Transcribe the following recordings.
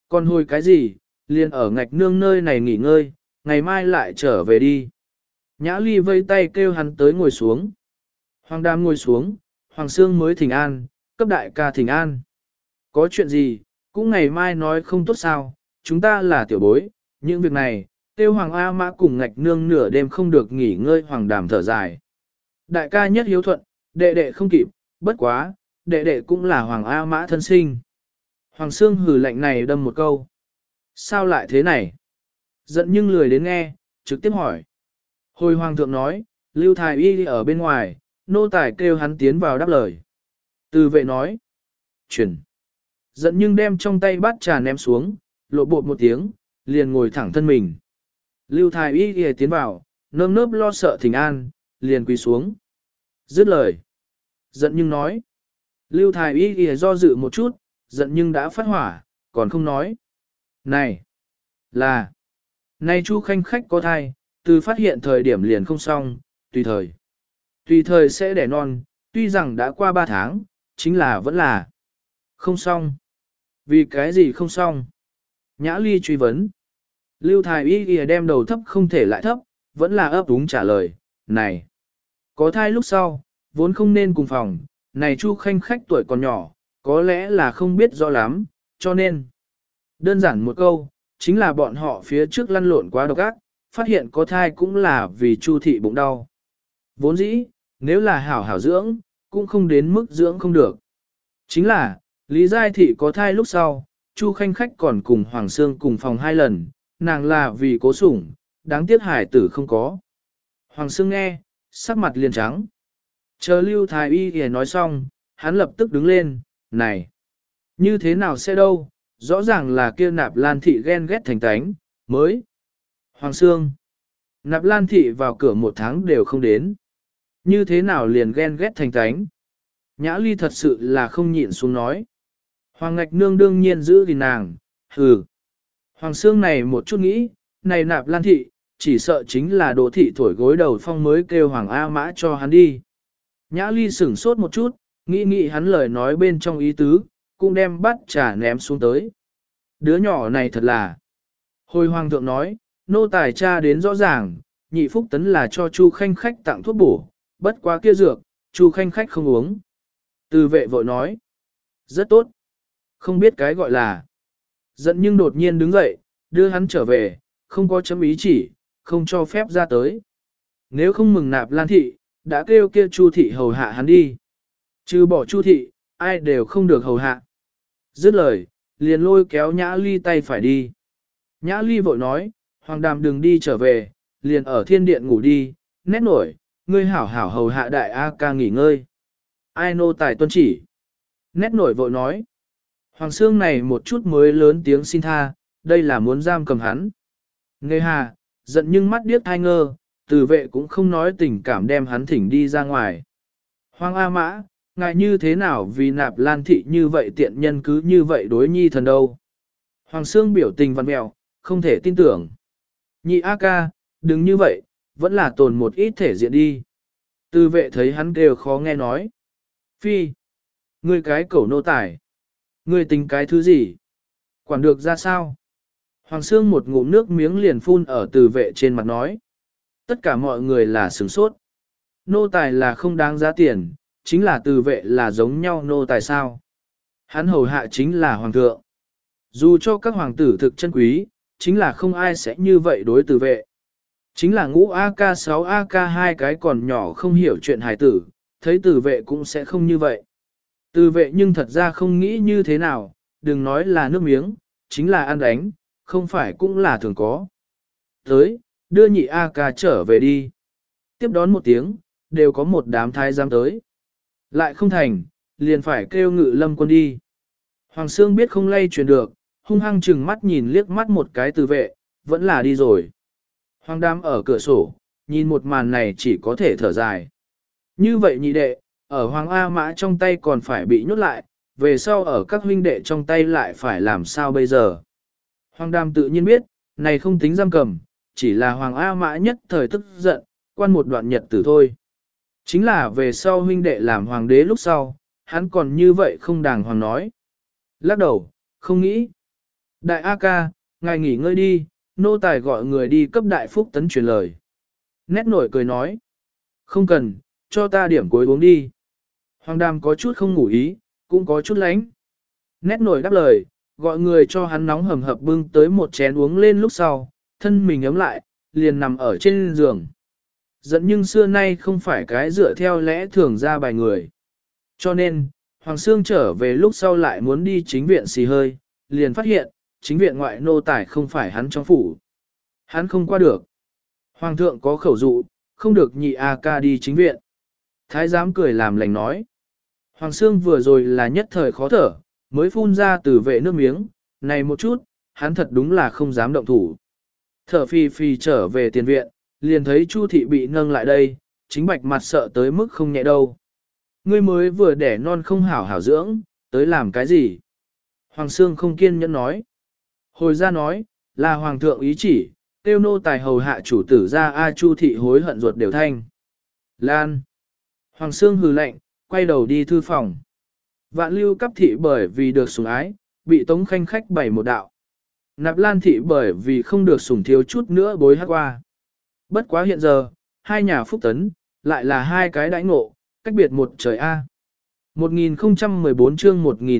Còn hồi cái gì, liền ở ngạch nương nơi này nghỉ ngơi, ngày mai lại trở về đi. Nhã Ly vây tay kêu hắn tới ngồi xuống. Hoàng Đàm ngồi xuống, Hoàng Sương mới thỉnh an, cấp đại ca thỉnh an. Có chuyện gì, cũng ngày mai nói không tốt sao, chúng ta là tiểu bối, những việc này, tiêu Hoàng A Mã cùng ngạch nương nửa đêm không được nghỉ ngơi. Hoàng Đàm thở dài. Đại ca nhất hiếu thuận, đệ đệ không kịp, bất quá, đệ đệ cũng là Hoàng A Mã thân sinh. Hoàng Sương hừ lạnh này đâm một câu. Sao lại thế này? Giận nhưng lười đến nghe, trực tiếp hỏi. Hồi Hoàng thượng nói, Lưu Thái Y ở bên ngoài, nô tài kêu hắn tiến vào đáp lời. Từ vệ nói. Chuyển. Giận nhưng đem trong tay bát trà ném xuống, lộ bột một tiếng, liền ngồi thẳng thân mình. Lưu Thái Y tiến vào, nơm nớp lo sợ thỉnh an, liền quỳ xuống. Dứt lời. Giận nhưng nói. Lưu Thái Y do dự một chút, giận nhưng đã phát hỏa, còn không nói. Này! Là! Này Chu Khanh khách có thai, từ phát hiện thời điểm liền không xong, tùy thời. Tùy thời sẽ đẻ non, tuy rằng đã qua 3 tháng, chính là vẫn là không xong. Vì cái gì không xong? Nhã Ly truy vấn. Lưu Thái Y đem đầu thấp không thể lại thấp, vẫn là ấp úng trả lời. Này! Có thai lúc sau, vốn không nên cùng phòng, này Chu Khanh khách tuổi còn nhỏ, có lẽ là không biết rõ lắm, cho nên. Đơn giản một câu, chính là bọn họ phía trước lăn lộn quá độc ác, phát hiện có thai cũng là vì Chu thị bụng đau. Vốn dĩ, nếu là hảo hảo dưỡng, cũng không đến mức dưỡng không được. Chính là, Lý Giai thị có thai lúc sau, Chu Khanh khách còn cùng Hoàng Sương cùng phòng 2 lần, nàng là vì cố sủng, đáng tiếc hải tử không có. Hoàng Sương nghe, sắc mặt liền trắng. Chờ Lưu Thái Y nói xong, hắn lập tức đứng lên, này, như thế nào sẽ đâu, rõ ràng là kia Nạp Lan thị ghen ghét thành tánh, mới. Hoàng Sương, Nạp Lan thị vào cửa 1 tháng đều không đến. Như thế nào liền ghen ghét thành tánh? Nhã Ly thật sự là không nhịn xuống nói. Hoàng Ngạch Nương đương nhiên giữ gìn nàng, hừ. Hoàng Sương này một chút nghĩ, này Nạp Lan thị, chỉ sợ chính là Đỗ thị thổi gối đầu phong mới kêu Hoàng A Mã cho hắn đi. Nhã Ly sửng sốt một chút, nghĩ hắn lời nói bên trong ý tứ, cũng đem bát trà ném xuống tới. Đứa nhỏ này thật là. Hồi Hoàng thượng nói, nô tài cha đến rõ ràng, nhị phúc tấn là cho Chu Khanh khách tặng thuốc bổ, bất quá kia dược, Chu Khanh khách không uống. Từ vệ vội nói, rất tốt. Không biết cái gọi là. Giận nhưng đột nhiên đứng dậy, đưa hắn trở về, không có chấm ý chỉ, không cho phép ra tới. Nếu không mừng Nạp Lan thị, đã kêu kia Chu thị hầu hạ hắn đi. Trừ bỏ Chu thị, ai đều không được hầu hạ. Dứt lời, liền lôi kéo Nhã Ly tay phải đi. Nhã Ly vội nói, Hoàng Đàm đừng đi trở về, liền ở thiên điện ngủ đi, nét nổi, ngươi hảo hảo hầu hạ đại A ca nghỉ ngơi. Ai nô tài tuân chỉ. Nét nổi vội nói. Hoàng Sương này một chút mới lớn tiếng xin tha, đây là muốn giam cầm hắn. Nghe hà, giận nhưng mắt điếc thai ngơ, từ vệ cũng không nói tình cảm đem hắn thỉnh đi ra ngoài. Hoàng A Mã, ngài như thế nào vì Nạp Lan thị như vậy tiện nhân cứ như vậy đối nhi thần đâu. Hoàng Sương biểu tình văn mèo, không thể tin tưởng. Nhị A ca, đừng như vậy, vẫn là tồn một ít thể diện đi. Từ vệ thấy hắn đều khó nghe nói. Phi, ngươi cái cẩu nô tài. Ngươi tính cái thứ gì? Quản được ra sao? Hoàng Sương một ngụm nước miếng liền phun ở từ vệ trên mặt nói. Tất cả mọi người là sửng sốt. Nô tài là không đáng giá tiền, chính là từ vệ là giống nhau nô tài sao. Hắn hầu hạ chính là hoàng thượng. Dù cho các hoàng tử thực chân quý, chính là không ai sẽ như vậy đối từ vệ. Chính là ngũ AK 6 AK 2 cái còn nhỏ không hiểu chuyện hài tử, thấy từ vệ cũng sẽ không như vậy. Từ vệ nhưng thật ra không nghĩ như thế nào, đừng nói là nước miếng, chính là ăn đánh, không phải cũng là thường có. Tới, đưa nhị AK trở về đi. Tiếp đón một tiếng, đều có một đám thái giám tới. Lại không thành, liền phải kêu Ngự Lâm quân đi. Hoàng Sương biết không lay truyền được, hung hăng chừng mắt nhìn liếc mắt một cái từ vệ, vẫn là đi rồi. Hoàng Đam ở cửa sổ, nhìn một màn này chỉ có thể thở dài. Như vậy nhị đệ, ở Hoàng A Mã trong tay còn phải bị nhốt lại, về sau ở các huynh đệ trong tay lại phải làm sao bây giờ. Hoàng Đam tự nhiên biết, này không tính giam cầm, chỉ là Hoàng A Mã nhất thời tức giận, quan một đoạn nhật tử thôi. Chính là về sau huynh đệ làm hoàng đế lúc sau, hắn còn như vậy không đàng hoàng nói. Lắc đầu, không nghĩ. Đại A ca, ngài nghỉ ngơi đi, nô tài gọi người đi cấp đại phúc tấn truyền lời. Nét nổi cười nói. Không cần, cho ta điểm cuối uống đi. Hoàng đàm có chút không ngủ ý, cũng có chút lánh. Nét nổi đáp lời, gọi người cho hắn nóng hầm hập bưng tới một chén uống lên lúc sau, thân mình ấm lại, liền nằm ở trên giường. Giận nhưng xưa nay không phải cái dựa theo lẽ thường ra bài người. Cho nên, Hoàng Sương trở về lúc sau lại muốn đi chính viện xì hơi, liền phát hiện, chính viện ngoại nô tài không phải hắn trong phủ. Hắn không qua được. Hoàng thượng có khẩu dụ, không được nhị A ca đi chính viện. Thái giám cười làm lành nói. Hoàng Sương vừa rồi là nhất thời khó thở, mới phun ra từ vệ nước miếng, này một chút, hắn thật đúng là không dám động thủ. Thở phì phì trở về tiền viện, liền thấy Chu thị bị nâng lại đây, chính bạch mặt sợ tới mức không nhẹ đâu. Ngươi mới vừa đẻ non không hảo hảo dưỡng, tới làm cái gì? Hoàng Sương không kiên nhẫn nói. Hồi ra nói, là Hoàng thượng ý chỉ, tiêu nô tài hầu hạ chủ tử ra A Chu thị hối hận ruột đều thanh. Lan. Hoàng Sương hừ lạnh, quay đầu đi thư phòng. Vạn lưu cấp thị bởi vì được sủng ái, bị Tống Khanh khách bày một đạo. Nạp Lan thị bởi vì không được sủng thiếu chút nữa bối hát qua. Bất quá hiện giờ, hai nhà phúc tấn, lại là hai cái đãi ngộ, cách biệt một trời A. 1014 chương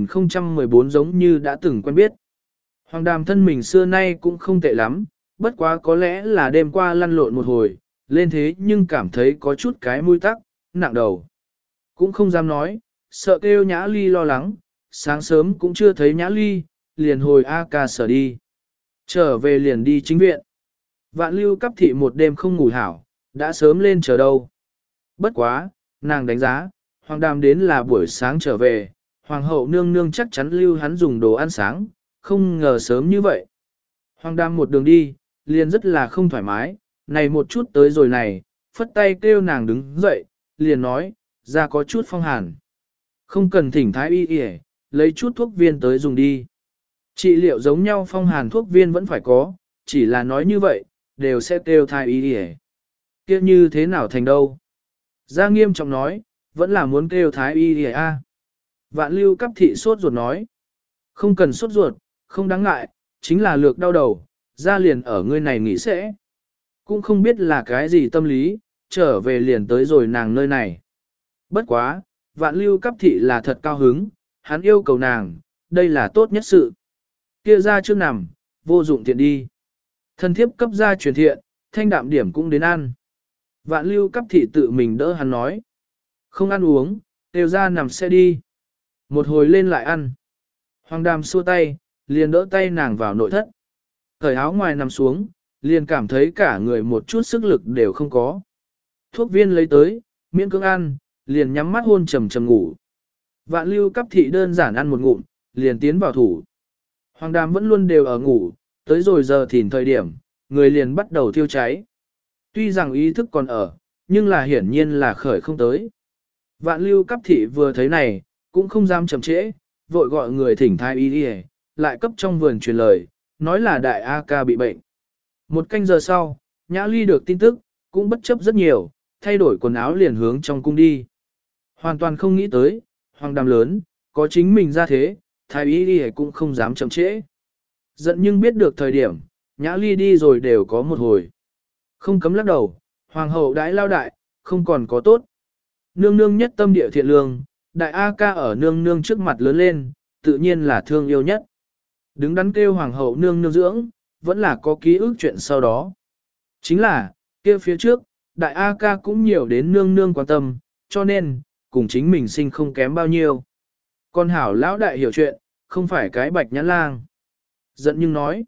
1014 giống như đã từng quen biết. Hoàng đàm thân mình xưa nay cũng không tệ lắm, bất quá có lẽ là đêm qua lăn lộn một hồi, lên thế nhưng cảm thấy có chút cái mũi tắc, nặng đầu. Cũng không dám nói, sợ kêu Nhã Ly lo lắng, sáng sớm cũng chưa thấy Nhã Ly, liền hồi A ca sở đi. Trở về liền đi chính viện. Vạn lưu cấp thị một đêm không ngủ hảo, đã sớm lên chờ đâu. Bất quá, nàng đánh giá, hoàng đàm đến là buổi sáng trở về, hoàng hậu nương nương chắc chắn lưu hắn dùng đồ ăn sáng, không ngờ sớm như vậy. Hoàng đàm một đường đi, liền rất là không thoải mái, này một chút tới rồi này, phất tay kêu nàng đứng dậy, liền nói, ra có chút phong hàn. Không cần thỉnh thái y y, lấy chút thuốc viên tới dùng đi. Trị liệu giống nhau phong hàn thuốc viên vẫn phải có, chỉ là nói như vậy, đều sẽ kêu thái y y. Kia như thế nào thành đâu? Gia nghiêm trọng nói, vẫn là muốn kêu thái y y a. Vạn lưu cấp thị sốt ruột nói, không cần sốt ruột, không đáng ngại, chính là lược đau đầu, ra liền ở ngươi này nghỉ sẽ. Cũng không biết là cái gì tâm lý, trở về liền tới rồi nàng nơi này. Bất quá, vạn lưu cấp thị là thật cao hứng, hắn yêu cầu nàng, đây là tốt nhất sự. Kia ra trước nằm, vô dụng tiện đi. Thân thiếp cấp ra truyền thiện, thanh đạm điểm cũng đến ăn. Vạn lưu cấp thị tự mình đỡ hắn nói. Không ăn uống, đều ra nằm xe đi. Một hồi lên lại ăn. Hoàng đàm xua tay, liền đỡ tay nàng vào nội thất. Cởi áo ngoài nằm xuống, liền cảm thấy cả người một chút sức lực đều không có. Thuốc viên lấy tới, miễn cưỡng ăn, liền nhắm mắt hôn trầm trầm ngủ. Vạn lưu cấp thị đơn giản ăn một ngụm, liền tiến vào thủ. Hoàng đàm vẫn luôn đều ở ngủ, tới rồi giờ thìn thời điểm, người liền bắt đầu thiêu cháy. Tuy rằng ý thức còn ở, nhưng là hiển nhiên là khởi không tới. Vạn lưu cấp thị vừa thấy này, cũng không dám chậm trễ, vội gọi người thỉnh thái y đi, lại cấp trong vườn truyền lời, nói là đại A ca bị bệnh. Một canh giờ sau, Nhã Ly được tin tức, cũng bất chấp rất nhiều, thay đổi quần áo liền hướng trong cung đi. Hoàn toàn không nghĩ tới, hoàng đàm lớn, có chính mình ra thế, thái y đi cũng không dám chậm trễ. Giận nhưng biết được thời điểm, Nhã Ly đi rồi đều có một hồi. Không cấm lắc đầu, hoàng hậu đãi lao đại, không còn có tốt. Nương nương nhất tâm địa thiện lương, đại A ca ở nương nương trước mặt lớn lên, tự nhiên là thương yêu nhất. Đứng đắn kêu hoàng hậu nương nương dưỡng, vẫn là có ký ức chuyện sau đó. Chính là, kia phía trước, đại A ca cũng nhiều đến nương nương quan tâm, cho nên, cùng chính mình sinh không kém bao nhiêu. Con hảo lão đại hiểu chuyện, không phải cái bạch nhãn lang. Giận nhưng nói,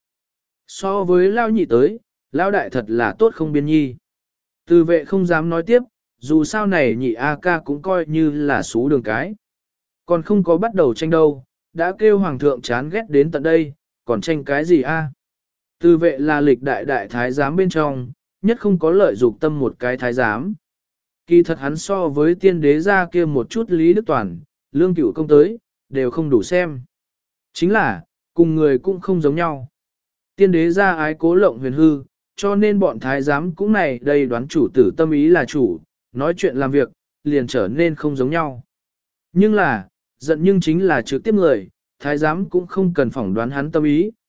so với lao nhị tới, lão đại thật là tốt không biên nhi. Từ vệ không dám nói tiếp, dù sao này nhị A ca cũng coi như là xú đường cái. Còn không có bắt đầu tranh đâu, đã kêu hoàng thượng chán ghét đến tận đây, còn tranh cái gì a? Từ vệ là lịch đại đại thái giám bên trong, nhất không có lợi dục tâm một cái thái giám. Kỳ thật hắn so với tiên đế ra kia một chút lý đức toàn, lương cửu công tới, đều không đủ xem. Chính là, cùng người cũng không giống nhau. Tiên đế ra ái cố lộng huyền hư, cho nên bọn thái giám cũng này đây đoán chủ tử tâm ý là chủ, nói chuyện làm việc, liền trở nên không giống nhau. Nhưng là, giận nhưng chính là trực tiếp người, thái giám cũng không cần phỏng đoán hắn tâm ý,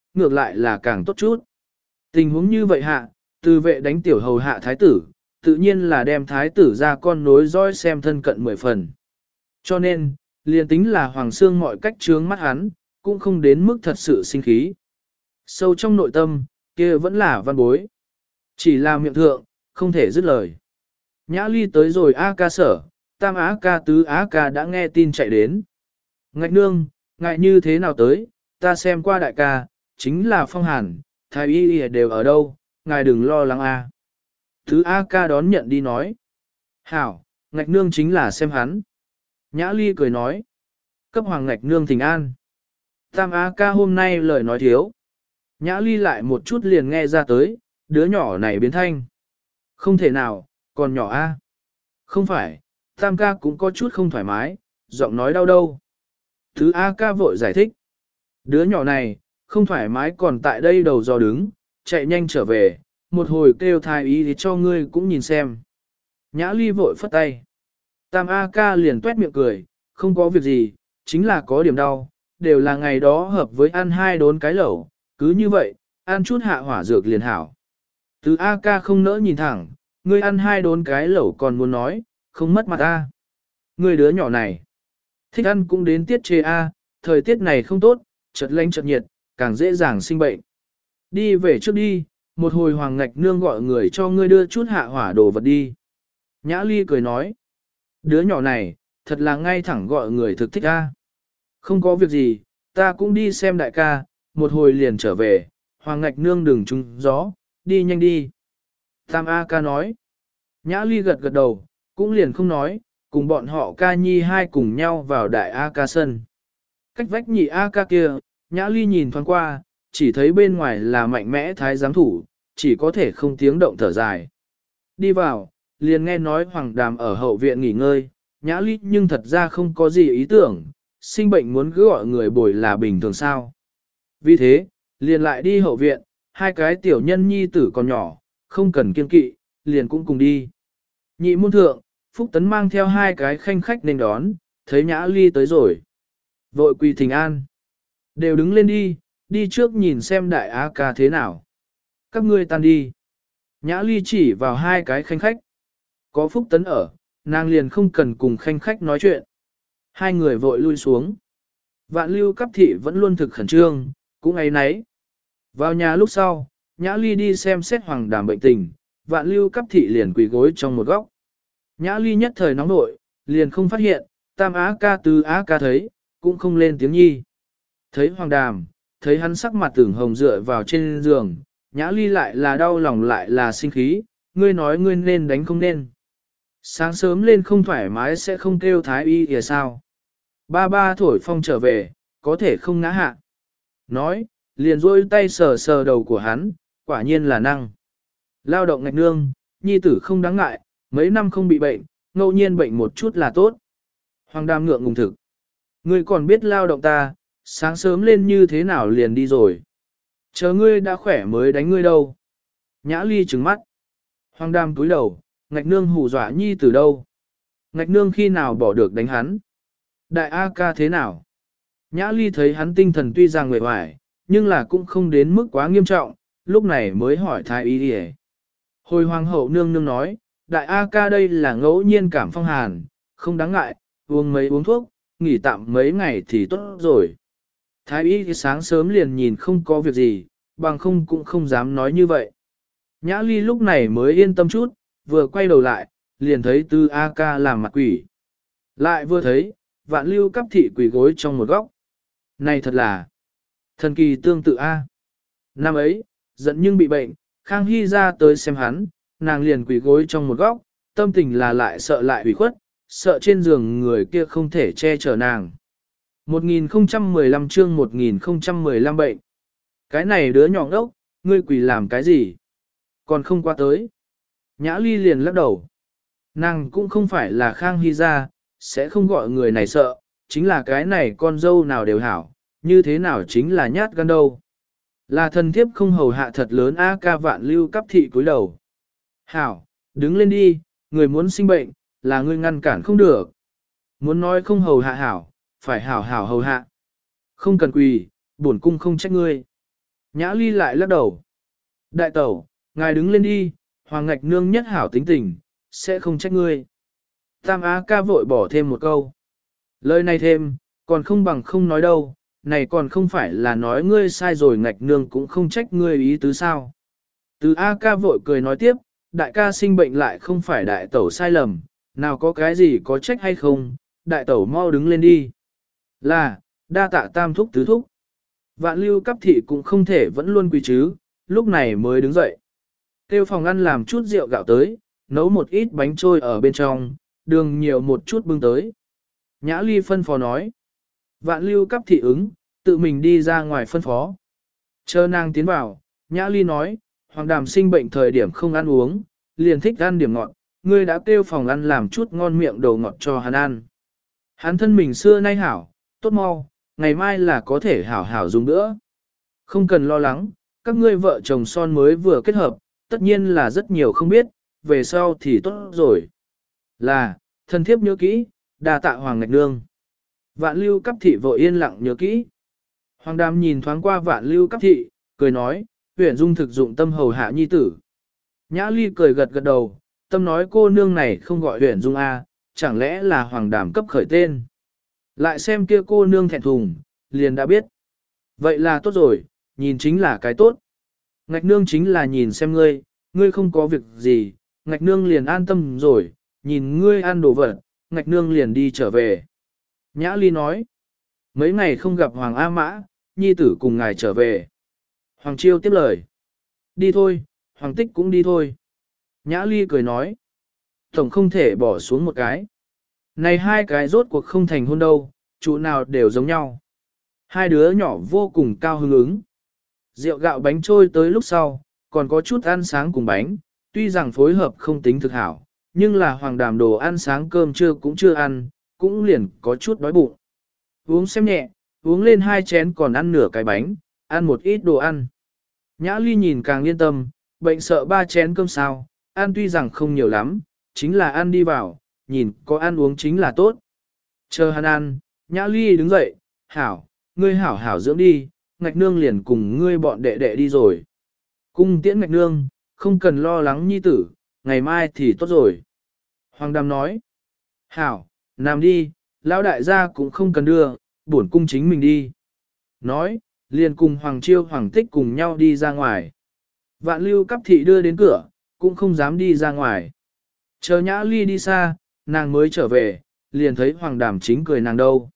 ngược lại là càng tốt chút. Tình huống như vậy hạ, từ vệ đánh tiểu hầu hạ thái tử, tự nhiên là đem thái tử ra con nối dõi xem thân cận 10 phần. Cho nên, liền tính là Hoàng Sương mọi cách trướng mắt hắn, cũng không đến mức thật sự sinh khí. Sâu trong nội tâm, kia vẫn là văn bối. Chỉ là miệng thượng, không thể dứt lời. Nhã Ly tới rồi A ca sở, tam Á ca tứ Á ca đã nghe tin chạy đến. Ngạch nương, ngại như thế nào tới, ta xem qua đại ca, chính là Phong Hàn, thái y đều ở đâu, ngài đừng lo lắng a. Tứ A ca đón nhận đi nói. Hảo, ngạch nương chính là xem hắn. Nhã Ly cười nói. Cấp hoàng ngạch nương thỉnh an. Tam A ca hôm nay lời nói thiếu. Nhã Ly lại một chút liền nghe ra tới, đứa nhỏ này biến thanh. Không thể nào, còn nhỏ A. Không phải, Tam ca cũng có chút không thoải mái, giọng nói đau đâu. Thứ A ca vội giải thích. Đứa nhỏ này, không thoải mái còn tại đây đầu dò đứng, chạy nhanh trở về, một hồi kêu thái y thì cho ngươi cũng nhìn xem. Nhã Ly vội phất tay. Tam A ca liền tuét miệng cười, không có việc gì, chính là có điểm đau, đều là ngày đó hợp với ăn 2 đốn cái lẩu, cứ như vậy, ăn chút hạ hỏa dược liền hảo. Từ A ca không nỡ nhìn thẳng, ngươi ăn 2 đốn cái lẩu còn muốn nói, không mất mặt A. Ngươi đứa nhỏ này, thích ăn cũng đến tiết chê A, thời tiết này không tốt, chợt lạnh chợt nhiệt, càng dễ dàng sinh bệnh. Đi về trước đi, một hồi hoàng ngạch nương gọi người cho ngươi đưa chút hạ hỏa đồ vật đi. Nhã Ly cười nói, đứa nhỏ này, thật là ngay thẳng gọi người thực thích A. Không có việc gì, ta cũng đi xem đại ca, một hồi liền trở về, hoàng ngạch nương đừng trúng gió, đi nhanh đi. Tam A ca nói, Nhã Ly gật gật đầu, cũng liền không nói, cùng bọn họ ca nhi hai cùng nhau vào đại A ca sân. Cách vách nhị A ca kia, Nhã Ly nhìn thoáng qua, chỉ thấy bên ngoài là mạnh mẽ thái giám thủ, chỉ có thể không tiếng động thở dài. Đi vào, liền nghe nói Hoàng Đàm ở hậu viện nghỉ ngơi, Nhã Ly nhưng thật ra không có gì ý tưởng, sinh bệnh muốn cứ gọi người bồi là bình thường sao. Vì thế, liền lại đi hậu viện, hai cái tiểu nhân nhi tử còn nhỏ, không cần kiên kỵ, liền cũng cùng đi. Nhị môn thượng, Phúc Tấn mang theo hai cái khanh khách nên đón, thấy Nhã Ly tới rồi. Vội quỳ thỉnh an. Đều đứng lên đi, đi trước nhìn xem đại á ca thế nào. Các ngươi tan đi. Nhã Ly chỉ vào hai cái khanh khách. Có Phúc Tấn ở, nàng liền không cần cùng khanh khách nói chuyện. Hai người vội lui xuống. Vạn Lưu Cấp thị vẫn luôn thực khẩn trương, cũng ấy nấy. Vào nhà lúc sau, Nhã Ly đi xem xét Hoàng Đàm bệnh tình, Vạn Lưu Cấp thị liền quỳ gối trong một góc. Nhã Ly nhất thời nóng nội, liền không phát hiện, Tam Á ca tứ Á ca thấy, cũng không lên tiếng nhi. Thấy Hoàng Đàm, thấy hắn sắc mặt tưởng hồng dựa vào trên giường, Nhã Ly lại là đau lòng lại là sinh khí, ngươi nói ngươi nên đánh không nên. Sáng sớm lên không thoải mái sẽ không kêu thái y kìa sao. Ba ba thổi phong trở về, có thể không ngã hạ. Nói, liền rôi tay sờ sờ đầu của hắn, quả nhiên là năng. Lao động ngạch nương, nhi tử không đáng ngại, mấy năm không bị bệnh, ngẫu nhiên bệnh một chút là tốt. Hoàng Đàm ngượng ngùng thực. Ngươi còn biết lao động ta, sáng sớm lên như thế nào liền đi rồi. Chờ ngươi đã khỏe mới đánh ngươi đâu. Nhã Ly trừng mắt. Hoàng Đàm túi đầu, ngạch nương hù dọa nhi từ đâu. Ngạch nương khi nào bỏ được đánh hắn. Đại A ca thế nào? Nhã Ly thấy hắn tinh thần tuy rằng nguệ hoài, nhưng là cũng không đến mức quá nghiêm trọng, lúc này mới hỏi thái y đi. Hồi hoàng hậu nương nương nói, đại A ca đây là ngẫu nhiên cảm phong hàn, không đáng ngại, uống thuốc, nghỉ tạm mấy ngày thì tốt rồi. Thái y thì sáng sớm liền nhìn không có việc gì, bằng không cũng không dám nói như vậy. Nhã Ly lúc này mới yên tâm chút, vừa quay đầu lại, liền thấy Tư A ca làm mặt quỷ. Lại vừa thấy, Vạn Lưu Cấp thị quỷ gối trong một góc. Này thật là thần kỳ tương tự A. Năm ấy, giận nhưng bị bệnh, Khang Hy ra tới xem hắn, nàng liền quỷ gối trong một góc, tâm tình là lại sợ lại ủy khuất, sợ trên giường người kia không thể che chở nàng. 1015 chương 1015 bệnh. Cái này đứa nhỏ ngốc, ngươi quỷ làm cái gì? Còn không qua tới. Nhã Ly liền lắc đầu. Nàng cũng không phải là Khang Hy ra, sẽ không gọi người này sợ, chính là cái này con dâu nào đều hảo, như thế nào chính là nhát gan đâu. Là thần thiếp không hầu hạ thật lớn A ca Vạn Lưu Cấp thị cúi đầu. Hảo, đứng lên đi, người muốn sinh bệnh, là ngươi ngăn cản không được. Muốn nói không hầu hạ hảo, phải hảo hảo hầu hạ. Không cần quỳ, bổn cung không trách ngươi. Nhã Ly lại lắc đầu. Đại tẩu, ngài đứng lên đi, Hoàng Ngạch Nương nhất hảo tính tình, sẽ không trách ngươi. Tam Á ca vội bỏ thêm một câu. Lời này thêm, còn không bằng không nói đâu, này còn không phải là nói ngươi sai rồi Ngạch Nương cũng không trách ngươi ý tứ sao. Từ A ca vội cười nói tiếp, đại ca sinh bệnh lại không phải đại tẩu sai lầm, nào có cái gì có trách hay không, đại tẩu mau đứng lên đi. Là, đa tạ tam thúc tứ thúc. Vạn lưu cấp thị cũng không thể vẫn luôn quỳ chứ, lúc này mới đứng dậy. Kêu phòng ăn làm chút rượu gạo tới, nấu một ít bánh trôi ở bên trong, đường nhiều một chút bưng tới. Nhã Ly phân phó nói. Vạn lưu cấp thị ứng, tự mình đi ra ngoài phân phó. Chờ nàng tiến vào, Nhã Ly nói, Hoàng Đàm sinh bệnh thời điểm không ăn uống, liền thích ăn điểm ngọt, ngươi đã kêu phòng ăn làm chút ngon miệng đồ ngọt cho hắn ăn. Hắn thân mình xưa nay hảo, tốt mau, ngày mai là có thể hảo hảo dùng nữa. Không cần lo lắng, các ngươi vợ chồng son mới vừa kết hợp, tất nhiên là rất nhiều không biết, về sau thì tốt rồi. Là, thân thiếp nhớ kỹ, đa tạ Hoàng Ngạch Nương. Vạn lưu cấp thị vội yên lặng nhớ kỹ. Hoàng Đàm nhìn thoáng qua vạn lưu cấp thị, cười nói, Huyền Dung thực dụng tâm hầu hạ nhi tử. Nhã Ly cười gật gật đầu, tâm nói cô nương này không gọi Huyền Dung A, chẳng lẽ là Hoàng Đàm cấp khởi tên. Lại xem kia cô nương thẹn thùng, liền đã biết. Vậy là tốt rồi, nhìn chính là cái tốt. Ngạch nương chính là nhìn xem ngươi, ngươi không có việc gì, ngạch nương liền an tâm rồi, nhìn ngươi ăn đồ vật, ngạch nương liền đi trở về. Nhã Ly nói, mấy ngày không gặp Hoàng A Mã, nhi tử cùng ngài trở về. Hoàng Chiêu tiếp lời, đi thôi, Hoàng Tích cũng đi thôi. Nhã Ly cười nói, tổng không thể bỏ xuống một cái. Này hai cái rốt cuộc không thành hôn đâu, chủ nào đều giống nhau. Hai đứa nhỏ vô cùng cao hứng ứng. Rượu gạo bánh trôi tới lúc sau, còn có chút ăn sáng cùng bánh, tuy rằng phối hợp không tính thực hảo, nhưng là Hoàng Đàm đồ ăn sáng cơm trưa cũng chưa ăn, cũng liền có chút đói bụng. Uống xem nhẹ, uống lên 2 chén còn ăn nửa cái bánh, ăn một ít đồ ăn. Nhã Ly nhìn càng yên tâm, bệnh sợ 3 chén cơm sao, ăn tuy rằng không nhiều lắm, chính là ăn đi vào, nhìn có ăn uống chính là tốt. Chờ hắn ăn, Nhã Ly đứng dậy, hảo, ngươi hảo hảo dưỡng đi, Ngạch Nương liền cùng ngươi bọn đệ đệ đi rồi. Cung tiễn Ngạch Nương, không cần lo lắng nhi tử, ngày mai thì tốt rồi. Hoàng Đàm nói, hảo, nằm đi, lão đại gia cũng không cần đưa, bổn cung chính mình đi. Nói, liền cùng Hoàng Chiêu Hoàng Tích cùng nhau đi ra ngoài. Vạn lưu cấp thị đưa đến cửa, cũng không dám đi ra ngoài. Chờ Nhã Ly đi xa, nàng mới trở về, liền thấy Hoàng Đàm chính cười nàng đâu.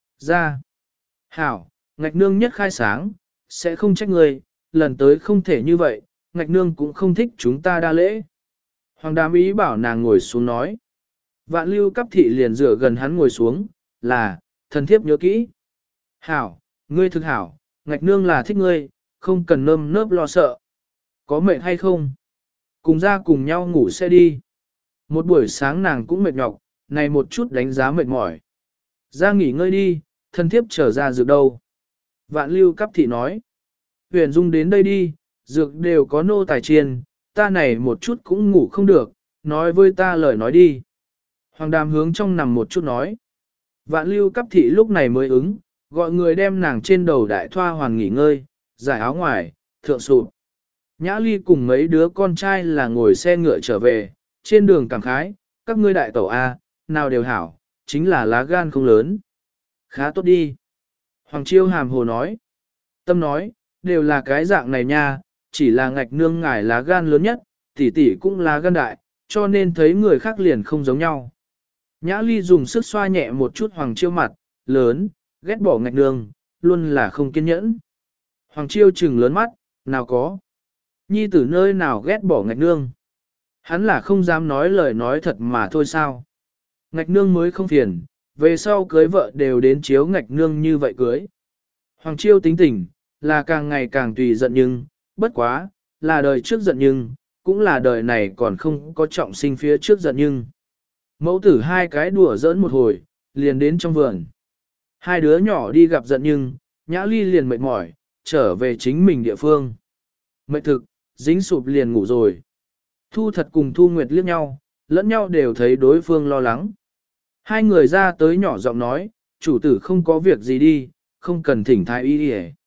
Ra. Hảo, Ngạch Nương nhất khai sáng, sẽ không trách người, lần tới không thể như vậy, Ngạch Nương cũng không thích chúng ta đa lễ. Hoàng Đàm ý bảo nàng ngồi xuống nói. Vạn lưu cấp thị liền dựa gần hắn ngồi xuống, là, thần thiếp nhớ kỹ. Hảo, ngươi thực hảo, Ngạch Nương là thích ngươi, không cần nơm nớp lo sợ. Có mệt hay không? Cùng ra cùng nhau ngủ sẽ đi. Một buổi sáng nàng cũng mệt nhọc, này một chút đánh giá mệt mỏi. Ra nghỉ ngơi đi, thân thiếp trở ra dược đâu. Vạn lưu cấp thị nói. Huyền Dung đến đây đi, dược đều có nô tài chiên, ta này một chút cũng ngủ không được, nói với ta lời nói đi. Hoàng Đàm hướng trong nằm một chút nói. Vạn lưu cấp thị lúc này mới ứng, gọi người đem nàng trên đầu đại thoa hoàn nghỉ ngơi, giải áo ngoài, thượng sụp. Nhã Ly cùng mấy đứa con trai là ngồi xe ngựa trở về, trên đường cảm khái, các ngươi đại tẩu A, nào đều hảo, chính là lá gan không lớn. Khá tốt đi. Hoàng Chiêu hàm hồ nói. Tâm nói, đều là cái dạng này nha, chỉ là Ngạch Nương ngài lá gan lớn nhất, tỷ tỷ cũng lá gan đại, cho nên thấy người khác liền không giống nhau. Nhã Ly dùng sức xoa nhẹ một chút Hoàng Chiêu mặt, lớn, ghét bỏ Ngạch Nương, luôn là không kiên nhẫn. Hoàng Chiêu trừng lớn mắt, nào có. Nhi tử nơi nào ghét bỏ Ngạch Nương. Hắn là không dám nói lời nói thật mà thôi sao. Ngạch Nương mới không phiền, về sau cưới vợ đều đến chiếu Ngạch Nương như vậy cưới. Hoàng Chiêu tính tình, là càng ngày càng tùy giận nhưng, bất quá, là đời trước giận nhưng, cũng là đời này còn không có trọng sinh phía trước giận nhưng. Mẫu tử hai cái đùa giỡn một hồi, liền đến trong vườn. Hai đứa nhỏ đi gặp giận nhưng, Nhã Ly liền mệt mỏi, trở về chính mình địa phương. Mệt thực, dính sụp liền ngủ rồi. Thu Thật cùng Thu Nguyệt liếc nhau, lẫn nhau đều thấy đối phương lo lắng. Hai người ra tới nhỏ giọng nói, chủ tử không có việc gì đi, không cần thỉnh thái y đi.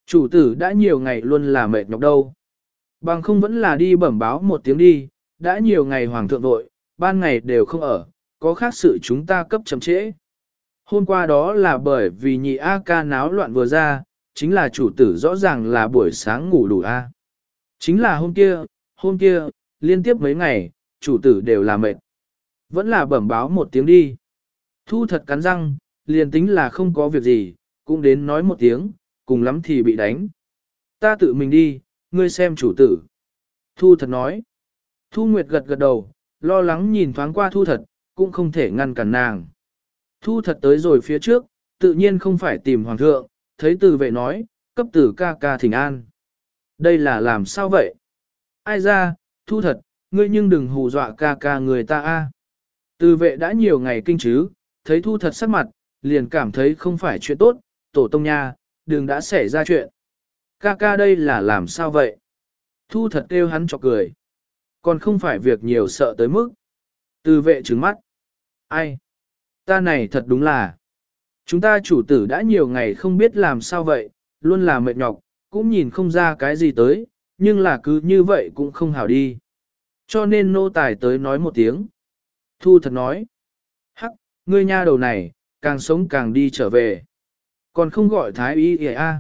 Chủ tử đã nhiều ngày luôn là mệt nhọc đâu. Bằng không vẫn là đi bẩm báo một tiếng đi, đã nhiều ngày hoàng thượng vội, ban ngày đều không ở, có khác sự chúng ta cấp chậm trễ. Hôm qua đó là bởi vì nhị A ca náo loạn vừa ra, chính là chủ tử rõ ràng là buổi sáng ngủ đủ A. Chính là hôm kia, liên tiếp mấy ngày, chủ tử đều là mệt. Vẫn là bẩm báo một tiếng đi. Thu thật cắn răng, liền tính là không có việc gì, cũng đến nói một tiếng, cùng lắm thì bị đánh. Ta tự mình đi, ngươi xem chủ tử. Thu thật nói. Thu Nguyệt gật gật đầu, lo lắng nhìn thoáng qua Thu thật, cũng không thể ngăn cản nàng. Thu thật tới rồi phía trước, tự nhiên không phải tìm hoàng thượng, thấy từ vệ nói, cấp tử ca ca thỉnh an. Đây là làm sao vậy? Ai ra, Thu thật, ngươi nhưng đừng hù dọa ca ca người ta a. Từ vệ đã nhiều ngày kinh chứ, thấy Thu thật sắc mặt, liền cảm thấy không phải chuyện tốt, tổ tông nha, đừng đã xảy ra chuyện. Ca ca đây là làm sao vậy? Thu thật kêu hắn chọc cười. Còn không phải việc nhiều sợ tới mức. Từ vệ trừng mắt. Ai? Ta này thật đúng là. Chúng ta chủ tử đã nhiều ngày không biết làm sao vậy, luôn là mệt nhọc, cũng nhìn không ra cái gì tới, nhưng là cứ như vậy cũng không hảo đi. Cho nên nô tài tới nói một tiếng. Thu thật nói. Hắc, ngươi nha đầu này, càng sống càng đi trở về. Còn không gọi thái y kìa a.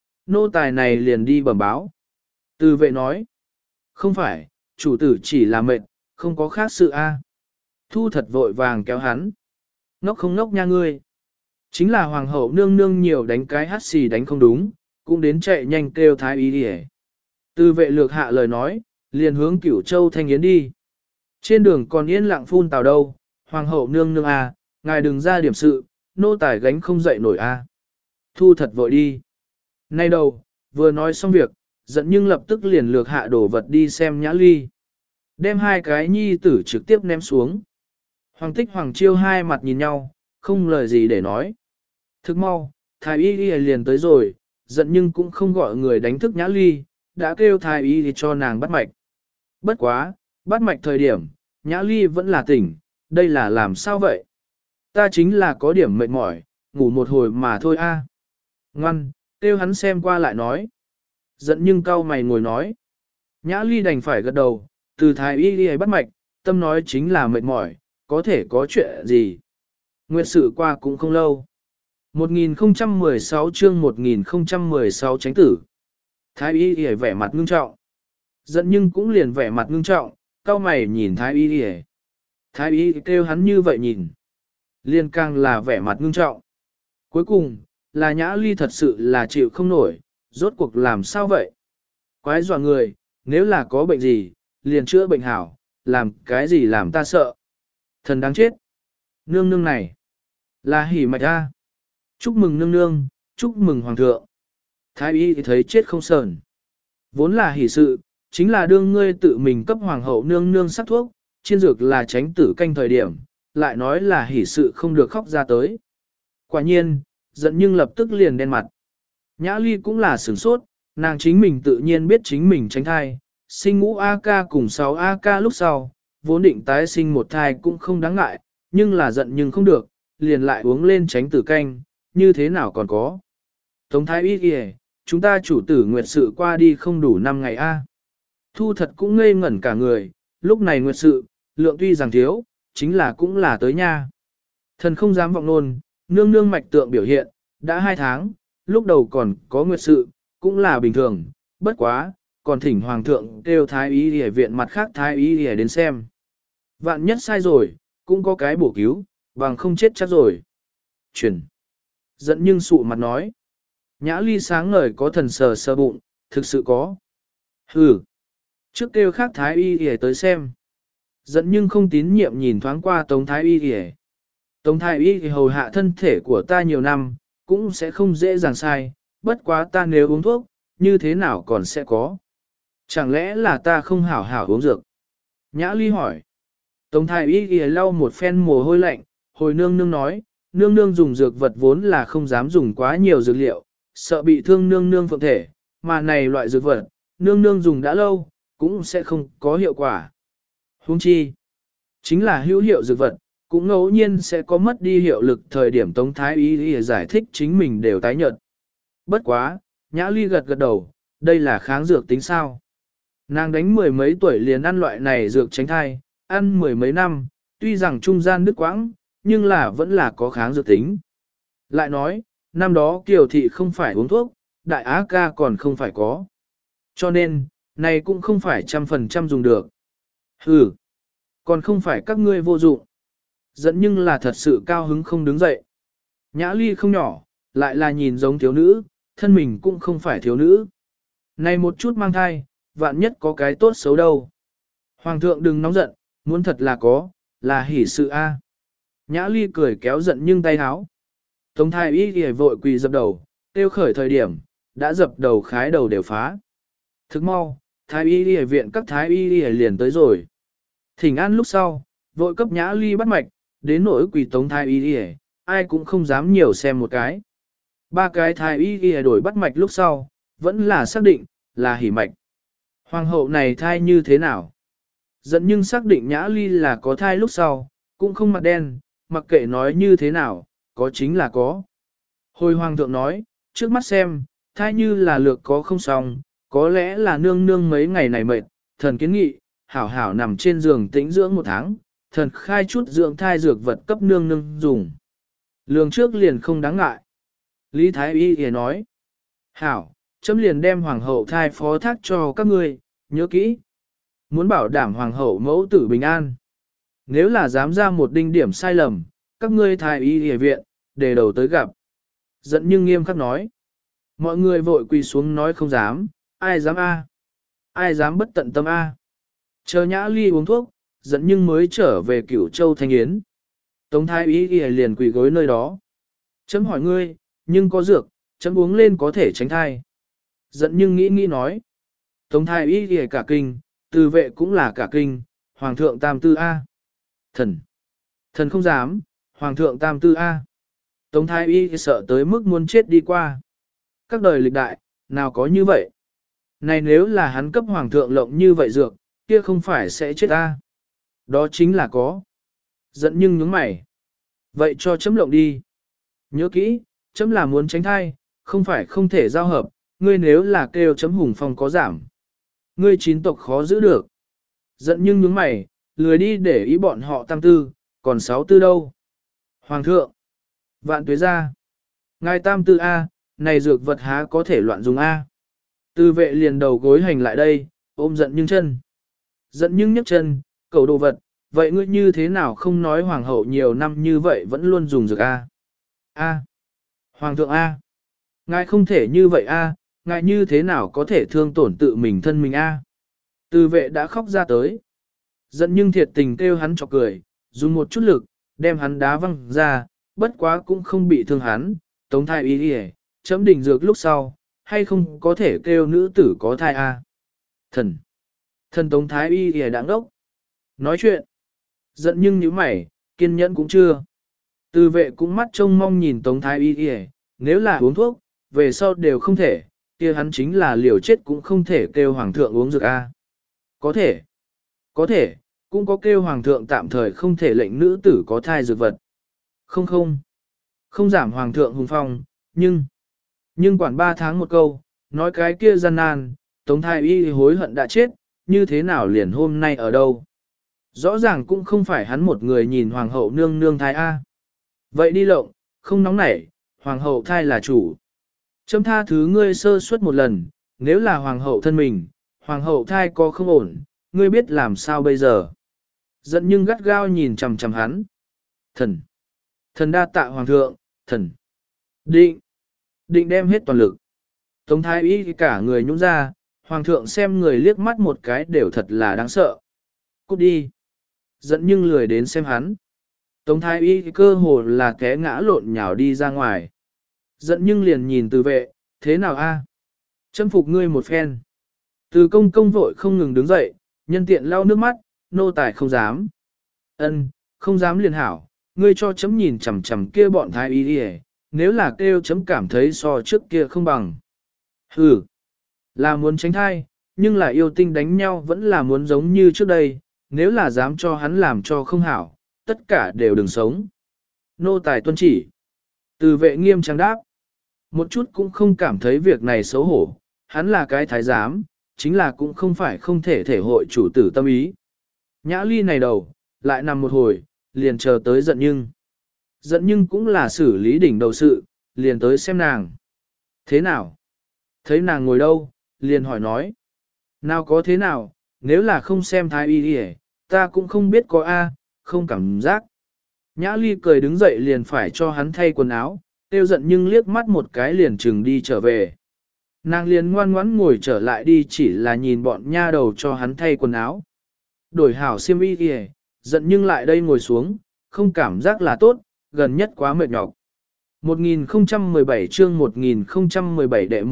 Nô tài này liền đi bẩm báo. Từ vệ nói. Không phải, chủ tử chỉ là mệt, không có khác sự a. Thu thật vội vàng kéo hắn. Ngốc không ngốc nha ngươi. Chính là hoàng hậu nương nương nhiều đánh cái hát xì đánh không đúng, cũng đến chạy nhanh kêu thái y đi. Từ vệ lược hạ lời nói, liền hướng Cửu Châu Thanh Yến đi. Trên đường còn yên lặng phun tào đâu, hoàng hậu nương nương a, ngài đừng ra điểm sự, nô tài gánh không dậy nổi a. Thu thật vội đi. Nay đầu, vừa nói xong việc, giận nhưng lập tức liền lược hạ đổ vật đi xem Nhã Ly. Đem hai cái nhi tử trực tiếp ném xuống. Hoàng Tích Hoàng Chiêu hai mặt nhìn nhau, không lời gì để nói. Thức mau, thái y liền tới rồi, giận nhưng cũng không gọi người đánh thức Nhã Ly, đã kêu thái y cho nàng bắt mạch. Bất quá, bắt mạch thời điểm, Nhã Ly vẫn là tỉnh, đây là làm sao vậy? Ta chính là có điểm mệt mỏi, ngủ một hồi mà thôi a. Ngoan, kêu hắn xem qua lại nói. Giận nhưng cau mày ngồi nói. Nhã Ly đành phải gật đầu, từ thái y bắt mạch, tâm nói chính là mệt mỏi, có thể có chuyện gì. Nguyệt sự qua cũng không lâu. 1016 chương 1016 tránh tử. Thái y vẻ mặt ngưng trọng. Giận nhưng cũng liền vẻ mặt ngưng trọng, cau mày nhìn thái y. Thái y kêu hắn như vậy nhìn. Liên càng là vẻ mặt ngưng trọng. Cuối cùng, là Nhã Ly thật sự là chịu không nổi, rốt cuộc làm sao vậy? Quái dọa người, nếu là có bệnh gì, liền chữa bệnh hảo, làm cái gì làm ta sợ. Thần đáng chết. Nương nương này, là hỉ mạch a. Chúc mừng nương nương, chúc mừng hoàng thượng. Thái y thì thấy chết không sờn. Vốn là hỉ sự, chính là đương ngươi tự mình cấp hoàng hậu nương nương sắc thuốc, chiên dược là tránh tử canh thời điểm, lại nói là hỉ sự không được khóc ra tới. Quả nhiên, giận nhưng lập tức liền đen mặt. Nhã Ly cũng là sửng sốt, nàng chính mình tự nhiên biết chính mình tránh thai, sinh ngũ A-ca cùng 6 A-ca lúc sau, vốn định tái sinh một thai cũng không đáng ngại, nhưng là giận nhưng không được, liền lại uống lên tránh tử canh, như thế nào còn có. Tống thái y kìa, chúng ta chủ tử nguyệt sự qua đi không đủ 5 ngày a. Thu thật cũng ngây ngẩn cả người, lúc này nguyệt sự, lượng tuy rằng thiếu, chính là cũng là tới nha. Thần không dám vọng nôn, nương nương mạch tượng biểu hiện, đã 2 tháng, lúc đầu còn có nguyệt sự, cũng là bình thường, bất quá, còn thỉnh hoàng thượng kêu thái y để viện mặt khác thái y để đến xem. Vạn nhất sai rồi, cũng có cái bổ cứu, bằng không chết chắc rồi. Chuyển. Giận nhưng sụ mặt nói. Nhã Ly sáng ngời có thần sờ sờ bụng, thực sự có. Hừ. Trước kêu khác thái y để tới xem. Giận nhưng không tín nhiệm nhìn thoáng qua Tống thái y để. Tống thái y thì hầu hạ thân thể của ta nhiều năm, cũng sẽ không dễ dàng sai, bất quá ta nếu uống thuốc, như thế nào còn sẽ có. Chẳng lẽ là ta không hảo hảo uống dược? Nhã Ly hỏi. Tống thái y ghi lau một phen mồ hôi lạnh, hồi nương nương nói, nương nương dùng dược vật vốn là không dám dùng quá nhiều dược liệu, sợ bị thương nương nương phượng thể, mà này loại dược vật, nương nương dùng đã lâu, cũng sẽ không có hiệu quả. Huống chi, chính là hữu hiệu dược vật, cũng ngẫu nhiên sẽ có mất đi hiệu lực thời điểm Tống thái y giải thích chính mình đều tái nhợt. Bất quá, Nhã Ly gật gật đầu, đây là kháng dược tính sao. Nàng đánh mười mấy tuổi liền ăn loại này dược tránh thai, ăn mười mấy năm, tuy rằng trung gian đứt quãng, nhưng là vẫn là có kháng dược tính. Lại nói, năm đó Kiều Thị không phải uống thuốc, Đại Á ca còn không phải có. Cho nên, này cũng không phải 100% dùng được. Ừ, còn không phải các ngươi vô dụng. Giận nhưng là thật sự cao hứng không đứng dậy. Nhã Ly không nhỏ, lại là nhìn giống thiếu nữ, thân mình cũng không phải thiếu nữ. Này một chút mang thai, vạn nhất có cái tốt xấu đâu. Hoàng thượng đừng nóng giận, muốn thật là có, là hỉ sự a. Nhã Ly cười kéo giận nhưng tay háo. Tống thái y thì vội quỳ dập đầu, tiêu khởi thời điểm, đã dập đầu khái đầu đều phá. Thức mau, thái y đi viện các thái y đi liền tới rồi. Thỉnh an lúc sau, vội cấp Nhã Ly bắt mạch, đến nỗi quỳ tống thái y đi ai cũng không dám nhiều xem một cái. Ba cái thái y đi đổi bắt mạch lúc sau, vẫn là xác định, là hỉ mạch. Hoàng hậu này thai như thế nào? Giận nhưng xác định Nhã Ly là có thai lúc sau, cũng không mặt đen, mặc kệ nói như thế nào, có chính là có. Hồi hoàng thượng nói, trước mắt xem, thai như là lược có không xong, có lẽ là nương nương mấy ngày này mệt, thần kiến nghị, hảo hảo nằm trên giường tĩnh dưỡng một tháng, thần khai chút dưỡng thai dược vật cấp nương nương dùng. Lường trước liền không đáng ngại. Lý Thái Y thì nói, hảo, chấm liền đem hoàng hậu thai phó thác cho các ngươi, nhớ kỹ. Muốn bảo đảm hoàng hậu mẫu tử bình an. Nếu là dám ra một đinh điểm sai lầm, các ngươi Thái Y y viện, để đầu tới gặp. Giận nhưng nghiêm khắc nói. Mọi người vội quỳ xuống nói không dám, ai dám a? Ai dám bất tận tâm a? Chờ Nhã Ly uống thuốc, giận nhưng mới trở về Cửu Châu Thanh Yến. Tống Thái Y y liền quỳ gối nơi đó. Chấm hỏi ngươi, nhưng có dược, chấm uống lên có thể tránh thai. Giận nhưng nghĩ nói. Tống Thái Y y cả kinh, Từ Vệ cũng là cả kinh, Hoàng thượng tam tư a. Thần không dám, Hoàng thượng tam tư a. Tống Thái Y sợ tới mức muốn chết đi qua. Các đời lịch đại, nào có như vậy? Này nếu là hắn cấp Hoàng thượng lộng như vậy dược, kia không phải sẽ chết a? Đó chính là có. Giận nhưng nhướng mày. Vậy cho chấm lộng đi. Nhớ kỹ, chấm là muốn tránh thai, không phải không thể giao hợp, ngươi nếu là kêu chấm hùng phong có giảm. Ngươi chín tộc khó giữ được. Giận nhưng nhướng mày, lười đi để ý bọn họ tam tư, còn sáu tư đâu. Hoàng thượng, vạn tuế ra. Ngài tam tư A, này dược vật há có thể loạn dùng A. Từ Vệ liền đầu gối hành lại đây, ôm giận nhưng chân. Giận nhưng nhấc chân, cầu đồ vật, vậy ngươi như thế nào không nói hoàng hậu nhiều năm như vậy vẫn luôn dùng dược A. A. Hoàng thượng A. Ngài không thể như vậy A, ngài như thế nào có thể thương tổn tự mình thân mình A. Từ Vệ đã khóc ra tới. Giận nhưng thiệt tình kêu hắn chọc cười, dùng một chút lực, đem hắn đá văng ra, bất quá cũng không bị thương hắn. Tống Thái Y đi chấm đỉnh dược lúc sau, hay không có thể kêu nữ tử có thai A. Thần Tống Thái Y đi đáng đốc. Nói chuyện. Giận nhưng nhíu mày, kiên nhẫn cũng chưa. Từ Vệ cũng mắt trông mong nhìn Tống Thái Y đi nếu là uống thuốc, về sau đều không thể, kia hắn chính là liều chết cũng không thể kêu hoàng thượng uống dược A. Có thể, cũng có kêu hoàng thượng tạm thời không thể lệnh nữ tử có thai dược vật. Không giảm hoàng thượng hùng phong, nhưng quản 3 tháng một câu, nói cái kia gian nan, Tống Thái Y hối hận đã chết, như thế nào liền hôm nay ở đâu. Rõ ràng cũng không phải hắn một người nhìn hoàng hậu nương nương thai A. Vậy đi lộng, không nóng nảy, hoàng hậu thai là chủ. Chấm tha thứ ngươi sơ suất một lần, nếu là hoàng hậu thân mình, hoàng hậu thai có không ổn, ngươi biết làm sao bây giờ. Giận nhưng gắt gao nhìn chằm chằm hắn. Thần đa tạ hoàng thượng, thần. Định đem hết toàn lực. Tống Thái Y cả người nhũn ra, hoàng thượng xem người liếc mắt một cái đều thật là đáng sợ. Cút đi. Giận nhưng lười đến xem hắn. Tống Thái Y cơ hồ là té ngã lộn nhào đi ra ngoài. Giận nhưng liền nhìn Từ Vệ, thế nào a? Châm phục ngươi một phen. Từ công công vội không ngừng đứng dậy, nhân tiện lau nước mắt, nô tài không dám. Không dám liền hảo, ngươi cho chấm nhìn chằm chằm kia bọn Thái Y đi, nếu là kêu chấm cảm thấy so trước kia không bằng. Hừ, là muốn tránh thai, nhưng là yêu tinh đánh nhau vẫn là muốn giống như trước đây, nếu là dám cho hắn làm cho không hảo, tất cả đều đừng sống. Nô tài tuân chỉ. Từ Vệ nghiêm trang đáp. Một chút cũng không cảm thấy việc này xấu hổ, hắn là cái thái giám, chính là cũng không phải không thể thể hội chủ tử tâm ý. Nhã ly này đầu, lại nằm một hồi, liền chờ tới giận nhưng. Giận nhưng cũng là xử lý đỉnh đầu sự, liền tới xem nàng. Thế nào? Thấy nàng ngồi đâu, liền hỏi nói. Nào có thế nào, nếu là không xem thái y đi ta cũng không biết có A, không cảm giác. Nhã ly cười đứng dậy liền phải cho hắn thay quần áo, tiêu giận nhưng liếc mắt một cái liền chừng đi trở về. Nàng liền ngoan ngoãn ngồi trở lại đi chỉ là nhìn bọn nha đầu cho hắn thay quần áo. Đổi hảo xiêm y kìa, giận nhưng lại đây ngồi xuống, không cảm giác là tốt, gần nhất quá mệt nhọc. 1017 chương 1017 đệ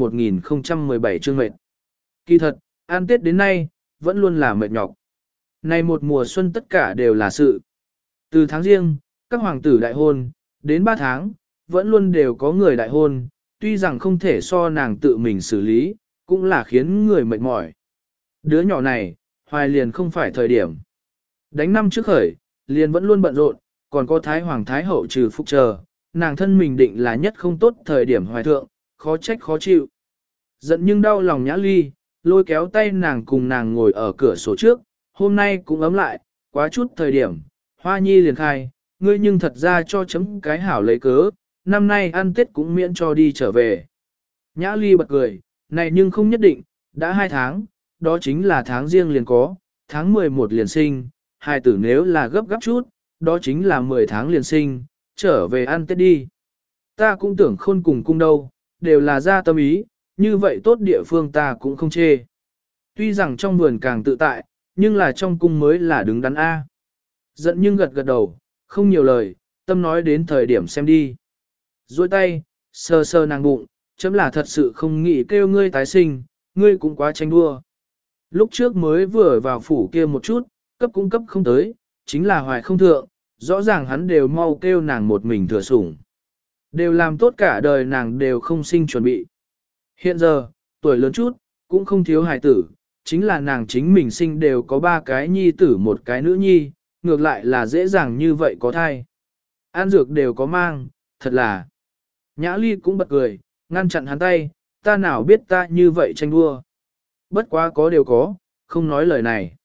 1017 chương mệt. Kỳ thật, ăn Tết đến nay, vẫn luôn là mệt nhọc. Này một mùa xuân tất cả đều là sự. Từ tháng riêng, các hoàng tử đại hôn, đến 3 tháng, vẫn luôn đều có người đại hôn, tuy rằng không thể so nàng tự mình xử lý, cũng là khiến người mệt mỏi. Đứa nhỏ này, hoài liền không phải thời điểm. Đánh năm trước khởi, liền vẫn luôn bận rộn, còn có Thái Hoàng Thái Hậu trừ phúc chờ, nàng thân mình định là nhất không tốt thời điểm hoài thượng, khó trách khó chịu. Giận nhưng đau lòng Nhã Ly, lôi kéo tay nàng cùng nàng ngồi ở cửa sổ trước, hôm nay cũng ấm lại, quá chút thời điểm, Hoa Nhi liền khai, ngươi nhưng thật ra cho chấm cái hảo lấy cớ, năm nay ăn Tết cũng miễn cho đi trở về. Nhã Ly bật cười, này nhưng không nhất định, đã 2 tháng, đó chính là tháng riêng liền có, tháng 11 liền sinh, hai tử nếu là gấp gấp chút, đó chính là 10 tháng liền sinh, trở về ăn Tết đi. Ta cũng tưởng khôn cùng cung đâu, đều là ra tâm ý, như vậy tốt địa phương ta cũng không chê. Tuy rằng trong vườn càng tự tại, nhưng là trong cung mới là đứng đắn A. Giận nhưng gật gật đầu, không nhiều lời, tâm nói đến thời điểm xem đi. Rồi tay, sờ sờ nàng bụng, chấm là thật sự không nghĩ kêu ngươi tái sinh, ngươi cũng quá tranh đua. Lúc trước mới vừa vào phủ kia một chút, cấp cũng cấp không tới, chính là hoài không thượng, rõ ràng hắn đều mau kêu nàng một mình thừa sủng. Đều làm tốt cả đời nàng đều không sinh chuẩn bị. Hiện giờ, tuổi lớn chút, cũng không thiếu hài tử, chính là nàng chính mình sinh đều có 3 cái nhi tử một cái nữ nhi, ngược lại là dễ dàng như vậy có thai. An dược đều có mang, thật là. Nhã Ly cũng bật cười, ngăn chặn hắn tay, ta nào biết ta như vậy tranh đua. Bất quá có đều có, không nói lời này.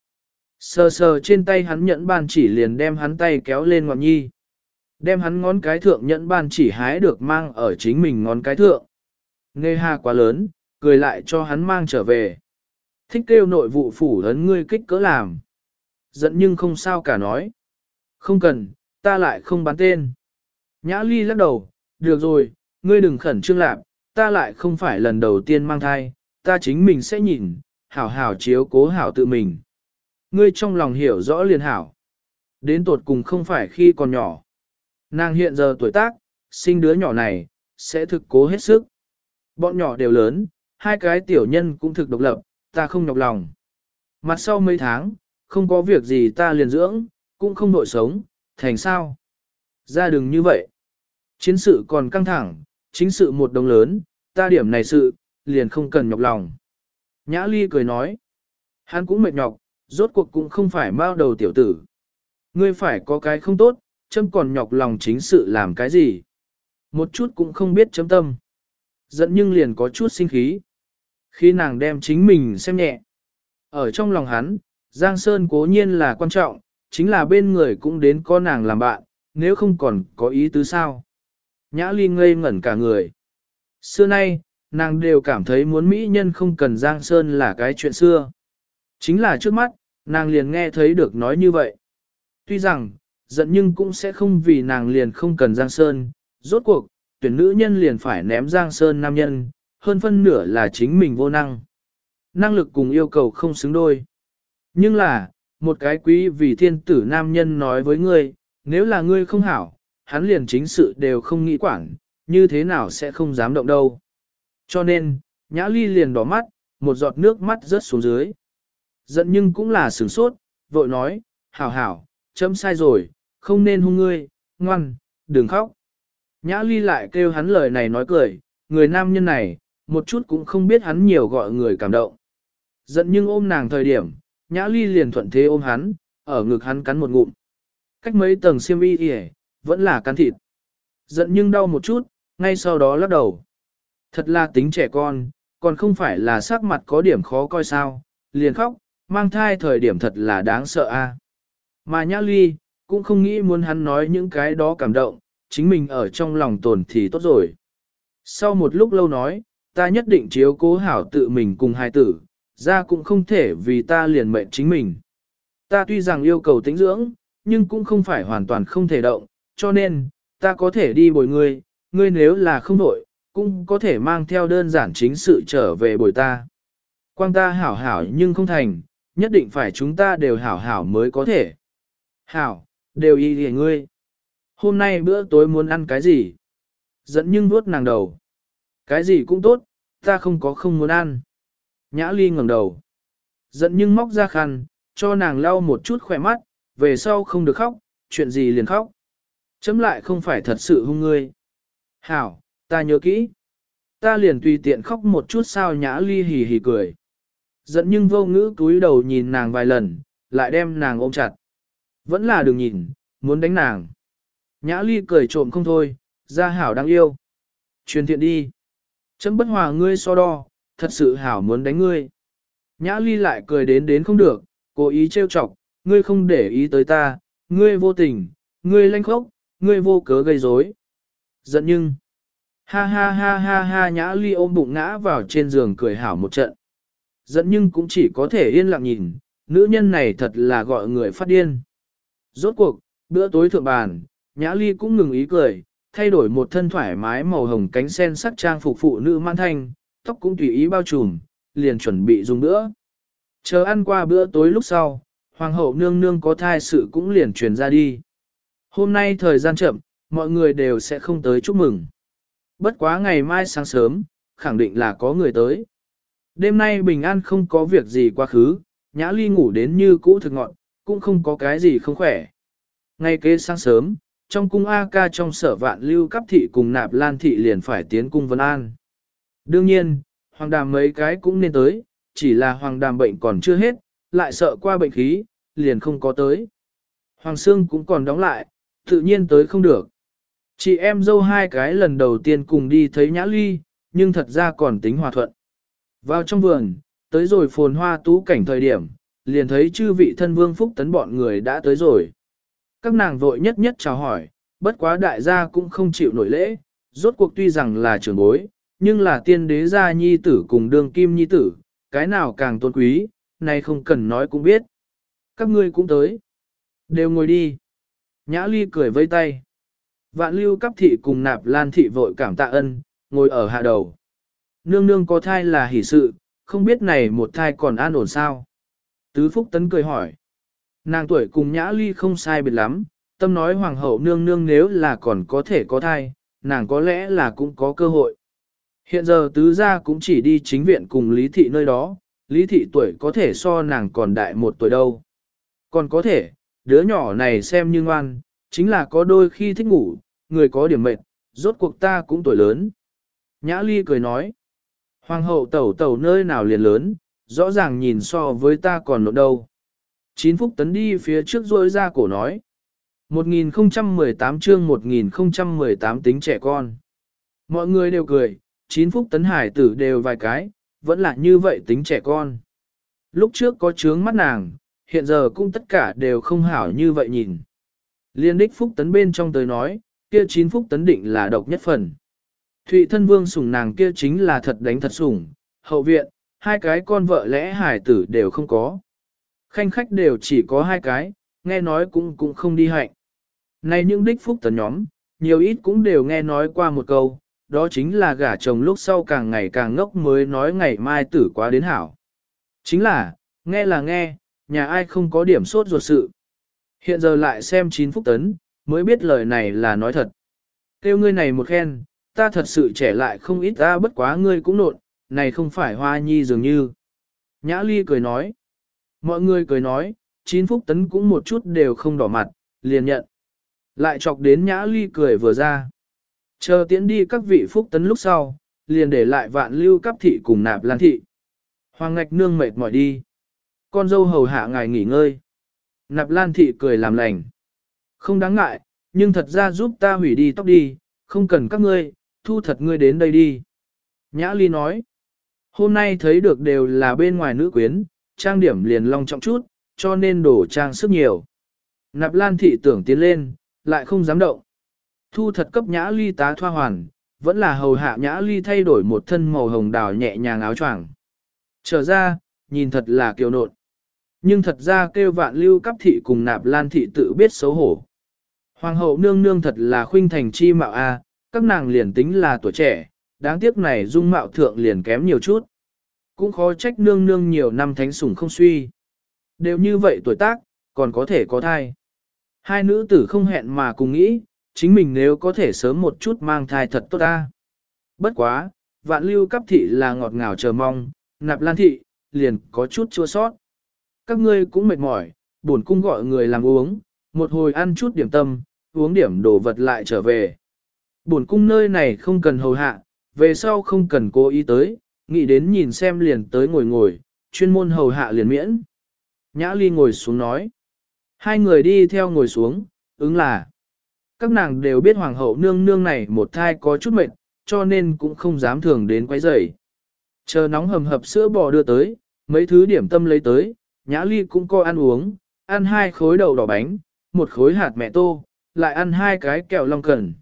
Sờ sờ trên tay hắn nhẫn ban chỉ liền đem hắn tay kéo lên ngọn nhi. Đem hắn ngón cái thượng nhẫn ban chỉ hái được mang ở chính mình ngón cái thượng. Nghe ha quá lớn, cười lại cho hắn mang trở về. Thích kêu nội vụ phủ ấn ngươi kích cỡ làm. Giận nhưng không sao cả nói. Không cần, ta lại không bán tên. Nhã Ly lắc đầu, được rồi, ngươi đừng khẩn trương lạc, ta lại không phải lần đầu tiên mang thai, ta chính mình sẽ nhìn, hảo hảo chiếu cố hảo tự mình. Ngươi trong lòng hiểu rõ liền hảo. Đến tột cùng không phải khi còn nhỏ. Nàng hiện giờ tuổi tác, sinh đứa nhỏ này, sẽ thực cố hết sức. Bọn nhỏ đều lớn, 2 cái tiểu nhân cũng thực độc lập, ta không nhọc lòng. Mặt sau mấy tháng, không có việc gì ta liền dưỡng, cũng không nội sống, thành sao? Ra đừng như vậy. Chiến sự còn căng thẳng, chính sự một đồng lớn, ta điểm này sự, liền không cần nhọc lòng. Nhã Ly cười nói, hắn cũng mệt nhọc, rốt cuộc cũng không phải mao đầu tiểu tử. Ngươi phải có cái không tốt, châm còn nhọc lòng chính sự làm cái gì. Một chút cũng không biết chấm tâm. Giận nhưng liền có chút sinh khí. Khi nàng đem chính mình xem nhẹ. Ở trong lòng hắn, Giang Sơn cố nhiên là quan trọng, chính là bên người cũng đến có nàng làm bạn, nếu không còn có ý tứ sao. Nhã Ly ngây ngẩn cả người. Xưa nay, nàng đều cảm thấy muốn mỹ nhân không cần Giang Sơn là cái chuyện xưa. Chính là trước mắt, nàng liền nghe thấy được nói như vậy. Tuy rằng, giận nhưng cũng sẽ không vì nàng liền không cần Giang Sơn, rốt cuộc, tuyển nữ nhân liền phải ném Giang Sơn nam nhân, hơn phân nửa là chính mình vô năng. Năng lực cùng yêu cầu không xứng đôi. Nhưng là, một cái quý vì thiên tử nam nhân nói với ngươi, nếu là ngươi không hảo, hắn liền chính sự đều không nghĩ quản, như thế nào sẽ không dám động đâu. Cho nên, Nhã Ly liền đỏ mắt, một giọt nước mắt rớt xuống dưới. Giận nhưng cũng là sửng sốt, vội nói, hảo hảo, chấm sai rồi, không nên hung ngươi, ngoan, đừng khóc. Nhã Ly lại kêu hắn lời này nói cười, người nam nhân này, một chút cũng không biết hắn nhiều gọi người cảm động. Giận nhưng ôm nàng thời điểm, Nhã Ly liền thuận thế ôm hắn, ở ngực hắn cắn một ngụm. Cách mấy tầng xiêm y vẫn là cắn thịt. Giận nhưng đau một chút, ngay sau đó lắc đầu. Thật là tính trẻ con, còn không phải là sắc mặt có điểm khó coi sao, liền khóc, mang thai thời điểm thật là đáng sợ a. Mà Nhã Ly, cũng không nghĩ muốn hắn nói những cái đó cảm động, chính mình ở trong lòng tồn thì tốt rồi. Sau một lúc lâu nói, ta nhất định chiếu cố hảo tự mình cùng hai tử, ra cũng không thể vì ta liền mệnh chính mình. Ta tuy rằng yêu cầu tĩnh dưỡng, nhưng cũng không phải hoàn toàn không thể động, cho nên, ta có thể đi bồi ngươi, ngươi nếu là không đổi, cũng có thể mang theo đơn giản chính sự trở về bồi ta. Quang ta hảo hảo nhưng không thành, nhất định phải chúng ta đều hảo hảo mới có thể. Hảo, đều y lìa ngươi. Hôm nay bữa tối muốn ăn cái gì? Dẫn nhưng vuốt nàng đầu. Cái gì cũng tốt, ta không có không muốn ăn. Nhã Ly ngẩng đầu. Dẫn nhưng móc ra khăn, cho nàng lau một chút khỏe mắt, về sau không được khóc, chuyện gì liền khóc. Chấm lại không phải thật sự hung ngươi. Hảo, ta nhớ kỹ. Ta liền tùy tiện khóc một chút sao. Nhã Ly hì hì cười. Dẫn nhưng vô ngữ túi đầu nhìn nàng vài lần, lại đem nàng ôm chặt. Vẫn là đừng nhìn, muốn đánh nàng. Nhã Ly cười trộm không thôi, ra hảo đáng yêu. Truyền thiện đi. Chấm bất hòa ngươi so đo, thật sự hảo muốn đánh ngươi. Nhã Ly lại cười đến không được, cố ý trêu chọc, ngươi không để ý tới ta, ngươi vô tình, ngươi lanh khốc, ngươi vô cớ gây rối. Giận nhưng. Ha ha ha ha ha. Nhã Ly ôm bụng ngã vào trên giường cười hảo một trận. Giận nhưng cũng chỉ có thể yên lặng nhìn, nữ nhân này thật là gọi người phát điên. Rốt cuộc, bữa tối thượng bàn, Nhã Ly cũng ngừng ý cười, thay đổi một thân thoải mái màu hồng cánh sen sắc trang phục phụ nữ mãn thanh, tóc cũng tùy ý bao trùm, liền chuẩn bị dùng bữa. Chờ ăn qua bữa tối lúc sau, hoàng hậu nương nương có thai sự cũng liền truyền ra đi. Hôm nay thời gian chậm, mọi người đều sẽ không tới chúc mừng. Bất quá ngày mai sáng sớm, khẳng định là có người tới. Đêm nay bình an không có việc gì quá khứ, Nhã Ly ngủ đến như cũ thực ngọn, cũng không có cái gì không khỏe. Ngay kế sáng sớm, trong cung A Ca trong sở Vạn Lưu Cấp thị cùng Nạp Lan thị liền phải tiến cung Vân An. Đương nhiên, hoàng đàm mấy cái cũng nên tới, chỉ là hoàng đàm bệnh còn chưa hết, lại sợ qua bệnh khí, liền không có tới. Hoàng Sương cũng còn đóng lại, tự nhiên tới không được. Chị em dâu hai cái lần đầu tiên cùng đi thấy Nhã Ly, nhưng thật ra còn tính hòa thuận. Vào trong vườn, tới rồi phồn hoa tú cảnh thời điểm, liền thấy chư vị thân vương phúc tấn bọn người đã tới rồi. Các nàng vội nhất nhất chào hỏi, bất quá đại gia cũng không chịu nổi lễ, rốt cuộc tuy rằng là trưởng bối, nhưng là tiên đế gia nhi tử cùng đương kim nhi tử, cái nào càng tôn quý, này không cần nói cũng biết. Các ngươi cũng tới. Đều ngồi đi. Nhã Ly cười vây tay. Vạn Lưu Cấp thị cùng Nạp Lan thị vội cảm tạ ân, ngồi ở hạ đầu. Nương nương có thai là hỷ sự, không biết này một thai còn an ổn sao. Tứ Phúc Tấn cười hỏi. Nàng tuổi cùng Nhã Ly không sai biệt lắm, tâm nói hoàng hậu nương nương nếu là còn có thể có thai, nàng có lẽ là cũng có cơ hội. Hiện giờ tứ gia cũng chỉ đi chính viện cùng Lý thị nơi đó, Lý thị tuổi có thể so nàng còn đại một tuổi đâu. Còn có thể, đứa nhỏ này xem như ngoan, chính là có đôi khi thích ngủ, người có điểm mệt, rốt cuộc ta cũng tuổi lớn. Nhã Ly cười nói, hoàng hậu tẩu tẩu nơi nào liền lớn, rõ ràng nhìn so với ta còn nộn đâu. Chín Phúc Tấn đi phía trước rôi ra cổ nói. 1018 chương 1018 tính trẻ con. Mọi người đều cười, Chín Phúc Tấn hải tử đều vài cái, vẫn là như vậy tính trẻ con. Lúc trước có trướng mắt nàng, hiện giờ cũng tất cả đều không hảo như vậy nhìn. Liên đích Phúc Tấn bên trong tới nói, kia Chín Phúc Tấn định là độc nhất phần. Thụy thân vương sủng nàng kia chính là thật đánh thật sủng, hậu viện, hai cái con vợ lẽ hải tử đều không có. Khanh khách đều chỉ có hai cái, nghe nói cũng không đi hạnh. Này những đích Phúc Tấn nhóm, nhiều ít cũng đều nghe nói qua một câu, đó chính là gả chồng lúc sau càng ngày càng ngốc mới nói ngày mai tử quá đến hảo. Chính là nghe, nhà ai không có điểm sốt ruột sự. Hiện giờ lại xem Chín Phúc Tấn, mới biết lời này là nói thật. Kêu ngươi này một khen, ta thật sự trẻ lại không ít ta bất quá ngươi cũng nộn, này không phải hoa nhi dường như. Nhã Ly cười nói. Mọi người cười nói, Chín Phúc Tấn cũng một chút đều không đỏ mặt, liền nhận. Lại chọc đến Nhã Ly cười vừa ra. Chờ tiễn đi các vị Phúc Tấn lúc sau, liền để lại Vạn Lưu Cấp thị cùng Nạp Lan thị. Hoàng Ngạch Nương mệt mỏi đi. Con dâu hầu hạ ngài nghỉ ngơi. Nạp Lan thị cười làm lành. Không đáng ngại, nhưng thật ra giúp ta hủy đi tóc đi, không cần các ngươi, thu thật ngươi đến đây đi. Nhã Ly nói, hôm nay thấy được đều là bên ngoài nữ quyến, trang điểm liền long trọng chút, cho nên đổ trang sức nhiều. Nạp Lan thị tưởng tiến lên, lại không dám động. Thu thật cấp Nhã Ly tá thoa hoàn, vẫn là hầu hạ Nhã Ly thay đổi một thân màu hồng đào nhẹ nhàng áo choàng. Trở ra, nhìn thật là kiều nộn. Nhưng thật ra kêu Vạn Lưu Cấp thị cùng Nạp Lan thị tự biết xấu hổ. Hoàng hậu nương nương thật là khuynh thành chi mạo a, các nàng liền tính là tuổi trẻ, đáng tiếc này dung mạo thượng liền kém nhiều chút. Cũng khó trách nương nương nhiều năm thánh sủng không suy. Đều như vậy tuổi tác, còn có thể có thai. Hai nữ tử không hẹn mà cùng nghĩ, chính mình nếu có thể sớm một chút mang thai thật tốt ta. Bất quá, Vạn Lưu Cấp thị là ngọt ngào chờ mong, Nạp Lan thị, liền có chút chua sót. Các ngươi cũng mệt mỏi, bổn cung gọi người làm uống, một hồi ăn chút điểm tâm, uống điểm đồ vật lại trở về. Bổn cung nơi này không cần hầu hạ, về sau không cần cố ý tới, nghĩ đến nhìn xem liền tới ngồi ngồi, chuyên môn hầu hạ liền miễn. Nhã Ly ngồi xuống nói. Hai người đi theo ngồi xuống, ứng là. Các nàng đều biết hoàng hậu nương nương này một thai có chút mệt, cho nên cũng không dám thường đến quấy rầy. Chờ nóng hầm hập sữa bò đưa tới, mấy thứ điểm tâm lấy tới, Nhã Ly cũng có ăn uống, ăn 2 khối đậu đỏ bánh, 1 khối hạt mẹ tô, lại ăn 2 cái kẹo long cần.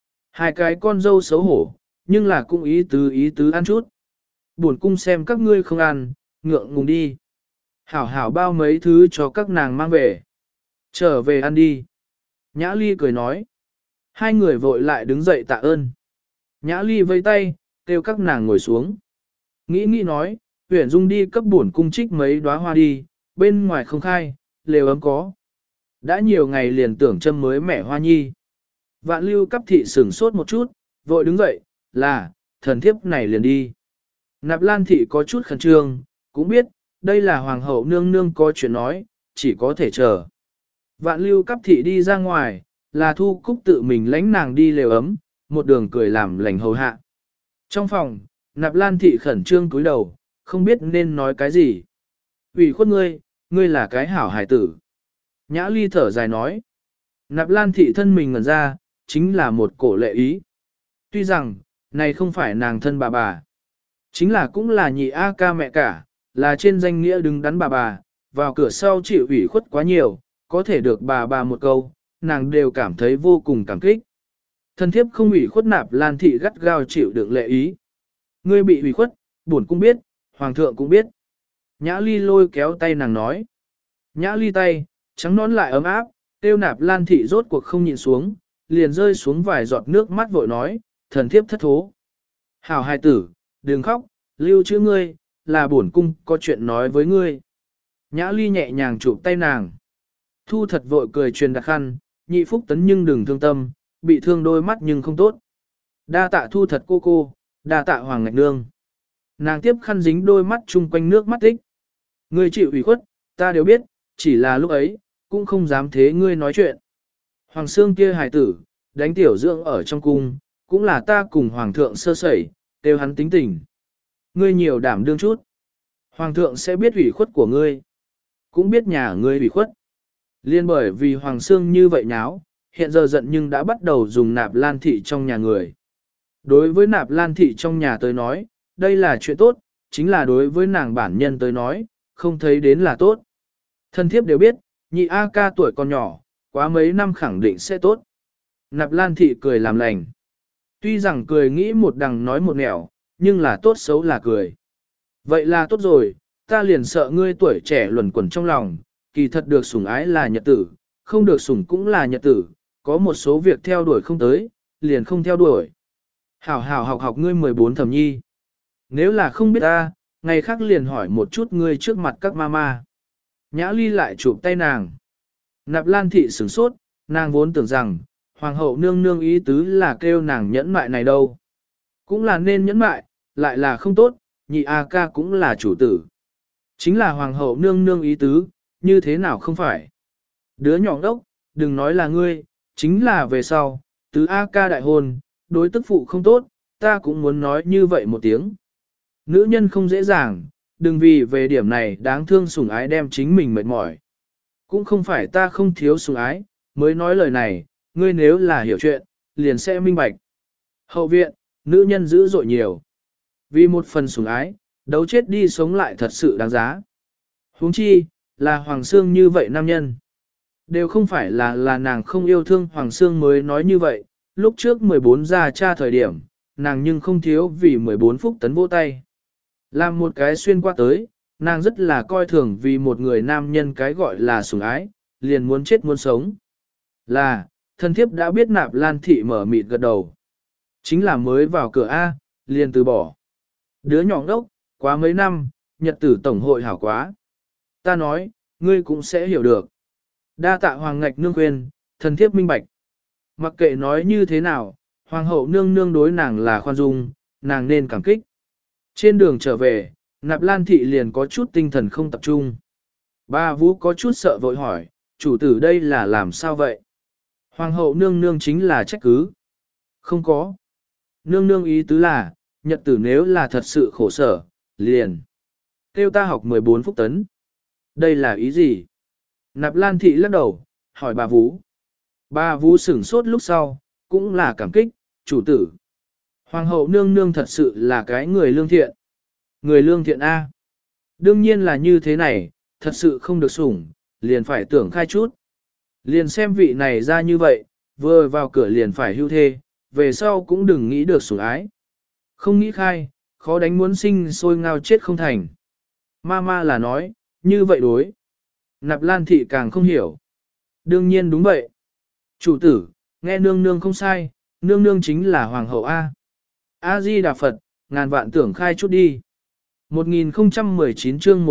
2 cái con dâu xấu hổ, nhưng là cũng ý tứ ăn chút. Buồn cung xem các ngươi không ăn, ngượng ngùng đi. Hảo hảo bao mấy thứ cho các nàng mang về. Trở về ăn đi. Nhã Ly cười nói. Hai người vội lại đứng dậy tạ ơn. Nhã Ly vây tay, kêu các nàng ngồi xuống. Nghĩ nói, Huyền Dung đi cấp bổn cung trích mấy đóa hoa đi, bên ngoài không khai, lều ấm có. Đã nhiều ngày liền tưởng châm mới mẻ hoa nhi. Vạn Lưu Cấp thị sửng sốt một chút, vội đứng dậy, là, thần thiếp này liền đi. Nạp Lan thị có chút khẩn trương, cũng biết, đây là hoàng hậu nương nương có chuyện nói, chỉ có thể chờ. Vạn Lưu Cấp thị đi ra ngoài, là Thu Cúc tự mình lãnh nàng đi lều ấm, một đường cười làm lành hầu hạ. Trong phòng, Nạp Lan thị khẩn trương cúi đầu, không biết nên nói cái gì. Ủy khuất ngươi là cái hảo hải tử. Nhã Ly thở dài nói. Nạp Lan thị thân mình ngẩn ra, chính là một cổ lệ ý. Tuy rằng, này không phải nàng thân bà. Chính là cũng là nhị A ca mẹ cả, là trên danh nghĩa đứng đắn bà, vào cửa sau chịu ủy khuất quá nhiều, có thể được bà một câu, nàng đều cảm thấy vô cùng cảm kích. Thân thiếp không ủy khuất Nạp Lan thị gắt gao chịu được lệ ý. Ngươi bị ủy khuất, bổn cũng biết, hoàng thượng cũng biết. Nhã Ly lôi kéo tay nàng nói. Nhã Ly tay, trắng nón lại ấm áp, tiêu Nạp Lan thị rốt cuộc không nhịn xuống, liền rơi xuống vài giọt nước mắt vội nói, thần thiếp thất thố. Hảo hài tử, đừng khóc, lưu trữ ngươi, là bổn cung có chuyện nói với ngươi. Nhã Ly nhẹ nhàng chụp tay nàng. Thu thật vội cười truyền đặc khăn, nhị phúc tấn nhưng đừng thương tâm, bị thương đôi mắt nhưng không tốt. Đa tạ Thu thật cô, đa tạ Hoàng Ngạch Nương. Nàng tiếp khăn dính đôi mắt chung quanh nước mắt tích. Ngươi chịu ủy khuất, ta đều biết, chỉ là lúc ấy, cũng không dám thế ngươi nói chuyện. Hoàng Sương kia hài tử, đánh tiểu dưỡng ở trong cung, cũng là ta cùng Hoàng thượng sơ sẩy, đều hắn tính tình. Ngươi nhiều đảm đương chút. Hoàng thượng sẽ biết ủy khuất của ngươi, cũng biết nhà ngươi ủy khuất. Liên bởi vì Hoàng Sương như vậy nháo, hiện giờ giận nhưng đã bắt đầu dùng Nạp Lan thị trong nhà người. Đối với Nạp Lan thị trong nhà tới nói, đây là chuyện tốt, chính là đối với nàng bản nhân tới nói, không thấy đến là tốt. Thân thiếp đều biết, nhị A ca tuổi còn nhỏ, quá mấy năm khẳng định sẽ tốt. Nạp Lan thị cười làm lành. Tuy rằng cười nghĩ một đằng nói một nẻo, nhưng là tốt xấu là cười. Vậy là tốt rồi, ta liền sợ ngươi tuổi trẻ luẩn quẩn trong lòng, kỳ thật được sủng ái là nhật tử, không được sủng cũng là nhật tử, có một số việc theo đuổi không tới, liền không theo đuổi. Hảo hảo học ngươi 14 thẩm nhi. Nếu là không biết ta, ngày khác liền hỏi một chút ngươi trước mặt các mama. Nhã Ly lại chụp tay nàng. Nạp Lan thị sửng sốt, nàng vốn tưởng rằng, hoàng hậu nương nương ý tứ là kêu nàng nhẫn mại này đâu. Cũng là nên nhẫn mại, lại là không tốt, nhị A ca cũng là chủ tử. Chính là hoàng hậu nương nương ý tứ, như thế nào không phải. Đứa nhỏ đốc, đừng nói là ngươi, chính là về sau, tứ A ca đại hôn, đối tức phụ không tốt, ta cũng muốn nói như vậy một tiếng. Nữ nhân không dễ dàng, đừng vì về điểm này đáng thương sủng ái đem chính mình mệt mỏi. Cũng không phải ta không thiếu sủng ái, mới nói lời này, ngươi nếu là hiểu chuyện, liền sẽ minh bạch. Hậu viện, nữ nhân dữ dội nhiều. Vì một phần sủng ái, đấu chết đi sống lại thật sự đáng giá. Huống chi, là Hoàng Sương như vậy nam nhân. Đều không phải là nàng không yêu thương Hoàng Sương mới nói như vậy, lúc trước 14 ra cha thời điểm, nàng nhưng không thiếu vì 14 phút tấn vỗ tay. Làm một cái xuyên qua tới, nàng rất là coi thường vì một người nam nhân cái gọi là sủng ái, liền muốn chết muốn sống. Là, thân thiếp đã biết Nạp Lan Thị mở mịt gật đầu. Chính là mới vào cửa A, liền từ bỏ. Đứa nhỏ đốc, quá mấy năm, nhật tử tổng hội hảo quá. Ta nói, ngươi cũng sẽ hiểu được. Đa tạ Hoàng Ngạch nương khuyên, thân thiếp minh bạch. Mặc kệ nói như thế nào, Hoàng hậu nương nương đối nàng là khoan dung, nàng nên cảm kích. Trên đường trở về, Nạp Lan Thị liền có chút tinh thần không tập trung. Ba Vũ có chút sợ vội hỏi, chủ tử đây là làm sao vậy? Hoàng hậu nương nương chính là trách cứ. Không có. Nương nương ý tứ là, nhật tử nếu là thật sự khổ sở, liền. Kêu ta học 14 phút tấn. Đây là ý gì? Nạp Lan Thị lắc đầu, hỏi bà Vũ. Bà Vũ sửng sốt lúc sau, cũng là cảm kích, chủ tử. Hoàng hậu nương nương thật sự là cái người lương thiện. Người lương thiện A. Đương nhiên là như thế này, thật sự không được sủng, liền phải tưởng khai chút. Liền xem vị này ra như vậy, vừa vào cửa liền phải hưu thê, về sau cũng đừng nghĩ được sủng ái. Không nghĩ khai, khó đánh muốn sinh sôi ngao chết không thành. Ma là nói, như vậy đối. Nạp Lan Thị càng không hiểu. Đương nhiên đúng vậy. Chủ tử, nghe nương nương không sai, nương nương chính là hoàng hậu A. A-di Đà Phật, ngàn vạn tưởng khai chút đi. 1019 chương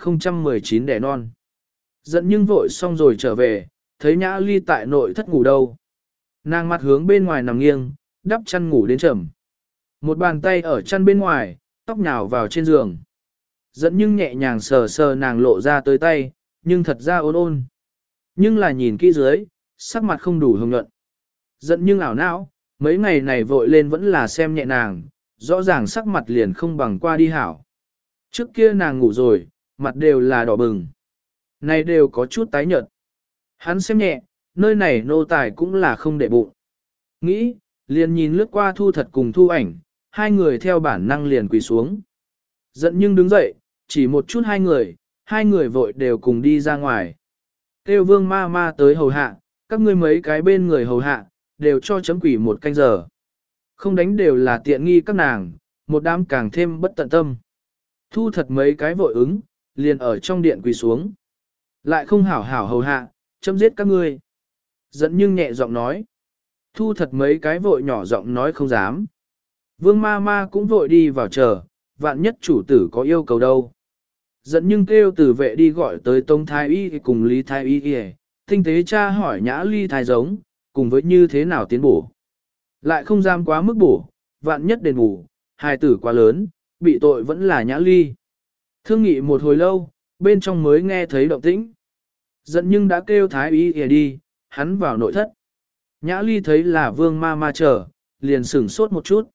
1019 đẻ non. Giận nhưng vội xong rồi trở về, thấy Nhã Ly tại nội thất ngủ đâu. Nàng mặt hướng bên ngoài nằm nghiêng, đắp chăn ngủ đến trầm. Một bàn tay ở chăn bên ngoài, tóc nhào vào trên giường. Giận nhưng nhẹ nhàng sờ sờ nàng lộ ra tới tay, nhưng thật ra ôn ôn. Nhưng là nhìn kỹ dưới, sắc mặt không đủ hồng nhuận. Giận nhưng ảo não, mấy ngày này vội lên vẫn là xem nhẹ nàng, rõ ràng sắc mặt liền không bằng qua đi hảo. Trước kia nàng ngủ rồi, mặt đều là đỏ bừng. Này đều có chút tái nhợt. Hắn xem nhẹ, nơi này nô tài cũng là không để bụng. Nghĩ, liền nhìn lướt qua Thu Thật cùng Thu Ảnh, hai người theo bản năng liền quỳ xuống. Giận nhưng đứng dậy, chỉ một chút hai người vội đều cùng đi ra ngoài. Kêu Vương ma tới hầu hạ, các ngươi mấy cái bên người hầu hạ, đều cho chấm quỷ một canh giờ. Không đánh đều là tiện nghi các nàng, một đám càng thêm bất tận tâm. Thu Thật mấy cái vội ứng, liền ở trong điện quỳ xuống. Lại không hảo hảo hầu hạ, chấm giết các ngươi. Giận nhưng nhẹ giọng nói. Thu Thật mấy cái vội nhỏ giọng nói không dám. Vương ma cũng vội đi vào chờ, vạn nhất chủ tử có yêu cầu đâu. Giận nhưng kêu tử vệ đi gọi tới Tông Thái Y cùng Lý Thái Y, tinh tế tra hỏi Nhã Ly thai giống, cùng với như thế nào tiến bổ. Lại không dám quá mức bổ, vạn nhất đền bù, hài tử quá lớn, bị tội vẫn là Nhã Ly. Thương nghị một hồi lâu, bên trong mới nghe thấy động tĩnh. Giận nhưng đã kêu Thái Y đi, hắn vào nội thất. Nhã Ly thấy là Vương ma chờ, liền sửng sốt một chút.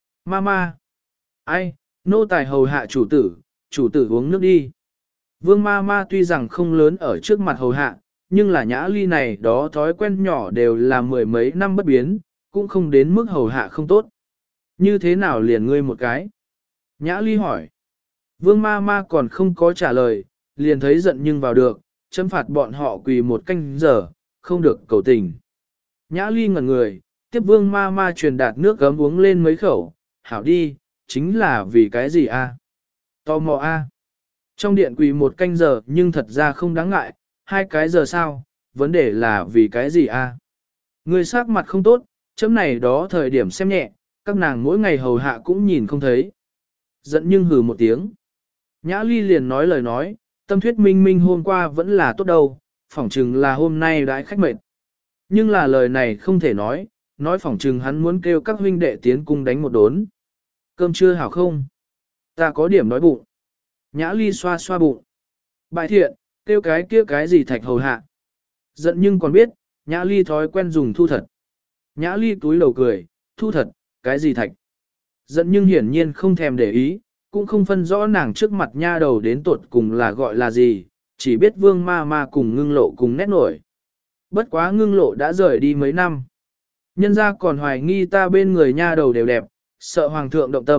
Ma, ai, nô tài hầu hạ chủ tử uống nước đi. Vương ma tuy rằng không lớn ở trước mặt hầu hạ, nhưng là Nhã Ly này đó thói quen nhỏ đều là mười mấy năm bất biến, cũng không đến mức hầu hạ không tốt. Như thế nào liền ngươi một cái? Nhã Ly hỏi. Vương ma còn không có trả lời, liền thấy giận nhưng vào được, chấm phạt bọn họ quỳ một canh giờ, không được cầu tình. Nhã Ly ngẩn người, tiếp Vương ma truyền đạt nước gấm uống lên mấy khẩu, hảo đi, chính là vì cái gì a? Tò mò a. Trong điện quỳ một canh giờ nhưng thật ra không đáng ngại, 2 cái giờ sao, vấn đề là vì cái gì a? Người sắc mặt không tốt, chấm này đó thời điểm xem nhẹ, các nàng mỗi ngày hầu hạ cũng nhìn không thấy. Giận nhưng hừ một tiếng. Nhã Ly liền nói lời nói, tâm thuyết minh hôm qua vẫn là tốt đâu, phỏng chừng là hôm nay đãi khách mệt. Nhưng là lời này không thể nói phỏng chừng hắn muốn kêu các huynh đệ tiến cung đánh một đốn. Cơm trưa hảo không? Ta có điểm đói bụng. Nhã Ly xoa xoa bụng. Bài thiện, kêu cái kia cái gì thạch hầu hạ. Giận nhưng còn biết, Nhã Ly thói quen dùng Thu Thật. Nhã Ly túi đầu cười, Thu Thật, cái gì thạch. Giận nhưng hiển nhiên không thèm để ý, cũng không phân rõ nàng trước mặt nha đầu đến tột cùng là gọi là gì, chỉ biết Vương ma cùng Ngưng Lộ cùng nét nổi. Bất quá Ngưng Lộ đã rời đi mấy năm. Nhân ra còn hoài nghi ta bên người nha đầu đều đẹp, sợ hoàng thượng động tâm,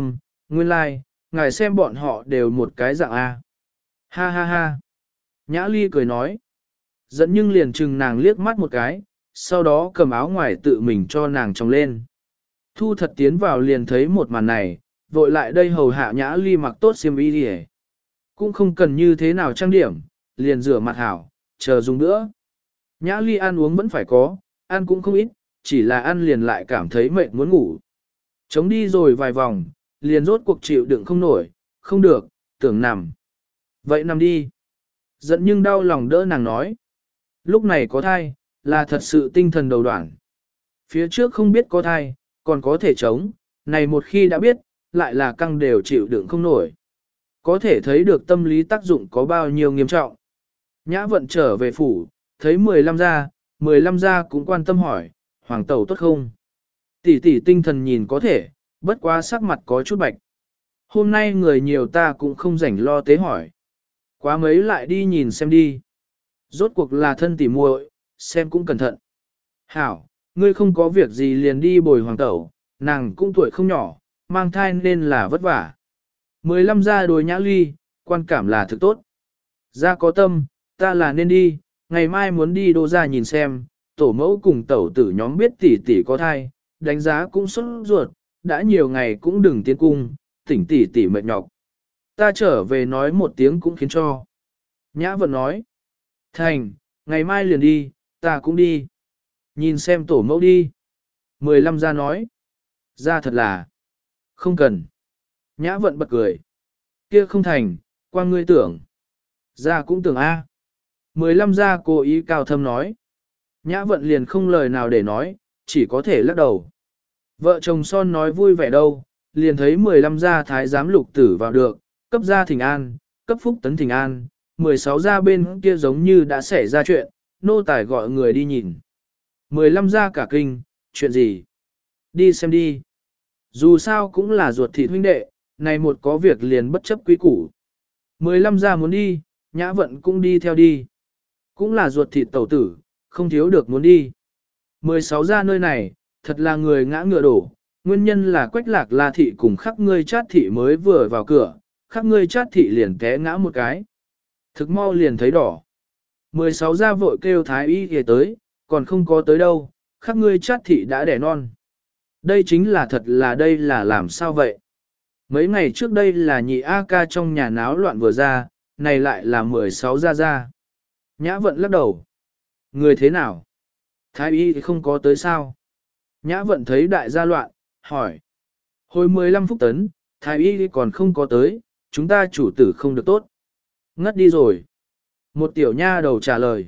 Nguyên lai, like, ngài xem bọn họ đều một cái dạng A. Ha ha ha. Nhã Ly cười nói. Dẫn nhưng liền chừng nàng liếc mắt một cái, sau đó cầm áo ngoài tự mình cho nàng trồng lên. Thu thật tiến vào liền thấy một màn này, vội lại đây hầu hạ Nhã Ly mặc tốt xiêm y đi. Cũng không cần như thế nào trang điểm, liền rửa mặt hảo, chờ dùng nữa. Nhã Ly ăn uống vẫn phải có, ăn cũng không ít, chỉ là ăn liền lại cảm thấy mệt muốn ngủ. Chống đi rồi vài vòng, liền rốt cuộc chịu đựng không nổi, không được, tưởng nằm. Vậy nằm đi. Giận nhưng đau lòng đỡ nàng nói. Lúc này có thai, là thật sự tinh thần đầu đoạn. Phía trước không biết có thai, còn có thể chống, này một khi đã biết, lại là căng đều chịu đựng không nổi. Có thể thấy được tâm lý tác dụng có bao nhiêu nghiêm trọng. Nhã vận trở về phủ, thấy 15 gia cũng quan tâm hỏi, hoàng tẩu tốt không? Tỷ tỷ tinh thần nhìn có thể, bất quá sắc mặt có chút bạch. Hôm nay người nhiều ta cũng không rảnh lo tế hỏi. Quá mấy lại đi nhìn xem đi. Rốt cuộc là thân tỉ muội, xem cũng cẩn thận. Hảo, ngươi không có việc gì liền đi bồi hoàng tẩu, nàng cũng tuổi không nhỏ, mang thai nên là vất vả. 15 gia đối Nhã Ly, quan cảm là thực tốt. Gia có tâm, ta là nên đi, ngày mai muốn đi đô gia nhìn xem, tổ mẫu cùng tẩu tử nhóm biết tỷ tỷ có thai, đánh giá cũng sốt ruột, đã nhiều ngày cũng đừng tiến cung, tỉnh tỷ tỷ mệt nhọc. Ta trở về nói một tiếng cũng khiến cho. Nhã vận nói, thành, ngày mai liền đi, ta cũng đi. Nhìn xem tổ mẫu đi. 15 gia nói, gia thật là, không cần. Nhã vận bật cười. Kia không thành, qua ngươi tưởng. Gia cũng tưởng A. 15 gia cố ý cao thâm nói. Nhã vận liền không lời nào để nói, chỉ có thể lắc đầu. Vợ chồng son nói vui vẻ đâu, liền thấy 15 gia thái giám lục tử vào được, cấp gia thỉnh an, cấp phúc tấn thỉnh an, 16 gia bên kia giống như đã xảy ra chuyện, nô tài gọi người đi nhìn. 15 gia cả kinh, chuyện gì? Đi xem đi. Dù sao cũng là ruột thịt huynh đệ, này một có việc liền bất chấp quý củ. 15 gia muốn đi, Nhã vận cũng đi theo đi. Cũng là ruột thịt tẩu tử, không thiếu được muốn đi. 16 gia nơi này, thật là người ngã ngựa đổ, nguyên nhân là Quách Lạc La thị cùng Khắc Ngươi Chát thị mới vừa vào cửa, Khắc Ngươi Chát thị liền té ngã một cái. Thực mau liền thấy đỏ. 16 gia vội kêu thái y về tới, còn không có tới đâu, Khắc Ngươi Chát thị đã đẻ non. Đây chính là thật là đây là làm sao vậy? Mấy ngày trước đây là nhị A ca trong nhà náo loạn vừa ra, này lại là 16 gia gia. Nhã vận lắc đầu. Người thế nào? Thái y thì không có tới sao? Nhã vận thấy đại gia loạn, hỏi. Hồi 15 phút tấn, thái y còn không có tới, chúng ta chủ tử không được tốt. Ngất đi rồi. Một tiểu nha đầu trả lời.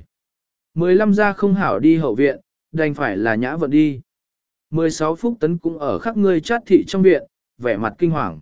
15 gia không hảo đi hậu viện, đành phải là nhã vận đi. 16 phút tấn cũng ở Khắc Ngươi Chát thị trong viện, vẻ mặt kinh hoàng.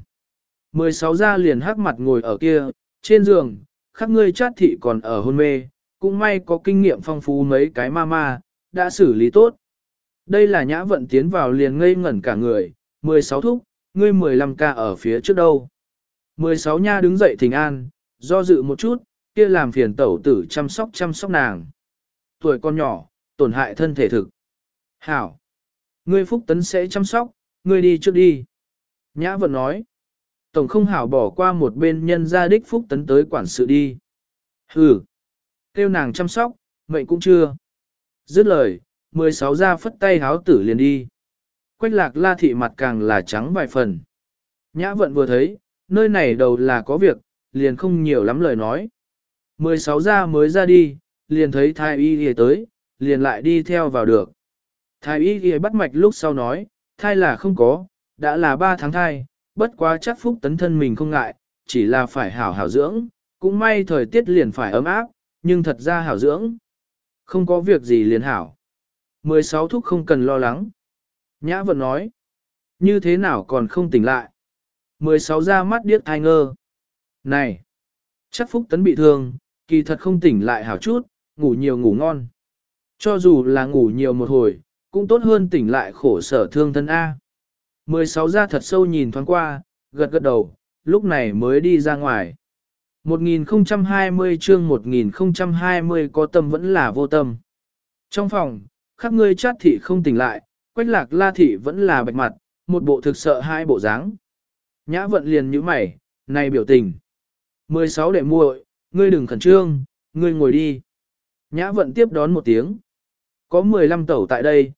16 gia liền hắc mặt ngồi ở kia, trên giường, Khắc Ngươi Chát thị còn ở hôn mê, cũng may có kinh nghiệm phong phú mấy cái ma đã xử lý tốt. Đây là nhã vận tiến vào liền ngây ngẩn cả người, 16 thúc, ngươi 15 ca ở phía trước đâu. 16 nha đứng dậy thỉnh an, do dự một chút, kia làm phiền tẩu tử chăm sóc nàng. Tuổi con nhỏ, tổn hại thân thể thực. Hảo, ngươi Phúc Tấn sẽ chăm sóc, ngươi đi trước đi. Nhã vận nói, tổng không hảo bỏ qua một bên nhân gia đích Phúc Tấn tới quản sự đi. Hừ, kêu nàng chăm sóc, mệnh cũng chưa. Dứt lời, 16 gia phất tay háo tử liền đi. Quách Lạc La thị mặt càng là trắng vài phần. Nhã vận vừa thấy, nơi này đầu là có việc, liền không nhiều lắm lời nói. 16 gia mới ra đi, liền thấy thái y y tới, liền lại đi theo vào được. Thái y y bắt mạch lúc sau nói, thai là không có, đã là 3 tháng thai, bất quá chắc Phúc Tấn thân mình không ngại, chỉ là phải hảo hảo dưỡng, cũng may thời tiết liền phải ấm áp, nhưng thật ra hảo dưỡng. Không có việc gì liền hảo. 16 thúc không cần lo lắng. Nhã vận nói, như thế nào còn không tỉnh lại. 16 ra mắt điếc thai ngơ. Này, chắc Phúc Tấn bị thương, kỳ thật không tỉnh lại hảo chút, ngủ nhiều ngủ ngon. Cho dù là ngủ nhiều một hồi, cũng tốt hơn tỉnh lại khổ sở thương thân A. 16 ra thật sâu nhìn thoáng qua, gật gật đầu, lúc này mới đi ra ngoài. 1020 chương 1020 có tâm vẫn là vô tâm. Trong phòng, Khắc Ngươi Chát thị không tỉnh lại, Quách Lạc La thị vẫn là bạch mặt, một bộ thực sợ hai bộ dáng. Nhã vận liền nhíu mày, này biểu tình. 16 đệ muội, ngươi đừng khẩn trương, ngươi ngồi đi. Nhã vận tiếp đón một tiếng. Có 15 tẩu tại đây,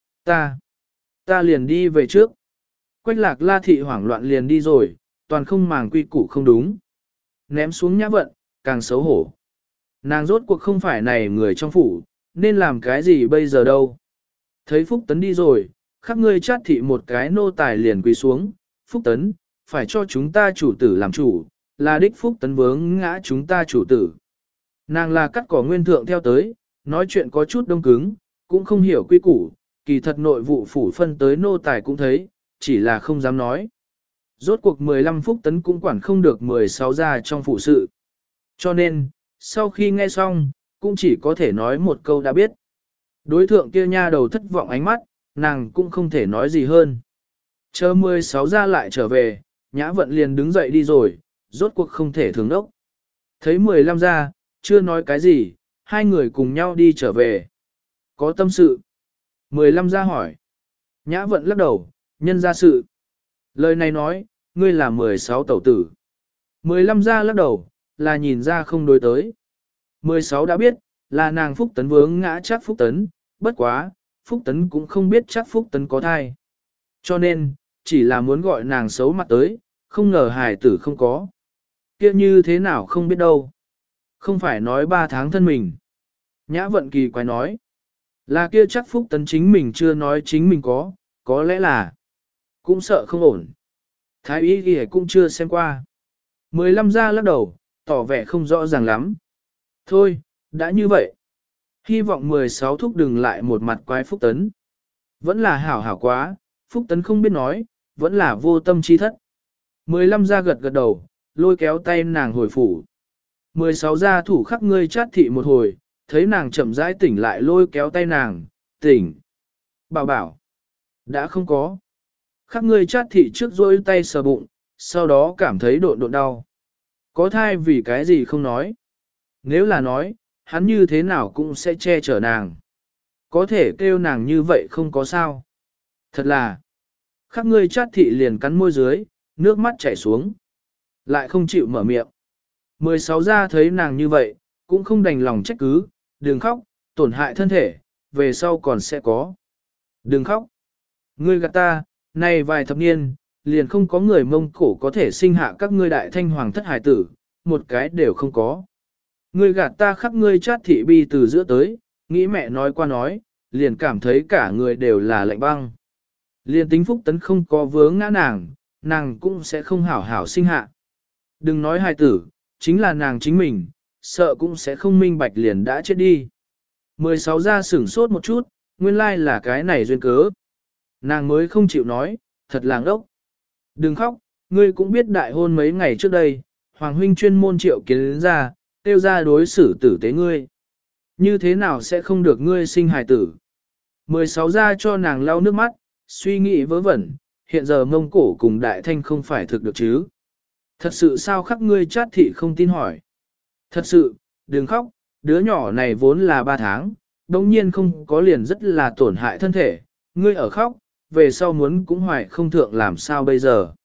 ta liền đi về trước. Quách lạc la thị hoảng loạn liền đi rồi, toàn không màng quy củ không đúng. Ném xuống nhã vận, càng xấu hổ. Nàng rốt cuộc không phải này người trong phủ, nên làm cái gì bây giờ đâu. Thấy Phúc Tấn đi rồi, khắp ngươi chát thị một cái nô tài liền quỳ xuống. Phúc Tấn, phải cho chúng ta chủ tử làm chủ, là đích Phúc Tấn vướng ngã chúng ta chủ tử. Nàng là cắt cỏ nguyên thượng theo tới, nói chuyện có chút đông cứng, cũng không hiểu quy củ, kỳ thật nội vụ phủ phân tới nô tài cũng thấy, chỉ là không dám nói. Rốt cuộc 15 Phúc Tấn cũng quản không được 16 gia trong phủ sự. Cho nên, sau khi nghe xong, cũng chỉ có thể nói một câu đã biết. Đối thượng kia nha đầu thất vọng ánh mắt, nàng cũng không thể nói gì hơn. Chờ 16 gia lại trở về, Nhã Vận liền đứng dậy đi rồi, rốt cuộc không thể thường đốc. Thấy 15 gia, chưa nói cái gì, hai người cùng nhau đi trở về. Có tâm sự. 15 gia hỏi. Nhã Vận lắc đầu, nhân ra sự. Lời này nói, ngươi là 16 tẩu tử. 15 gia lắc đầu, là nhìn ra không đối tới. 16 đã biết, là nàng Phúc Tấn vướng ngã chắc Phúc Tấn, bất quá, Phúc Tấn cũng không biết chắc Phúc Tấn có thai. Cho nên, chỉ là muốn gọi nàng xấu mặt tới, không ngờ hài tử không có. Kia như thế nào không biết đâu. Không phải nói 3 tháng thân mình. Nhã Vận kỳ quái nói. Là kia chắc Phúc Tấn chính mình chưa nói chính mình có lẽ là cũng sợ không ổn. Thái y ghi cũng chưa xem qua. 15 gia lắc đầu, tỏ vẻ không rõ ràng lắm. Thôi, đã như vậy. Hy vọng 16 thúc đừng lại một mặt quái Phúc Tấn. Vẫn là hảo hảo quá, Phúc Tấn không biết nói, vẫn là vô tâm chi thất. 15 gia gật gật đầu, lôi kéo tay nàng hồi phủ. 16 gia thủ khắc ngươi chát thị một hồi, thấy nàng chậm rãi tỉnh lại lôi kéo tay nàng, tỉnh. Bảo bảo, đã không có. Khắc ngươi chát thị trước rôi tay sờ bụng, sau đó cảm thấy độn độn đau. Có thai vì cái gì không nói. Nếu là nói, hắn như thế nào cũng sẽ che chở nàng. Có thể kêu nàng như vậy không có sao. Thật là, khắc ngươi chát thị liền cắn môi dưới, nước mắt chảy xuống. Lại không chịu mở miệng. 16 gia thấy nàng như vậy, cũng không đành lòng trách cứ, đừng khóc, tổn hại thân thể, về sau còn sẽ có. Đừng khóc. Ngươi gạt ta, này vài thập niên, liền không có người Mông Cổ có thể sinh hạ các ngươi đại thanh hoàng thất hải tử, một cái đều không có. Ngươi gạt ta khắc ngươi chát thị bi từ giữa tới, nghĩ mẹ nói qua nói, liền cảm thấy cả người đều là lạnh băng. Liền tính Phúc Tấn không có vướng ngã nàng cũng sẽ không hảo hảo sinh hạ. Đừng nói hài tử, chính là nàng chính mình, sợ cũng sẽ không minh bạch liền đã chết đi. 16 gia sửng sốt một chút, nguyên lai là cái này duyên cớ. Nàng mới không chịu nói, thật làng ốc. Đừng khóc, ngươi cũng biết đại hôn mấy ngày trước đây, Hoàng huynh chuyên môn triệu kiến đến ra, tiêu ra đối xử tử tế ngươi. Như thế nào sẽ không được ngươi sinh hài tử? 16 gia cho nàng lau nước mắt, suy nghĩ vớ vẩn, hiện giờ Mông Cổ cùng Đại Thanh không phải thực được chứ. Thật sự sao khắc ngươi chát thị không tin hỏi. Thật sự, đừng khóc, đứa nhỏ này vốn là 3 tháng, đồng nhiên không có liền rất là tổn hại thân thể, ngươi ở khóc, về sau muốn cũng hoài không thượng làm sao bây giờ.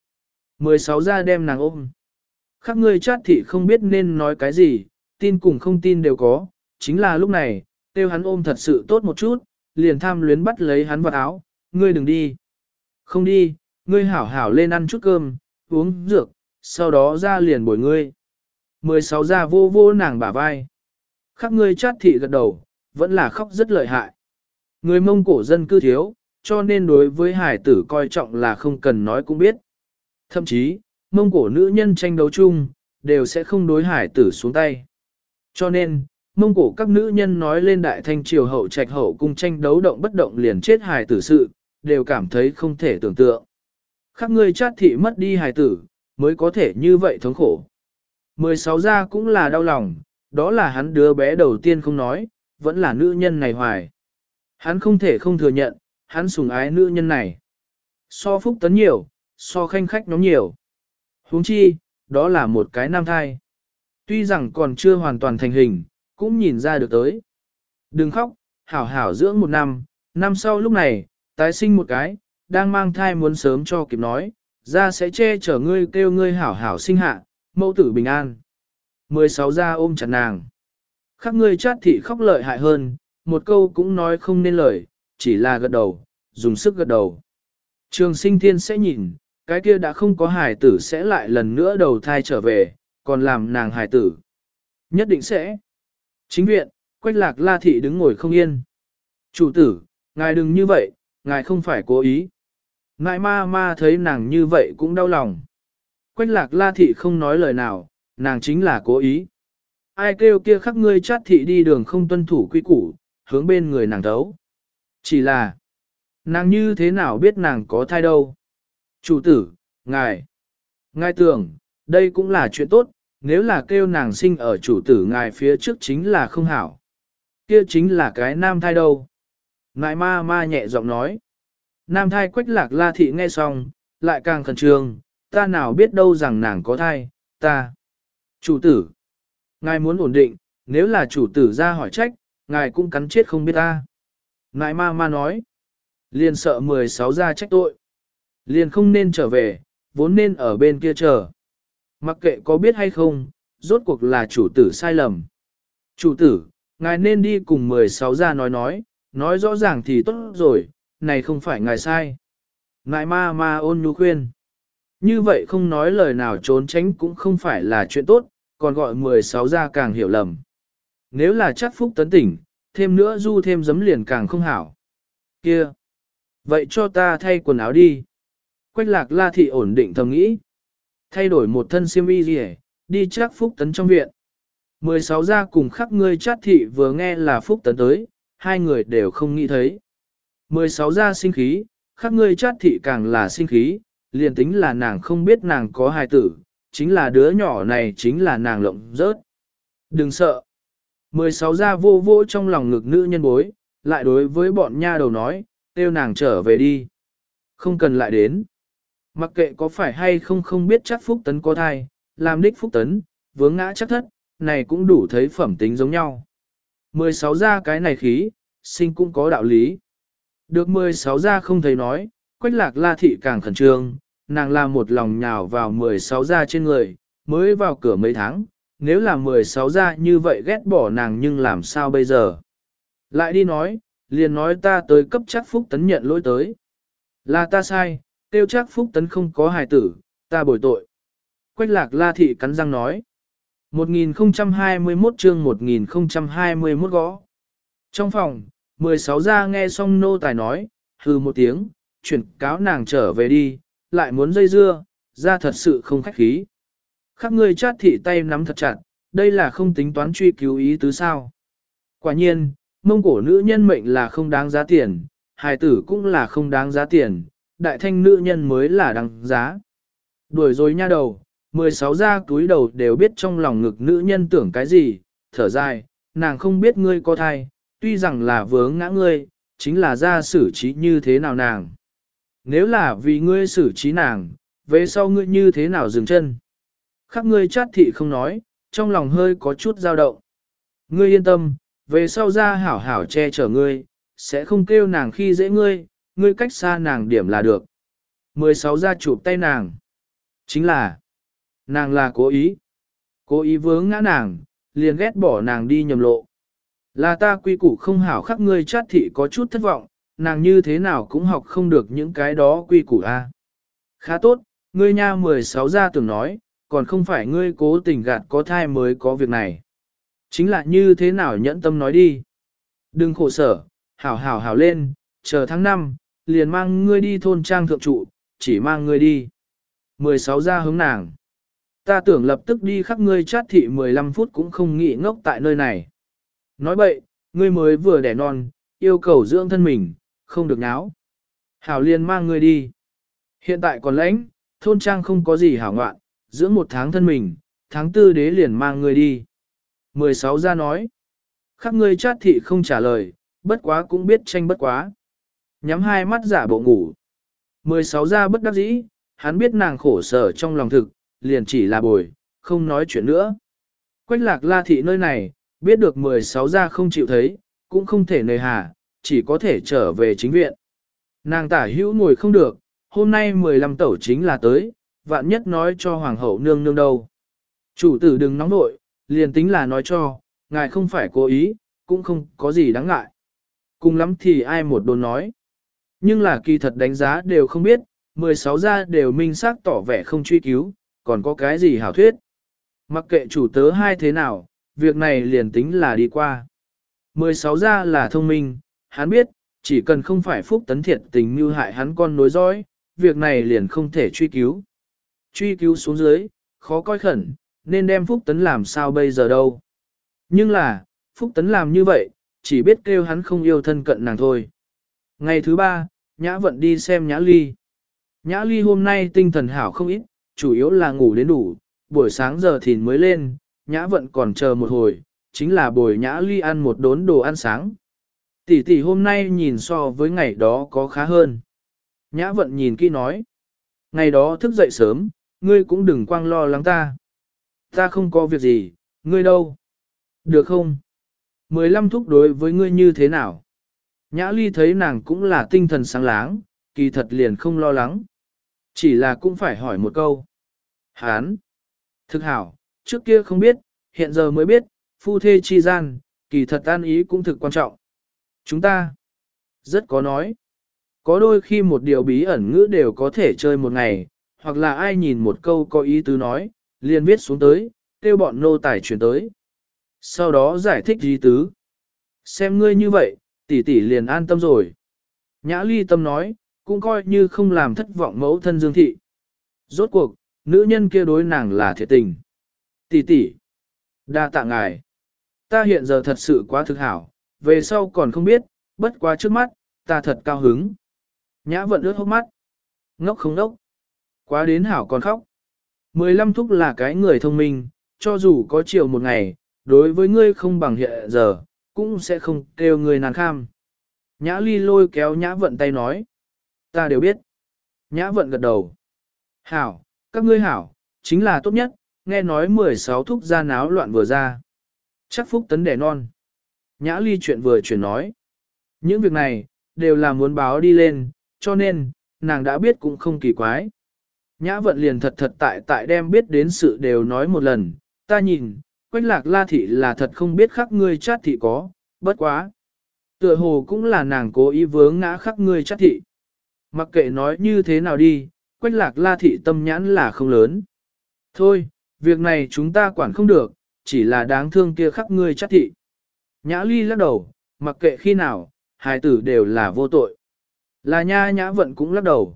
16 gia đem nàng ôm. Khắc ngươi chát thị không biết nên nói cái gì, tin cùng không tin đều có, chính là lúc này, tiêu hắn ôm thật sự tốt một chút, liền tham luyến bắt lấy hắn vào áo, ngươi đừng đi. Không đi, ngươi hảo hảo lên ăn chút cơm, uống dược, sau đó ra liền bồi ngươi. 16 gia vô vô nàng bả vai. Khắc ngươi chát thị gật đầu, vẫn là khóc rất lợi hại. Người Mông Cổ dân cư thiếu, cho nên đối với hải tử coi trọng là không cần nói cũng biết. Thậm chí, Mông Cổ nữ nhân tranh đấu chung, đều sẽ không đối hải tử xuống tay. Cho nên, Mông Cổ các nữ nhân nói lên đại thanh triều hậu trạch hậu cung tranh đấu động bất động liền chết hải tử sự, đều cảm thấy không thể tưởng tượng. Khắc ngươi chát thị mất đi hải tử, mới có thể như vậy thống khổ. 16 gia cũng là đau lòng, đó là hắn đứa bé đầu tiên không nói, vẫn là nữ nhân này hoài. Hắn không thể không thừa nhận, hắn sủng ái nữ nhân này. So Phúc Tấn nhiều, so khanh khách nhóm nhiều. Huống chi, đó là một cái nam thai. Tuy rằng còn chưa hoàn toàn thành hình, cũng nhìn ra được tới. Đừng khóc, hảo hảo dưỡng 1 năm, năm sau lúc này, tái sinh một cái, đang mang thai muốn sớm cho kịp nói, ra sẽ che chở ngươi kêu ngươi hảo hảo sinh hạ, mẫu tử bình an. 16 ra ôm chặt nàng. Khắc ngươi chát thị khóc lợi hại hơn, một câu cũng nói không nên lời, chỉ là gật đầu, dùng sức gật đầu. Trường Sinh Thiên sẽ nhìn, cái kia đã không có hài tử sẽ lại lần nữa đầu thai trở về, còn làm nàng hài tử. Nhất định sẽ. Chính viện, Quách Lạc La Thị đứng ngồi không yên. Chủ tử, ngài đừng như vậy, ngài không phải cố ý. Ngài ma thấy nàng như vậy cũng đau lòng. Quách Lạc La Thị không nói lời nào, nàng chính là cố ý. Ai kêu kia khắc ngươi chát thị đi đường không tuân thủ quy củ, hướng bên người nàng thấu. Chỉ là, nàng như thế nào biết nàng có thai đâu. Chủ tử, ngài tưởng, đây cũng là chuyện tốt, nếu là kêu nàng sinh ở chủ tử ngài phía trước chính là không hảo. Kia chính là cái nam thai đâu. Ngài ma nhẹ giọng nói. Nam thai Quách Lạc La Thị nghe xong, lại càng khẩn trương, ta nào biết đâu rằng nàng có thai, ta. Chủ tử, ngài muốn ổn định, nếu là chủ tử ra hỏi trách, ngài cũng cắn chết không biết ta. Ngài ma nói, liền sợ 16 ra trách tội. Liền không nên trở về, vốn nên ở bên kia chờ. Mặc kệ có biết hay không, rốt cuộc là chủ tử sai lầm. Chủ tử, ngài nên đi cùng 16 ra nói rõ ràng thì tốt rồi, này không phải ngài sai. Ngài ma ôn nhu khuyên. Như vậy không nói lời nào trốn tránh cũng không phải là chuyện tốt, còn gọi 16 ra càng hiểu lầm. Nếu là chắc phúc tấn tỉnh, thêm nữa du thêm giấm liền càng không hảo. Kia! Vậy cho ta thay quần áo đi. Quách Lạc La Thị ổn định thầm nghĩ. Thay đổi một thân xiêm y gì đi chắc phúc tấn trong viện. 16 ra cùng khắc ngươi chát thị vừa nghe là phúc tấn tới, hai người đều không nghĩ thấy. 16 ra sinh khí, khắc ngươi chát thị càng là sinh khí, liền tính là nàng không biết nàng có hài tử, chính là đứa nhỏ này chính là nàng lộng rớt. Đừng sợ. 16 ra vô vô trong lòng ngực nữ nhân bối, lại đối với bọn nha đầu nói, kêu nàng trở về đi. Không cần lại đến. Mặc kệ có phải hay không biết chắc phúc tấn có thai, làm đích phúc tấn, vướng ngã chắc thất, này cũng đủ thấy phẩm tính giống nhau. 16 ra cái này khí, sinh cũng có đạo lý. Được 16 ra không thấy nói, Quách Lạc La Thị càng khẩn trương, nàng làm một lòng nhào vào 16 ra trên người, mới vào cửa mấy tháng, nếu là 16 ra như vậy ghét bỏ nàng nhưng làm sao bây giờ. Lại đi nói, liền nói ta tới cấp chắc phúc tấn nhận lỗi tới. Là ta sai, tiêu chắc phúc tấn không có hài tử, ta bồi tội. Quách Lạc La Thị cắn răng nói. 1021 chương 1021 gõ. Trong phòng, 16 ra nghe xong nô tài nói, hừ một tiếng, chuyển cáo nàng trở về đi, lại muốn dây dưa, ra thật sự không khách khí. Khắc ngươi chát thị tay nắm thật chặt, đây là không tính toán truy cứu ý tứ sao. Quả nhiên, mông cổ nữ nhân mệnh là không đáng giá tiền, hài tử cũng là không đáng giá tiền, đại thanh nữ nhân mới là đáng giá. Đuổi rồi nha đầu, 16 ra túi đầu đều biết trong lòng ngực nữ nhân tưởng cái gì, thở dài, nàng không biết ngươi có thai, tuy rằng là vướng ngã ngươi, chính là ra xử trí như thế nào nàng. Nếu là vì ngươi xử trí nàng, về sau ngươi như thế nào dừng chân. Khắc ngươi chát thị không nói, trong lòng hơi có chút dao động. Ngươi yên tâm, về sau ra hảo hảo che chở ngươi, sẽ không kêu nàng khi dễ ngươi, ngươi cách xa nàng điểm là được. 16 ra chụp tay nàng. Chính là, nàng là cố ý vướng ngã nàng, liền ghét bỏ nàng đi nhầm lộ. Là ta quy củ không hảo khắc ngươi chát thị có chút thất vọng, nàng như thế nào cũng học không được những cái đó quy củ a. Khá tốt, ngươi nha 16 ra tưởng nói, còn không phải ngươi cố tình gạt có thai mới có việc này. Chính là như thế nào nhẫn tâm nói đi. Đừng khổ sở, hảo lên, chờ tháng 5, liền mang ngươi đi thôn trang thượng trụ, chỉ mang ngươi đi. 16 ra hướng nàng. Ta tưởng lập tức đi khắc ngươi chát thị 15 phút cũng không nghĩ ngốc tại nơi này. Nói bậy, ngươi mới vừa đẻ non, yêu cầu dưỡng thân mình, không được náo. Hảo liền mang ngươi đi. Hiện tại còn lãnh, thôn trang không có gì hảo ngoạn, dưỡng một tháng thân mình, tháng 4 đế liền mang ngươi đi. 16 ra nói. Khắc ngươi chát thị không trả lời, bất quá cũng biết tranh bất quá. Nhắm hai mắt giả bộ ngủ. 16 ra bất đắc dĩ, hắn biết nàng khổ sở trong lòng thực, liền chỉ là bồi, không nói chuyện nữa. Quách Lạc La Thị nơi này, biết được 16 ra không chịu thấy, cũng không thể nề hà, chỉ có thể trở về chính viện. Nàng tả hữu ngồi không được, hôm nay 15 tẩu chính là tới, vạn nhất nói cho hoàng hậu nương nương đâu. Chủ tử đừng nóng nội, liền tính là nói cho, ngài không phải cố ý, cũng không có gì đáng ngại. Cùng lắm thì ai một đồn nói. Nhưng là kỳ thật đánh giá đều không biết, 16 gia đều minh xác tỏ vẻ không truy cứu, còn có cái gì hảo thuyết. Mặc kệ chủ tớ hai thế nào, việc này liền tính là đi qua. 16 gia là thông minh, hắn biết, chỉ cần không phải Phúc Tấn thiệt tình mưu hại hắn con nối dõi, việc này liền không thể truy cứu. Truy cứu xuống dưới, khó coi khẩn, nên đem Phúc Tấn làm sao bây giờ đâu. Nhưng là, Phúc Tấn làm như vậy, chỉ biết kêu hắn không yêu thân cận nàng thôi. Ngày thứ ba, Nhã Vận đi xem Nhã Ly. Nhã Ly hôm nay tinh thần hảo không ít, chủ yếu là ngủ đến đủ, buổi sáng giờ thìn mới lên, Nhã Vận còn chờ một hồi, chính là bồi Nhã Ly ăn một đốn đồ ăn sáng. Tỷ tỷ hôm nay nhìn so với ngày đó có khá hơn. Nhã Vận nhìn kỹ nói. Ngày đó thức dậy sớm, ngươi cũng đừng quang lo lắng ta. Ta không có việc gì, ngươi đâu? Được không? 15 thúc đối với ngươi như thế nào? Nhã Ly thấy nàng cũng là tinh thần sáng láng, kỳ thật liền không lo lắng. Chỉ là cũng phải hỏi một câu. Hán! Thực hảo, trước kia không biết, hiện giờ mới biết, phu thê chi gian, kỳ thật an ý cũng thực quan trọng. Chúng ta rất có nói. Có đôi khi một điều bí ẩn ngữ đều có thể chơi một ngày, hoặc là ai nhìn một câu có ý tứ nói, liền viết xuống tới, kêu bọn nô tài chuyển tới. Sau đó giải thích ý tứ. Xem ngươi như vậy, tỷ tỷ liền an tâm rồi. Nhã Ly tâm nói, cũng coi như không làm thất vọng mẫu thân Dương Thị. Rốt cuộc, nữ nhân kia đối nàng là thiệt tình. Tỷ tỷ, đa tạ ngài. Ta hiện giờ thật sự quá thực hảo, về sau còn không biết, bất quá trước mắt, ta thật cao hứng. Nhã Vận ướt hốc mắt. Ngốc không ngốc. Quá đến hảo còn khóc. 15 thúc là cái người thông minh, cho dù có chiều một ngày, đối với ngươi không bằng hiện giờ, cũng sẽ không kêu ngươi nàng kham. Nhã Ly lôi kéo Nhã Vận tay nói. Ta đều biết. Nhã Vận gật đầu. Hảo, các ngươi hảo, chính là tốt nhất, nghe nói 16 thúc ra náo loạn vừa ra. Chắc Phúc Tấn đẻ non. Nhã Ly chuyện vừa chuyển nói. Những việc này, đều là muốn báo đi lên, cho nên, nàng đã biết cũng không kỳ quái. Nhã Vận liền thật thật tại đem biết đến sự đều nói một lần, ta nhìn, Quách Lạc La Thị là thật không biết khắc ngươi chát thị có, bất quá. Tựa hồ cũng là nàng cố ý vướng ngã khắc ngươi chát thị. Mặc kệ nói như thế nào đi, Quách Lạc La Thị tâm nhãn là không lớn. Thôi, việc này chúng ta quản không được, chỉ là đáng thương kia khắc ngươi chát thị. Nhã Ly lắc đầu, mặc kệ khi nào, hài tử đều là vô tội. Là nha. Nhã Vận cũng lắc đầu.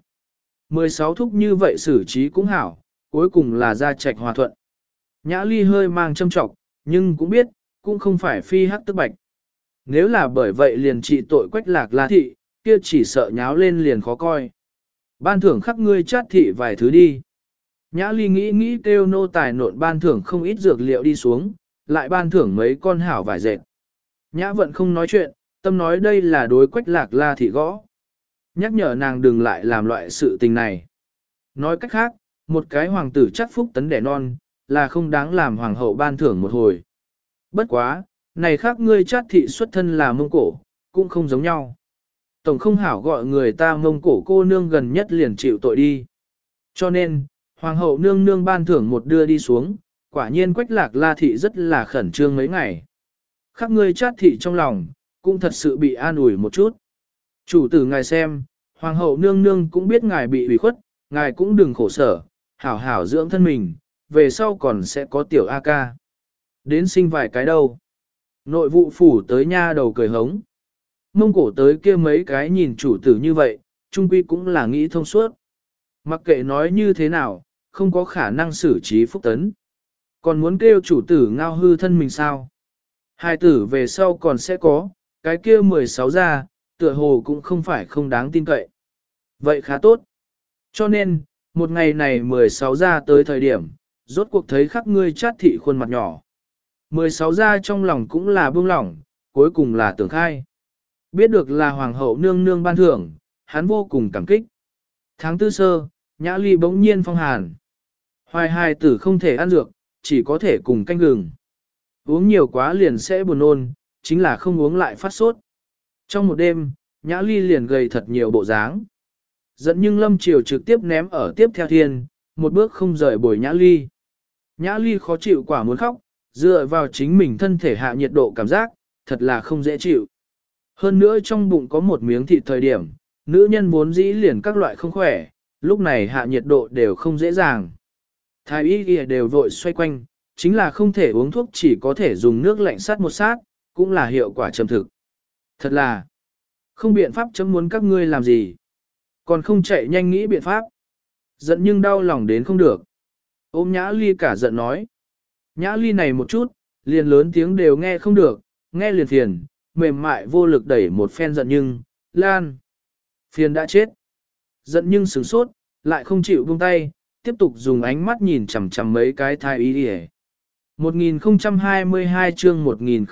16 thúc như vậy xử trí cũng hảo, cuối cùng là gia trạch hòa thuận. Nhã Ly hơi mang châm trọng, nhưng cũng biết, cũng không phải phi hắc tức bạch. Nếu là bởi vậy liền trị tội Quách Lạc La Thị, kia chỉ sợ nháo lên liền khó coi. Ban thưởng khắc ngươi chát thị vài thứ đi. Nhã Ly nghĩ kêu nô tài nộn ban thưởng không ít dược liệu đi xuống, lại ban thưởng mấy con hảo vải dệt. Nhã Vận không nói chuyện, tâm nói đây là đối Quách Lạc La Thị gõ. Nhắc nhở nàng đừng lại làm loại sự tình này. Nói cách khác, một cái hoàng tử chắc Phúc Tấn đẻ non, là không đáng làm hoàng hậu ban thưởng một hồi. Bất quá, này khác ngươi chát thị xuất thân là Mông Cổ, cũng không giống nhau. Tổng không hảo gọi người ta Mông Cổ cô nương gần nhất liền chịu tội đi. Cho nên, hoàng hậu nương nương ban thưởng một đưa đi xuống, quả nhiên Quách Lạc La Thị rất là khẩn trương mấy ngày. Khác ngươi chát thị trong lòng, cũng thật sự bị an ủi một chút. Chủ tử ngài xem, hoàng hậu nương nương cũng biết ngài bị ủy khuất, ngài cũng đừng khổ sở, hảo hảo dưỡng thân mình, về sau còn sẽ có tiểu A ca. Đến sinh vài cái đâu. Nội vụ phủ tới nha đầu cười hống. Mông Cổ tới kia mấy cái nhìn chủ tử như vậy, trung quy cũng là nghĩ thông suốt. Mặc kệ nói như thế nào, không có khả năng xử trí Phúc Tấn. Còn muốn kêu chủ tử ngao hư thân mình sao? Hai tử về sau còn sẽ có, cái kia 16 ra, tựa hồ cũng không phải không đáng tin cậy. Vậy khá tốt. Cho nên, một ngày này 16 ra tới thời điểm, rốt cuộc thấy khắc ngươi chát thị khuôn mặt nhỏ. 16 ra trong lòng cũng là buông lỏng, cuối cùng là tưởng khai. Biết được là hoàng hậu nương nương ban thưởng, hắn vô cùng cảm kích. Tháng tư sơ, Nhã Ly bỗng nhiên phong hàn. Hoài hài tử không thể ăn dược, chỉ có thể cùng canh gừng. Uống nhiều quá liền sẽ buồn nôn, chính là không uống lại phát sốt. Trong một đêm, Nhã Ly liền gầy thật nhiều bộ dáng. Giận nhưng Lâm Triều trực tiếp ném ở tiếp theo thiên, một bước không rời bồi Nhã Ly. Nhã Ly khó chịu quả muốn khóc, dựa vào chính mình thân thể hạ nhiệt độ cảm giác, thật là không dễ chịu. Hơn nữa trong bụng có một miếng thịt thời điểm, nữ nhân vốn dĩ liền các loại không khỏe, lúc này hạ nhiệt độ đều không dễ dàng. Thái y kia đều vội xoay quanh, chính là không thể uống thuốc, chỉ có thể dùng nước lạnh sát một sát, cũng là hiệu quả chậm thực. Thật là, không biện pháp chấm muốn các ngươi làm gì. Còn không chạy nhanh nghĩ biện pháp. Giận nhưng đau lòng đến không được. Ôm Nhã Ly cả giận nói. Nhã Ly này một chút, liền lớn tiếng đều nghe không được, nghe liền phiền, mềm mại vô lực đẩy một phen giận nhưng, lan. Phiền đã chết. Giận nhưng sửng sốt, lại không chịu buông tay, tiếp tục dùng ánh mắt nhìn chằm chằm mấy cái thai ý đi. 1022 chương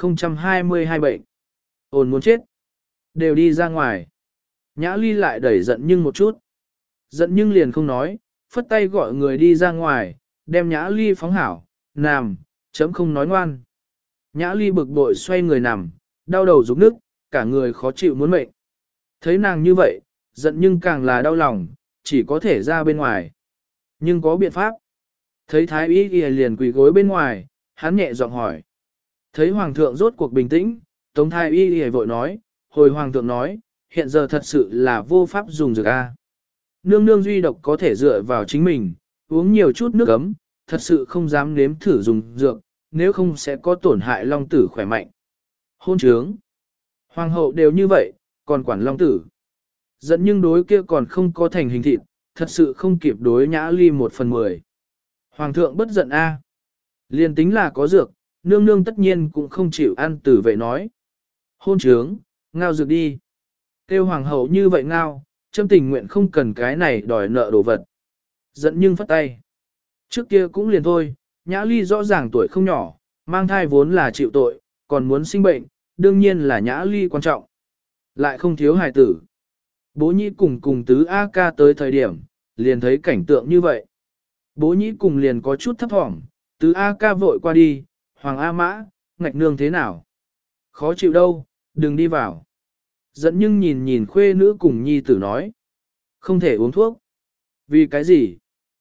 1022 bệnh. Ôn muốn chết. Đều đi ra ngoài. Nhã Ly lại đẩy giận nhưng một chút. Giận nhưng liền không nói, phất tay gọi người đi ra ngoài, đem Nhã Ly phóng hảo, nằm, chấm không nói ngoan. Nhã Ly bực bội xoay người nằm, đau đầu rụng nức, cả người khó chịu muốn mệnh. Thấy nàng như vậy, giận nhưng càng là đau lòng, chỉ có thể ra bên ngoài. Nhưng có biện pháp. Thấy thái y y liền quỳ gối bên ngoài, hắn nhẹ giọng hỏi. Thấy hoàng thượng rốt cuộc bình tĩnh, tống thái y y vội nói, hồi hoàng thượng nói, hiện giờ thật sự là vô pháp dùng dược a. Nương nương duy độc có thể dựa vào chính mình, uống nhiều chút nước ấm, thật sự không dám nếm thử dùng dược, nếu không sẽ có tổn hại long tử khỏe mạnh. Hôn trướng. Hoàng hậu đều như vậy, còn quản long tử. Dẫn nhưng đối kia còn không có thành hình thịt, thật sự không kịp đối Nhã Ly 1/10. Hoàng thượng bất giận a. Liên tính là có dược, nương nương tất nhiên cũng không chịu ăn tử vậy nói. Hôn trướng, ngao dược đi. Kêu hoàng hậu như vậy ngao, châm tình nguyện không cần cái này đòi nợ đồ vật. Giận nhưng phất tay. Trước kia cũng liền thôi, Nhã Ly rõ ràng tuổi không nhỏ, mang thai vốn là chịu tội, còn muốn sinh bệnh, đương nhiên là Nhã Ly quan trọng. Lại không thiếu hài tử. Bố nhĩ cùng tứ A ca tới thời điểm, liền thấy cảnh tượng như vậy. Bố nhĩ cùng liền có chút thấp thỏm, tứ A ca vội qua đi, Hoàng A Mã, ngạch nương thế nào? Khó chịu đâu, đừng đi vào. Giận nhưng nhìn nhìn khuê nữ cùng nhi tử nói. Không thể uống thuốc. Vì cái gì?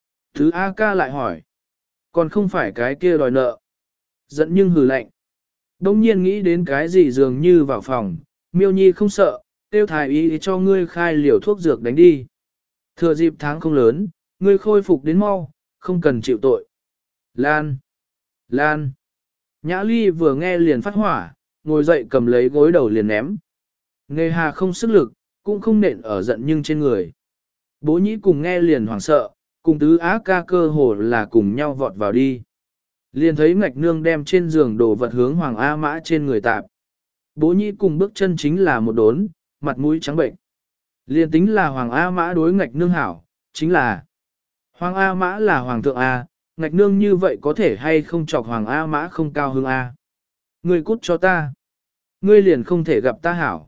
Tứ A ca lại hỏi. Còn không phải cái kia đòi nợ. Giận nhưng hừ lạnh. Đông nhiên nghĩ đến cái gì dường như vào phòng, miêu nhi không sợ, tiêu thái y cho ngươi khai liều thuốc dược đánh đi. Thừa dịp tháng không lớn, ngươi khôi phục đến mau, không cần chịu tội. Lan! Lan! Nhã Ly vừa nghe liền phát hỏa, ngồi dậy cầm lấy gối đầu liền ném. Nghề hà không sức lực, cũng không nện ở giận nhưng trên người. Bố nhĩ cùng nghe liền hoảng sợ, cùng tứ á ca cơ hồ là cùng nhau vọt vào đi. Liền thấy ngạch nương đem trên giường đồ vật hướng Hoàng A Mã trên người tạp. Bố nhĩ cùng bước chân chính là một đốn, mặt mũi trắng bệnh. Liền tính là Hoàng A Mã đối ngạch nương hảo, chính là Hoàng A Mã là Hoàng thượng A, ngạch nương như vậy có thể hay không chọc Hoàng A Mã không cao hứng A. Ngươi cút cho ta. Ngươi liền không thể gặp ta hảo.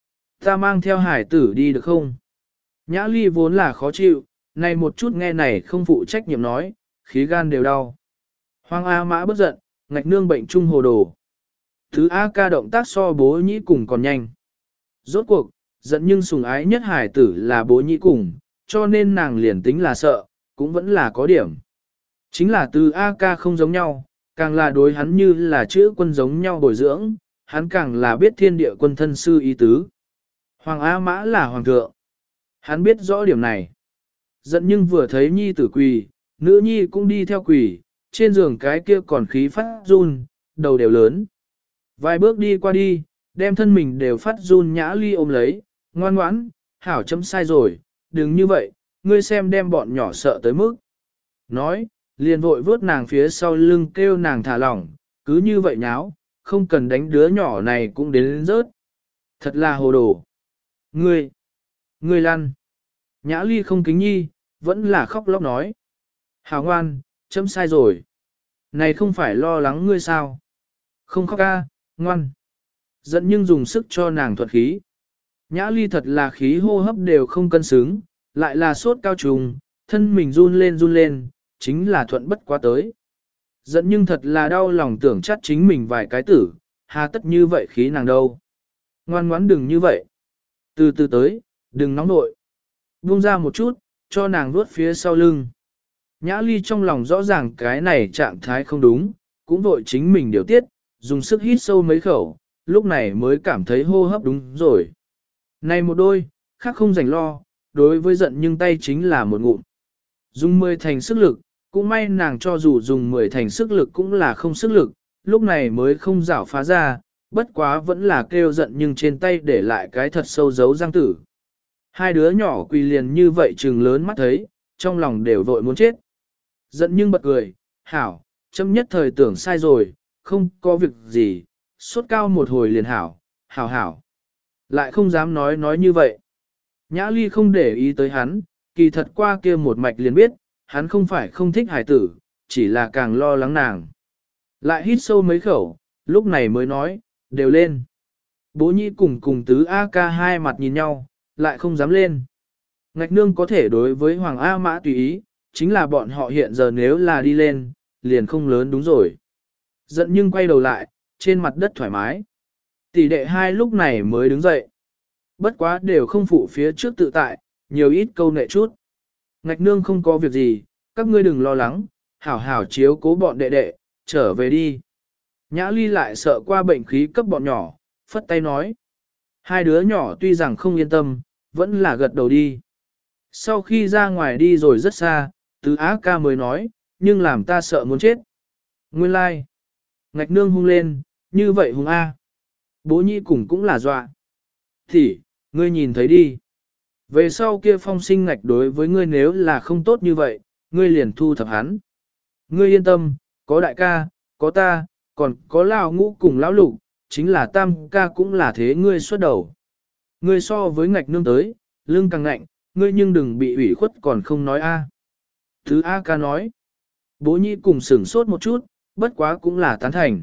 Ta mang theo hải tử đi được không? Nhã Ly vốn là khó chịu, này một chút nghe này không phụ trách nhiệm nói, khí gan đều đau. Hoàng A Mã bất giận, ngạch nương bệnh trung hồ đồ. Thứ A ca động tác so bố nhĩ cùng còn nhanh. Rốt cuộc, giận nhưng sùng ái nhất hải tử là bố nhĩ cùng, cho nên nàng liền tính là sợ, cũng vẫn là có điểm. Chính là từ A ca không giống nhau, càng là đối hắn như là chữ quân giống nhau bồi dưỡng, hắn càng là biết thiên địa quân thân sư ý tứ. Hoàng A Mã là hoàng thượng. Hắn biết rõ điểm này. Giận nhưng vừa thấy nhi tử quỳ, nữ nhi cũng đi theo quỳ, trên giường cái kia còn khí phát run, đầu đều lớn. Vài bước đi qua đi, đem thân mình đều phát run. Nhã Ly ôm lấy, ngoan ngoãn, hảo chấm sai rồi, đừng như vậy, ngươi xem đem bọn nhỏ sợ tới mức. Nói, liền vội vớt nàng phía sau lưng kêu nàng thả lỏng, cứ như vậy nháo, không cần đánh đứa nhỏ này cũng đến rớt. Thật là hồ đồ. Ngươi lăn. Nhã Ly không kính nhi, vẫn là khóc lóc nói. Hảo ngoan, chấm sai rồi. Này không phải lo lắng ngươi sao? Không khóc ca, ngoan. Giận nhưng dùng sức cho nàng thuận khí. Nhã Ly thật là khí hô hấp đều không cân xứng, lại là sốt cao trùng, thân mình run lên, chính là thuận bất quá tới. Giận nhưng thật là đau lòng tưởng chắc chính mình vài cái tử, hà tất như vậy khí nàng đâu. Ngoan ngoãn đừng như vậy. Từ từ tới, đừng nóng nội. Buông ra một chút, cho nàng vuốt phía sau lưng. Nhã Ly trong lòng rõ ràng cái này trạng thái không đúng, cũng vội chính mình điều tiết, dùng sức hít sâu mấy khẩu, lúc này mới cảm thấy hô hấp đúng rồi. Này một đôi, khác không rảnh lo, đối với giận nhưng tay chính là một ngụm. Dùng 10 thành sức lực, cũng may nàng cho dù dùng 10 thành sức lực cũng là không sức lực, lúc này mới không rảo phá ra, bất quá vẫn là kêu giận nhưng trên tay để lại cái thật sâu dấu răng tử. Hai đứa nhỏ quỳ liền như vậy trừng lớn mắt thấy, trong lòng đều vội muốn chết. Giận nhưng bật cười, hảo, chấm nhất thời tưởng sai rồi, không có việc gì, sốt cao một hồi liền hảo, hảo hảo. Lại không dám nói như vậy. Nhã Ly không để ý tới hắn, kỳ thật qua kia một mạch liền biết, hắn không phải không thích hải tử, chỉ là càng lo lắng nàng. Lại hít sâu mấy khẩu, lúc này mới nói, đều lên. Bố Nhi cùng tứ A ca hai mặt nhìn nhau, lại không dám lên. Ngạch nương có thể đối với Hoàng A Mã tùy ý, chính là bọn họ hiện giờ nếu là đi lên, liền không lớn đúng rồi. Giận nhưng quay đầu lại, trên mặt đất thoải mái. Tỷ đệ hai lúc này mới đứng dậy. Bất quá đều không phụ phía trước tự tại, nhiều ít câu nệ chút. Ngạch nương không có việc gì, các ngươi đừng lo lắng, hảo hảo chiếu cố bọn đệ đệ, trở về đi. Nhã Ly lại sợ qua bệnh khí cấp bọn nhỏ, phất tay nói. Hai đứa nhỏ tuy rằng không yên tâm, vẫn là gật đầu đi. Sau khi ra ngoài đi rồi rất xa, tứ á ca mới nói, nhưng làm ta sợ muốn chết. Nguyên lai, like. Ngạch nương hung lên, như vậy hung A. Bố Nhi cùng cũng là dọa. Thì, ngươi nhìn thấy đi. Về sau kia Phong Sinh ngạch đối với ngươi nếu là không tốt như vậy, ngươi liền thu thập hắn. Ngươi yên tâm, có đại ca, có ta, còn có lão ngũ cùng lão lục, chính là tam ca cũng là thế ngươi xuất đầu. Ngươi so với ngạch nương tới, lưng càng ngạnh, ngươi nhưng đừng bị ủy khuất còn không nói a. Thứ A ca nói. Bố Nhi cùng sửng sốt một chút, bất quá cũng là tán thành.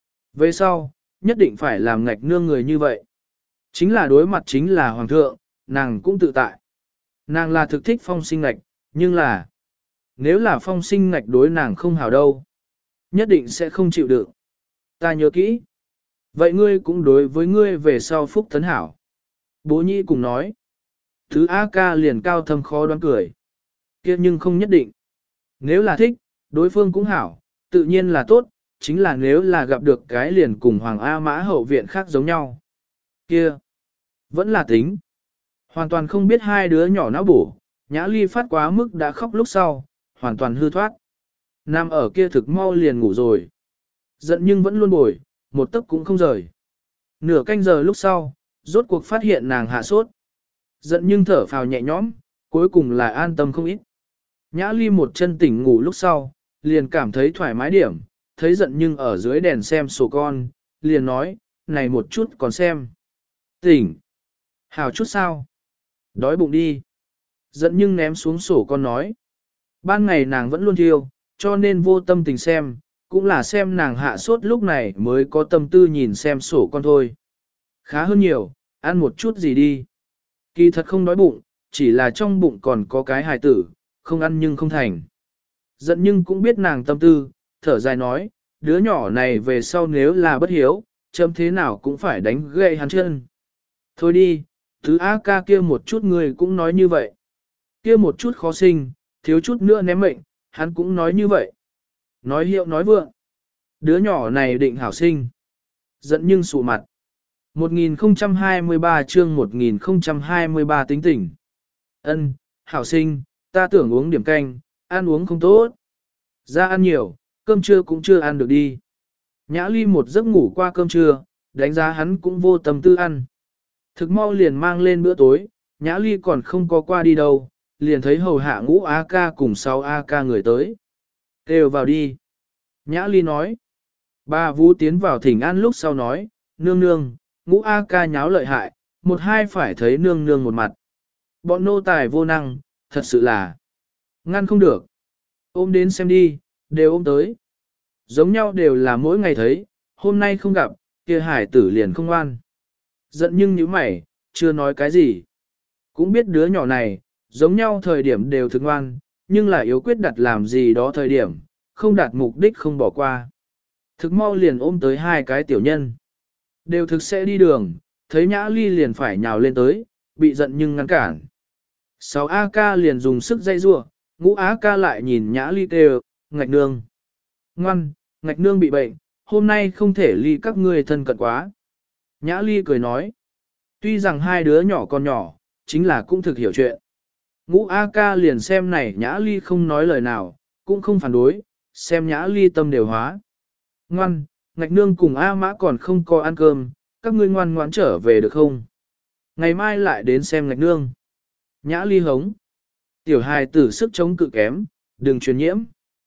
Về sau, nhất định phải làm ngạch nương người như vậy. Chính là đối mặt chính là hoàng thượng, nàng cũng tự tại. Nàng là thực thích Phong Sinh ngạch, nhưng là nếu là Phong Sinh ngạch đối nàng không hảo đâu, nhất định sẽ không chịu được. Ta nhớ kỹ. Vậy ngươi cũng đối với ngươi về sau phúc tấn hảo. Bố Nhi cùng nói. Thứ A ca liền cao thâm khó đoán cười. Kia nhưng không nhất định. Nếu là thích, đối phương cũng hảo, tự nhiên là tốt, chính là nếu là gặp được cái liền cùng Hoàng A Mã hậu viện khác giống nhau. Kia, vẫn là tính. Hoàn toàn không biết hai đứa nhỏ não bổ, Nhã Ly phát quá mức đã khóc lúc sau, hoàn toàn hư thoát. Nam ở kia thực mau liền ngủ rồi. Giận nhưng vẫn luôn bồi, một tấc cũng không rời. Nửa canh giờ lúc sau, rốt cuộc phát hiện nàng hạ sốt. Giận nhưng thở phào nhẹ nhõm, cuối cùng là an tâm không ít. Nhã Ly một chân tỉnh ngủ lúc sau, liền cảm thấy thoải mái điểm, thấy giận nhưng ở dưới đèn xem sổ con, liền nói, này một chút còn xem. Tỉnh. Hào chút sao? Đói bụng đi. Giận nhưng ném xuống sổ con nói. Ban ngày nàng vẫn luôn thiêu, cho nên vô tâm tình xem, cũng là xem nàng hạ sốt lúc này mới có tâm tư nhìn xem sổ con thôi. Khá hơn nhiều, ăn một chút gì đi. Kỳ thật không đói bụng, chỉ là trong bụng còn có cái hài tử, không ăn nhưng không thành. Giận nhưng cũng biết nàng tâm tư, thở dài nói, đứa nhỏ này về sau nếu là bất hiếu, chấm thế nào cũng phải đánh gậy hắn chân. Thôi đi, thứ A ca kia một chút người cũng nói như vậy. Kia một chút khó sinh, thiếu chút nữa ném mệnh, hắn cũng nói như vậy. Nói hiệu nói vượng. Đứa nhỏ này định hảo sinh. Giận nhưng sụ mặt. 1023 chương 1023 tính tỉnh. Ân, hảo sinh, ta tưởng uống điểm canh, ăn uống không tốt. Ra ăn nhiều, cơm trưa cũng chưa ăn được đi. Nhã Ly một giấc ngủ qua cơm trưa, đánh giá hắn cũng vô tâm tư ăn. Thực mau liền mang lên bữa tối, Nhã Ly còn không có qua đi đâu, liền thấy hầu hạ ngũ A ca cùng 6 A ca người tới. Kêu vào đi. Nhã Ly nói. Bà Vũ tiến vào thỉnh an lúc sau nói, nương nương, ngũ A ca nháo lợi hại, một hai phải thấy nương nương một mặt. Bọn nô tài vô năng, thật sự là ngăn không được. Ôm đến xem đi, đều ôm tới. Giống nhau đều là mỗi ngày thấy, hôm nay không gặp, kia hải tử liền không ngoan. Giận nhưng như mày, chưa nói cái gì. Cũng biết đứa nhỏ này, giống nhau thời điểm đều thực ngoan, nhưng lại yếu quyết đặt làm gì đó thời điểm, không đạt mục đích không bỏ qua. Thực mau liền ôm tới hai cái tiểu nhân. Đều thực sẽ đi đường, thấy Nhã Ly liền phải nhào lên tới, bị giận nhưng ngăn cản. Sáu A ca liền dùng sức dây rua, ngũ A ca lại nhìn Nhã Ly kêu, Ngạch nương. Ngoan, Ngạch nương bị bệnh, hôm nay không thể ly các ngươi thân cận quá. Nhã Ly cười nói, tuy rằng hai đứa nhỏ còn nhỏ, chính là cũng thực hiểu chuyện. Ngũ A ca liền xem này Nhã Ly không nói lời nào, cũng không phản đối, xem Nhã Ly tâm đều hóa. Ngoan, Ngạch nương cùng A mã còn không có ăn cơm, các ngươi ngoan ngoãn trở về được không? Ngày mai lại đến xem Ngạch nương. Nhã Ly hống. Tiểu hài tử sức chống cự kém, đừng truyền nhiễm.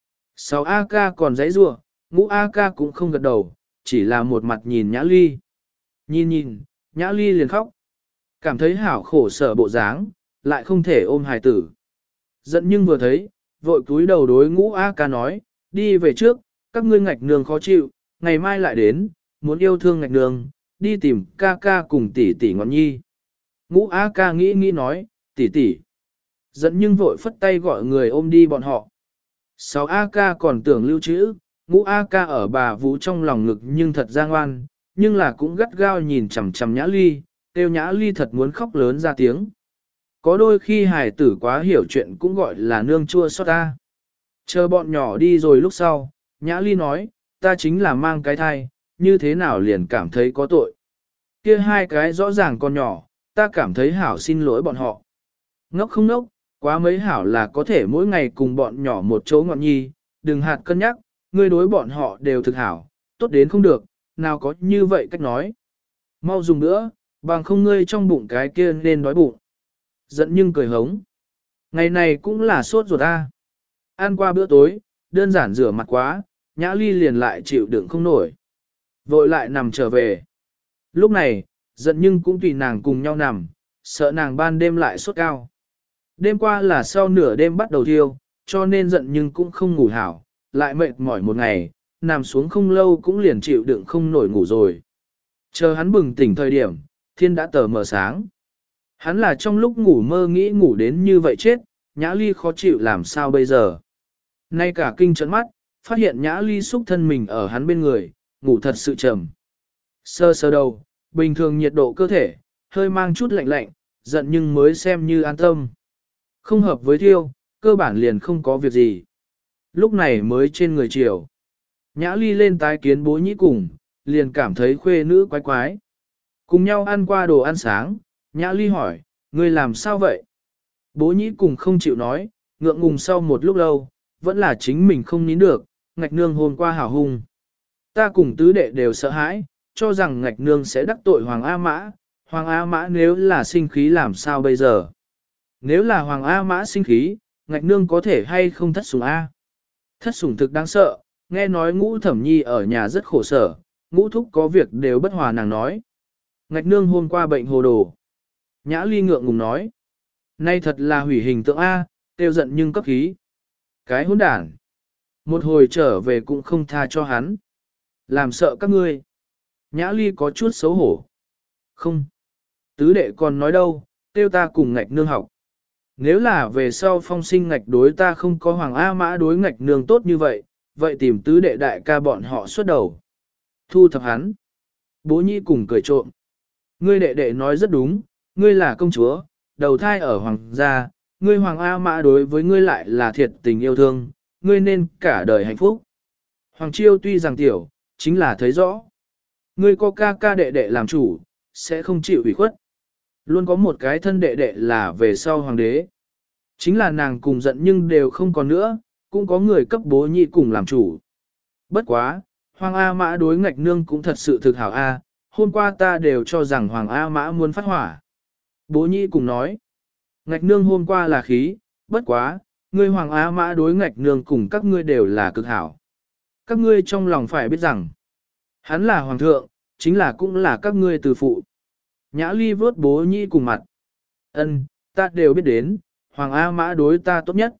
6 ca còn giãy giụa, ngũ ca cũng không gật đầu, chỉ là một mặt nhìn Nhã Ly. Nhìn, Nhã Ly liền khóc. Cảm thấy hảo khổ sở bộ dáng, lại không thể ôm hài tử. Giận nhưng vừa thấy, vội cúi đầu đối ngũ ca nói, đi về trước, các ngươi Ngạch nương khó chịu, ngày mai lại đến, muốn yêu thương Ngạch nương, đi tìm ca ca cùng tỷ tỷ ngọn nhi. Ngũ ca nghĩ nói, tỷ tỷ. Giận nhưng vội phất tay gọi người ôm đi bọn họ. 6 ca còn tưởng lưu trữ, ngũ ca ở bà Vũ trong lòng ngực nhưng thật ra ngoan, nhưng là cũng gắt gao nhìn chằm chằm Nhã Ly, kêu Nhã Ly thật muốn khóc lớn ra tiếng. Có đôi khi hài tử quá hiểu chuyện cũng gọi là nương chua xót ta. Chờ bọn nhỏ đi rồi lúc sau, Nhã Ly nói, ta chính là mang cái thai, như thế nào liền cảm thấy có tội. Kia hai cái rõ ràng còn nhỏ, ta cảm thấy hảo xin lỗi bọn họ. Ngốc không ngốc, quá mấy hảo là có thể mỗi ngày cùng bọn nhỏ một chỗ ngọn nhi, đừng hạt cân nhắc, ngươi đối bọn họ đều thực hảo, tốt đến không được, nào có như vậy cách nói. Mau dùng nữa, bằng không ngươi trong bụng cái kia nên đói bụng. Giận nhưng cười hống. Ngày này cũng là sốt ruột ta. Ăn qua bữa tối, đơn giản rửa mặt quá, Nhã Ly liền lại chịu đựng không nổi. Vội lại nằm trở về. Lúc này, giận nhưng cũng tùy nàng cùng nhau nằm, sợ nàng ban đêm lại sốt cao. Đêm qua là sau nửa đêm bắt đầu thiêu, cho nên giận nhưng cũng không ngủ hảo, lại mệt mỏi một ngày, nằm xuống không lâu cũng liền chịu đựng không nổi ngủ rồi. Chờ hắn bừng tỉnh thời điểm, thiên đã tờ mờ sáng. Hắn là trong lúc ngủ mơ nghĩ ngủ đến như vậy chết, Nhã Ly khó chịu làm sao bây giờ. Nay cả kinh trấn mắt, phát hiện Nhã Ly xúc thân mình ở hắn bên người, ngủ thật sự trầm. Sơ đầu, bình thường nhiệt độ cơ thể, hơi mang chút lạnh lạnh, giận nhưng mới xem như an tâm. Không hợp với thiêu, cơ bản liền không có việc gì. Lúc này mới trên người chiều. Nhã Ly lên tái kiến bố nhĩ cùng, liền cảm thấy khuê nữ quái quái. Cùng nhau ăn qua đồ ăn sáng, Nhã Ly hỏi, ngươi làm sao vậy? Bố nhĩ cùng không chịu nói, ngượng ngùng sau một lúc lâu, vẫn là chính mình không nín được, Ngạch nương hôm qua hào hung. Ta cùng tứ đệ đều sợ hãi, cho rằng Ngạch nương sẽ đắc tội Hoàng A Mã. Hoàng A Mã nếu là sinh khí làm sao bây giờ? Nếu là Hoàng A Mã sinh khí, Ngạch nương có thể hay không thất sủng A? Thất sủng thực đáng sợ, nghe nói Ngũ Thẩm Nhi ở nhà rất khổ sở, Ngũ Thúc có việc đều bất hòa nàng nói. Ngạch nương hôm qua bệnh hồ đồ. Nhã Ly ngượng ngùng nói. Nay thật là hủy hình tượng A, tiêu giận nhưng cấp khí. Cái hỗn đản. Một hồi trở về cũng không tha cho hắn. Làm sợ các ngươi. Nhã Ly có chút xấu hổ. Không. Tứ đệ còn nói đâu, tiêu ta cùng Ngạch nương học. Nếu là về sau phong sinh Ngạch đối ta không có Hoàng A Mã đối Ngạch nương tốt như vậy, vậy tìm tứ đệ đại ca bọn họ xuất đầu. Thu thập hắn. Bố nhĩ cùng cười trộm. Ngươi đệ đệ nói rất đúng, ngươi là công chúa, đầu thai ở Hoàng gia, ngươi Hoàng A Mã đối với ngươi lại là thiệt tình yêu thương, ngươi nên cả đời hạnh phúc. Hoàng Chiêu tuy rằng tiểu, chính là thấy rõ. Ngươi có ca ca đệ đệ làm chủ, sẽ không chịu ủy khuất. Luôn có một cái thân đệ đệ là về sau hoàng đế. Chính là nàng cùng giận nhưng đều không còn nữa, cũng có người cấp bố nhị cùng làm chủ. Bất quá, Hoàng A Mã đối Ngạch nương cũng thật sự thực hảo A, hôm qua ta đều cho rằng Hoàng A Mã muốn phát hỏa. Bố nhị cùng nói, Ngạch nương hôm qua là khí, bất quá, ngươi Hoàng A Mã đối Ngạch nương cùng các ngươi đều là cực hảo. Các ngươi trong lòng phải biết rằng, hắn là hoàng thượng, chính là cũng là các ngươi từ phụ. Nhã Ly vớt bố nhị cùng mặt. Ân, ta đều biết đến, Hoàng A Mã đối ta tốt nhất.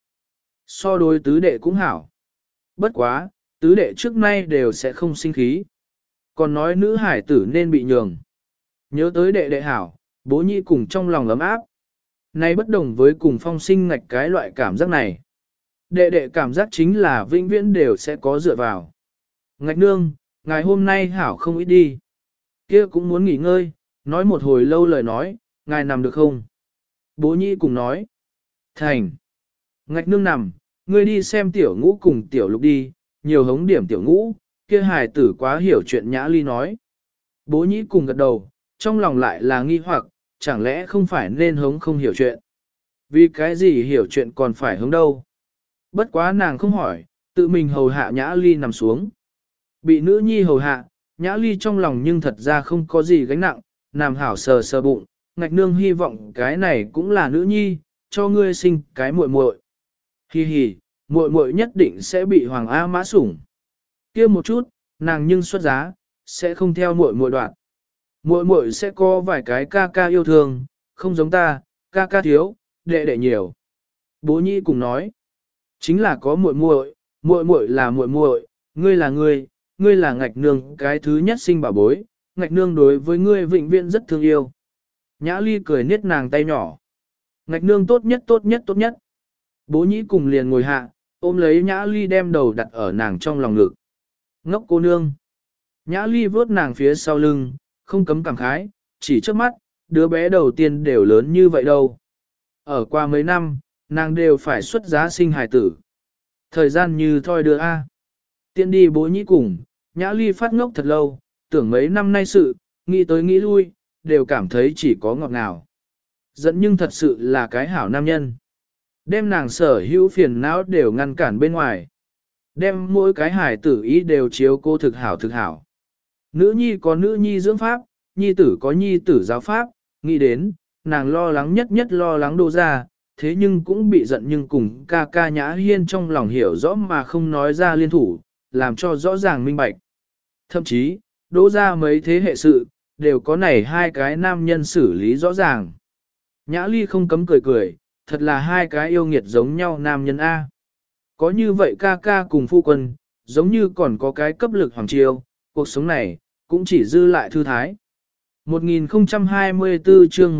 So đối tứ đệ cũng hảo. Bất quá, tứ đệ trước nay đều sẽ không sinh khí. Còn nói nữ hải tử nên bị nhường. Nhớ tới đệ đệ hảo, bố nhị cùng trong lòng ấm áp. Này bất đồng với cùng phong sinh Ngạch cái loại cảm giác này. Đệ đệ cảm giác chính là vĩnh viễn đều sẽ có dựa vào. Ngạch nương, ngày hôm nay hảo không ít đi. Kia cũng muốn nghỉ ngơi, nói một hồi lâu lời nói, ngài nằm được không? Bố nhị cùng nói. Thành. Ngạch nương nằm, ngươi đi xem tiểu ngũ cùng tiểu lục đi, nhiều hống điểm tiểu ngũ, kia hài tử quá hiểu chuyện Nhã Ly nói. Bố nhĩ cùng gật đầu, trong lòng lại là nghi hoặc, chẳng lẽ không phải nên hống không hiểu chuyện. Vì cái gì hiểu chuyện còn phải hống đâu. Bất quá nàng không hỏi, tự mình hầu hạ Nhã Ly nằm xuống. Bị nữ nhi hầu hạ, Nhã Ly trong lòng nhưng thật ra không có gì gánh nặng, nằm hảo sờ sờ bụng, ngạch nương hy vọng cái này cũng là nữ nhi, cho ngươi sinh cái muội muội. Hi hi, muội muội nhất định sẽ bị Hoàng A Mã sủng. Kia một chút, nàng nhưng xuất giá, sẽ không theo muội muội đoạn. Muội muội sẽ có vài cái ca ca yêu thương, không giống ta, ca ca thiếu, đệ đệ nhiều. Bố nhĩ cùng nói, chính là có muội muội, muội muội là muội muội, ngươi là ngươi là ngạch nương cái thứ nhất sinh bảo bối, ngạch nương đối với ngươi vĩnh viễn rất thương yêu. Nhã Ly cười niết nàng tay nhỏ. Ngạch nương tốt nhất tốt nhất tốt nhất. Bố nhĩ cùng liền ngồi hạ, ôm lấy Nhã Ly đem đầu đặt ở nàng trong lòng ngực. Ngốc cô nương. Nhã Ly vớt nàng phía sau lưng, không cấm cảm khái, chỉ trước mắt, đứa bé đầu tiên đều lớn như vậy đâu. Ở qua mấy năm, nàng đều phải xuất giá sinh hài tử. Thời gian như thoi đưa a. Tiện đi bố nhĩ cùng, Nhã Ly phát ngốc thật lâu, tưởng mấy năm nay sự, nghĩ tới nghĩ lui, đều cảm thấy chỉ có ngọt ngào. Giận nhưng thật sự là cái hảo nam nhân. Đem nàng sở hữu phiền não đều ngăn cản bên ngoài. Đem mỗi cái hài tử ý đều chiếu cô thực hảo thực hảo. Nữ nhi có nữ nhi dưỡng pháp, nhi tử có nhi tử giáo pháp, nghĩ đến, nàng lo lắng nhất lo lắng Đỗ ra, thế nhưng cũng bị giận nhưng cùng ca ca Nhã Hiên trong lòng hiểu rõ mà không nói ra liên thủ, làm cho rõ ràng minh bạch. Thậm chí, Đỗ ra mấy thế hệ sự, đều có này hai cái nam nhân xử lý rõ ràng. Nhã Ly không cấm cười cười, thật là hai cái yêu nghiệt giống nhau nam nhân A. Có như vậy ca ca cùng phu quân, giống như còn có cái cấp lực hoàng triều, cuộc sống này, cũng chỉ dư lại thư thái. 1024 chương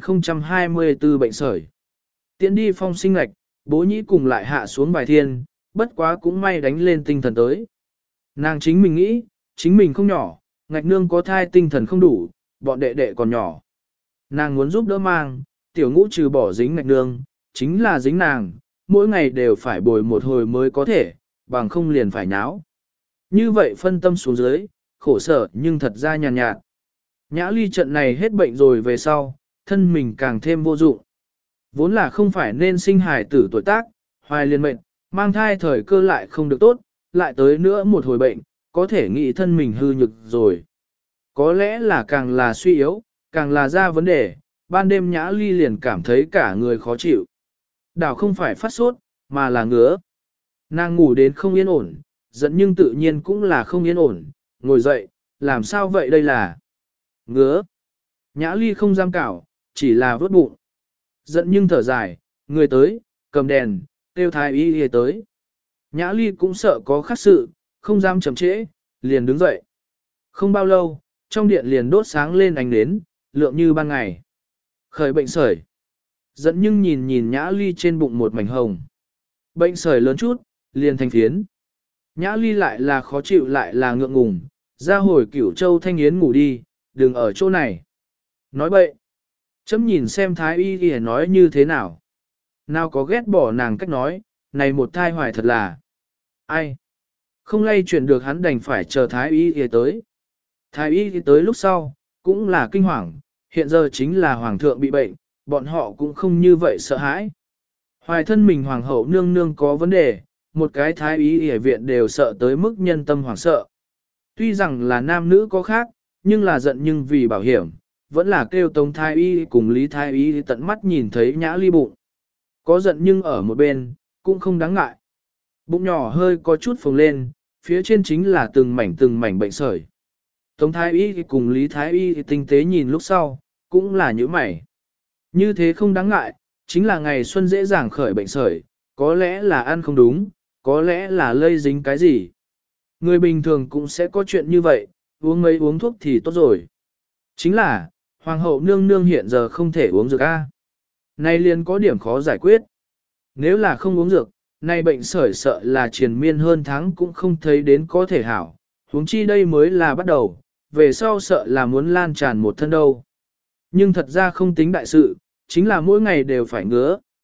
1024 bệnh sởi. Tiến đi phong sinh lạch, bố nhĩ cùng lại hạ xuống bài thiên, bất quá cũng may đánh lên tinh thần tới. Nàng chính mình nghĩ, chính mình không nhỏ, ngạch nương có thai tinh thần không đủ, bọn đệ đệ còn nhỏ. Nàng muốn giúp đỡ mang, tiểu ngũ trừ bỏ dính ngạch nương, chính là dính nàng, mỗi ngày đều phải bồi một hồi mới có thể, bằng không liền phải nháo. Như vậy phân tâm xuống dưới, khổ sở nhưng thật ra nhàn nhạt. Nhã Ly trận này hết bệnh rồi về sau, thân mình càng thêm vô dụng. Vốn là không phải nên sinh hài tử tuổi tác, hoài liên mệnh, mang thai thời cơ lại không được tốt, lại tới nữa một hồi bệnh, có thể nghĩ thân mình hư nhược rồi. Có lẽ là càng là suy yếu, càng là ra vấn đề, ban đêm Nhã Ly liền cảm thấy cả người khó chịu. Đảo không phải phát sốt, mà là ngứa. Nàng ngủ đến không yên ổn, giận nhưng tự nhiên cũng là không yên ổn, ngồi dậy, làm sao vậy đây là ngứa. Nhã Ly không dám cảo, chỉ là vớt bụng. Giận nhưng thở dài, người tới, cầm đèn, tiêu thái y tới. Nhã Ly cũng sợ có khác sự, không dám chậm trễ, liền đứng dậy. Không bao lâu, trong điện liền đốt sáng lên ánh nến, lượng như ban ngày. Khởi bệnh sởi. Giận nhưng nhìn Nhã Ly trên bụng một mảnh hồng. Bệnh sởi lớn chút, liền thành phiến. Nhã Ly lại là khó chịu lại là ngượng ngùng, ra hồi Cửu Châu Thanh Yến ngủ đi, đừng ở chỗ này. Nói bậy. Chấm nhìn xem thái y y nói như thế nào. Nào có ghét bỏ nàng cách nói, này một thai hoài thật là. Ai? Không lay chuyển được hắn đành phải chờ thái y y tới. Thái y y tới lúc sau, cũng là kinh hoàng, hiện giờ chính là hoàng thượng bị bệnh, bọn họ cũng không như vậy sợ hãi. Hoài thân mình hoàng hậu nương nương có vấn đề, một cái thái y y viện đều sợ tới mức nhân tâm hoảng sợ. Tuy rằng là nam nữ có khác, nhưng là giận nhưng vì bảo hiểm, vẫn là kêu Tống thái y cùng Lý thái y tận mắt nhìn thấy Nhã Ly bụng. Có giận nhưng ở một bên, cũng không đáng ngại. Bụng nhỏ hơi có chút phồng lên, phía trên chính là từng mảnh bệnh sởi. Tống thái y cùng Lý thái y tinh tế nhìn lúc sau, cũng là như mày. Như thế không đáng ngại, chính là ngày xuân dễ dàng khởi bệnh sởi, có lẽ là ăn không đúng, có lẽ là lây dính cái gì. Người bình thường cũng sẽ có chuyện như vậy, uống thuốc thì tốt rồi. Chính là, hoàng hậu nương nương hiện giờ không thể uống dược A. Nay liền có điểm khó giải quyết. Nếu là không uống dược, nay bệnh sởi sợ là triền miên hơn tháng cũng không thấy đến có thể hảo. Huống chi đây mới là bắt đầu, về sau sợ là muốn lan tràn một thân đâu. Nhưng thật ra không tính đại sự, chính là mỗi ngày đều phải ngứa,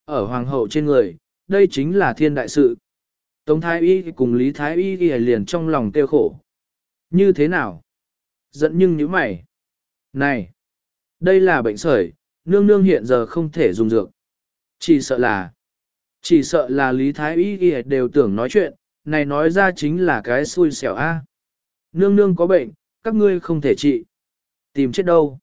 ở hoàng hậu trên người, đây chính là thiên đại sự. Tống Thái Y cùng Lý Thái Y liền trong lòng tiêu khổ. Như thế nào? Giận nhưng như mày. Này! Đây là bệnh sởi, nương nương hiện giờ không thể dùng dược. Chỉ sợ là Lý Thái Y đều tưởng nói chuyện, này nói ra chính là cái xui xẻo a. Nương nương có bệnh, các ngươi không thể trị. Tìm chết đâu?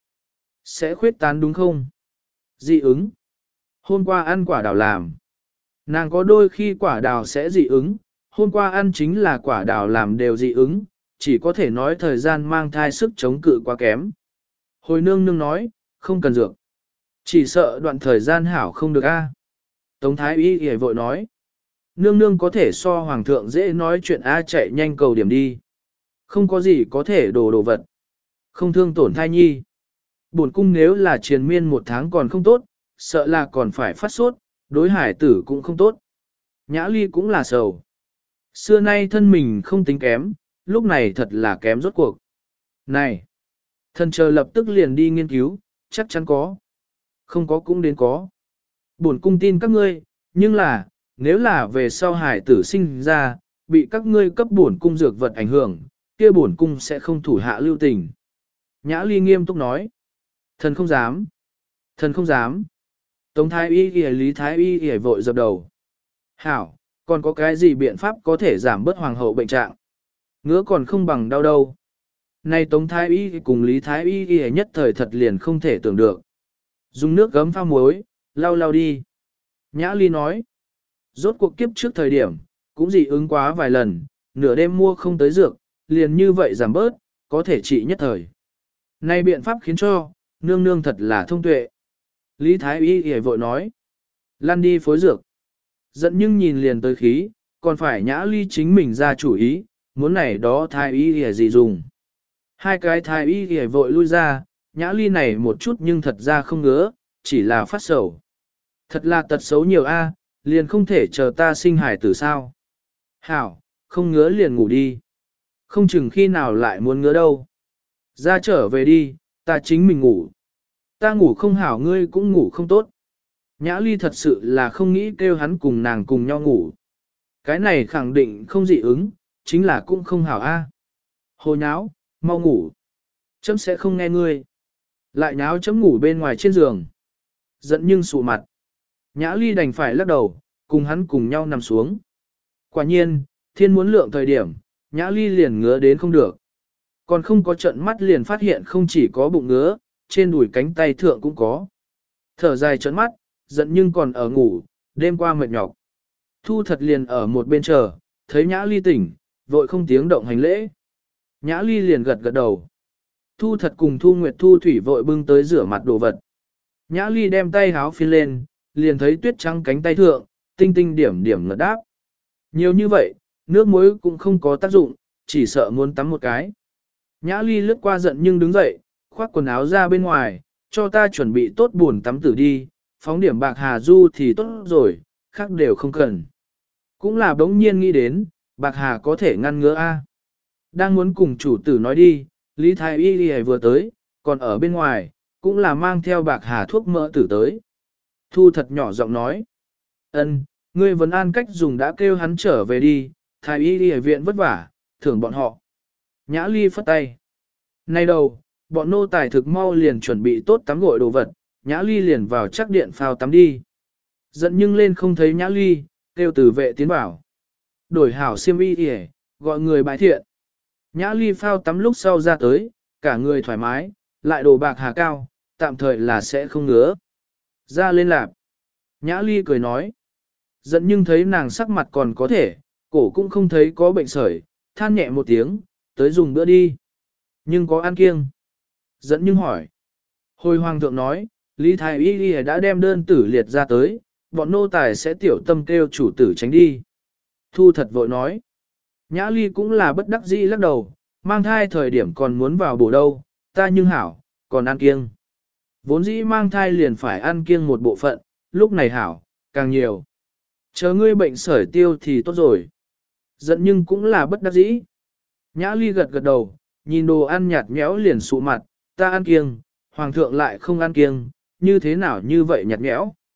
Sẽ khuyết tán đúng không? Dị ứng. Hôm qua ăn quả đào làm. Nàng có đôi khi quả đào sẽ dị ứng, hôm qua ăn chính là quả đào làm đều dị ứng, chỉ có thể nói thời gian mang thai sức chống cự quá kém. Hồi nương nương nói, không cần dược. Chỉ sợ đoạn thời gian hảo không được a. Tống Thái Y hề vội nói. Nương nương có thể so hoàng thượng dễ nói chuyện a, chạy nhanh cầu điểm đi. Không có gì có thể đồ vật. Không thương tổn thai nhi. Bổn cung nếu là triền miên 1 tháng còn không tốt, sợ là còn phải phát sốt, đối hải tử cũng không tốt. Nhã Ly cũng là sầu. Xưa nay thân mình không tính kém, lúc này thật là kém rốt cuộc. Này! Thần chờ lập tức liền đi nghiên cứu, chắc chắn có. Không có cũng đến có. Bổn cung tin các ngươi, nhưng là, nếu là về sau hải tử sinh ra, bị các ngươi cấp bổn cung dược vật ảnh hưởng, kia bổn cung sẽ không thủ hạ lưu tình. Nhã Ly nghiêm túc nói. Thần không dám. Thần không dám. Tống Thái Y Lý Thái Y vội dập đầu. Hảo, còn có cái gì biện pháp có thể giảm bớt hoàng hậu bệnh trạng? Ngứa còn không bằng đau đâu. Nay Tống Thái Y cùng Lý Thái Y nhất thời thật liền không thể tưởng được. Dùng nước gấm pha muối, lau đi. Nhã Ly nói. Rốt cuộc kiếp trước thời điểm, cũng dị ứng quá vài lần, nửa đêm mua không tới dược, liền như vậy giảm bớt, có thể trị nhất thời. Nay biện pháp khiến cho, nương nương thật là thông tuệ. Lý Thái Y vội nói. Lăn đi phối dược. Giận nhưng nhìn liền tới khí, còn phải Nhã Ly chính mình ra chủ ý, muốn này đó Thái Y gì dùng. Hai cái Thái Y vội lui ra, Nhã Ly này một chút nhưng thật ra không ngứa, chỉ là phát sầu. Thật là tật xấu nhiều a, liền không thể chờ ta sinh hải tử sao. Hảo, không ngứa liền ngủ đi. Không chừng khi nào lại muốn ngứa đâu. Ra trở về đi, ta chính mình ngủ. Ta ngủ không hảo ngươi cũng ngủ không tốt. Nhã Ly thật sự là không nghĩ kêu hắn cùng nàng cùng nhau ngủ. Cái này khẳng định không dị ứng, chính là cũng không hảo a. Hồ nháo, mau ngủ. Chấm sẽ không nghe ngươi. Lại nháo chấm ngủ bên ngoài trên giường. Giận nhưng sụ mặt. Nhã Ly đành phải lắc đầu, cùng hắn cùng nhau nằm xuống. Quả nhiên, thiên muốn lượng thời điểm, Nhã Ly liền ngứa đến không được. Còn không có trận mắt liền phát hiện không chỉ có bụng ngứa, trên đùi cánh tay thượng cũng có. Thở dài trận mắt, giận nhưng còn ở ngủ, đêm qua mệt nhọc. Thu thật liền ở một bên chờ, thấy Nhã Ly tỉnh, vội không tiếng động hành lễ. Nhã Ly liền gật gật đầu. Thu thật cùng Thu Nguyệt Thu Thủy vội bưng tới rửa mặt đồ vật. Nhã Ly đem tay háo phiên lên, liền thấy tuyết trắng cánh tay thượng, tinh tinh điểm điểm ngật đáp. Nhiều như vậy, nước muối cũng không có tác dụng, chỉ sợ muốn tắm một cái. Nhã Ly lướt qua giận nhưng đứng dậy, khoác quần áo ra bên ngoài, cho ta chuẩn bị tốt buồn tắm tử đi, phóng điểm bạc hà du thì tốt rồi, khác đều không cần. Cũng là đống nhiên nghĩ đến, bạc hà có thể ngăn ngứa a. Đang muốn cùng chủ tử nói đi, Lý Thái Y vừa tới, còn ở bên ngoài, cũng là mang theo bạc hà thuốc mỡ tử tới. Thu thật nhỏ giọng nói. Ân, ngươi vẫn an cách dùng đã kêu hắn trở về đi, Thái Y đi ở viện vất vả, thưởng bọn họ. Nhã Ly phất tay. Nay đầu, bọn nô tài thực mau liền chuẩn bị tốt tắm gội đồ vật, Nhã Ly liền vào chắc điện phao tắm đi. Giận nhưng lên không thấy Nhã Ly, kêu tử vệ tiến bảo. Đổi hảo xiêm y yể, gọi người bái thiện. Nhã Ly phao tắm lúc sau ra tới, cả người thoải mái, lại đồ bạc hà cao, tạm thời là sẽ không ngứa. Ra lên lạp. Nhã Ly cười nói. Giận nhưng thấy nàng sắc mặt còn có thể, cổ cũng không thấy có bệnh sởi, than nhẹ một tiếng, tới dùng bữa đi. Nhưng có ăn kiêng. Giận nhưng hỏi. Hồi hoàng thượng nói, Lý Thái Y đã đem đơn tử liệt ra tới, bọn nô tài sẽ tiểu tâm kêu chủ tử tránh đi. Thu thật vội nói. Nhã Ly cũng là bất đắc dĩ lắc đầu, mang thai thời điểm còn muốn vào bổ đâu, ta nhưng hảo, còn ăn kiêng. Vốn dĩ mang thai liền phải ăn kiêng một bộ phận, lúc này hảo, càng nhiều. Chờ ngươi bệnh sởi tiêu thì tốt rồi. Giận nhưng cũng là bất đắc dĩ. Nhã Ly gật gật đầu, nhìn đồ ăn nhạt nhẽo liền sụ mặt, ta ăn kiêng, hoàng thượng lại không ăn kiêng, như thế nào như vậy nhạt nhẽo.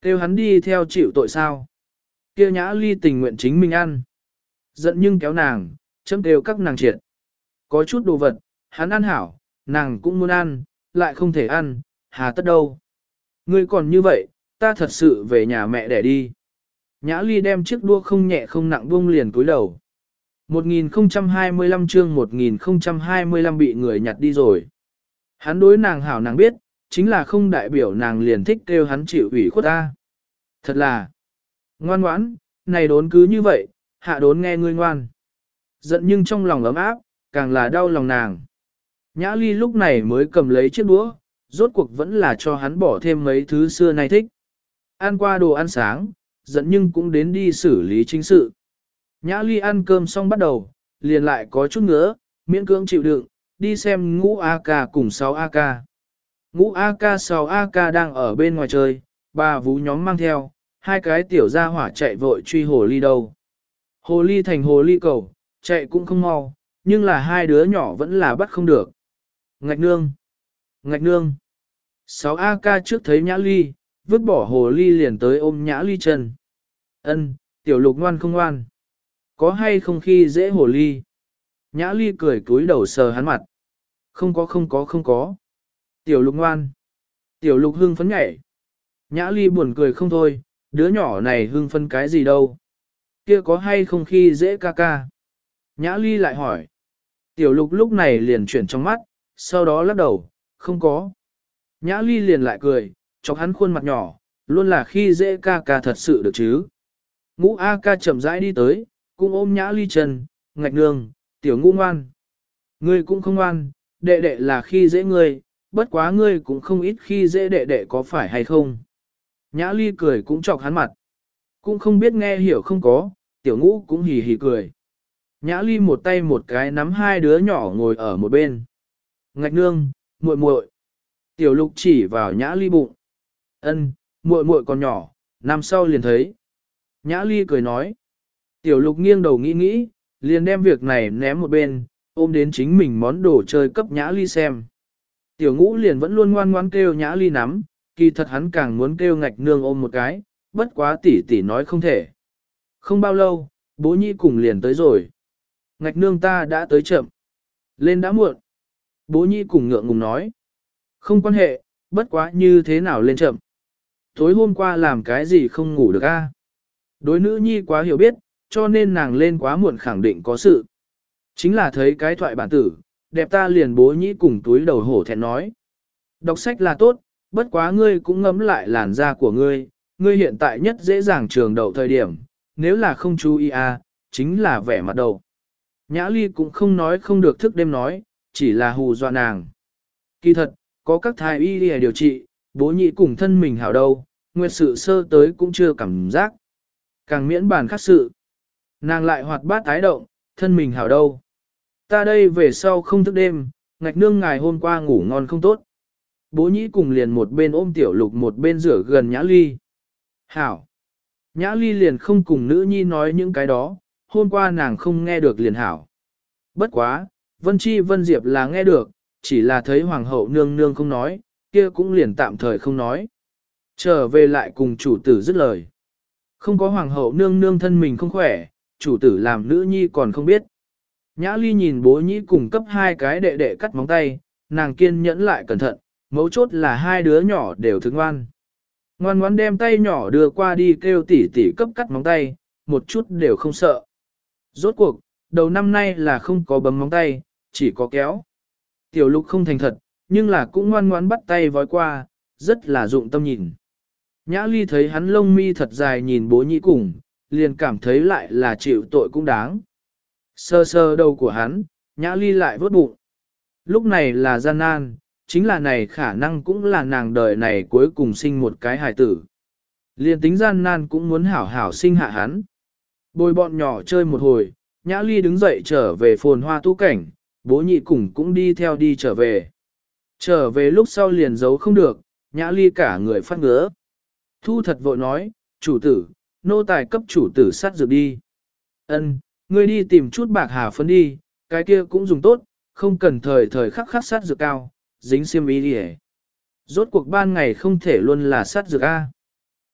Kêu hắn đi theo chịu tội sao? Kia Nhã Ly tình nguyện chính mình ăn. Giận nhưng kéo nàng, chấm đều các nàng triệt. Có chút đồ vật, hắn ăn hảo, nàng cũng muốn ăn, lại không thể ăn, hà tất đâu. Ngươi còn như vậy, ta thật sự về nhà mẹ để đi. Nhã Ly đem chiếc đua không nhẹ không nặng buông liền cúi đầu. 1025 chương 1025 bị người nhặt đi rồi. Hắn đối nàng hảo nàng biết, chính là không đại biểu nàng liền thích kêu hắn chịu ủy khuất ta. Thật là ngoan ngoãn, này đốn cứ như vậy, hạ đốn nghe ngươi ngoan. Giận nhưng trong lòng ấm áp, càng là đau lòng nàng. Nhã Ly lúc này mới cầm lấy chiếc đũa, rốt cuộc vẫn là cho hắn bỏ thêm mấy thứ xưa nay thích. Ăn qua đồ ăn sáng, giận nhưng cũng đến đi xử lý chính sự. Nhã Ly ăn cơm xong bắt đầu, liền lại có chút ngứa, miễn cưỡng chịu đựng, đi xem ngũ A-ca cùng 6 A-ca. Ngũ A-ca 6 A-ca đang ở bên ngoài chơi, bà vú nhóm mang theo, hai cái tiểu gia hỏa chạy vội truy hồ ly đâu. Hồ ly thành hồ ly cầu, chạy cũng không mau, nhưng là hai đứa nhỏ vẫn là bắt không được. Ngạch nương! Ngạch nương! 6 A-ca trước thấy Nhã Ly, vứt bỏ hồ ly liền tới ôm Nhã Ly chân. Ân, tiểu lục ngoan không ngoan? Có hay không khi dễ hồ ly? Nhã Ly cười cúi đầu sờ hắn mặt. Không có. Tiểu lục ngoan. Tiểu lục hưng phấn nhảy. Nhã Ly buồn cười không thôi, đứa nhỏ này hưng phấn cái gì đâu. Kia có hay không khi dễ ca ca? Nhã Ly lại hỏi. Tiểu lục lúc này liền chuyển trong mắt, sau đó lắc đầu, không có. Nhã Ly liền lại cười, chọc hắn khuôn mặt nhỏ, luôn là khi dễ ca ca thật sự được chứ. Ngũ A ca chậm rãi đi tới, cũng ôm Nhã Ly chân, ngạch nương, tiểu ngũ ngoan. Ngươi cũng không ngoan, đệ đệ là khi dễ ngươi, bất quá ngươi cũng không ít khi dễ đệ đệ có phải hay không. Nhã Ly cười cũng chọc hắn mặt. Cũng không biết nghe hiểu không có, tiểu ngũ cũng hì hì cười. Nhã Ly một tay một cái nắm hai đứa nhỏ ngồi ở một bên. Ngạch nương, muội muội. Tiểu lục chỉ vào Nhã Ly bụng. Ân, muội muội còn nhỏ, năm sau liền thấy. Nhã Ly cười nói. Tiểu lục nghiêng đầu nghĩ nghĩ, liền đem việc này ném một bên, ôm đến chính mình món đồ chơi cấp Nhã Ly xem. Tiểu ngũ liền vẫn luôn ngoan ngoãn kêu Nhã Ly nắm, kỳ thật hắn càng muốn kêu ngạch nương ôm một cái, bất quá tỷ tỷ nói không thể. Không bao lâu, bố nhi cùng liền tới rồi. Ngạch nương ta đã tới chậm. Lên đã muộn. Bố nhi cùng ngượng ngùng nói. Không quan hệ, bất quá như thế nào lên chậm. Tối hôm qua làm cái gì không ngủ được a? Đối nữ nhi quá hiểu biết, cho nên nàng lên quá muộn khẳng định có sự. Chính là thấy cái thoại bản tử, đẹp ta liền bố nhĩ cùng túi đầu hổ thẹn nói. Đọc sách là tốt, bất quá ngươi cũng ngẫm lại làn da của ngươi, ngươi hiện tại nhất dễ dàng trường đậu thời điểm, nếu là không chú ý chính là vẻ mặt đầu. Nhã Ly cũng không nói không được thức đêm nói, chỉ là hù dọa nàng. Kỳ thật, có các thái y để điều trị, bố nhĩ cùng thân mình hảo đâu, nguyệt sự sơ tới cũng chưa cảm giác. Càng miễn bàn khác sự. Nàng lại hoạt bát tái động, thân mình hảo đâu. Ta đây về sau không thức đêm, ngạch nương ngài hôm qua ngủ ngon không tốt. Bố nhĩ cùng liền một bên ôm tiểu lục một bên rửa gần Nhã Ly. Hảo. Nhã Ly liền không cùng nữ nhi nói những cái đó, hôm qua nàng không nghe được liền hảo. Bất quá, Vân Chi Vân Diệp là nghe được, chỉ là thấy hoàng hậu nương nương không nói, kia cũng liền tạm thời không nói. Trở về lại cùng chủ tử dứt lời. Không có hoàng hậu nương nương thân mình không khỏe, chủ tử làm nữ nhi còn không biết. Nhã Ly nhìn bố nhĩ cùng cấp hai cái đệ đệ cắt móng tay, nàng kiên nhẫn lại cẩn thận, mấu chốt là hai đứa nhỏ đều thức ngoan. Ngoan ngoan đem tay nhỏ đưa qua đi kêu tỉ tỉ cấp cắt móng tay, một chút đều không sợ. Rốt cuộc, đầu năm nay là không có bấm móng tay, chỉ có kéo. Tiểu lục không thành thật, nhưng là cũng ngoan ngoan bắt tay vói qua, rất là dụng tâm nhìn. Nhã Ly thấy hắn lông mi thật dài nhìn bố nhĩ cùng, liền cảm thấy lại là chịu tội cũng đáng. Sơ sơ đầu của hắn, Nhã Ly lại vớt bụng. Lúc này là gian nan, chính là này khả năng cũng là nàng đời này cuối cùng sinh một cái hài tử. Liền tính gian nan cũng muốn hảo hảo sinh hạ hắn. Bồi bọn nhỏ chơi một hồi, Nhã Ly đứng dậy trở về phồn hoa tu cảnh, bố nhị cùng cũng đi theo đi trở về. Trở về lúc sau liền giấu không được, Nhã Ly cả người phát ngứa. Thu thật vội nói, chủ tử, nô tài cấp chủ tử sát dược đi. Ân, ngươi đi tìm chút bạc hà phấn đi, cái kia cũng dùng tốt, không cần thời thời khắc khắc sát dược cao, dính xiêm ý đi. Rốt cuộc ban ngày không thể luôn là sát dược A.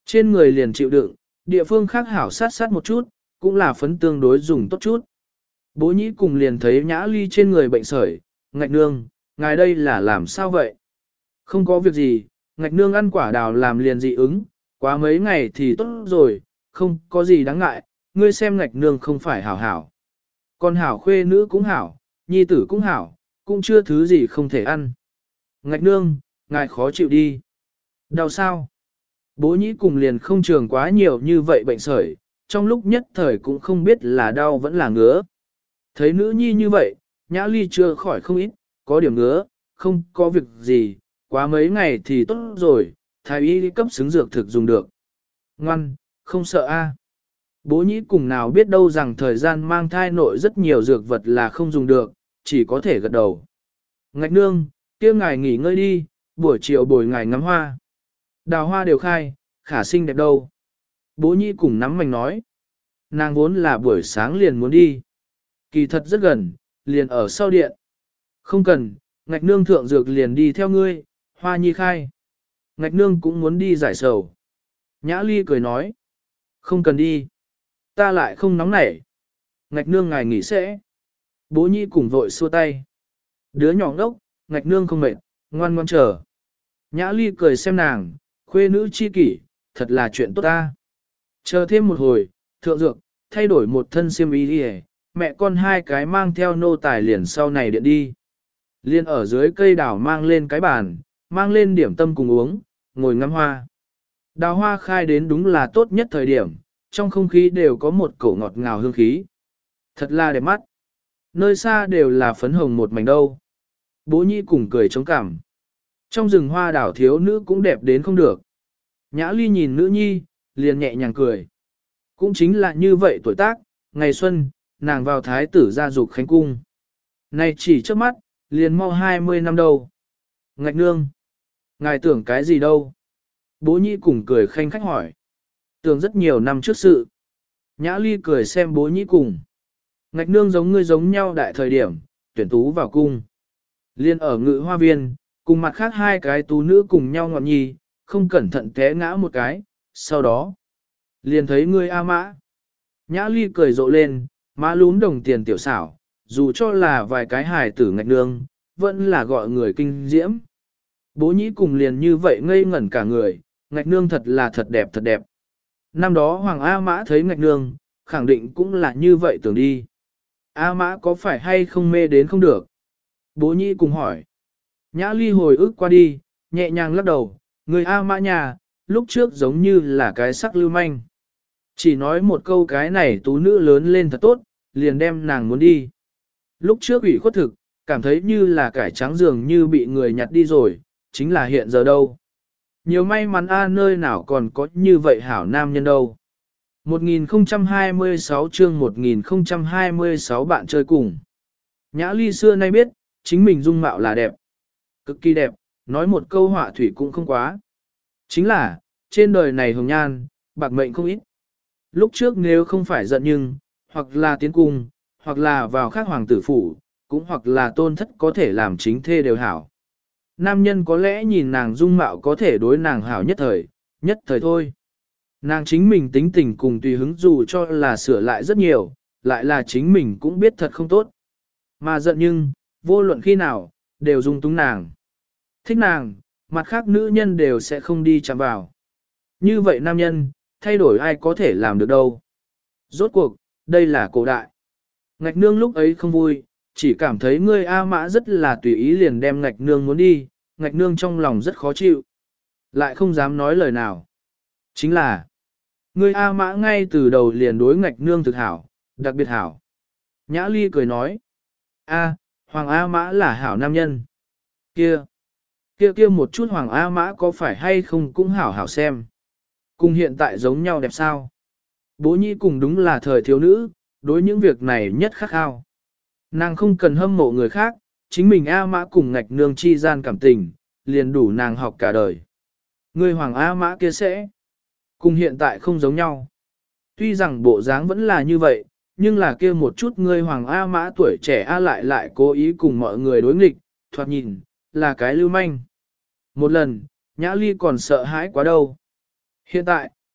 Trên người liền chịu đựng, địa phương khác hảo sát sát một chút, cũng là phấn tương đối dùng tốt chút. Bố nhĩ cùng liền thấy Nhã Ly trên người bệnh sởi, Ngạch nương, ngài đây là làm sao vậy? Không có việc gì, Ngạch nương ăn quả đào làm liền dị ứng, quá mấy ngày thì tốt rồi, không có gì đáng ngại, ngươi xem Ngạch nương không phải hảo hảo. Con hảo khuê nữ cũng hảo, nhi tử cũng hảo, cũng chưa thứ gì không thể ăn. Ngạch nương, ngài khó chịu đi. Đau sao? Bố nhĩ cùng liền không trường quá nhiều như vậy bệnh sởi, trong lúc nhất thời cũng không biết là đau vẫn là ngứa. Thấy nữ nhi như vậy, Nhã Ly chưa khỏi không ít, có điểm ngứa, không có việc gì, quá mấy ngày thì tốt rồi, thái y cấp xứng dược thực dùng được. Ngoan, không sợ a. Bố nhĩ cùng nào biết đâu rằng thời gian mang thai nội rất nhiều dược vật là không dùng được, chỉ có thể gật đầu. Ngạch nương, kia ngài nghỉ ngơi đi, buổi chiều bồi ngài ngắm hoa. Đào hoa đều khai, khả xinh đẹp đâu. Bố nhĩ cùng nắm mảnh nói. Nàng vốn là buổi sáng liền muốn đi. Kỳ thật rất gần, liền ở sau điện. Không cần, Ngạch nương thượng dược liền đi theo ngươi, hoa nhi khai. Ngạch nương cũng muốn đi giải sầu. Nhã Ly cười nói. Không cần đi. Ta lại không nóng nảy. Ngạch nương ngài nghỉ sẽ. Bố nhi cùng vội xua tay. Đứa nhỏ ngốc, Ngạch nương không mệt, ngoan ngoan chờ. Nhã Ly cười xem nàng, khuê nữ chi kỷ, thật là chuyện tốt ta. Chờ thêm một hồi, thượng dược, thay đổi một thân xiêm y đi, mẹ con hai cái mang theo nô tài liền sau này điện đi. Liên ở dưới cây đào mang lên cái bàn, mang lên điểm tâm cùng uống, ngồi ngắm hoa. Đào hoa khai đến đúng là tốt nhất thời điểm, trong không khí đều có một cổ ngọt ngào hương khí. Thật là đẹp mắt. Nơi xa đều là phấn hồng một mảnh đâu. Bố nhi cùng cười chống cảm. Trong rừng hoa đảo thiếu nữ cũng đẹp đến không được. Nhã Ly nhìn nữ nhi, liền nhẹ nhàng cười. Cũng chính là như vậy tuổi tác, ngày xuân, nàng vào thái tử gia dục khánh cung. Này chỉ trước mắt, liền mau 20 năm đâu. Ngạch nương, ngài tưởng cái gì đâu? Bố nhĩ cùng cười khanh khách hỏi. Tưởng rất nhiều năm trước sự. Nhã Ly cười xem bố nhĩ cùng. Ngạch nương giống ngươi giống nhau đại thời điểm, tuyển tú vào cung. Liên ở ngự hoa viên, cùng mặt khác hai cái tú nữ cùng nhau ngọn nhi, không cẩn thận té ngã một cái, sau đó, liền thấy ngươi A Mã. Nhã Ly cười rộ lên, má lún đồng tiền tiểu xảo, dù cho là vài cái hài tử Ngạch nương, vẫn là gọi người kinh diễm. Bố nhĩ cùng liền như vậy ngây ngẩn cả người, Ngạch nương thật là thật đẹp thật đẹp. Năm đó Hoàng A Mã thấy Ngạch nương, khẳng định cũng là như vậy tưởng đi. A Mã có phải hay không mê đến không được? Bố nhĩ cùng hỏi. Nhã Ly hồi ức qua đi, nhẹ nhàng lắc đầu, người A Mã nhà, lúc trước giống như là cái sắc lưu manh. Chỉ nói một câu cái này tú nữ lớn lên thật tốt, liền đem nàng muốn đi. Lúc trước ủy khuất thực, cảm thấy như là cải trắng dường như bị người nhặt đi rồi, chính là hiện giờ đâu. Nhiều may mắn a nơi nào còn có như vậy hảo nam nhân đâu. 1026 chương 1026 bạn chơi cùng. Nhã Ly xưa nay biết, chính mình dung mạo là đẹp. Cực kỳ đẹp, nói một câu họa thủy cũng không quá. Chính là, trên đời này hồng nhan, bạc mệnh không ít. Lúc trước nếu không phải giận nhưng, hoặc là tiến cung, hoặc là vào khác hoàng tử phủ, cũng hoặc là tôn thất có thể làm chính thê đều hảo. Nam nhân có lẽ nhìn nàng dung mạo có thể đối nàng hảo nhất thời thôi. Nàng chính mình tính tình cùng tùy hứng dù cho là sửa lại rất nhiều, lại là chính mình cũng biết thật không tốt. Mà giận nhưng, vô luận khi nào, đều dung túng nàng. Thích nàng, mặt khác nữ nhân đều sẽ không đi chạm vào. Như vậy nam nhân, thay đổi ai có thể làm được đâu. Rốt cuộc, đây là cổ đại. Ngạch nương lúc ấy không vui, chỉ cảm thấy ngươi A Mã rất là tùy ý liền đem ngạch nương muốn đi, ngạch nương trong lòng rất khó chịu. Lại không dám nói lời nào. Chính là, ngươi A Mã ngay từ đầu liền đối ngạch nương thực hảo, đặc biệt hảo. Nhã Ly cười nói, Hoàng A Mã là hảo nam nhân. Kia một chút Hoàng A Mã có phải hay không cũng hảo hảo xem. Cùng hiện tại giống nhau đẹp sao? Bố nhi cùng đúng là thời thiếu nữ, đối những việc này nhất khắc khao. Nàng không cần hâm mộ người khác, chính mình A Mã cùng ngạch nương chi gian cảm tình, liền đủ nàng học cả đời. Người Hoàng A Mã kia sẽ, cùng hiện tại không giống nhau. Tuy rằng bộ dáng vẫn là như vậy, nhưng là kia một chút người Hoàng A Mã tuổi trẻ A lại cố ý cùng mọi người đối nghịch, thoạt nhìn, là cái lưu manh. Một lần, Nhã Ly còn sợ hãi quá đâu. Hiện tại,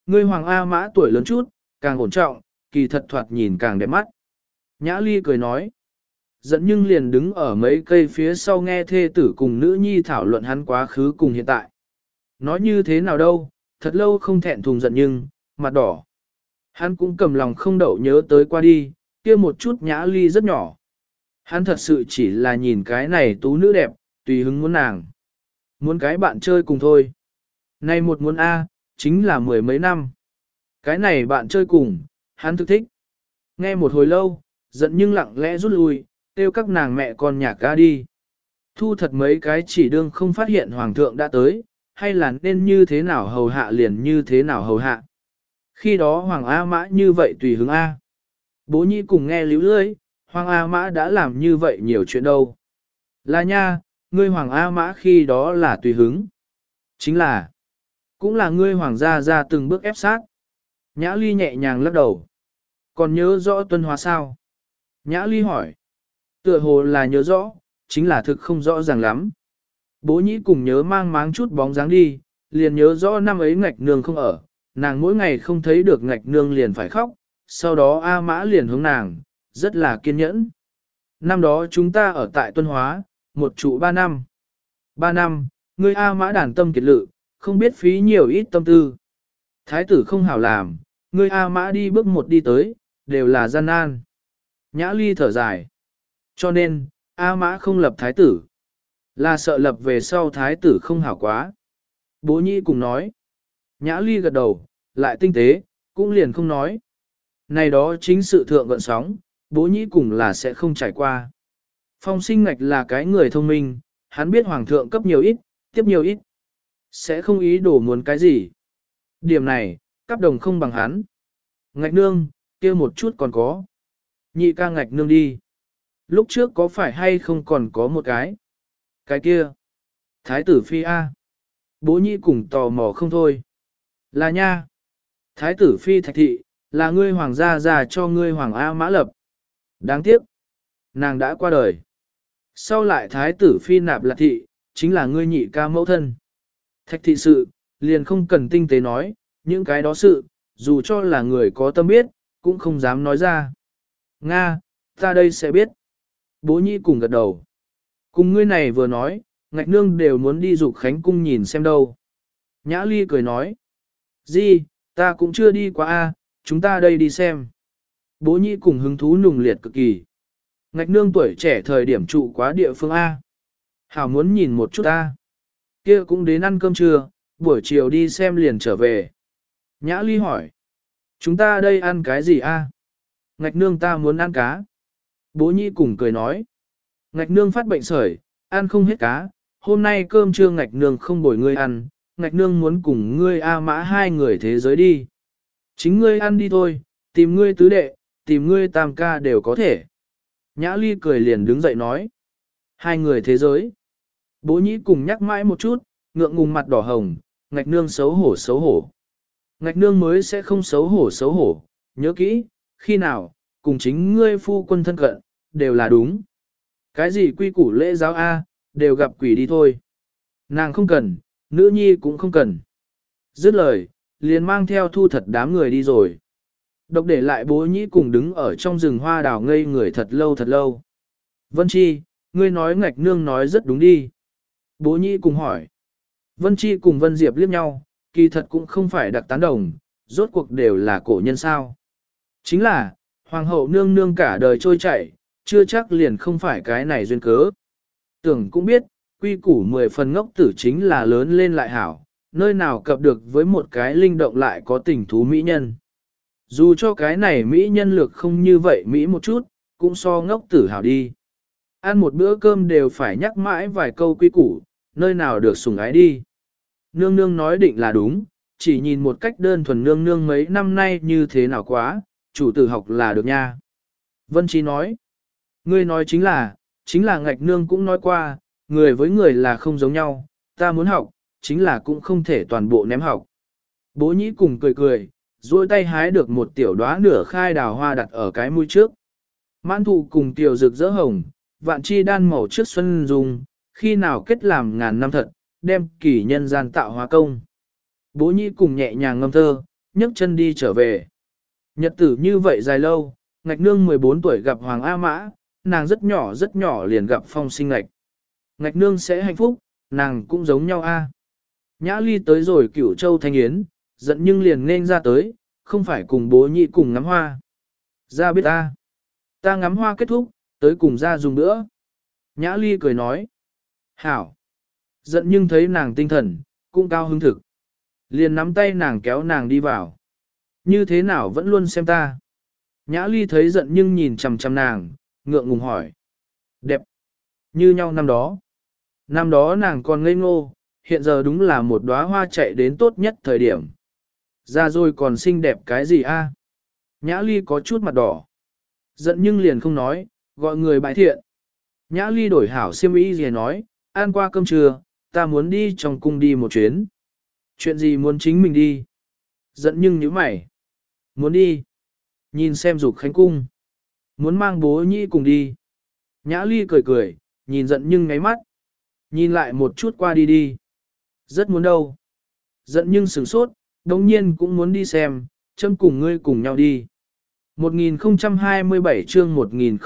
ngươi Hoàng A Mã tuổi lớn chút, càng ổn trọng, kỳ thật thoạt nhìn càng đẹp mắt. Nhã Ly cười nói. Giận nhưng liền đứng ở mấy cây phía sau nghe thê tử cùng nữ nhi thảo luận hắn quá khứ cùng hiện tại. Nói như thế nào đâu, thật lâu không thẹn thùng giận nhưng, mặt đỏ. Hắn cũng cầm lòng không đậu nhớ tới qua đi, kia một chút Nhã Ly rất nhỏ. Hắn thật sự chỉ là nhìn cái này tú nữ đẹp, tùy hứng muốn nàng. Muốn cái bạn chơi cùng thôi. Này một muốn A, chính là mười mấy năm. Cái này bạn chơi cùng, hắn thực thích. Nghe một hồi lâu, giận nhưng lặng lẽ rút lui, kêu các nàng mẹ con nhạc ca đi. Thu thật mấy cái chỉ đương không phát hiện hoàng thượng đã tới, hay là nên như thế nào hầu hạ liền như thế nào hầu hạ. Khi đó Hoàng A Mã như vậy tùy hứng A. Bố nhi cùng nghe líu lưỡi, Hoàng A Mã đã làm như vậy nhiều chuyện đâu. Là nha, ngươi Hoàng A Mã khi đó là tùy hứng. Chính là, cũng là ngươi Hoàng gia ra từng bước ép sát. Nhã Ly nhẹ nhàng lắc đầu. Còn nhớ rõ tuân hóa sao? Nhã Ly hỏi. Tựa hồ là nhớ rõ, chính là thực không rõ ràng lắm. Bố nhĩ cùng nhớ mang máng chút bóng dáng đi, liền nhớ rõ năm ấy ngạch nương không ở, nàng mỗi ngày không thấy được ngạch nương liền phải khóc, sau đó A Mã liền hướng nàng, rất là kiên nhẫn. Năm đó chúng ta ở tại Tuân Hóa, một trụ 3 năm. 3 năm, ngươi A Mã đàn tâm kiệt lự, không biết phí nhiều ít tâm tư. Thái tử không hảo làm, ngươi A Mã đi bước một đi tới, đều là gian nan. Nhã Ly thở dài. Cho nên, A Mã không lập thái tử. Là sợ lập về sau thái tử không hảo quá. Bố nhĩ cùng nói. Nhã Ly gật đầu, lại tinh tế, cũng liền không nói. Này đó chính sự thượng gợn sóng, bố nhĩ cùng là sẽ không trải qua. Phong sinh ngạch là cái người thông minh, hắn biết hoàng thượng cấp nhiều ít, tiếp nhiều ít. Sẽ không ý đồ muốn cái gì. Điểm này, cấp đồng không bằng hắn. Ngạch nương, kia một chút còn có. Nhị ca ngạch nương đi. Lúc trước có phải hay không còn có một cái? Cái kia. Thái tử phi A. Bố nhĩ cùng tò mò không thôi. Là nha. Thái tử phi thạch thị, là ngươi hoàng gia già cho ngươi hoàng A Mã lập. Đáng tiếc. Nàng đã qua đời. Sau lại thái tử phi nạp lạc thị, chính là ngươi nhị ca mẫu thân. Thạch thị sự, liền không cần tinh tế nói, những cái đó sự, dù cho là người có tâm biết, cũng không dám nói ra. Nga, ta đây sẽ biết. Bố nhĩ cùng gật đầu. Cùng ngươi này vừa nói, ngạch nương đều muốn đi dục khánh cung nhìn xem đâu. Nhã Ly cười nói. Di, ta cũng chưa đi qua a, chúng ta đây đi xem. Bố nhĩ cùng hứng thú nùng liệt cực kỳ. Ngạch nương tuổi trẻ thời điểm trụ quá địa phương A. Hảo muốn nhìn một chút A. Kia cũng đến ăn cơm trưa, buổi chiều đi xem liền trở về. Nhã Ly hỏi. Chúng ta đây ăn cái gì A? Ngạch nương ta muốn ăn cá. Bố nhĩ cùng cười nói. Ngạch nương phát bệnh sởi, ăn không hết cá. Hôm nay cơm trưa ngạch nương không bồi ngươi ăn. Ngạch nương muốn cùng ngươi A Mã hai người thế giới đi. Chính ngươi ăn đi thôi, tìm ngươi tứ đệ, tìm ngươi tam ca đều có thể. Nhã Ly cười liền đứng dậy nói. Hai người thế giới. Bố nhĩ cùng nhắc mãi một chút, ngượng ngùng mặt đỏ hồng, ngạch nương xấu hổ xấu hổ. Ngạch nương mới sẽ không xấu hổ xấu hổ, nhớ kỹ, khi nào, cùng chính ngươi phu quân thân cận, đều là đúng. Cái gì quy củ lễ giáo A, đều gặp quỷ đi thôi. Nàng không cần, nữ nhi cũng không cần. Dứt lời, liền mang theo thu thật đám người đi rồi. Độc để lại bố nhĩ cùng đứng ở trong rừng hoa đào ngây người thật lâu thật lâu. Vân Chi, ngươi nói ngạch nương nói rất đúng đi. Bố nhĩ cùng hỏi. Vân Chi cùng Vân Diệp liếc nhau, kỳ thật cũng không phải đặc tán đồng, rốt cuộc đều là cổ nhân sao. Chính là, hoàng hậu nương nương cả đời trôi chảy, chưa chắc liền không phải cái này duyên cớ. Tưởng cũng biết, quy củ 10 phần ngốc tử chính là lớn lên lại hảo, nơi nào cập được với một cái linh động lại có tình thú mỹ nhân. Dù cho cái này Mỹ nhân lược không như vậy Mỹ một chút, cũng so ngốc tử hào đi. Ăn một bữa cơm đều phải nhắc mãi vài câu quy củ, nơi nào được sủng ái đi. Nương nương nói định là đúng, chỉ nhìn một cách đơn thuần nương nương mấy năm nay như thế nào quá, chủ tử học là được nha. Vân Chi nói, ngươi nói chính là ngạch nương cũng nói qua, người với người là không giống nhau, ta muốn học, chính là cũng không thể toàn bộ ném học. Bố nhĩ cùng cười cười, duỗi tay hái được một tiểu đóa nửa khai đào hoa đặt ở cái mũi trước. Mãn thụ cùng tiểu rực rỡ hồng, vạn chi đan màu trước xuân dùng, khi nào kết làm ngàn năm thật, đem kỷ nhân gian tạo hóa công. Bố nhĩ cùng nhẹ nhàng ngâm thơ, nhấc chân đi trở về. Nhật tử như vậy dài lâu, ngạch nương 14 tuổi gặp Hoàng A Mã, nàng rất nhỏ liền gặp phong sinh ngạch. Ngạch nương sẽ hạnh phúc, nàng cũng giống nhau a. Nhã ly tới rồi Cửu Châu Thanh Yến, giận nhưng liền nên ra tới, không phải cùng bố nhị cùng ngắm hoa. Ra biết ta ngắm hoa kết thúc, tới cùng ra dùng nữa. Nhã ly cười nói. Hảo. Giận nhưng thấy nàng tinh thần, cũng cao hứng thực. Liền nắm tay nàng kéo nàng đi vào. Như thế nào vẫn luôn xem ta. Nhã ly thấy giận nhưng nhìn chằm chằm nàng, ngượng ngùng hỏi. Đẹp. Như nhau năm đó. Năm đó nàng còn ngây ngô, hiện giờ đúng là một đóa hoa chạy đến tốt nhất thời điểm. Ra rồi còn xinh đẹp cái gì a? Nhã ly có chút mặt đỏ. Giận nhưng liền không nói, gọi người bãi thiện. Nhã ly đổi hảo xiêm y gì nói, ăn qua cơm trưa, ta muốn đi trong cung đi một chuyến. Chuyện gì muốn chính mình đi? Giận nhưng nhíu mày. Muốn đi. Nhìn xem Dục Khánh cung. Muốn mang bố nhĩ cùng đi. Nhã ly cười cười, nhìn giận nhưng ngáy mắt. Nhìn lại một chút qua đi đi. Rất muốn đâu. Giận nhưng sửng sốt, đồng nhiên cũng muốn đi xem, châm cùng ngươi cùng nhau đi. 1027 chương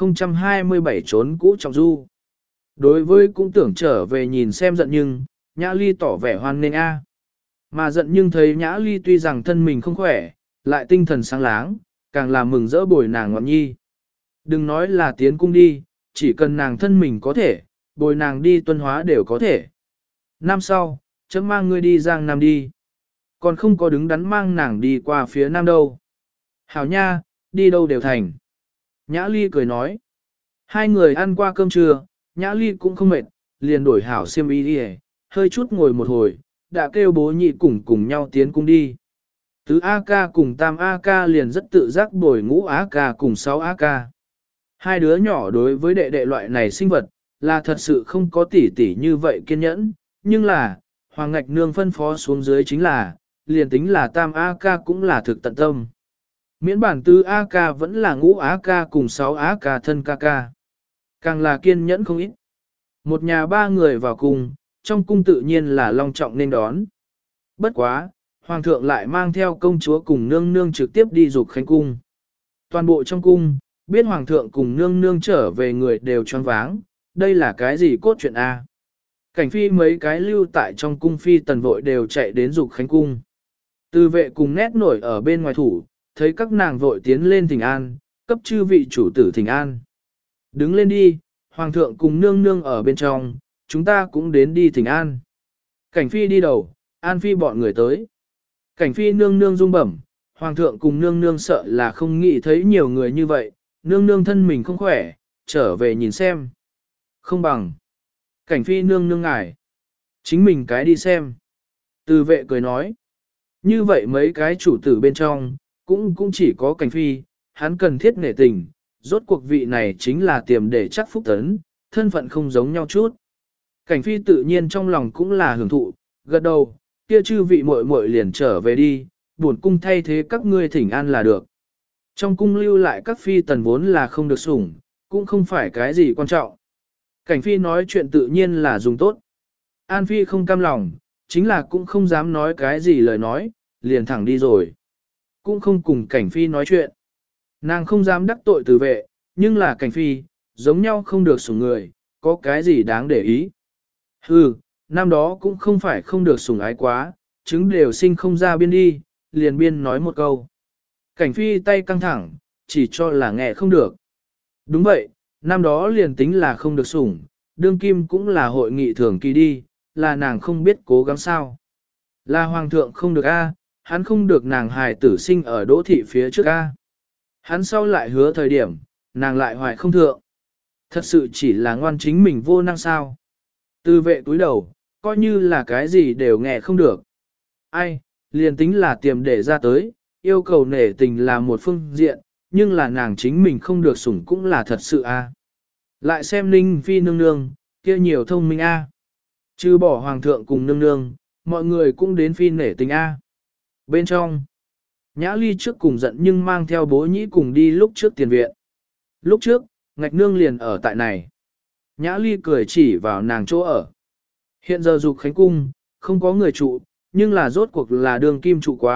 1027 trốn cũ trọng du. Đối với cũng tưởng trở về nhìn xem giận nhưng, Nhã ly tỏ vẻ hoan nghênh a. Mà giận nhưng thấy Nhã ly tuy rằng thân mình không khỏe, lại tinh thần sáng láng, càng làm mừng rỡ bồi nàng ngọn nhi. Đừng nói là tiến cung đi, chỉ cần nàng thân mình có thể, bồi nàng đi tuân hóa đều có thể. Năm sau, chấm mang ngươi đi Giang Nam đi. Còn không có đứng đắn mang nàng đi qua phía Nam đâu. Hảo nha, đi đâu đều thành. Nhã ly cười nói. Hai người ăn qua cơm trưa, Nhã ly cũng không mệt, liền đổi hảo xiêm y đi, hơi chút ngồi một hồi, đã kêu bố nhị cùng nhau tiến cung đi. Tứ A ca cùng tam A ca liền rất tự giác bồi ngũ A ca cùng 6 A ca. Hai đứa nhỏ đối với đệ đệ loại này sinh vật, là thật sự không có tỉ tỉ như vậy kiên nhẫn, nhưng là, Hoàng Ngạch Nương phân phó xuống dưới chính là, liền tính là tam A ca cũng là thực tận tâm. Miễn bản tứ A ca vẫn là ngũ A ca cùng 6 A ca thân ca ca. Càng là kiên nhẫn không ít. Một nhà ba người vào cùng, trong cung tự nhiên là long trọng nên đón. Bất quá, Hoàng thượng lại mang theo công chúa cùng nương nương trực tiếp đi Dục Khánh cung. Toàn bộ trong cung, biết Hoàng thượng cùng nương nương trở về người đều choáng váng, đây là cái gì cốt truyện A. Cảnh phi mấy cái lưu tại trong cung phi tần vội đều chạy đến Dục Khánh cung. Từ vệ cùng nét nổi ở bên ngoài thủ, thấy các nàng vội tiến lên thỉnh an, cấp chư vị chủ tử thỉnh an. Đứng lên đi, Hoàng thượng cùng nương nương ở bên trong, chúng ta cũng đến đi thỉnh an. Cảnh phi đi đầu, an phi bọn người tới. Cảnh phi nương nương rung bẩm, Hoàng thượng cùng nương nương sợ là không nghĩ thấy nhiều người như vậy, nương nương thân mình không khỏe, trở về nhìn xem. Không bằng. Cảnh phi nương nương ngài. Chính mình cái đi xem. Từ vệ cười nói. Như vậy mấy cái chủ tử bên trong, cũng chỉ có cảnh phi, hắn cần thiết nể tình, rốt cuộc vị này chính là tiềm để chắc phúc tấn, thân phận không giống nhau chút. Cảnh phi tự nhiên trong lòng cũng là hưởng thụ, gật đầu, kia chư vị muội muội liền trở về đi, buồn cung thay thế các ngươi thỉnh an là được. Trong cung lưu lại các phi tần vốn là không được sủng, cũng không phải cái gì quan trọng. Cảnh phi nói chuyện tự nhiên là dùng tốt. An phi không cam lòng, chính là cũng không dám nói cái gì lời nói, liền thẳng đi rồi. Cũng không cùng cảnh phi nói chuyện. Nàng không dám đắc tội từ vệ, nhưng là cảnh phi, giống nhau không được sủng người, có cái gì đáng để ý. Hừ, năm đó cũng không phải không được sủng ái quá, chứng đều sinh không ra biên đi, liền biên nói một câu. Cảnh phi tay căng thẳng, chỉ cho là nghe không được. Đúng vậy, năm đó liền tính là không được sủng, đương kim cũng là hội nghị thường kỳ đi, là nàng không biết cố gắng sao. Là hoàng thượng không được a, hắn không được nàng hài tử sinh ở đỗ thị phía trước a. Hắn sau lại hứa thời điểm, nàng lại hoài không thượng. Thật sự chỉ là ngoan chính mình vô năng sao. Từ vệ túi đầu, coi như là cái gì đều nghe không được. Ai, liền tính là tiềm để ra tới, yêu cầu nể tình là một phương diện, nhưng là nàng chính mình không được sủng cũng là thật sự a. Lại xem Ninh Phi nương nương, kia nhiều thông minh a. Chứ bỏ hoàng thượng cùng nương nương, mọi người cũng đến Phi nể tình a. Bên trong, Nhã Ly trước cùng giận nhưng mang theo bố nhĩ cùng đi lúc trước tiền viện. Lúc trước, ngạch nương liền ở tại này. Nhã Ly cười chỉ vào nàng chỗ ở. Hiện giờ Dục Khánh cung, không có người trụ, nhưng là rốt cuộc là đường kim trụ quá,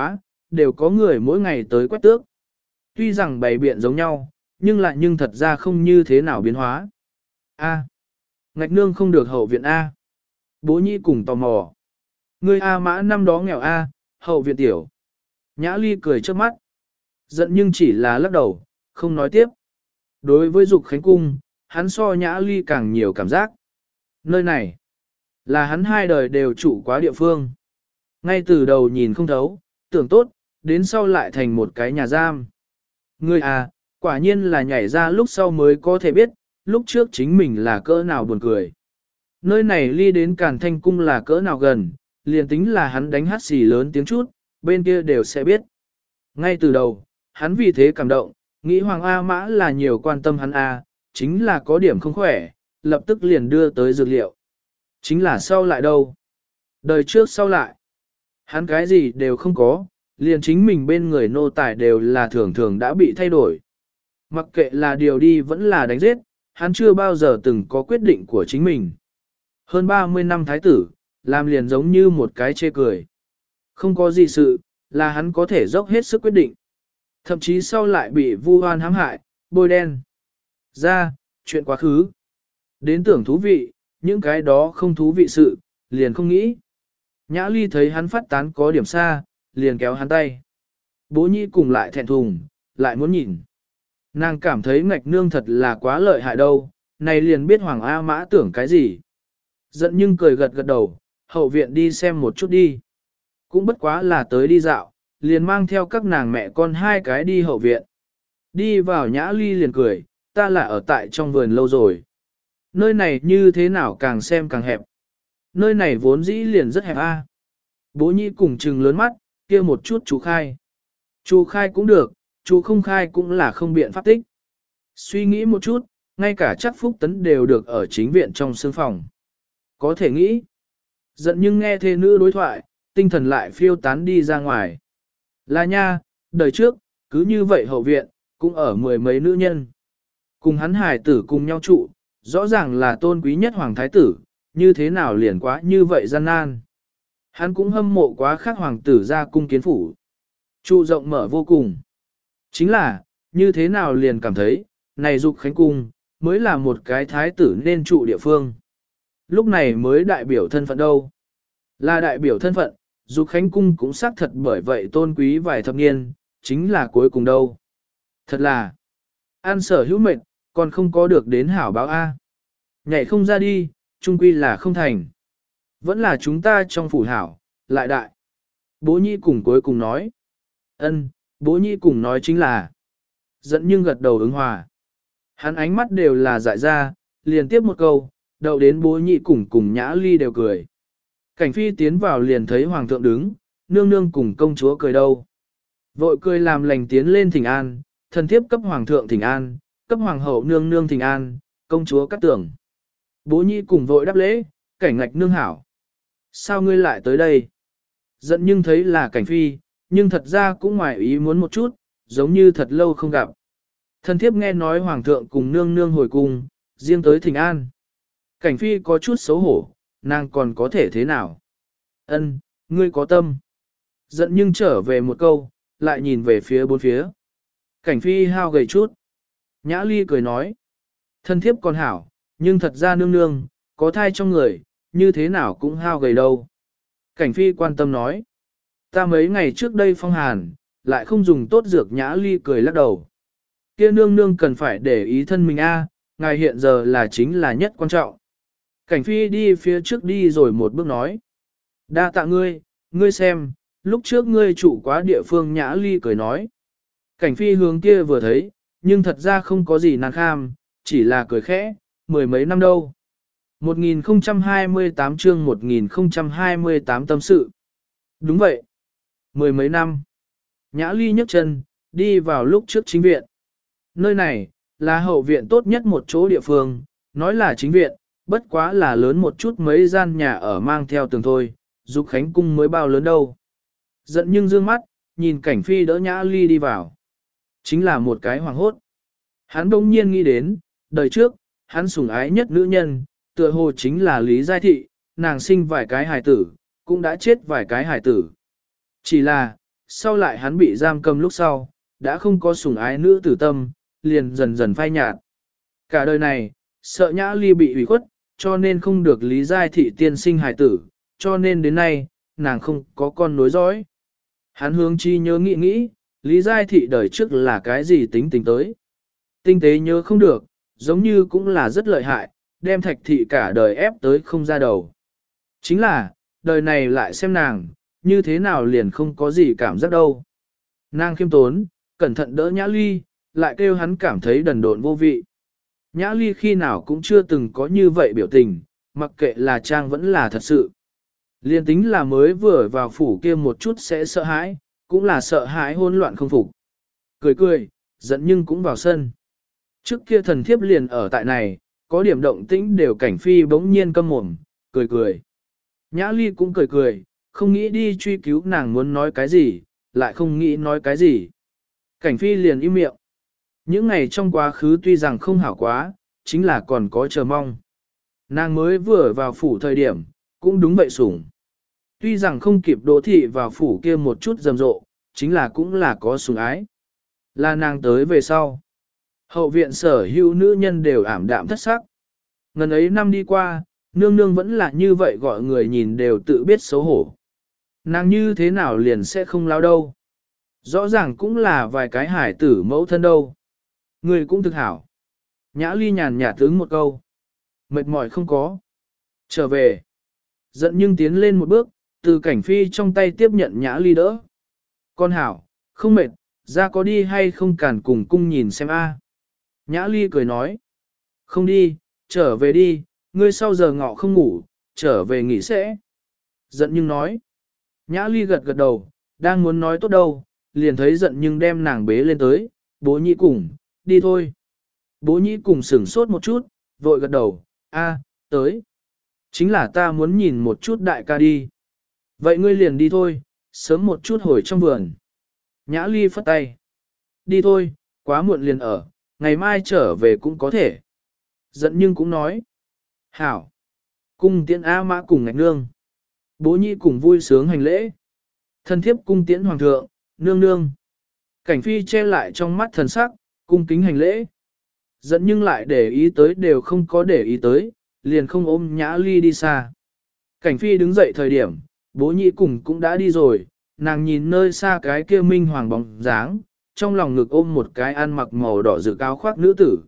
đều có người mỗi ngày tới quét tước. Tuy rằng bày biện giống nhau, nhưng thật ra không như thế nào biến hóa. A. Ngạch nương không được hậu viện A. Bố nhi cùng tò mò. Ngươi A mã năm đó nghèo A, hậu viện tiểu. Nhã ly cười trước mắt. Giận nhưng chỉ là lắc đầu, không nói tiếp. Đối với Dục Khánh Cung, hắn so Nhã ly càng nhiều cảm giác. Nơi này, là hắn hai đời đều trụ quá địa phương. Ngay từ đầu nhìn không thấu, tưởng tốt, đến sau lại thành một cái nhà giam. Ngươi à, quả nhiên là nhảy ra lúc sau mới có thể biết, lúc trước chính mình là cỡ nào buồn cười. Nơi này ly đến Càn Thanh Cung là cỡ nào gần, liền tính là hắn đánh hát xì lớn tiếng chút, bên kia đều sẽ biết. Ngay từ đầu, hắn vì thế cảm động, nghĩ Hoàng A Mã là nhiều quan tâm hắn A, chính là có điểm không khỏe, lập tức liền đưa tới dược liệu. Chính là sau lại đâu? Đời trước sau lại, hắn cái gì đều không có, liền chính mình bên người nô tài đều là thường thường đã bị thay đổi. Mặc kệ là điều đi vẫn là đánh giết, hắn chưa bao giờ từng có quyết định của chính mình. Hơn 30 năm thái tử, làm liền giống như một cái chê cười. Không có gì sự, là hắn có thể dốc hết sức quyết định. Thậm chí sau lại bị vu oan hãm hại, bôi đen. Ra, chuyện quá khứ. Đến tưởng thú vị, những cái đó không thú vị sự, liền không nghĩ. Nhã ly thấy hắn phát tán có điểm xa, liền kéo hắn tay. Bố nhi cùng lại thẹn thùng, lại muốn nhìn. Nàng cảm thấy ngạch nương thật là quá lợi hại đâu, này liền biết Hoàng A Mã tưởng cái gì. Giận nhưng cười gật gật đầu, hậu viện đi xem một chút đi. Cũng bất quá là tới đi dạo, liền mang theo các nàng mẹ con hai cái đi hậu viện. Đi vào Nhã ly liền cười, ta là ở tại trong vườn lâu rồi. Nơi này như thế nào càng xem càng hẹp. Nơi này vốn dĩ liền rất hẹp a. Bố nhi cùng trừng lớn mắt, kia một chút chú khai. Chú khai cũng được, chú không khai cũng là không biện pháp tích. Suy nghĩ một chút, ngay cả chắc Phúc Tấn đều được ở chính viện trong sương phòng. Có thể nghĩ. Giận nhưng nghe thê nữ đối thoại, tinh thần lại phiêu tán đi ra ngoài. Là nha, đời trước, cứ như vậy hậu viện, cũng ở mười mấy nữ nhân. Cùng hắn hài tử cùng nhau trụ, rõ ràng là tôn quý nhất hoàng thái tử, như thế nào liền quá như vậy gian nan. Hắn cũng hâm mộ quá khác hoàng tử ra cung kiến phủ. Trụ rộng mở vô cùng. Chính là, như thế nào liền cảm thấy, này Dục Khánh Cung, mới là một cái thái tử nên trụ địa phương. Lúc này mới đại biểu thân phận đâu. Là đại biểu thân phận, Dục Khánh Cung cũng xác thật bởi vậy tôn quý vài thập niên, chính là cuối cùng đâu. Thật là, an sở hữu mệnh, còn không có được đến hảo báo A. Nhảy không ra đi, trung quy là không thành. Vẫn là chúng ta trong phủ hảo, lại đại. Bố nhi cùng cuối cùng nói. Bố nhi cùng nói chính là. Giận nhưng gật đầu ứng hòa. Hắn ánh mắt đều là dại ra, liền tiếp một câu, đậu đến bố nhi cùng Nhã ly đều cười. Cảnh phi tiến vào liền thấy hoàng thượng đứng, nương nương cùng công chúa cười đâu. Vội cười làm lành tiến lên thỉnh an, thần thiếp cấp hoàng thượng thỉnh an, cấp hoàng hậu nương nương thỉnh an, công chúa cắt tưởng. Bố nhi cùng vội đáp lễ, cảnh ngạch nương hảo. Sao ngươi lại tới đây? Giận nhưng thấy là cảnh phi, nhưng thật ra cũng ngoài ý muốn một chút, giống như thật lâu không gặp. Thần thiếp nghe nói hoàng thượng cùng nương nương hồi cung, riêng tới thỉnh an. Cảnh phi có chút xấu hổ, nàng còn có thể thế nào? Ngươi có tâm. Giận nhưng trở về một câu, lại nhìn về phía bốn phía. Cảnh phi hao gầy chút. Nhã ly cười nói. Thân thiếp còn hảo, nhưng thật ra nương nương, có thai trong người, như thế nào cũng hao gầy đâu. Cảnh phi quan tâm nói. Ta mấy ngày trước đây phong hàn, lại không dùng tốt dược. Nhã ly cười lắc đầu. Kia nương nương cần phải để ý thân mình a, ngài hiện giờ là chính là nhất quan trọng. Cảnh phi đi phía trước đi rồi một bước nói. Đa tạ ngươi, ngươi xem, lúc trước ngươi trụ quá địa phương. Nhã ly cười nói. Cảnh phi hướng kia vừa thấy, nhưng thật ra không có gì nàng kham, chỉ là cười khẽ, mười mấy năm đâu. 1028 chương 1028 tâm sự. Đúng vậy. Mười mấy năm. Nhã ly nhấc chân, đi vào lúc trước chính viện. Nơi này, là hậu viện tốt nhất một chỗ địa phương, nói là chính viện, bất quá là lớn một chút mấy gian nhà ở mang theo tường thôi, Dục Khánh Cung mới bao lớn đâu. Giận nhưng dương mắt, nhìn cảnh phi đỡ Nhã ly đi vào. Chính là một cái hoàng hốt. Hắn đông nhiên nghĩ đến, đời trước, hắn sủng ái nhất nữ nhân, tựa hồ chính là Lý Giai Thị, nàng sinh vài cái hài tử, cũng đã chết vài cái hài tử. Chỉ là, sau lại hắn bị giam cầm lúc sau, đã không có sủng ái nữ tử tâm, liền dần dần phai nhạt. Cả đời này, sợ Nhã Ly bị ủy khuất, cho nên không được Lý Giai Thị tiên sinh hài tử, cho nên đến nay, nàng không có con nối dõi. Hắn hướng chi nhớ nghĩ nghĩ, Lý Giai Thị đời trước là cái gì tính tình tới. Tinh tế nhớ không được, giống như cũng là rất lợi hại, đem Thạch Thị cả đời ép tới không ra đầu. Chính là, đời này lại xem nàng, như thế nào liền không có gì cảm giác đâu. Nàng khiêm tốn, cẩn thận đỡ Nhã Ly, lại kêu hắn cảm thấy đần độn vô vị. Nhã Ly khi nào cũng chưa từng có như vậy biểu tình, mặc kệ là trang vẫn là thật sự. Liên tính là mới vừa vào phủ kia một chút sẽ sợ hãi, cũng là sợ hãi hỗn loạn không phục. Cười cười, giận nhưng cũng vào sân. Trước kia thần thiếp liền ở tại này, có điểm động tĩnh đều cảnh phi bỗng nhiên câm mồm, cười cười. Nhã Ly cũng cười cười, không nghĩ đi truy cứu nàng muốn nói cái gì, lại không nghĩ nói cái gì. Cảnh phi liền im miệng. Những ngày trong quá khứ tuy rằng không hảo quá, chính là còn có chờ mong. Nàng mới vừa vào phủ thời điểm, cũng đúng vậy sủng. Tuy rằng không kịp Đỗ Thị vào phủ kia một chút rầm rộ, chính là cũng là có sủng ái. Là nàng tới về sau. Hậu viện sở hữu nữ nhân đều ảm đạm thất sắc. Ngần ấy năm đi qua, nương nương vẫn là như vậy gọi người nhìn đều tự biết xấu hổ. Nàng như thế nào liền sẽ không lao đâu. Rõ ràng cũng là vài cái hải tử mẫu thân đâu. Người cũng thực hảo. Nhã Ly nhàn nhạt ứng một câu. Mệt mỏi không có. Trở về. Giận nhưng tiến lên một bước, từ cảnh phi trong tay tiếp nhận Nhã Ly đỡ. Con hảo, không mệt, ra có đi hay không cản cùng cung nhìn xem a. Nhã Ly cười nói. Không đi, trở về đi, ngươi sau giờ ngọ không ngủ, trở về nghỉ sẽ. Giận nhưng nói. Nhã Ly gật gật đầu, đang muốn nói tốt đâu, liền thấy giận nhưng đem nàng bế lên tới, bố nhĩ cùng, đi thôi. Bố nhĩ cùng sửng sốt một chút, vội gật đầu, a, tới. Chính là ta muốn nhìn một chút đại ca đi. Vậy ngươi liền đi thôi, sớm một chút hồi trong vườn. Nhã Ly phất tay. Đi thôi, quá muộn liền ở, ngày mai trở về cũng có thể. Giận nhưng cũng nói. Hảo. Cung tiễn A Mã cùng ngạch nương. Bố nhĩ cùng vui sướng hành lễ. Thân thiếp cung tiễn hoàng thượng, nương nương. Cảnh phi che lại trong mắt thần sắc, cung kính hành lễ. Giận nhưng lại để ý tới đều không có để ý tới, liền không ôm Nhã Ly đi xa. Cảnh phi đứng dậy thời điểm, bố nhĩ cùng cũng đã đi rồi, nàng nhìn nơi xa cái kia minh hoàng bóng dáng, trong lòng ngực ôm một cái ăn mặc màu đỏ rực áo khoác nữ tử.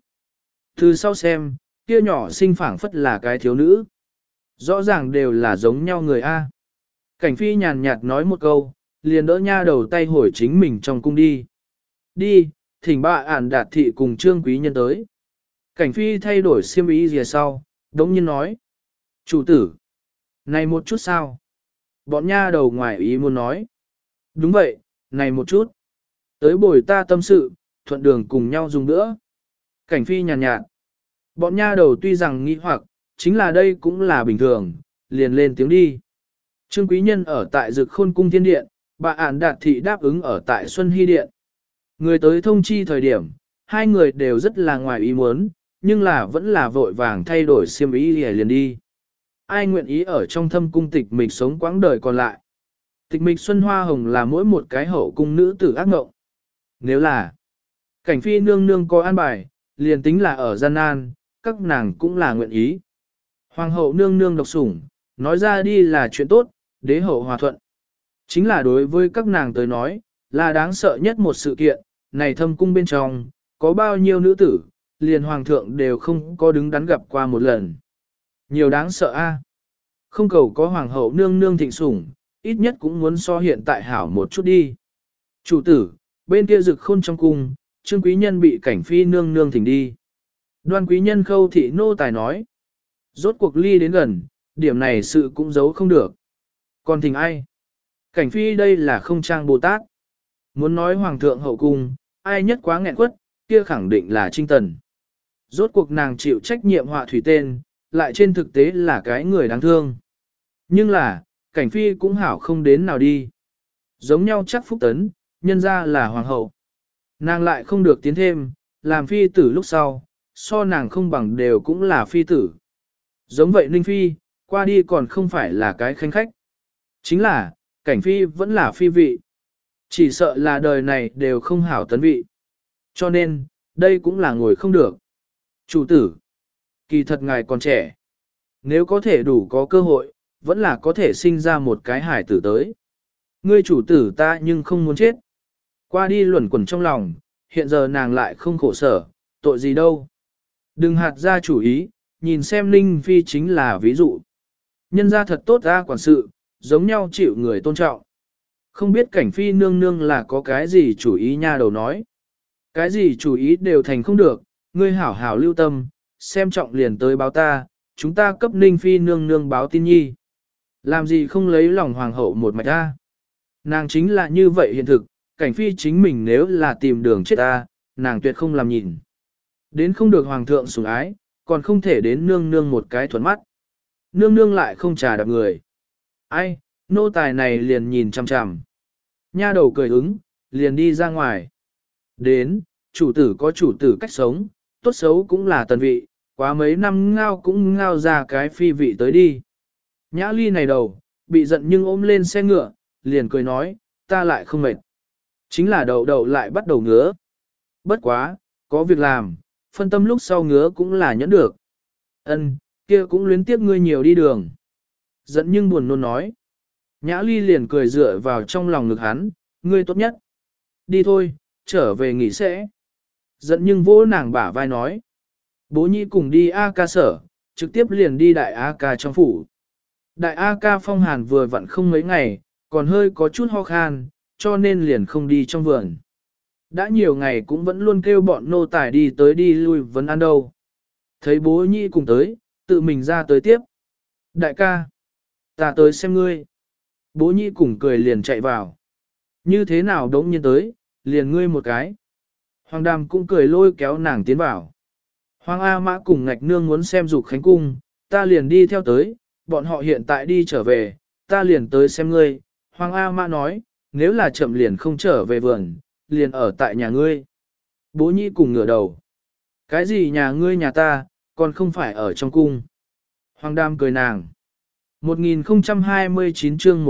Từ sau xem, kia nhỏ xinh phảng phất là cái thiếu nữ. Rõ ràng đều là giống nhau người A. Cảnh phi nhàn nhạt nói một câu, liền đỡ nha đầu tay hồi chính mình trong cung đi. Đi, thỉnh bạ ản đạt thị cùng trương quý nhân tới. Cảnh phi thay đổi xiêm ý gì sau, đống nhiên nói. Chủ tử, này một chút sao? Bọn nha đầu ngoài ý muốn nói. Đúng vậy, này một chút. Tới bồi ta tâm sự, thuận đường cùng nhau dùng nữa. Cảnh phi nhàn nhạt. Bọn nha đầu tuy rằng nghi hoặc, chính là đây cũng là bình thường, liền lên tiếng đi. Trương quý nhân ở tại Dực Khôn cung thiên điện, bà ản đạt thị đáp ứng ở tại Xuân Hy điện. Người tới thông chi thời điểm, hai người đều rất là ngoài ý muốn, nhưng là vẫn là vội vàng thay đổi xiêm ý liền đi. Ai nguyện ý ở trong thâm cung tịch mịch sống quãng đời còn lại. Tịch mịch Xuân Hoa Hồng là mỗi một cái hậu cung nữ tử ác ngộng. Nếu là cảnh phi nương nương có an bài, liền tính là ở gian nan, các nàng cũng là nguyện ý. Hoàng hậu nương nương độc sủng, nói ra đi là chuyện tốt, đế hậu hòa thuận. Chính là đối với các nàng tới nói, là đáng sợ nhất một sự kiện, này thâm cung bên trong, có bao nhiêu nữ tử, liền hoàng thượng đều không có đứng đắn gặp qua một lần. Nhiều đáng sợ a. Không cầu có hoàng hậu nương nương thịnh sủng, ít nhất cũng muốn so hiện tại hảo một chút đi. Chủ tử, bên kia Dực Khôn trong cung, Trương quý nhân bị cảnh phi nương nương thỉnh đi. Đoan quý nhân Khâu thị nô tài nói. Rốt cuộc ly đến gần, điểm này sự cũng giấu không được. Còn thỉnh ai? Cảnh phi đây là không trang Bồ Tát. Muốn nói hoàng thượng hậu cung, ai nhất quá nghẹn quất, kia khẳng định là Trinh Tần. Rốt cuộc nàng chịu trách nhiệm họa thủy tên, lại trên thực tế là cái người đáng thương. Nhưng là, cảnh phi cũng hảo không đến nào đi. Giống nhau chắc phúc tấn, nhân ra là hoàng hậu. Nàng lại không được tiến thêm, làm phi tử lúc sau, so nàng không bằng đều cũng là phi tử. Giống vậy Ninh Phi, qua đi còn không phải là cái khanh khách. Chính là, cảnh phi vẫn là phi vị. Chỉ sợ là đời này đều không hảo tấn vị. Cho nên, đây cũng là ngồi không được. Chủ tử, kỳ thật ngài còn trẻ. Nếu có thể đủ có cơ hội, vẫn là có thể sinh ra một cái hải tử tới. Ngươi chủ tử ta nhưng không muốn chết. Qua đi luẩn quẩn trong lòng, hiện giờ nàng lại không khổ sở, tội gì đâu. Đừng hạt ra chủ ý, nhìn xem Linh Phi chính là ví dụ. Nhân ra thật tốt ra quản sự, giống nhau chịu người tôn trọng. Không biết cảnh Phi nương nương là có cái gì chủ ý nha đầu nói. Cái gì chủ ý đều thành không được, ngươi hảo hảo lưu tâm, xem trọng liền tới báo ta, chúng ta cấp Ninh Phi nương nương báo tin nhi. Làm gì không lấy lòng hoàng hậu một mạch ta. Nàng chính là như vậy hiện thực, cảnh Phi chính mình nếu là tìm đường chết ta, nàng tuyệt không làm nhìn. Đến không được hoàng thượng sủng ái, còn không thể đến nương nương một cái thuần mắt. Nương nương lại không trà đạp người. Ai, nô tài này liền nhìn chằm chằm. Nha đầu cười ứng, liền đi ra ngoài. Đến, chủ tử có chủ tử cách sống, tốt xấu cũng là tần vị, quá mấy năm ngao cũng ngao ra cái phi vị tới đi. Nhã ly này đầu, bị giận nhưng ôm lên xe ngựa, liền cười nói, ta lại không mệt. Chính là đầu đầu lại bắt đầu ngứa. Bất quá, có việc làm, phân tâm lúc sau ngứa cũng là nhẫn được. Ân, kia cũng luyến tiếc ngươi nhiều đi đường. Giận nhưng buồn nôn nói. Nhã ly liền cười dựa vào trong lòng ngực hắn, ngươi tốt nhất. Đi thôi, trở về nghỉ sẽ. Giận nhưng vỗ nàng bả vai nói. Bố nhi cùng đi A ca sở, trực tiếp liền đi đại A ca trong phủ. Đại A ca phong hàn vừa vặn không mấy ngày, còn hơi có chút ho khan, cho nên liền không đi trong vườn. Đã nhiều ngày cũng vẫn luôn kêu bọn nô tài đi tới đi lui vẫn ăn đâu. Thấy bố nhi cùng tới, tự mình ra tới tiếp. Đại ca, ta tới xem ngươi. Bố nhi cùng cười liền chạy vào. Như thế nào đống nhiên tới, liền ngươi một cái. Hoàng đàm cũng cười lôi kéo nàng tiến vào. Hoàng A Mã cùng ngạch nương muốn xem dục khánh cung, ta liền đi theo tới, bọn họ hiện tại đi trở về, ta liền tới xem ngươi. Hoàng A Mã nói, nếu là chậm liền không trở về vườn, liền ở tại nhà ngươi. Bố nhi cùng ngửa đầu. Cái gì nhà ngươi nhà ta, còn không phải ở trong cung. Hoàng đàm cười nàng. 1029 chương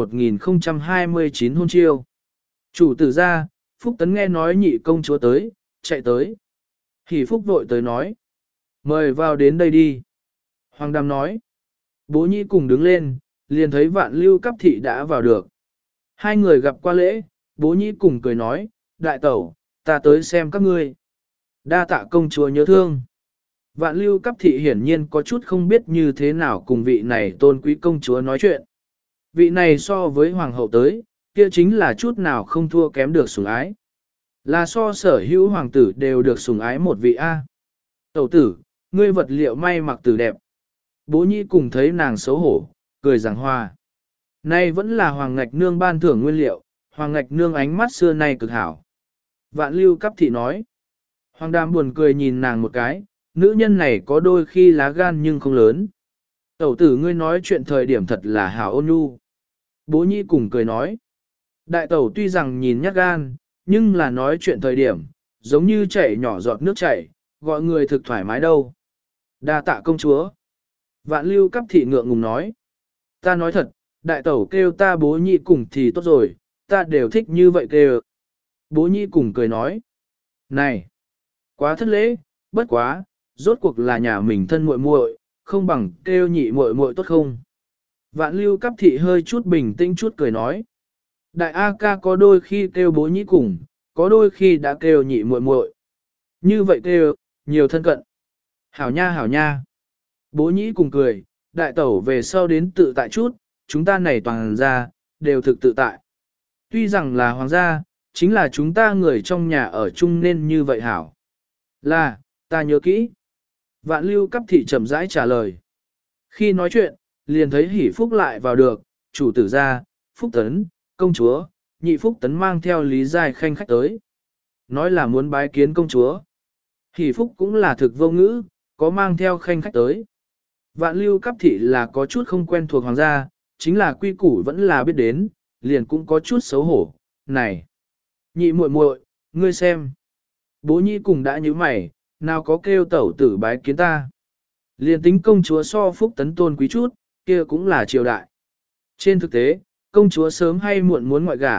1029 hôn chiêu. Chủ tử ra, Phúc Tấn nghe nói nhị công chúa tới, chạy tới. Hỷ Phúc vội tới nói. Mời vào đến đây đi. Hoàng đàm nói. Bố nhi cùng đứng lên, liền thấy Vạn Lưu Cấp thị đã vào được. Hai người gặp qua lễ, bố nhi cùng cười nói, đại tẩu, ta tới xem các ngươi. Đa tạ công chúa nhớ thương. Vạn Lưu Cấp thị hiển nhiên có chút không biết như thế nào cùng vị này tôn quý công chúa nói chuyện. Vị này so với hoàng hậu tới, kia chính là chút nào không thua kém được sủng ái. Là so sở hữu hoàng tử đều được sủng ái một vị A. Tẩu tử, ngươi vật liệu may mặc tử đẹp. Bố nhi cùng thấy nàng xấu hổ, cười giảng hòa. Nay vẫn là hoàng ngạch nương ban thưởng nguyên liệu, hoàng ngạch nương ánh mắt xưa nay cực hảo. Vạn Lưu Cấp thị nói. Hoàng đàm buồn cười nhìn nàng một cái, nữ nhân này có đôi khi lá gan nhưng không lớn. Tẩu tử ngươi nói chuyện thời điểm thật là hảo ôn nhu. Bố nhi cùng cười nói. Đại tẩu tuy rằng nhìn nhát gan, nhưng là nói chuyện thời điểm, giống như chảy nhỏ giọt nước chảy, gọi người thực thoải mái đâu. Đa tạ công chúa. Vạn Lưu Cấp thị ngượng ngùng nói. Ta nói thật, đại tẩu kêu ta bố nhi cùng thì tốt rồi, ta đều thích như vậy kêu. Bố nhi cùng cười nói. Này, quá thất lễ, bất quá, rốt cuộc là nhà mình thân muội muội, không bằng kêu nhị muội muội tốt không. Vạn Lưu Cấp thị hơi chút bình tĩnh chút cười nói. Đại A ca có đôi khi kêu bố nhĩ cùng, có đôi khi đã kêu nhị muội muội. Như vậy kêu, nhiều thân cận. Hảo nha hảo nha. Bố nhĩ cùng cười, đại tẩu về sau đến tự tại chút, chúng ta này toàn ra, đều thực tự tại. Tuy rằng là hoàng gia, chính là chúng ta người trong nhà ở chung nên như vậy hảo. Là, ta nhớ kỹ. Vạn Lưu Cấp thị chậm rãi trả lời. Khi nói chuyện, liền thấy Hỷ Phúc lại vào được, chủ tử gia, Phúc Tấn, công chúa, nhị Phúc Tấn mang theo Lý Giai Khanh khách tới. Nói là muốn bái kiến công chúa. Hỷ Phúc cũng là thực vô ngữ, có mang theo Khanh khách tới. Vạn Lưu Cấp thị là có chút không quen thuộc hoàng gia, chính là quy củ vẫn là biết đến, liền cũng có chút xấu hổ. Này, nhị muội muội, ngươi xem. Bố nhi cùng đã như mày, nào có kêu tẩu tử bái kiến ta. Liền tính công chúa so Phúc Tấn tôn quý chút, kia cũng là triều đại. Trên thực tế, công chúa sớm hay muộn muốn ngoại gả,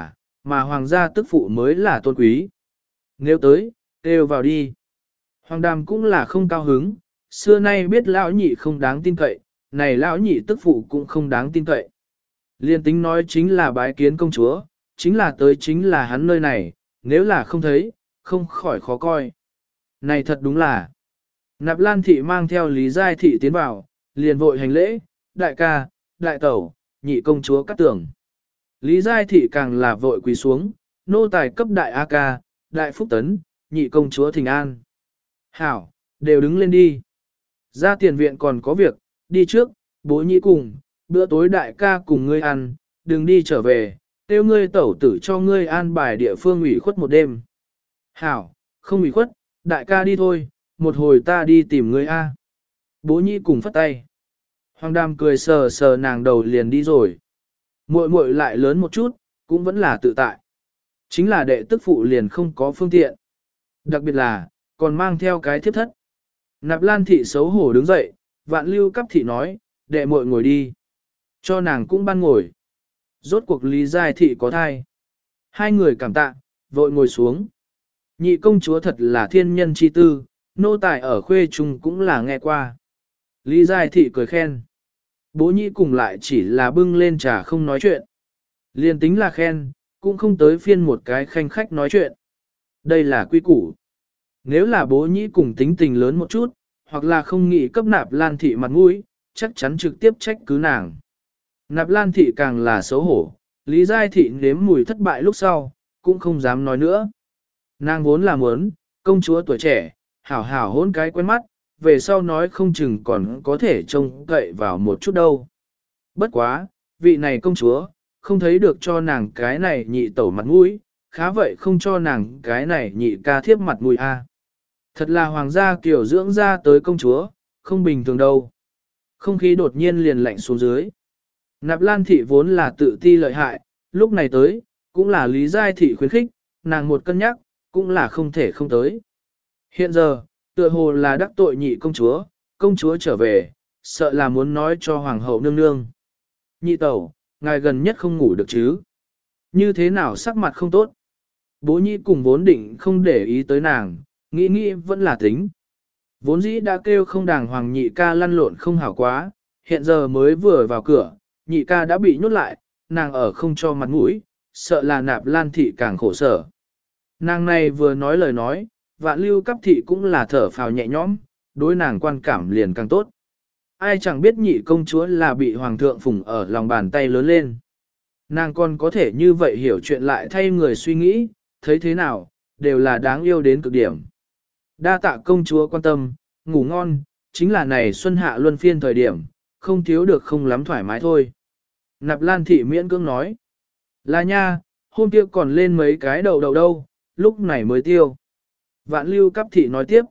mà hoàng gia tức phụ mới là tôn quý. Nếu tới, kêu vào đi. Hoàng đàm cũng là không cao hứng, xưa nay biết lão nhị không đáng tin cậy, này lão nhị tức phụ cũng không đáng tin cậy. Liên tính nói chính là bái kiến công chúa, chính là tới chính là hắn nơi này, nếu là không thấy, không khỏi khó coi. Này thật đúng là, Nạp Lan thị mang theo Lý Giai thị tiến vào, liền vội hành lễ, đại ca, đại tẩu, nhị công chúa cắt tưởng. Lý Giai thị càng là vội quỳ xuống, nô tài cấp đại A ca, đại phúc tấn, nhị công chúa thỉnh an. Hảo, đều đứng lên đi. Ra tiền viện còn có việc, đi trước, bố nhị cùng, bữa tối đại ca cùng ngươi ăn, đừng đi trở về, tiêu ngươi tẩu tử cho ngươi an bài địa phương ủy khuất một đêm. Hảo, không ủy khuất, đại ca đi thôi, một hồi ta đi tìm ngươi A. Bố nhị cùng phất tay. Hoàng Đàm cười sờ sờ nàng đầu liền đi rồi. Muội muội lại lớn một chút, cũng vẫn là tự tại. Chính là đệ tức phụ liền không có phương tiện. Đặc biệt là, còn mang theo cái thiếp thất. Nạp Lan thị xấu hổ đứng dậy, Vạn Lưu Cấp thị nói, đệ muội ngồi đi. Cho nàng cũng ban ngồi. Rốt cuộc Lý Giai thị có thai. Hai người cảm tạ, vội ngồi xuống. Nhị công chúa thật là thiên nhân chi tư, nô tài ở khuê trung cũng là nghe qua. Lý Giai thị cười khen. Bố nhị cùng lại chỉ là bưng lên trà không nói chuyện. Liên tính là khen, cũng không tới phiên một cái khanh khách nói chuyện. Đây là quy củ. Nếu là bố nhị cùng tính tình lớn một chút, hoặc là không nghĩ cấp Nạp Lan thị mặt mũi, chắc chắn trực tiếp trách cứ nàng. Nạp Lan thị càng là xấu hổ, Lý Giai thị nếm mùi thất bại lúc sau, cũng không dám nói nữa. Nàng vốn là muốn, công chúa tuổi trẻ, hảo hảo hôn cái quen mắt, về sau nói không chừng còn có thể trông cậy vào một chút đâu. Bất quá, vị này công chúa, không thấy được cho nàng cái này nhị tẩu mặt mũi, khá vậy không cho nàng cái này nhị ca thiếp mặt mũi a. Thật là hoàng gia kiểu dưỡng ra tới công chúa, không bình thường đâu. Không khí đột nhiên liền lạnh xuống dưới. Nạp Lan thị vốn là tự ti lợi hại, lúc này tới, cũng là Lý Giai thị khuyến khích, nàng một cân nhắc, cũng là không thể không tới. Hiện giờ, tựa hồ là đắc tội nhị công chúa trở về, sợ là muốn nói cho hoàng hậu nương nương. Nhị tẩu, ngài gần nhất không ngủ được chứ? Như thế nào sắc mặt không tốt? Bố nhị cùng vốn định không để ý tới nàng, nghĩ vẫn là tính. Vốn dĩ đã kêu không đàng hoàng nhị ca lăn lộn không hảo quá, hiện giờ mới vừa vào cửa, nhị ca đã bị nhốt lại, nàng ở không cho mặt mũi, sợ là Nạp Lan thị càng khổ sở. Nàng này vừa nói lời nói, Vạn Lưu Cấp thị cũng là thở phào nhẹ nhõm, đối nàng quan cảm liền càng tốt. Ai chẳng biết nhị công chúa là bị hoàng thượng phụng ở lòng bàn tay lớn lên. Nàng còn có thể như vậy hiểu chuyện lại thay người suy nghĩ, thấy thế nào, đều là đáng yêu đến cực điểm. Đa tạ công chúa quan tâm, ngủ ngon, chính là này xuân hạ luân phiên thời điểm, không thiếu được không lắm thoải mái thôi. Nạp Lan thị miễn cưỡng nói. Là nha, hôm kia còn lên mấy cái đậu đâu, lúc này mới tiêu. Vạn Lưu Cấp thị nói tiếp.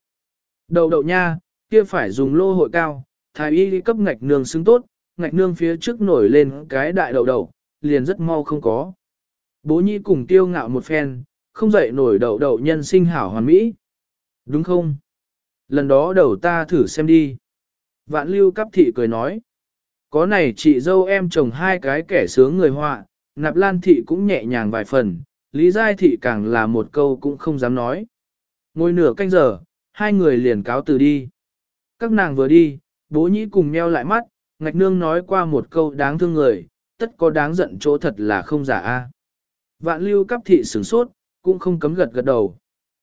Đậu nha, kia phải dùng lô hội cao, thái y đi cấp ngạch nương xứng tốt, ngạch nương phía trước nổi lên cái đại đậu, liền rất mau không có. Bố nhi cùng tiêu ngạo một phen, không dậy nổi đậu nhân sinh hảo hoàn mỹ. Đúng không? Lần đó đầu ta thử xem đi. Vạn Lưu Cấp thị cười nói. Có này chị dâu em chồng hai cái kẻ sướng người họa, Nạp Lan thị cũng nhẹ nhàng vài phần, Lý Giai thị càng là một câu cũng không dám nói. Ngồi nửa canh giờ, hai người liền cáo từ đi. Các nàng vừa đi, bố nhĩ cùng nheo lại mắt, ngạch nương nói qua một câu đáng thương người, tất có đáng giận chỗ thật là không giả a. Vạn Lưu Cấp thị sửng sốt, cũng không cấm gật đầu.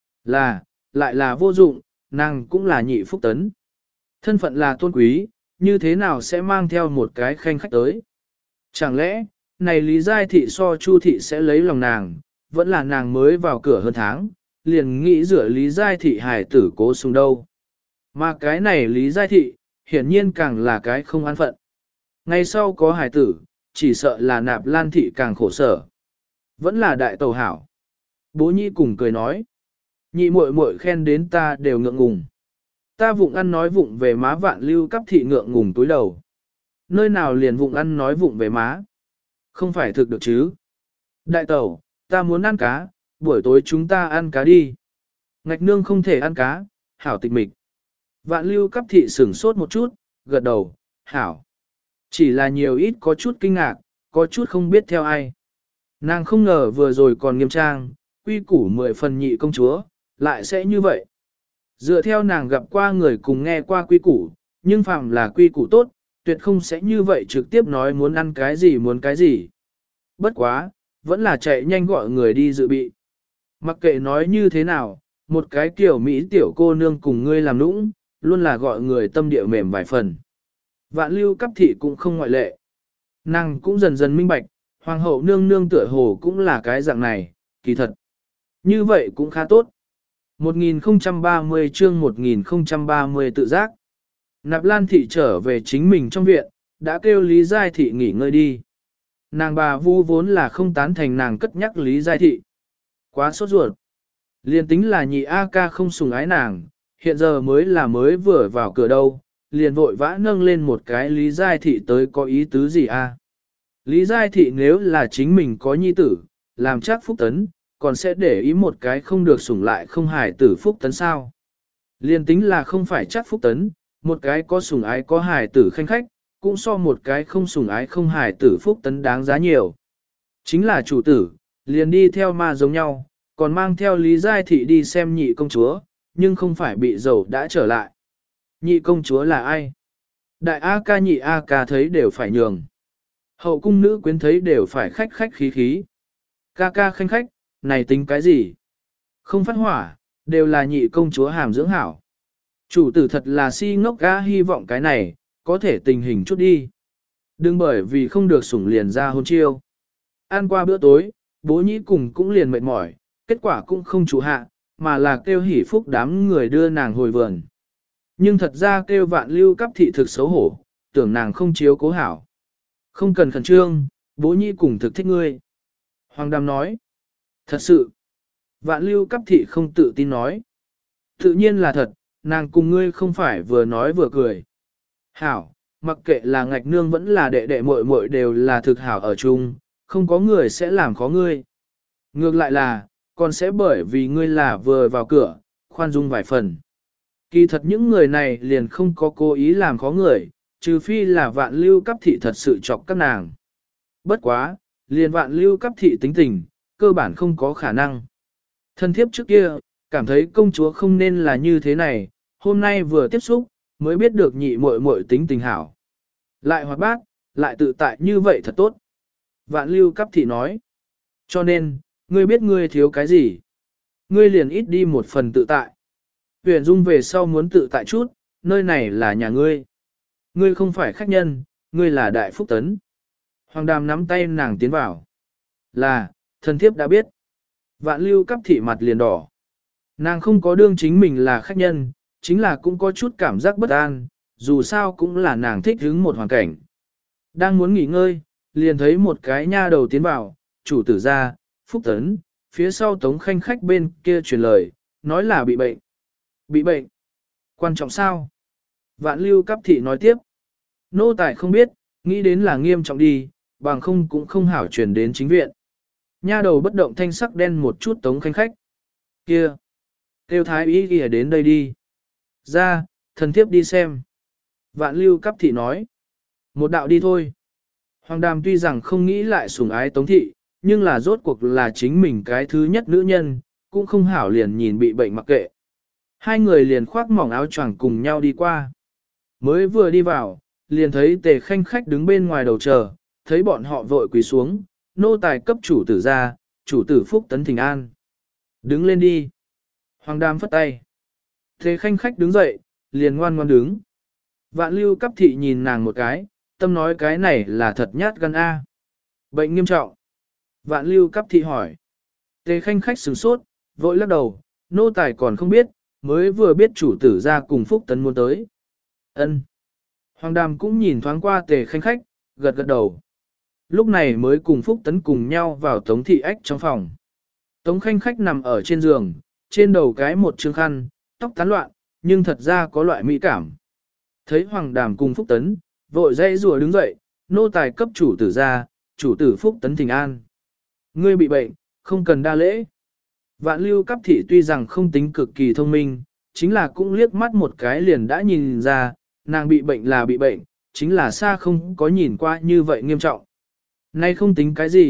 Lại là vô dụng, nàng cũng là nhị phúc tấn. Thân phận là tôn quý, như thế nào sẽ mang theo một cái khanh khách tới? Chẳng lẽ, này Lý Giai thị so Chu thị sẽ lấy lòng nàng, vẫn là nàng mới vào cửa hơn tháng, liền nghĩ rửa Lý Giai thị hài tử cố sung đâu. Mà cái này Lý Giai thị, hiển nhiên càng là cái không an phận. Ngay sau có hài tử, chỉ sợ là Nạp Lan thị càng khổ sở. Vẫn là đại tàu hảo. Bố nhi cùng cười nói. Nhị muội muội khen đến ta đều ngượng ngùng. Ta vụng ăn nói vụng về má. Vạn Lưu Cấp thị ngượng ngùng túi đầu. Nơi nào liền vụng ăn nói vụng về má. Không phải thực được chứ. Đại tẩu, ta muốn ăn cá, buổi tối chúng ta ăn cá đi. Ngạch nương không thể ăn cá, hảo tịch mịch. Vạn Lưu Cấp thị sửng sốt một chút, gật đầu, hảo. Chỉ là nhiều ít có chút kinh ngạc, có chút không biết theo ai. Nàng không ngờ vừa rồi còn nghiêm trang, quy củ 10 phần nhị công chúa, lại sẽ như vậy. Dựa theo nàng gặp qua người cùng nghe qua quy củ, nhưng phạm là quy củ tốt, tuyệt không sẽ như vậy trực tiếp nói muốn ăn cái gì muốn cái gì. Bất quá, vẫn là chạy nhanh gọi người đi dự bị. Mặc kệ nói như thế nào, một cái kiểu Mỹ tiểu cô nương cùng ngươi làm nũng, luôn là gọi người tâm địa mềm vài phần. Vạn lưu cấp thị cũng không ngoại lệ. Nàng cũng dần dần minh bạch, hoàng hậu nương nương tựa hồ cũng là cái dạng này, kỳ thật. Như vậy cũng khá tốt. 1030 chương 1030 tự giác. Nạp Lan thị trở về chính mình trong viện, đã kêu Lý Giai thị nghỉ ngơi đi. Nàng bà Vu vốn là không tán thành nàng cất nhắc Lý Giai thị. Quá sốt ruột. Liền tính là nhị A ca không sùng ái nàng, hiện giờ mới vừa vào cửa đâu, liền vội vã nâng lên một cái Lý Giai thị tới có ý tứ gì a? Lý Giai thị nếu là chính mình có nhi tử, làm chắc phúc tấn, còn sẽ để ý một cái không được sủng lại không hài tử phúc tấn sao? Liền tính là không phải chắc phúc tấn, một cái có sủng ái có hài tử khanh khách, cũng so một cái không sủng ái không hài tử phúc tấn đáng giá nhiều. Chính là chủ tử, liền đi theo ma giống nhau, còn mang theo Lý Giai thị đi xem nhị công chúa, nhưng không phải bị dầu đã trở lại. Nhị công chúa là ai? Đại A ca nhị A ca thấy đều phải nhường. Hậu cung nữ quyến thấy đều phải khách khách khí khí. Ca ca khanh khách, này tính cái gì? Không phát hỏa, đều là nhị công chúa hàm dưỡng hảo. Chủ tử thật là si ngốc ga hy vọng cái này, có thể tình hình chút đi. Đừng bởi vì không được sủng liền ra hôn chiêu. Ăn qua bữa tối, bố nhĩ cùng cũng liền mệt mỏi, kết quả cũng không chủ hạ, mà là kêu hỉ phúc đám người đưa nàng hồi vườn. Nhưng thật ra kêu vạn lưu cấp thị thực xấu hổ, tưởng nàng không chiếu cố hảo. Không cần khẩn trương, bố nhĩ cùng thực thích ngươi. Hoàng Đàm nói. Thật sự. Vạn lưu cấp thị không tự tin nói. Tự nhiên là thật, nàng cùng ngươi không phải vừa nói vừa cười. Hảo, mặc kệ là ngạch nương vẫn là đệ đệ muội muội đều là thực hảo ở chung, không có người sẽ làm khó ngươi. Ngược lại là, còn sẽ bởi vì ngươi là vừa vào cửa, khoan dung vài phần. Kỳ thật những người này liền không có cố ý làm khó người, trừ phi là vạn lưu cấp thị thật sự chọc các nàng. Bất quá, liền vạn lưu cấp thị tính tình, cơ bản không có khả năng. Thân thiếp trước kia, cảm thấy công chúa không nên là như thế này, hôm nay vừa tiếp xúc, mới biết được nhị muội muội tính tình hảo. Lại hoạt bát, lại tự tại như vậy thật tốt. Vạn lưu cấp thị nói. Cho nên, ngươi biết ngươi thiếu cái gì? Ngươi liền ít đi một phần tự tại. Huyền Dung về sau muốn tự tại chút, nơi này là nhà ngươi. Ngươi không phải khách nhân, ngươi là đại phúc tấn. Hoàng Đàm nắm tay nàng tiến vào. Là, thần thiếp đã biết. Vạn lưu cấp thị mặt liền đỏ. Nàng không có đương chính mình là khách nhân, chính là cũng có chút cảm giác bất an, dù sao cũng là nàng thích hứng một hoàn cảnh. Đang muốn nghỉ ngơi, liền thấy một cái nha đầu tiến vào, chủ tử ra, phúc tấn, phía sau tống khanh khách bên kia truyền lời, nói là bị bệnh. Bị bệnh? Quan trọng sao? Vạn lưu cấp thị nói tiếp. Nô tài không biết, nghĩ đến là nghiêm trọng đi, bằng không cũng không hảo truyền đến chính viện. Nha đầu bất động thanh sắc đen một chút tống khanh khách. Kia! Tiêu thái ý kìa đến đây đi. Ra, thần thiếp đi xem. Vạn lưu cấp thị nói. Một đạo đi thôi. Hoàng Đàm tuy rằng không nghĩ lại sủng ái tống thị, nhưng là rốt cuộc là chính mình cái thứ nhất nữ nhân, cũng không hảo liền nhìn bị bệnh mặc kệ. Hai người liền khoác mỏng áo choàng cùng nhau đi qua. Mới vừa đi vào, liền thấy tề khanh khách đứng bên ngoài đầu chờ, thấy bọn họ vội quỳ xuống, nô tài cấp chủ tử ra, chủ tử phúc tấn thỉnh an. Đứng lên đi. Hoàng Đàm phất tay. Tề khanh khách đứng dậy, liền ngoan ngoan đứng. Vạn lưu cấp thị nhìn nàng một cái, tâm nói cái này là thật nhát gan A. Bệnh nghiêm trọng. Vạn lưu cấp thị hỏi. Tề khanh khách sửng sốt, vội lắc đầu, nô tài còn không biết, mới vừa biết chủ tử ra cùng phúc tấn muốn tới. Ân. Hoàng Đàm cũng nhìn thoáng qua tề khanh khách, gật gật đầu. Lúc này mới cùng phúc tấn cùng nhau vào tống thị ách trong phòng. Tống khanh khách nằm ở trên giường, trên đầu cái một trương khăn, tóc tán loạn, nhưng thật ra có loại mỹ cảm. Thấy Hoàng Đàm cùng phúc tấn, vội dây rùa đứng dậy, nô tài cấp chủ tử ra, chủ tử phúc tấn thỉnh an. Ngươi bị bệnh, không cần đa lễ. Vạn lưu cấp thị tuy rằng không tính cực kỳ thông minh, chính là cũng liếc mắt một cái liền đã nhìn ra, nàng bị bệnh là bị bệnh, chính là xa không có nhìn qua như vậy nghiêm trọng. Nay không tính cái gì,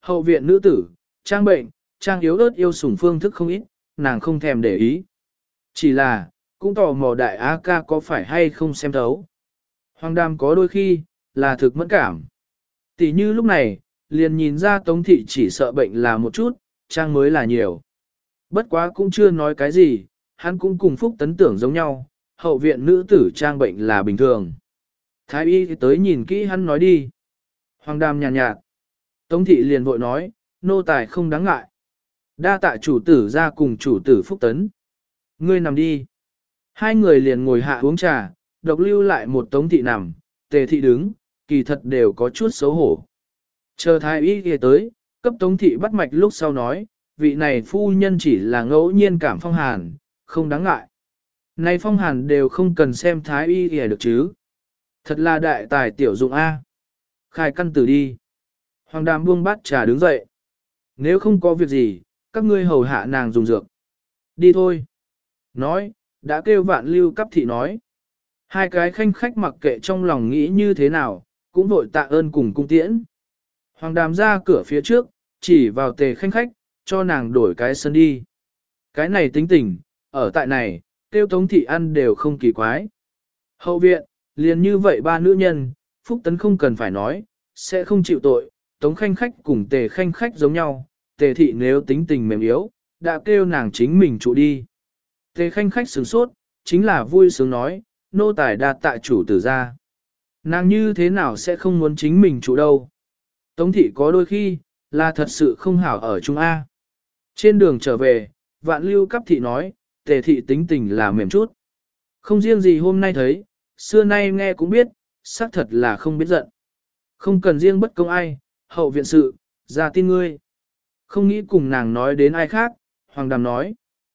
Hậu viện nữ tử, trang bệnh, trang yếu ớt yêu sủng phương thức không ít, nàng không thèm để ý. Chỉ là, cũng tò mò đại á ca có phải hay không xem thấu. Hoàng Đàm có đôi khi, là thực mẫn cảm. Tỷ như lúc này, liền nhìn ra Tống thị chỉ sợ bệnh là một chút, trang mới là nhiều. Bất quá cũng chưa nói cái gì, hắn cũng cùng Phúc Tấn tưởng giống nhau, hậu viện nữ tử trang bệnh là bình thường. Thái y thì tới nhìn kỹ hắn nói đi. Hoàng Đàm nhàn nhạt. Tống thị liền vội nói, nô tài không đáng ngại. Đa tạ chủ tử ra cùng chủ tử Phúc Tấn. Ngươi nằm đi. Hai người liền ngồi hạ uống trà, độc lưu lại một Tống thị nằm, Tề thị đứng, kỳ thật đều có chút xấu hổ. Chờ thái y kia tới, cấp Tống thị bắt mạch lúc sau nói, vị này phu nhân chỉ là ngẫu nhiên cảm phong hàn, không đáng ngại. Này phong hàn đều không cần xem thái y kia được chứ. Thật là đại tài tiểu dụng A. Khai căn tử đi. Hoàng Đàm buông bát trà đứng dậy. Nếu không có việc gì, các ngươi hầu hạ nàng dùng dược. Đi thôi. Nói, đã kêu Vạn Lưu cấp thị nói. Hai cái khanh khách mặc kệ trong lòng nghĩ như thế nào, cũng vội tạ ơn cùng cung tiễn. Hoàng Đàm ra cửa phía trước, chỉ vào Tề khanh khách, cho nàng đổi cái sân đi. Cái này tính tình, ở tại này, kêu Tống thị ăn đều không kỳ quái. Hậu viện, liền như vậy ba nữ nhân, Phúc Tấn không cần phải nói, sẽ không chịu tội, Tống khanh khách cùng Tề khanh khách giống nhau, Tề thị nếu tính tình mềm yếu, đã kêu nàng chính mình trụ đi. Tề khanh khách sửng sốt, chính là vui sướng nói, nô tài đa tạ chủ tử ra. Nàng như thế nào sẽ không muốn chính mình trụ đâu. Tống thị có đôi khi, là thật sự không hảo ở Trung A. Trên đường trở về, Vạn Lưu cấp thị nói, Tề thị tính tình là mềm chút. Không riêng gì hôm nay thấy, xưa nay nghe cũng biết, xác thật là không biết giận. Không cần riêng bất công ai, hậu viện sự, ra tin ngươi. Không nghĩ cùng nàng nói đến ai khác, Hoàng Đàm nói.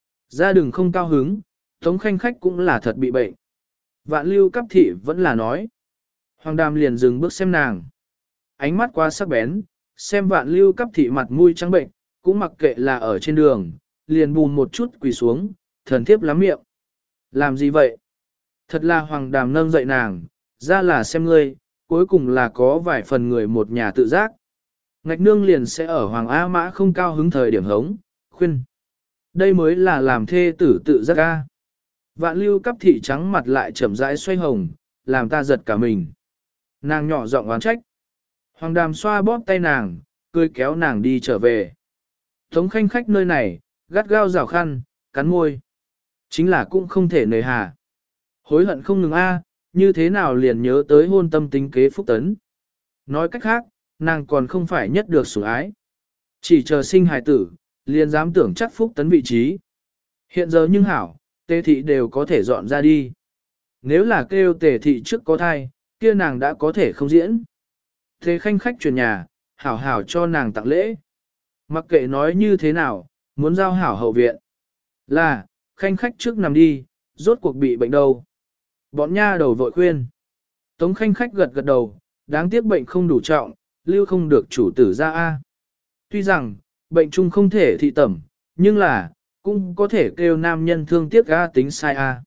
Ra đừng không cao hứng, Tống khanh khách cũng là thật bị bệnh. Vạn Lưu cấp thị vẫn là nói. Hoàng Đàm liền dừng bước xem nàng. Ánh mắt quá sắc bén, xem Vạn Lưu cấp thị mặt mũi trắng bệnh, cũng mặc kệ là ở trên đường, liền bùn một chút quỳ xuống, thần thiếp lắm miệng. Làm gì vậy? Thật là Hoàng Đàm nâng dậy nàng, ra là xem ngươi, cuối cùng là có vài phần người một nhà tự giác. Ngạch nương liền sẽ ở Hoàng A Mã không cao hứng thời điểm hống, khuyên. Đây mới là làm thê tử tự giác ca. Vạn Lưu cấp thị trắng mặt lại chậm rãi xoay hồng, làm ta giật cả mình. Nàng nhỏ giọng oán trách. Hoàng Đàm xoa bóp tay nàng, cười kéo nàng đi trở về. Tống khanh khách nơi này, gắt gao rào khăn, cắn môi. Chính là cũng không thể nề hà. Hối hận không ngừng a, như thế nào liền nhớ tới hôn tâm tính kế Phúc Tấn. Nói cách khác, nàng còn không phải nhất được sủng ái. Chỉ chờ sinh hài tử, liền dám tưởng chắc Phúc Tấn vị trí. Hiện giờ nhưng hảo, Tề thị đều có thể dọn ra đi. Nếu là kêu Tề thị trước có thai, kia nàng đã có thể không diễn. Thế khanh khách chuyển nhà, hảo hảo cho nàng tặng lễ. Mặc kệ nói như thế nào, muốn giao hảo hậu viện. Là, khanh khách trước nằm đi, rốt cuộc bị bệnh đâu. Bọn nha đầu vội khuyên. Tống khanh khách gật gật đầu, đáng tiếc bệnh không đủ trọng, lưu không được chủ tử ra A. Tuy rằng, bệnh chung không thể thị tẩm, nhưng là, cũng có thể kêu nam nhân thương tiếc A tính sai A.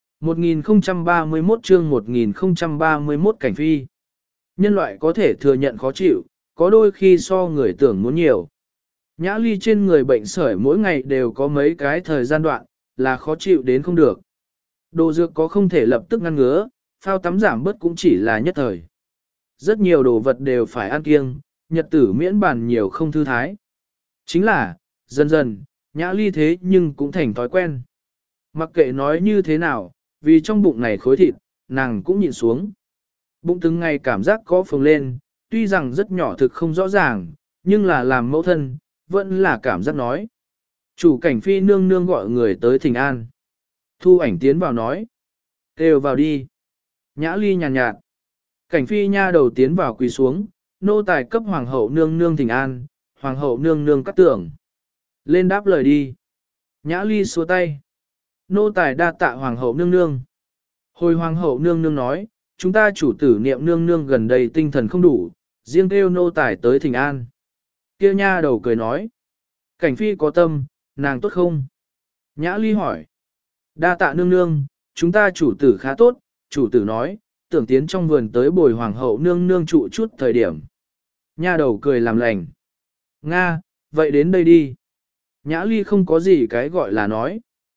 1031 chương 1031 cảnh phi. Nhân loại có thể thừa nhận khó chịu, có đôi khi so người tưởng muốn nhiều. Nhã Ly trên người bệnh sởi mỗi ngày đều có mấy cái thời gian đoạn, là khó chịu đến không được. Đồ dược có không thể lập tức ngăn ngứa, phao tắm giảm bớt cũng chỉ là nhất thời. Rất nhiều đồ vật đều phải ăn kiêng, nhật tử miễn bàn nhiều không thư thái. Chính là, dần dần, Nhã Ly thế nhưng cũng thành thói quen. Mặc kệ nói như thế nào, vì trong bụng này khối thịt, nàng cũng nhịn xuống. Bụng từng ngày cảm giác có phồng lên, tuy rằng rất nhỏ thực không rõ ràng, nhưng là làm mẫu thân, vẫn là cảm giác nói. Chủ cảnh phi nương nương gọi người tới thỉnh an. Thu ảnh tiến vào nói. Kêu vào đi. Nhã Ly nhàn nhạt. Cảnh phi nha đầu tiến vào quỳ xuống, nô tài cấp hoàng hậu nương nương thỉnh an, hoàng hậu nương nương cắt tưởng. Lên đáp lời đi. Nhã Ly xua tay. Nô tài đa tạ hoàng hậu nương nương. Hồi hoàng hậu nương nương nói, chúng ta chủ tử niệm nương nương gần đây tinh thần không đủ, riêng kêu nô tài tới thỉnh an. Kia nha đầu cười nói. Cảnh phi có tâm, nàng tốt không? Nhã Ly hỏi. Đa tạ nương nương, chúng ta chủ tử khá tốt, chủ tử nói, tưởng tiến trong vườn tới bồi hoàng hậu nương nương trụ chút thời điểm. Nha đầu cười làm lành. Nga, vậy đến đây đi. Nhã Ly không có gì cái gọi là nói.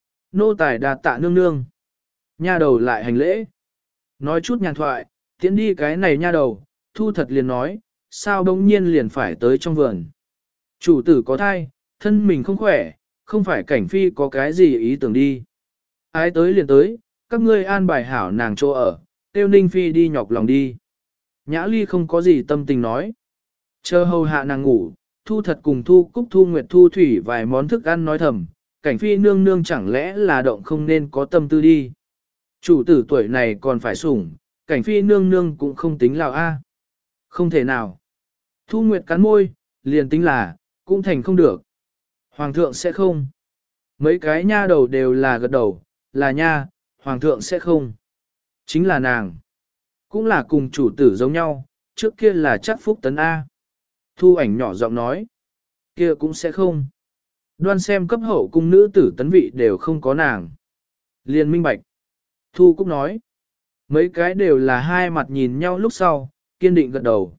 Nô tài đà tạ nương nương. Nha đầu lại hành lễ. Nói chút nhàn thoại, tiến đi cái này nha đầu, thu thật liền nói, sao đông nhiên liền phải tới trong vườn. Chủ tử có thai, thân mình không khỏe, không phải cảnh phi có cái gì ý tưởng đi. Ái tới liền tới, các ngươi an bài hảo nàng chỗ ở, tiêu ninh phi đi nhọc lòng đi. Nhã Ly không có gì tâm tình nói. Chờ hầu hạ nàng ngủ, thu thật cùng thu cúc thu nguyệt thu thủy vài món thức ăn nói thầm, cảnh phi nương nương chẳng lẽ là động không nên có tâm tư đi. Chủ tử tuổi này còn phải sủng, cảnh phi nương nương cũng không tính là a. Không thể nào. Thu nguyệt cắn môi, liền tính là, cũng thành không được. Hoàng thượng sẽ không. Mấy cái nha đầu đều là gật đầu, là nha, hoàng thượng sẽ không. Chính là nàng. Cũng là cùng chủ tử giống nhau, trước kia là chắc phúc tấn A. Thu ảnh nhỏ giọng nói. Kia cũng sẽ không. Đoan xem cấp hậu cung nữ tử tấn vị đều không có nàng. Liên minh bạch. Thu Cúc nói. Mấy cái đều là hai mặt nhìn nhau lúc sau, kiên định gật đầu.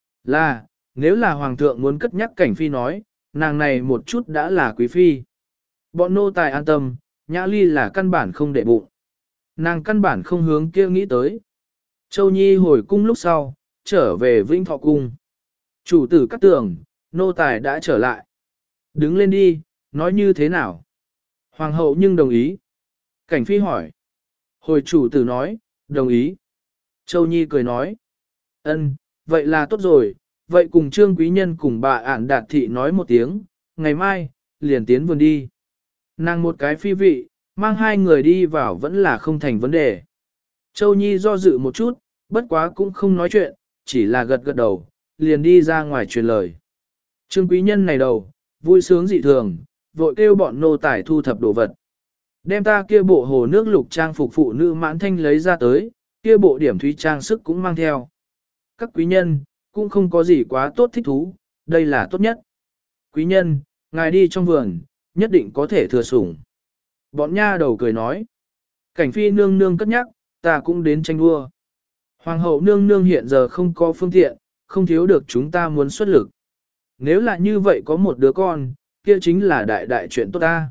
Là, nếu là hoàng thượng muốn cất nhắc cảnh phi nói, nàng này một chút đã là quý phi. Bọn nô tài an tâm, Nhã Ly là căn bản không để bụng. Nàng căn bản không hướng kia nghĩ tới. Châu Nhi hồi cung lúc sau, trở về Vĩnh Thọ Cung. Chủ tử cắt tường, nô tài đã trở lại. Đứng lên đi, nói như thế nào? Hoàng hậu nhưng đồng ý. Cảnh phi hỏi. Hồi chủ tử nói, đồng ý. Châu Nhi cười nói. Ân, vậy là tốt rồi, vậy cùng trương quý nhân cùng bà ản đạt thị nói một tiếng, ngày mai, liền tiến vườn đi. Nàng một cái phi vị, mang hai người đi vào vẫn là không thành vấn đề. Châu Nhi do dự một chút, bất quá cũng không nói chuyện, chỉ là gật gật đầu, liền đi ra ngoài truyền lời. Trương quý nhân này đầu, vui sướng dị thường, vội kêu bọn nô tài thu thập đồ vật. Đem ta kia bộ hồ nước lục trang phục phụ nữ mãn thanh lấy ra tới, kia bộ điểm thúy trang sức cũng mang theo. Các quý nhân, cũng không có gì quá tốt thích thú, đây là tốt nhất. Quý nhân, ngài đi trong vườn, nhất định có thể thừa sủng. Bọn nha đầu cười nói. Cảnh phi nương nương cất nhắc, ta cũng đến tranh đua. Hoàng hậu nương nương hiện giờ không có phương tiện, không thiếu được chúng ta muốn xuất lực. Nếu là như vậy có một đứa con, kia chính là đại đại chuyện tốt ta.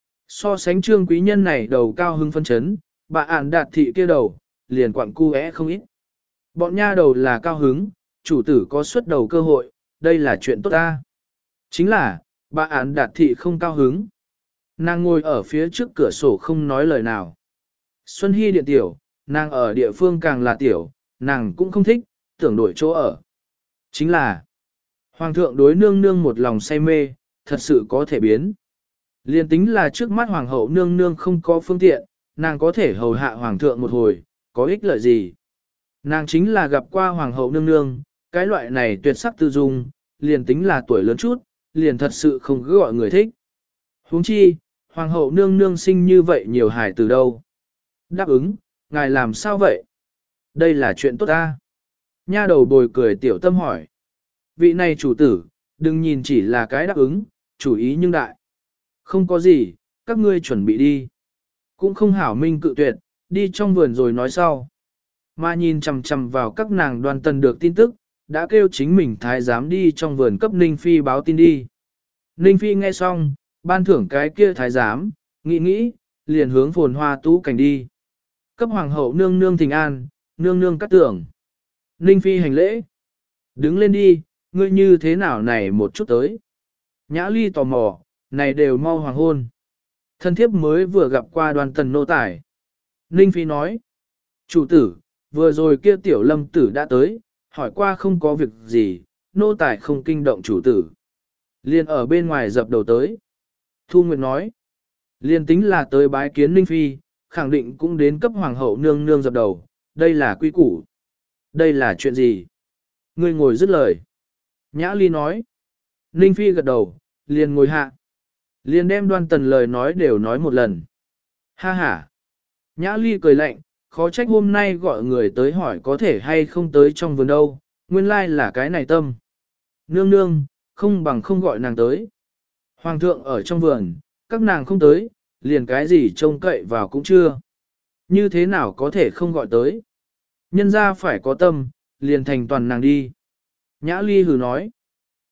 So sánh trương quý nhân này đầu cao hưng phân chấn, bà ản đạt thị kia đầu, liền quặng cu é không ít. Bọn nha đầu là cao hứng, chủ tử có xuất đầu cơ hội, đây là chuyện tốt ta. Chính là, bà ản đạt thị không cao hứng. Nàng ngồi ở phía trước cửa sổ không nói lời nào. Xuân Hy điện tiểu, nàng ở địa phương càng là tiểu, nàng cũng không thích, tưởng đổi chỗ ở. Chính là, hoàng thượng đối nương nương một lòng say mê, thật sự có thể biến. Liên tính là trước mắt hoàng hậu nương nương không có phương tiện, nàng có thể hầu hạ hoàng thượng một hồi, có ích lợi gì. Nàng chính là gặp qua hoàng hậu nương nương, cái loại này tuyệt sắc tư dung, liền tính là tuổi lớn chút, liền thật sự không cứ gọi người thích. Huống chi, hoàng hậu nương nương sinh như vậy nhiều hài từ đâu. Đáp ứng, ngài làm sao vậy? Đây là chuyện tốt ta. Nha đầu bồi cười tiểu tâm hỏi. Vị này chủ tử, đừng nhìn chỉ là cái đáp ứng, chủ ý nhưng đại. Không có gì, các ngươi chuẩn bị đi. Cũng không hảo minh cự tuyệt, đi trong vườn rồi nói sau. Mà nhìn chằm chằm vào các nàng đoàn tần được tin tức, đã kêu chính mình thái giám đi trong vườn cấp Ninh Phi báo tin đi. Ninh Phi nghe xong, ban thưởng cái kia thái giám, nghĩ, liền hướng phồn hoa tú cảnh đi. Cấp hoàng hậu nương nương thỉnh an, nương nương cắt tưởng. Ninh Phi hành lễ. Đứng lên đi, ngươi như thế nào này một chút tới. Nhã Ly tò mò, này đều mau hoàng hôn. Thân thiếp mới vừa gặp qua đoàn tần nô tài. Ninh Phi nói. Chủ tử, vừa rồi kia tiểu lâm tử đã tới, hỏi qua không có việc gì, nô tài không kinh động chủ tử. Liên ở bên ngoài dập đầu tới. Thu Nguyệt nói. Liên tính là tới bái kiến Ninh Phi, khẳng định cũng đến cấp hoàng hậu nương nương dập đầu, đây là quy củ. Đây là chuyện gì? Ngươi ngồi dứt lời. Nhã Ly nói. Ninh Phi gật đầu, liền ngồi hạ. Liền đem Đoan Tần lời nói đều nói một lần. Ha ha. Nhã Ly cười lạnh, khó trách hôm nay gọi người tới hỏi có thể hay không tới trong vườn đâu, nguyên lai là cái này tâm. Nương nương, không bằng không gọi nàng tới. Hoàng thượng ở trong vườn, các nàng không tới, liền cái gì trông cậy vào cũng chưa. Như thế nào có thể không gọi tới? Nhân ra phải có tâm, liền thành toàn nàng đi. Nhã Ly hừ nói.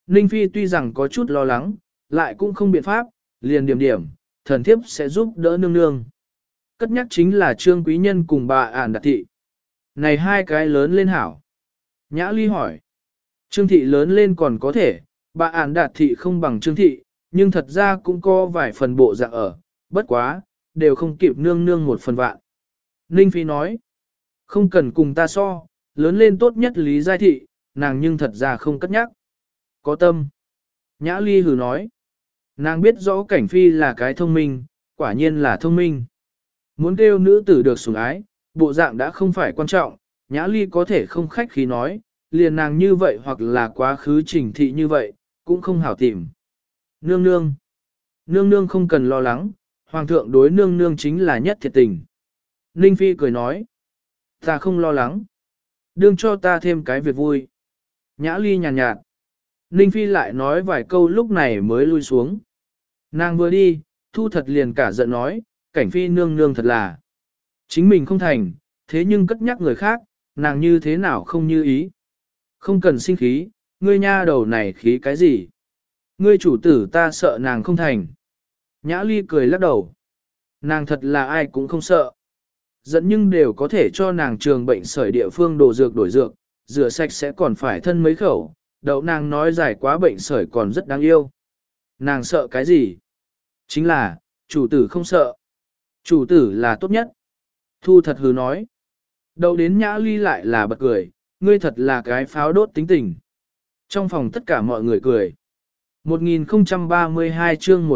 Ninh Phi tuy rằng có chút lo lắng, lại cũng không biện pháp, liền điểm, thần thiếp sẽ giúp đỡ nương nương. Cất nhắc chính là Trương Quý Nhân cùng bà Ản Đạt Thị. Này hai cái lớn lên hảo. Nhã Ly hỏi. Trương Thị lớn lên còn có thể, bà Ản Đạt Thị không bằng Trương Thị, nhưng thật ra cũng có vài phần bộ dạng ở, bất quá, đều không kịp nương nương một phần vạn. Ninh Phi nói. Không cần cùng ta so, lớn lên tốt nhất Lý Giai Thị, nàng nhưng thật ra không cất nhắc. Có tâm. Nhã Ly hừ nói. Nàng biết rõ Cảnh Phi là cái thông minh, quả nhiên là thông minh. Muốn kêu nữ tử được sủng ái, bộ dạng đã không phải quan trọng, Nhã Ly có thể không khách khí nói, liền nàng như vậy hoặc là quá khứ Trình Thị như vậy, cũng không hảo tìm. Nương nương. Nương nương không cần lo lắng, Hoàng thượng đối nương nương chính là nhất thiệt tình. Ninh Phi cười nói. Ta không lo lắng. Đương cho ta thêm cái việc vui. Nhã Ly nhàn nhạt. Ninh Phi lại nói vài câu lúc này mới lui xuống. Nàng vừa đi, Thu Thật liền cả giận nói, Cảnh Phi nương nương thật là. Chính mình không thành, thế nhưng cất nhắc người khác, nàng như thế nào không như ý. Không cần sinh khí, ngươi nha đầu này khí cái gì. Ngươi chủ tử ta sợ nàng không thành. Nhã Ly cười lắc đầu. Nàng thật là ai cũng không sợ. Giận nhưng đều có thể cho nàng trường bệnh sởi địa phương đổ dược đổi dược, rửa sạch sẽ còn phải thân mấy khẩu, đậu nàng nói giải quá bệnh sởi còn rất đáng yêu. Nàng sợ cái gì? Chính là, chủ tử không sợ. Chủ tử là tốt nhất. Thu Thật hứ nói. Đậu đến Nhã Ly lại là bật cười, ngươi thật là cái pháo đốt tính tình. Trong phòng tất cả mọi người cười. 1032 chương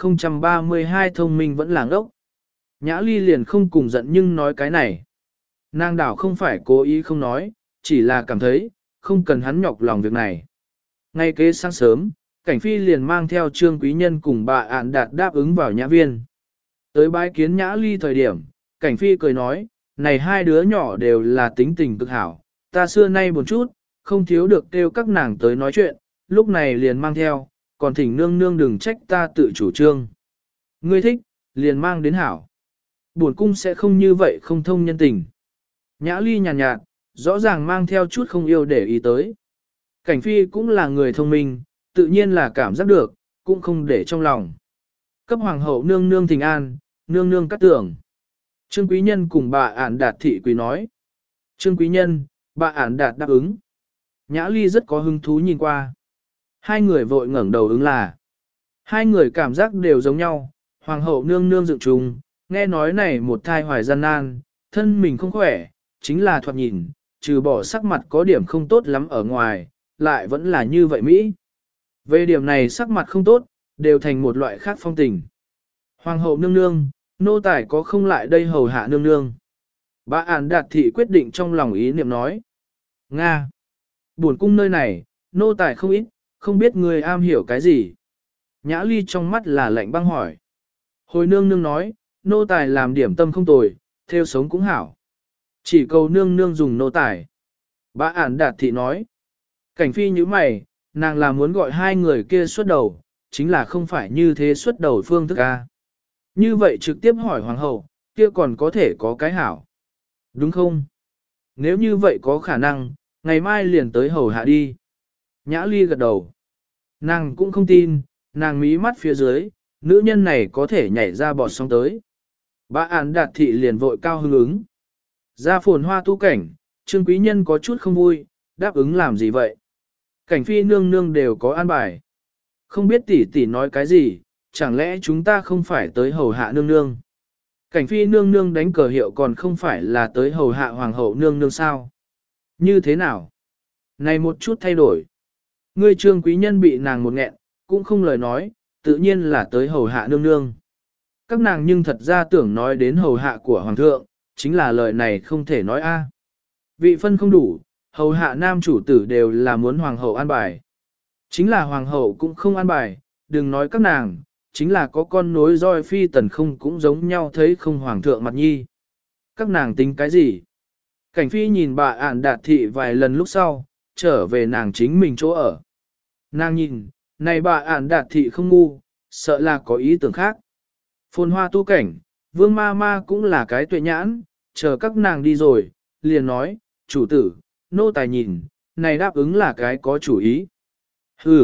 1032 thông minh vẫn làng ốc. Nhã Ly liền không cùng giận nhưng nói cái này. Nàng đảo không phải cố ý không nói, chỉ là cảm thấy, không cần hắn nhọc lòng việc này. Ngay kế sáng sớm, Cảnh Phi liền mang theo Trương Quý Nhân cùng bà Ản Đạt đáp ứng vào nhã viên. Tới bái kiến Nhã Ly thời điểm, Cảnh Phi cười nói, này hai đứa nhỏ đều là tính tình cực hảo, ta xưa nay buồn chút, không thiếu được kêu các nàng tới nói chuyện, lúc này liền mang theo, còn thỉnh nương nương đừng trách ta tự chủ trương. Ngươi thích, liền mang đến hảo. Buồn cung sẽ không như vậy không thông nhân tình. Nhã Ly nhàn nhạt, rõ ràng mang theo chút không yêu để ý tới. Cảnh Phi cũng là người thông minh, tự nhiên là cảm giác được, cũng không để trong lòng. Cấp hoàng hậu nương nương thỉnh an, nương nương cắt tưởng. Trương Quý Nhân cùng bà Ản Đạt thị quý nói. Trương Quý Nhân, bà Ản Đạt đáp ứng. Nhã Ly rất có hứng thú nhìn qua. Hai người vội ngẩng đầu ứng là. Hai người cảm giác đều giống nhau, hoàng hậu nương nương dựng trùng, nghe nói này một thai hoài gian nan, thân mình không khỏe, chính là thoạt nhìn, trừ bỏ sắc mặt có điểm không tốt lắm ở ngoài, lại vẫn là như vậy Mỹ. Về điểm này sắc mặt không tốt, đều thành một loại khác phong tình. Hoàng hậu nương nương, nô tài có không lại đây hầu hạ nương nương. Bà Ản Đạt thị quyết định trong lòng ý niệm nói. Nga! Buồn cung nơi này, nô tài không ít, không biết người am hiểu cái gì. Nhã Ly trong mắt là lạnh băng hỏi. Hồi nương nương nói, nô tài làm điểm tâm không tồi, theo sống cũng hảo. Chỉ cầu nương nương dùng nô tài. Bà Ản Đạt thị nói. Cảnh Phi như mày, nàng là muốn gọi hai người kia xuất đầu, chính là không phải như thế xuất đầu phương thức A. Như vậy trực tiếp hỏi hoàng hậu, kia còn có thể có cái hảo. Đúng không? Nếu như vậy có khả năng, ngày mai liền tới hầu hạ đi. Nhã Ly gật đầu. Nàng cũng không tin, nàng mí mắt phía dưới, nữ nhân này có thể nhảy ra bọt sóng tới. Bà Ản Đạt thị liền vội cao hứng ứng. Ra phồn hoa tu cảnh, Trương Quý Nhân có chút không vui, đáp ứng làm gì vậy? Cảnh Phi nương nương đều có an bài. Không biết tỷ tỷ nói cái gì, chẳng lẽ chúng ta không phải tới hầu hạ nương nương? Cảnh Phi nương nương đánh cờ hiệu còn không phải là tới hầu hạ hoàng hậu nương nương sao? Như thế nào? Này một chút thay đổi. Ngươi Trương Quý Nhân bị nàng một nghẹn, cũng không lời nói, tự nhiên là tới hầu hạ nương nương. Các nàng nhưng thật ra tưởng nói đến hầu hạ của hoàng thượng, chính là lời này không thể nói a. Vị phân không đủ, hầu hạ nam chủ tử đều là muốn hoàng hậu an bài. Chính là hoàng hậu cũng không an bài, đừng nói các nàng, chính là có con nối roi phi tần không cũng giống nhau thấy không hoàng thượng mặt nhi. Các nàng tính cái gì? Cảnh Phi nhìn bà Ản Đạt thị vài lần lúc sau, trở về nàng chính mình chỗ ở. Nàng nhìn, này bà Ản Đạt thị không ngu, sợ là có ý tưởng khác. Phồn hoa tu cảnh, vương ma ma cũng là cái tuệ nhãn, chờ các nàng đi rồi, liền nói, chủ tử, nô tài nhìn, này đáp ứng là cái có chủ ý. Ừ,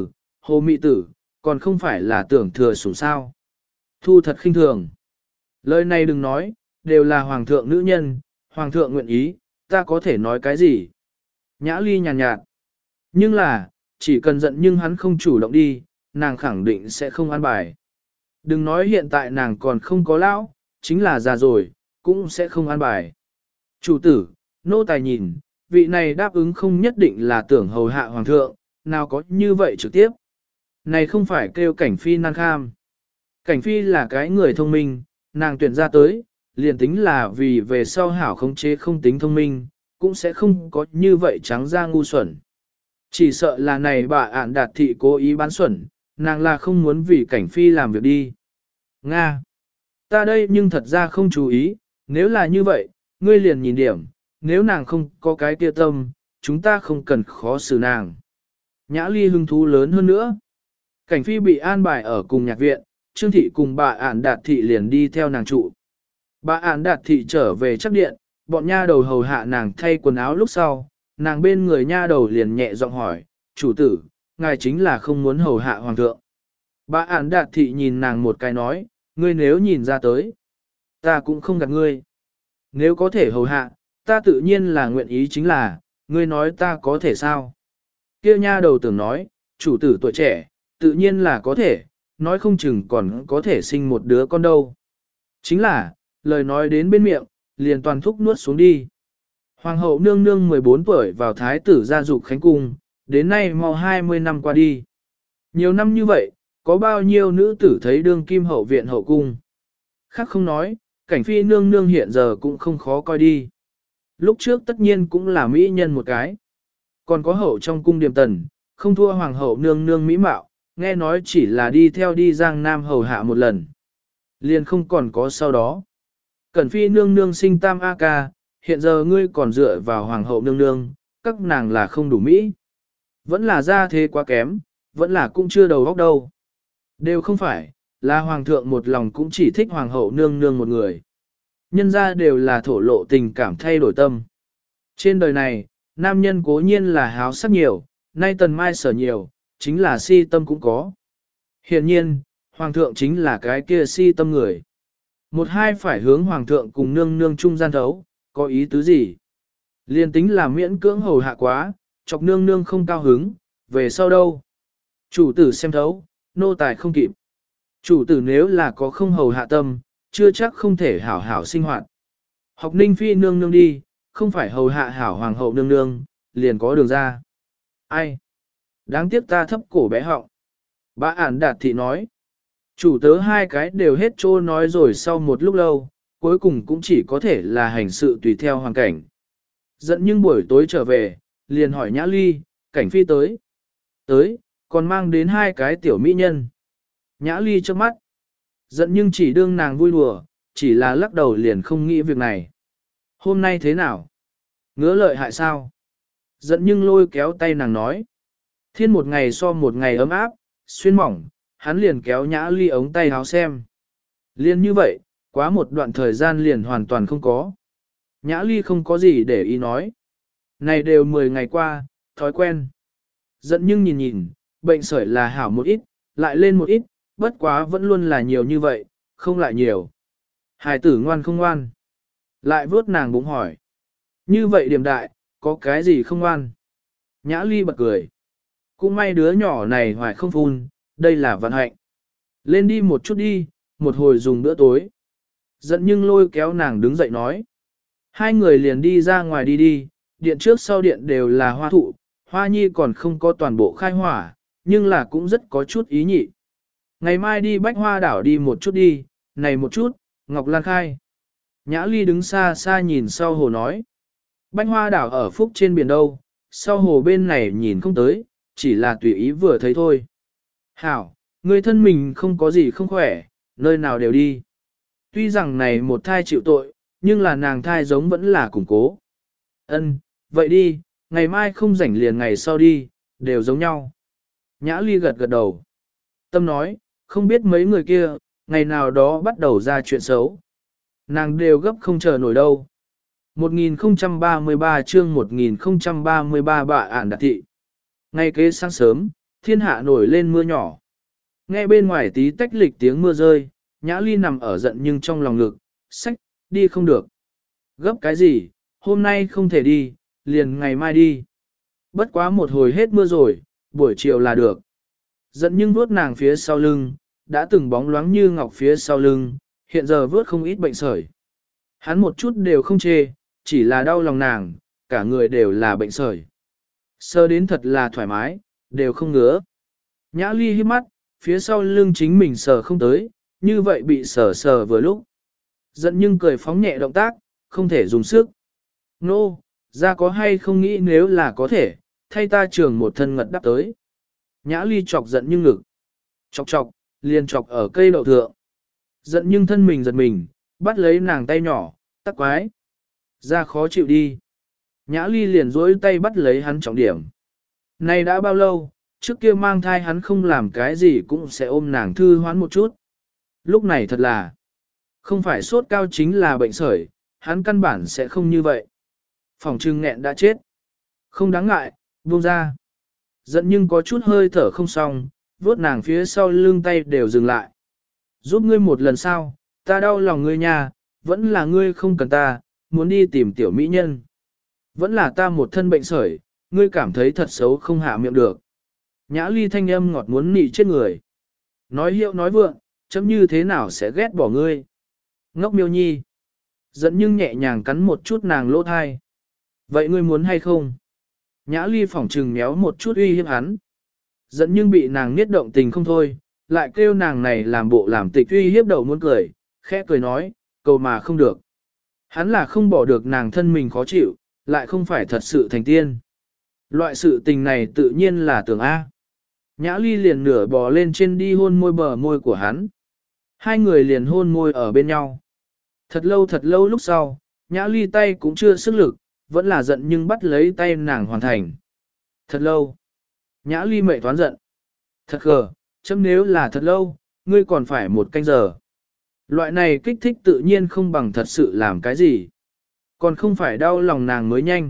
Hồ mị tử, còn không phải là tưởng thừa sủng sao. Thu thật khinh thường. Lời này đừng nói, đều là hoàng thượng nữ nhân, hoàng thượng nguyện ý, ta có thể nói cái gì. Nhã ly nhàn nhạt. Nhưng là, chỉ cần giận nhưng hắn không chủ động đi, nàng khẳng định sẽ không an bài. Đừng nói hiện tại nàng còn không có lão, chính là già rồi, cũng sẽ không an bài. Chủ tử, nô tài nhìn, vị này đáp ứng không nhất định là tưởng hầu hạ hoàng thượng, nào có như vậy trực tiếp. Này không phải kêu cảnh phi nan kham. Cảnh phi là cái người thông minh, nàng tuyển ra tới, liền tính là vì về sau hảo khống chế không tính thông minh, cũng sẽ không có như vậy trắng ra ngu xuẩn. Chỉ sợ là này bà ản đạt thị cố ý bán xuẩn, nàng là không muốn vì cảnh phi làm việc đi. Nga! Ta đây nhưng thật ra không chú ý, nếu là như vậy, ngươi liền nhìn điểm, nếu nàng không có cái kia tâm, chúng ta không cần khó xử nàng. Nhã ly hứng thú lớn hơn nữa. Cảnh phi bị an bài ở cùng nhạc viện, Trương thị cùng bà ản đạt thị liền đi theo nàng trụ. Bà ản đạt thị trở về chắc điện, bọn nha đầu hầu hạ nàng thay quần áo lúc sau, nàng bên người nha đầu liền nhẹ giọng hỏi, chủ tử, ngài chính là không muốn hầu hạ hoàng thượng. Bà ản đạt thị nhìn nàng một cái nói, ngươi nếu nhìn ra tới, ta cũng không gạt ngươi. Nếu có thể hầu hạ, ta tự nhiên là nguyện ý chính là, ngươi nói ta có thể sao? Kia nha đầu tưởng nói, chủ tử tuổi trẻ, tự nhiên là có thể, nói không chừng còn có thể sinh một đứa con đâu. Chính là, lời nói đến bên miệng, liền toàn thúc nuốt xuống đi. Hoàng hậu nương nương 14 tuổi vào thái tử gia dục khánh cung, đến nay mau 20 năm qua đi. Nhiều năm như vậy, có bao nhiêu nữ tử thấy đương kim hậu viện hậu cung. Khác không nói, cảnh phi nương nương hiện giờ cũng không khó coi đi. Lúc trước tất nhiên cũng là mỹ nhân một cái. Còn có hậu trong cung điềm tần, không thua hoàng hậu nương nương mỹ mạo, nghe nói chỉ là đi theo đi Giang Nam hầu hạ một lần. Liền không còn có sau đó. Cẩn phi nương nương sinh tam A ca, hiện giờ ngươi còn dựa vào hoàng hậu nương nương, các nàng là không đủ mỹ. Vẫn là gia thế quá kém, vẫn là cũng chưa đầu óc đâu. Đều không phải, là hoàng thượng một lòng cũng chỉ thích hoàng hậu nương nương một người. Nhân ra đều là thổ lộ tình cảm thay đổi tâm. Trên đời này, nam nhân cố nhiên là háo sắc nhiều, nay tần mai sở nhiều, chính là si tâm cũng có. Hiện nhiên, hoàng thượng chính là cái kia si tâm người. Một hai phải hướng hoàng thượng cùng nương nương trung gian thấu, có ý tứ gì? Liên tính là miễn cưỡng hầu hạ quá, chọc nương nương không cao hứng, về sau đâu? Chủ tử xem thấu, nô tài không kịp. Chủ tử nếu là có không hầu hạ tâm, chưa chắc không thể hảo hảo sinh hoạt. Học ninh phi nương nương đi, không phải hầu hạ hảo hoàng hậu nương nương, liền có đường ra. Ai? Đáng tiếc ta thấp cổ bé họng. Bà ản đạt thị nói. Chủ tớ hai cái đều hết trô nói rồi sau một lúc lâu, cuối cùng cũng chỉ có thể là hành sự tùy theo hoàn cảnh. Giận nhưng buổi tối trở về, liền hỏi Nhã Ly, cảnh phi tới. Tới, còn mang đến hai cái tiểu mỹ nhân. Nhã Ly trước mắt. Giận nhưng chỉ đương nàng vui đùa, chỉ là lắc đầu liền không nghĩ việc này. Hôm nay thế nào? Ngứa lợi hại sao? Giận nhưng lôi kéo tay nàng nói. Thiên một ngày so một ngày ấm áp, xuyên mỏng, hắn liền kéo Nhã Ly ống tay háo xem. Liên như vậy, quá một đoạn thời gian liền hoàn toàn không có. Nhã Ly không có gì để ý nói. Này đều 10 ngày qua, thói quen. Giận nhưng nhìn nhìn, bệnh sởi là hảo một ít, lại lên một ít, bất quá vẫn luôn là nhiều như vậy, không lại nhiều. Hài tử ngoan không ngoan. Lại vớt nàng bụng hỏi. Như vậy điểm đại, có cái gì không ngoan? Nhã Ly bật cười. Cũng may đứa nhỏ này hoài không phun, đây là vận hạnh. Lên đi một chút đi, một hồi dùng bữa tối. Giận nhưng lôi kéo nàng đứng dậy nói. Hai người liền đi ra ngoài đi đi, điện trước sau điện đều là hoa thụ, hoa nhi còn không có toàn bộ khai hỏa, nhưng là cũng rất có chút ý nhị. Ngày mai đi bách hoa đảo đi một chút đi, này một chút, Ngọc Lan khai. Nhã Ly đứng xa xa nhìn sau hồ nói. Bách hoa đảo ở phúc trên biển đâu, sau hồ bên này nhìn không tới, chỉ là tùy ý vừa thấy thôi. Hảo, người thân mình không có gì không khỏe, nơi nào đều đi. Tuy rằng này một thai chịu tội, nhưng là nàng thai giống vẫn là củng cố. Ân, vậy đi, ngày mai không rảnh liền ngày sau đi, đều giống nhau. Nhã Ly gật gật đầu. Tâm nói, không biết mấy người kia, ngày nào đó bắt đầu ra chuyện xấu. Nàng đều gấp không chờ nổi đâu. 1033 chương 1033 bạ ản đạt thị. Ngay kế sáng sớm, thiên hạ nổi lên mưa nhỏ. Nghe bên ngoài tí tách lịch tiếng mưa rơi, Nhã Ly nằm ở giận nhưng trong lòng ngực, sách, đi không được. Gấp cái gì, hôm nay không thể đi, liền ngày mai đi. Bất quá một hồi hết mưa rồi, buổi chiều là được. Giận nhưng vuốt nàng phía sau lưng, đã từng bóng loáng như ngọc phía sau lưng, hiện giờ vớt không ít bệnh sởi. Hắn một chút đều không chê, chỉ là đau lòng nàng, cả người đều là bệnh sởi. Sơ đến thật là thoải mái, đều không ngứa. Nhã Ly hít mắt, phía sau lưng chính mình sờ không tới, như vậy bị sờ sờ vừa lúc. Giận nhưng cười phóng nhẹ động tác, không thể dùng sức. Nô, ra có hay không nghĩ nếu là có thể, thay ta trường một thân ngật đắp tới. Nhã Ly chọc giận nhưng ngực. Chọc chọc, liền chọc ở cây đậu thượng. Giận nhưng thân mình giật mình, bắt lấy nàng tay nhỏ, tắc quái. Ra khó chịu đi. Nhã Ly liền dối tay bắt lấy hắn trọng điểm. Này đã bao lâu, trước kia mang thai hắn không làm cái gì cũng sẽ ôm nàng thư hoán một chút. Lúc này thật là, không phải sốt cao chính là bệnh sởi, hắn căn bản sẽ không như vậy. Phòng trưng nghẹn đã chết. Không đáng ngại, buông ra. Giận nhưng có chút hơi thở không xong, vuốt nàng phía sau lưng tay đều dừng lại. Giúp ngươi một lần sau, ta đau lòng ngươi nha, vẫn là ngươi không cần ta, muốn đi tìm tiểu mỹ nhân. Vẫn là ta một thân bệnh sởi, ngươi cảm thấy thật xấu không hạ miệng được. Nhã Ly thanh âm ngọt muốn nị chết người. Nói hiệu nói vượng, chấm như thế nào sẽ ghét bỏ ngươi. Ngốc miêu nhi. Giận nhưng nhẹ nhàng cắn một chút nàng lỗ thai. Vậy ngươi muốn hay không? Nhã Ly phỏng trừng méo một chút uy hiếp hắn. Giận nhưng bị nàng niết động tình không thôi, lại kêu nàng này làm bộ làm tịch uy hiếp đầu muốn cười, khẽ cười nói, cầu mà không được. Hắn là không bỏ được nàng thân mình khó chịu, lại không phải thật sự thành tiên. Loại sự tình này tự nhiên là tưởng A. Nhã Ly liền nửa bò lên trên đi hôn môi bờ môi của hắn. Hai người liền hôn môi ở bên nhau. Thật lâu lúc sau, Nhã Ly tay cũng chưa sức lực, vẫn là giận nhưng bắt lấy tay nàng hoàn thành. Thật lâu. Nhã Ly mệ toán giận. Thật gờ, chấm nếu là thật lâu, ngươi còn phải một canh giờ. Loại này kích thích tự nhiên không bằng thật sự làm cái gì. Còn không phải đau lòng nàng mới nhanh.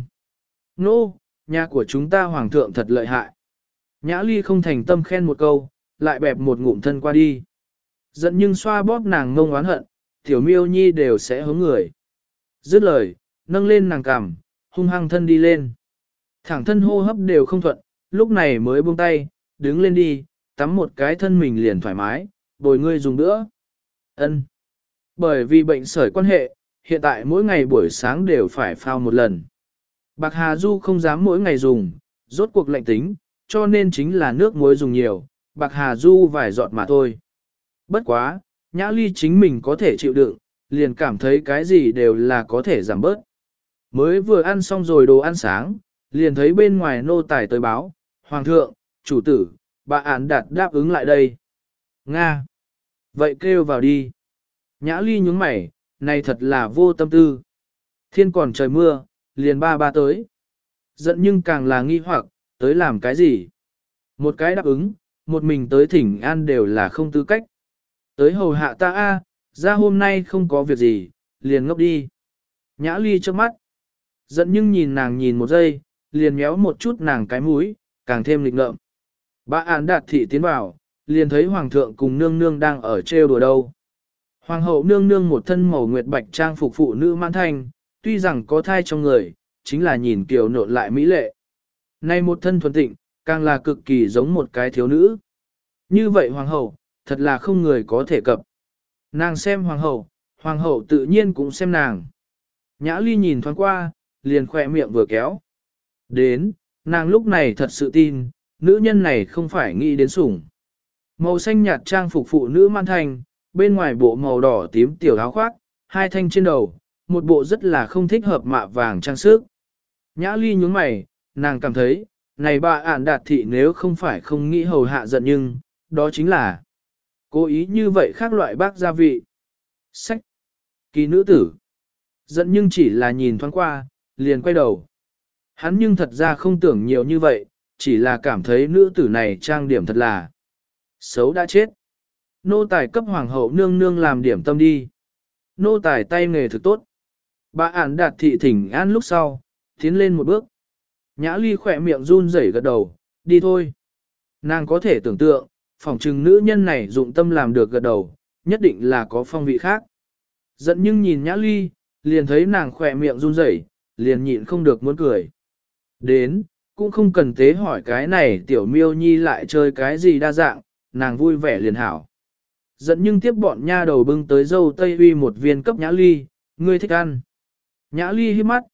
Nô, nhà của chúng ta hoàng thượng thật lợi hại. Nhã Ly không thành tâm khen một câu, lại bẹp một ngụm thân qua đi. Giận nhưng xoa bóp nàng ngông oán hận, tiểu miêu nhi đều sẽ hướng người. Dứt lời, nâng lên nàng cằm, hung hăng thân đi lên. Thẳng thân hô hấp đều không thuận, lúc này mới buông tay, đứng lên đi, tắm một cái thân mình liền thoải mái, bồi ngươi dùng nữa. Ân. Bởi vì bệnh sởi quan hệ, hiện tại mỗi ngày buổi sáng đều phải phao một lần. Bạc Hà Du không dám mỗi ngày dùng, rốt cuộc lạnh tính, cho nên chính là nước muối dùng nhiều, Bạc Hà Du vài giọt mà thôi. Bất quá, Nhã Ly chính mình có thể chịu đựng, liền cảm thấy cái gì đều là có thể giảm bớt. Mới vừa ăn xong rồi đồ ăn sáng, liền thấy bên ngoài nô tài tới báo, Hoàng thượng, chủ tử, bà án đạt đáp ứng lại đây. Nga! Vậy kêu vào đi. Nhã Ly nhướng mày, này thật là vô tâm tư. Thiên còn trời mưa, liền ba tới. Giận nhưng càng là nghi hoặc, tới làm cái gì? Một cái đáp ứng, một mình tới thỉnh an đều là không tư cách. Tới hầu hạ ta ra hôm nay không có việc gì, liền ngốc đi. Nhã Ly trước mắt. Giận nhưng nhìn nàng nhìn một giây, liền méo một chút nàng cái mũi, càng thêm lịch ngợm. Bà án đạt thị tiến vào, liền thấy hoàng thượng cùng nương nương đang ở trêu đùa đâu. Hoàng hậu nương nương một thân màu nguyệt bạch trang phục phụ nữ mãn thanh, tuy rằng có thai trong người, chính là nhìn kiều nộn lại mỹ lệ. Nay một thân thuần tịnh, càng là cực kỳ giống một cái thiếu nữ. Như vậy hoàng hậu, thật là không người có thể cập. Nàng xem hoàng hậu tự nhiên cũng xem nàng. Nhã Ly nhìn thoáng qua, liền khỏe miệng vừa kéo. Đến, nàng lúc này thật sự tin, nữ nhân này không phải nghĩ đến sủng. Màu xanh nhạt trang phục phụ nữ man thành, bên ngoài bộ màu đỏ tím tiểu áo khoác, hai thanh trên đầu, một bộ rất là không thích hợp mạ vàng trang sức. Nhã Ly nhướng mày, nàng cảm thấy, này bà ản đạt thị nếu không phải không nghĩ hầu hạ giận nhưng, đó chính là cố ý như vậy khác loại bác gia vị. Sách! Kỳ nữ tử! Giận nhưng chỉ là nhìn thoáng qua, liền quay đầu. Hắn nhưng thật ra không tưởng nhiều như vậy, chỉ là cảm thấy nữ tử này trang điểm thật là xấu đã chết. Nô tài cấp hoàng hậu nương nương làm điểm tâm đi. Nô tài tay nghề thực tốt. Bà ản đạt thị thỉnh an lúc sau, tiến lên một bước. Nhã Ly khỏe miệng run rẩy gật đầu, đi thôi. Nàng có thể tưởng tượng, phỏng chừng nữ nhân này dụng tâm làm được gật đầu, nhất định là có phong vị khác. Giận nhưng nhìn Nhã Ly, liền thấy nàng khỏe miệng run rẩy, liền nhịn không được muốn cười. Đến, cũng không cần tế hỏi cái này tiểu miêu nhi lại chơi cái gì đa dạng, nàng vui vẻ liền hảo. Giận nhưng tiếp bọn nha đầu bưng tới dâu tây uy một viên cấp Nhã Ly, ngươi thích ăn. Nhã Ly hít mắt,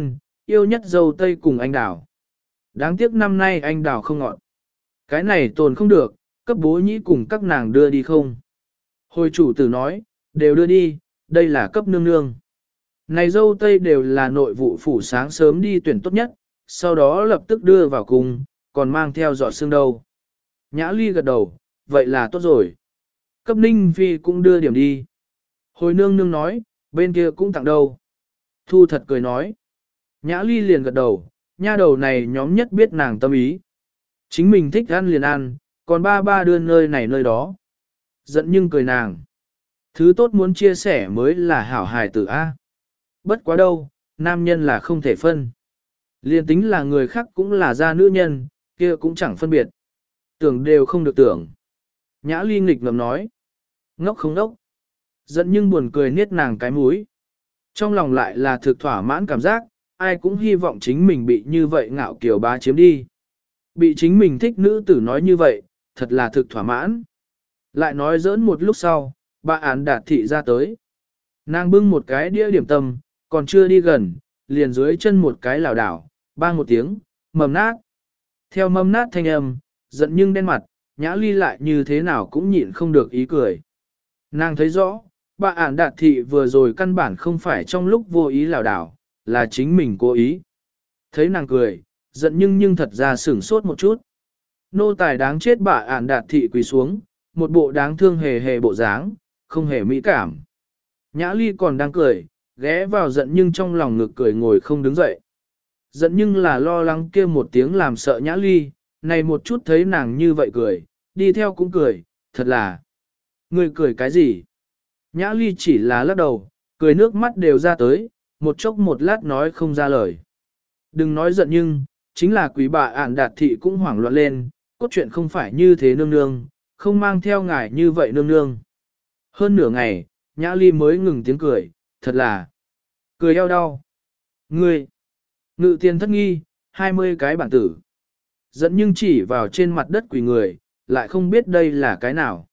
yêu nhất dâu tây cùng anh đào. Đáng tiếc năm nay anh đào không ngọt. Cái này tồn không được, cấp bố nhĩ cùng các nàng đưa đi không. Hồi chủ tử nói, đều đưa đi, đây là cấp nương nương. Này dâu tây đều là nội vụ phủ sáng sớm đi tuyển tốt nhất, sau đó lập tức đưa vào cùng, còn mang theo giọt xương đâu. Nhã Ly gật đầu, vậy là tốt rồi. Cấp Ninh Phi cũng đưa điểm đi. Hồi nương nương nói, bên kia cũng tặng đâu. Thu thật cười nói. Nhã Ly liền gật đầu, nha đầu này nhóm nhất biết nàng tâm ý. Chính mình thích ăn liền ăn, còn ba đưa nơi này nơi đó. Giận nhưng cười nàng. Thứ tốt muốn chia sẻ mới là hảo hài tử A. Bất quá đâu, nam nhân là không thể phân. Liền tính là người khác cũng là gia nữ nhân, kia cũng chẳng phân biệt. Tưởng đều không được tưởng. Nhã Ly nghịch ngầm nói. Ngốc không ngốc. Giận nhưng buồn cười niết nàng cái mũi. Trong lòng lại là thực thỏa mãn cảm giác, ai cũng hy vọng chính mình bị như vậy ngạo kiều bá chiếm đi. Bị chính mình thích nữ tử nói như vậy, thật là thực thỏa mãn. Lại nói giỡn một lúc sau, bà án đạt thị ra tới. Nàng bưng một cái đĩa điểm tâm, còn chưa đi gần, liền dưới chân một cái lảo đảo, bang một tiếng, mầm nát. Theo mầm nát thanh âm, giận nhưng đen mặt, Nhã Ly lại như thế nào cũng nhịn không được ý cười. Nàng thấy rõ, bà ản đạt thị vừa rồi căn bản không phải trong lúc vô ý lảo đảo, là chính mình cố ý. Thấy nàng cười, giận nhưng thật ra sửng sốt một chút. Nô tài đáng chết bà ản đạt thị quỳ xuống, một bộ đáng thương hề hề bộ dáng, không hề mỹ cảm. Nhã Ly còn đang cười, ghé vào giận nhưng trong lòng ngực cười ngồi không đứng dậy. Giận nhưng là lo lắng kia một tiếng làm sợ Nhã Ly, này một chút thấy nàng như vậy cười, đi theo cũng cười, thật là. Người cười cái gì? Nhã Ly chỉ là lắc đầu, cười nước mắt đều ra tới, một chốc một lát nói không ra lời. Đừng nói giận nhưng, chính là quý bà ản đạt thị cũng hoảng loạn lên, cốt truyện không phải như thế nương nương, không mang theo ngài như vậy nương nương. Hơn nửa ngày, Nhã Ly mới ngừng tiếng cười, thật là cười eo đau. Ngươi, ngự tiền thất nghi, 20 cái bản tử. Giận nhưng chỉ vào trên mặt đất quỳ người, lại không biết đây là cái nào.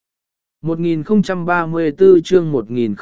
1034 chương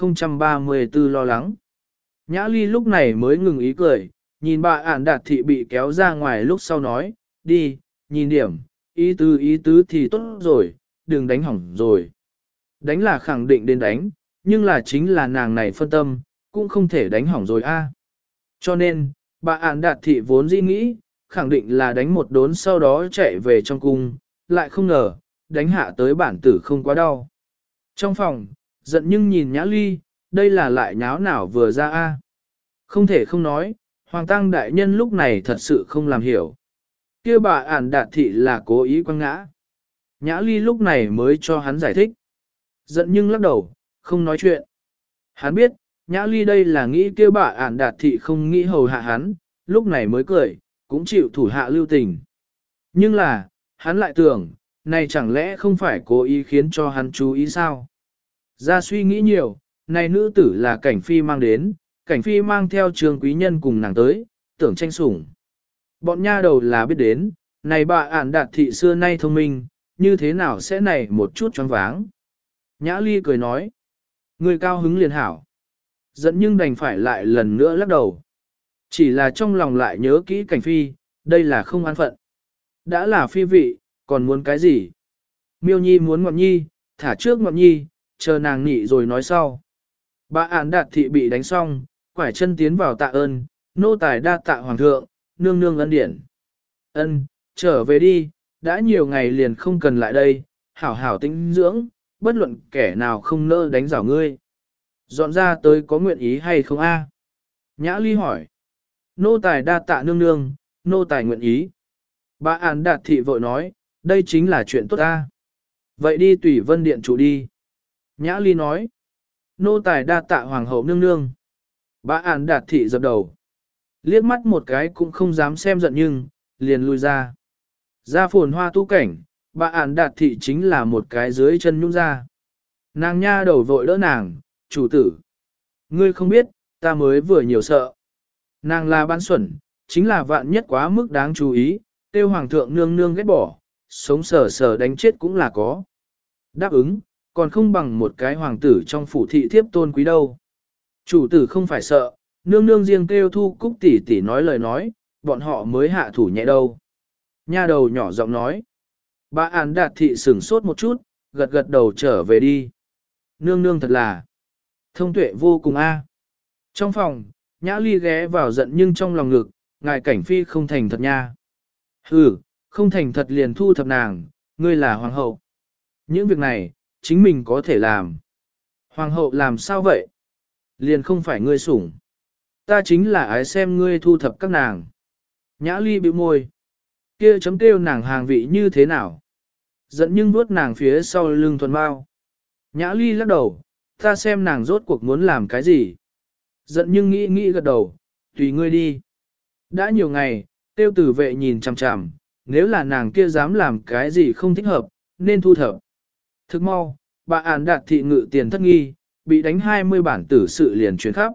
1034 lo lắng. Nhã Ly lúc này mới ngừng ý cười, nhìn bà ản đạt thị bị kéo ra ngoài lúc sau nói, đi, nhìn điểm, ý tứ thì tốt rồi, đừng đánh hỏng rồi. Đánh là khẳng định đến đánh, nhưng là chính là nàng này phân tâm, cũng không thể đánh hỏng rồi a. Cho nên, bà ản đạt thị vốn dĩ nghĩ, khẳng định là đánh một đốn sau đó chạy về trong cung, lại không ngờ, đánh hạ tới bản tử không quá đau. Trong phòng, giận nhưng nhìn Nhã Ly, đây là lại nháo nào vừa ra a. Không thể không nói, Hoàng Tăng đại nhân lúc này thật sự không làm hiểu. Kia bà ản đạt thị là cố ý quăng ngã. Nhã Ly lúc này mới cho hắn giải thích. Giận nhưng lắc đầu, không nói chuyện. Hắn biết, Nhã Ly đây là nghĩ kêu bà ản đạt thị không nghĩ hầu hạ hắn, lúc này mới cười, cũng chịu thủ hạ lưu tình. Nhưng là, hắn lại tưởng, này chẳng lẽ không phải cố ý khiến cho hắn chú ý sao? Ra suy nghĩ nhiều, này nữ tử là cảnh phi mang đến, cảnh phi mang theo trường quý nhân cùng nàng tới, tưởng tranh sủng. Bọn nha đầu là biết đến, này bà ản đạt thị xưa nay thông minh, như thế nào sẽ này một chút choáng váng. Nhã Ly cười nói, người cao hứng liền hảo. Giận nhưng đành phải lại lần nữa lắc đầu. Chỉ là trong lòng lại nhớ kỹ cảnh phi, đây là không an phận. Đã là phi vị, còn muốn cái gì? Miêu Nhi muốn Ngọn Nhi, thả trước Ngọn Nhi, chờ nàng nhị rồi nói sau. Bà ản đạt thị bị đánh xong, quải chân tiến vào tạ ơn, nô tài đa tạ hoàng thượng, nương nương ân điển. Ân, trở về đi, đã nhiều ngày liền không cần lại đây, hảo hảo tĩnh dưỡng, bất luận kẻ nào không nỡ đánh giảo ngươi. Dọn ra tới có nguyện ý hay không a? Nhã Ly hỏi. Nô tài đa tạ nương nương, nô tài nguyện ý. Bà ản đạt thị vội nói, đây chính là chuyện tốt ta. Vậy đi tùy vân điện chủ đi. Nhã Ly nói. Nô tài đa tạ hoàng hậu nương nương. Bà ản đạt thị dập đầu. Liếc mắt một cái cũng không dám xem giận nhưng, liền lui ra. Ra phồn hoa tu cảnh, bà ản đạt thị chính là một cái dưới chân nhũng ra. Nàng nha đầu vội đỡ nàng, chủ tử. Ngươi không biết, ta mới vừa nhiều sợ. Nàng là bán xuẩn, chính là vạn nhất quá mức đáng chú ý, tiêu hoàng thượng nương nương ghét bỏ, sống sờ sờ đánh chết cũng là có. Đáp ứng, còn không bằng một cái hoàng tử trong phủ thị thiếp tôn quý đâu. Chủ tử không phải sợ, nương nương riêng kêu Thu Cúc tỷ tỷ nói lời nói, bọn họ mới hạ thủ nhẹ đâu. Nha đầu nhỏ giọng nói. Bà Án Đạt thị sửng sốt một chút, gật gật đầu trở về đi. Nương nương thật là thông tuệ vô cùng a. Trong phòng, Nhã Ly ghé vào giận nhưng trong lòng ngực, ngài cảnh phi không thành thật nha. Hừ, không thành thật liền thu thập nàng, ngươi là hoàng hậu. Những việc này, chính mình có thể làm. Hoàng hậu làm sao vậy? Liền không phải ngươi sủng. Ta chính là ái xem ngươi thu thập các nàng. Nhã Ly bĩu môi. Kia chấm kêu nàng hàng vị như thế nào? Giận nhưng vuốt nàng phía sau lưng thuần bao. Nhã Ly lắc đầu, ta xem nàng rốt cuộc muốn làm cái gì? Giận nhưng nghĩ gật đầu, tùy ngươi đi. Đã nhiều ngày, tiêu tử vệ nhìn chằm chằm, nếu là nàng kia dám làm cái gì không thích hợp, nên thu thập. Thức mau, bà Án Đạt thị ngự tiền thất nghi, bị đánh 20 bản tử sự liền truyền khắp.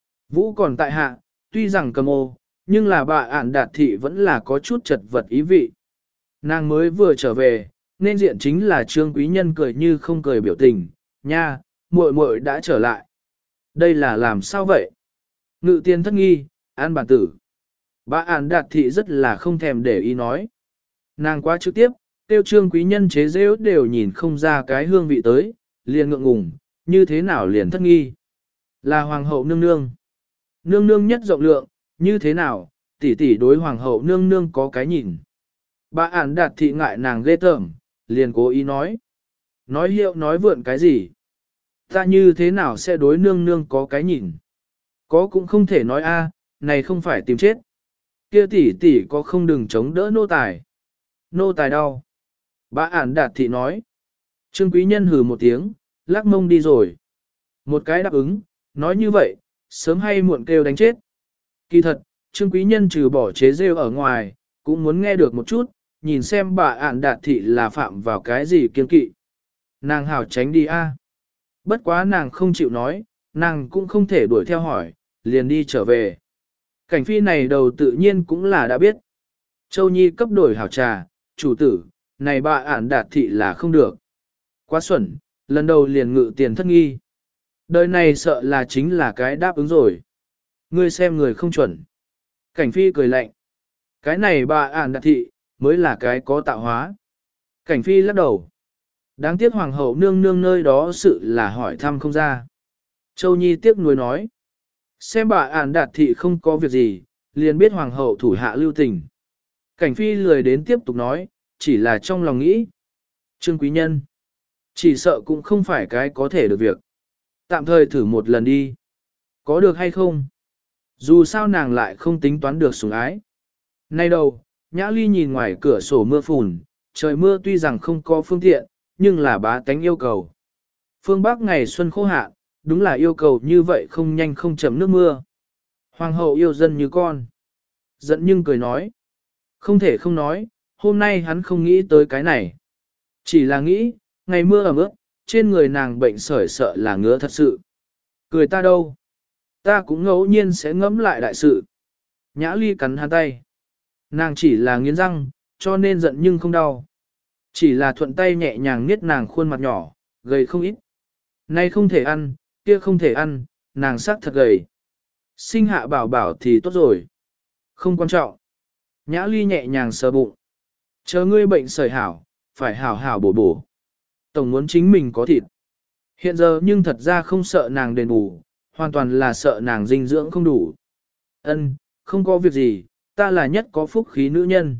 Vũ còn tại hạ, tuy rằng cầm ô, nhưng là bà Án Đạt thị vẫn là có chút chật vật ý vị. Nàng mới vừa trở về, nên diện chính là Trương Quý Nhân cười như không cười biểu tình, nha, muội muội đã trở lại. Đây là làm sao vậy? Ngự tiền thất nghi, an bản tử. Bà Án Đạt thị rất là không thèm để ý nói. Nàng quá trực tiếp, tiêu Trương Quý Nhân chế rêu đều nhìn không ra cái hương vị tới, liền ngượng ngùng, như thế nào liền thất nghi. Là hoàng hậu nương nương. Nương nương nhất rộng lượng, như thế nào, tỷ tỷ đối hoàng hậu nương nương có cái nhìn. Bà Án Đạt thị ngại nàng ghê tởm, liền cố ý nói. Nói hiệu nói vượn cái gì? Ta như thế nào sẽ đối nương nương có cái nhìn? Có cũng không thể nói a, này không phải tìm chết. Kia tỷ tỷ có không đừng chống đỡ nô tài. Nô tài đau. Bà Án Đạt thị nói. Trương Quý Nhân hừ một tiếng, lắc mông đi rồi. Một cái đáp ứng, nói như vậy, sớm hay muộn kêu đánh chết. Kỳ thật, Trương Quý Nhân trừ bỏ chế rêu ở ngoài, cũng muốn nghe được một chút, nhìn xem bà Án Đạt thị là phạm vào cái gì kiên kỵ. Nàng hảo tránh đi a. Bất quá nàng không chịu nói, nàng cũng không thể đuổi theo hỏi, liền đi trở về. Cảnh phi này đầu tự nhiên cũng là đã biết. Châu Nhi cấp đổi hảo trà, chủ tử, này bà Án Đạt thị là không được. Quá xuẩn, lần đầu liền ngự tiền thất nghi. Đời này sợ là chính là cái đáp ứng rồi. Ngươi xem người không chuẩn. Cảnh phi cười lạnh. Cái này bà Án Đạt thị, mới là cái có tạo hóa. Cảnh phi lắc đầu. Đáng tiếc hoàng hậu nương nương nơi đó sự là hỏi thăm không ra. Châu Nhi tiếc nuối nói. Xem bà Án Đạt thị không có việc gì, liền biết hoàng hậu thủ hạ lưu tình. Cảnh phi lười đến tiếp tục nói, chỉ là trong lòng nghĩ. Trương Quý Nhân. Chỉ sợ cũng không phải cái có thể được việc. Tạm thời thử một lần đi. Có được hay không? Dù sao nàng lại không tính toán được sủng ái. Nay đâu, Nhã Ly nhìn ngoài cửa sổ mưa phùn, trời mưa tuy rằng không có phương tiện, nhưng là bá tánh yêu cầu. Phương Bắc ngày xuân khô hạn, đúng là yêu cầu như vậy không nhanh không chậm nước mưa. Hoàng hậu yêu dân như con. Giận nhưng cười nói. Không thể không nói, hôm nay hắn không nghĩ tới cái này. Chỉ là nghĩ, ngày mưa ẩm ướt, trên người nàng bệnh sởi sợ là ngứa thật sự. Cười ta đâu? Ta cũng ngẫu nhiên sẽ ngẫm lại đại sự. Nhã Ly cắn hắn tay. Nàng chỉ là nghiến răng, cho nên giận nhưng không đau. Chỉ là thuận tay nhẹ nhàng niết nàng khuôn mặt nhỏ, gầy không ít. Nay không thể ăn, kia không thể ăn, nàng sắc thật gầy. Sinh hạ bảo bảo thì tốt rồi. Không quan trọng. Nhã Ly nhẹ nhàng sờ bụng. Chờ ngươi bệnh sởi hảo, phải hảo hảo bổ bổ. Tổng muốn chính mình có thịt. Hiện giờ nhưng thật ra không sợ nàng đền bù, hoàn toàn là sợ nàng dinh dưỡng không đủ. Ân, không có việc gì, ta là nhất có phúc khí nữ nhân.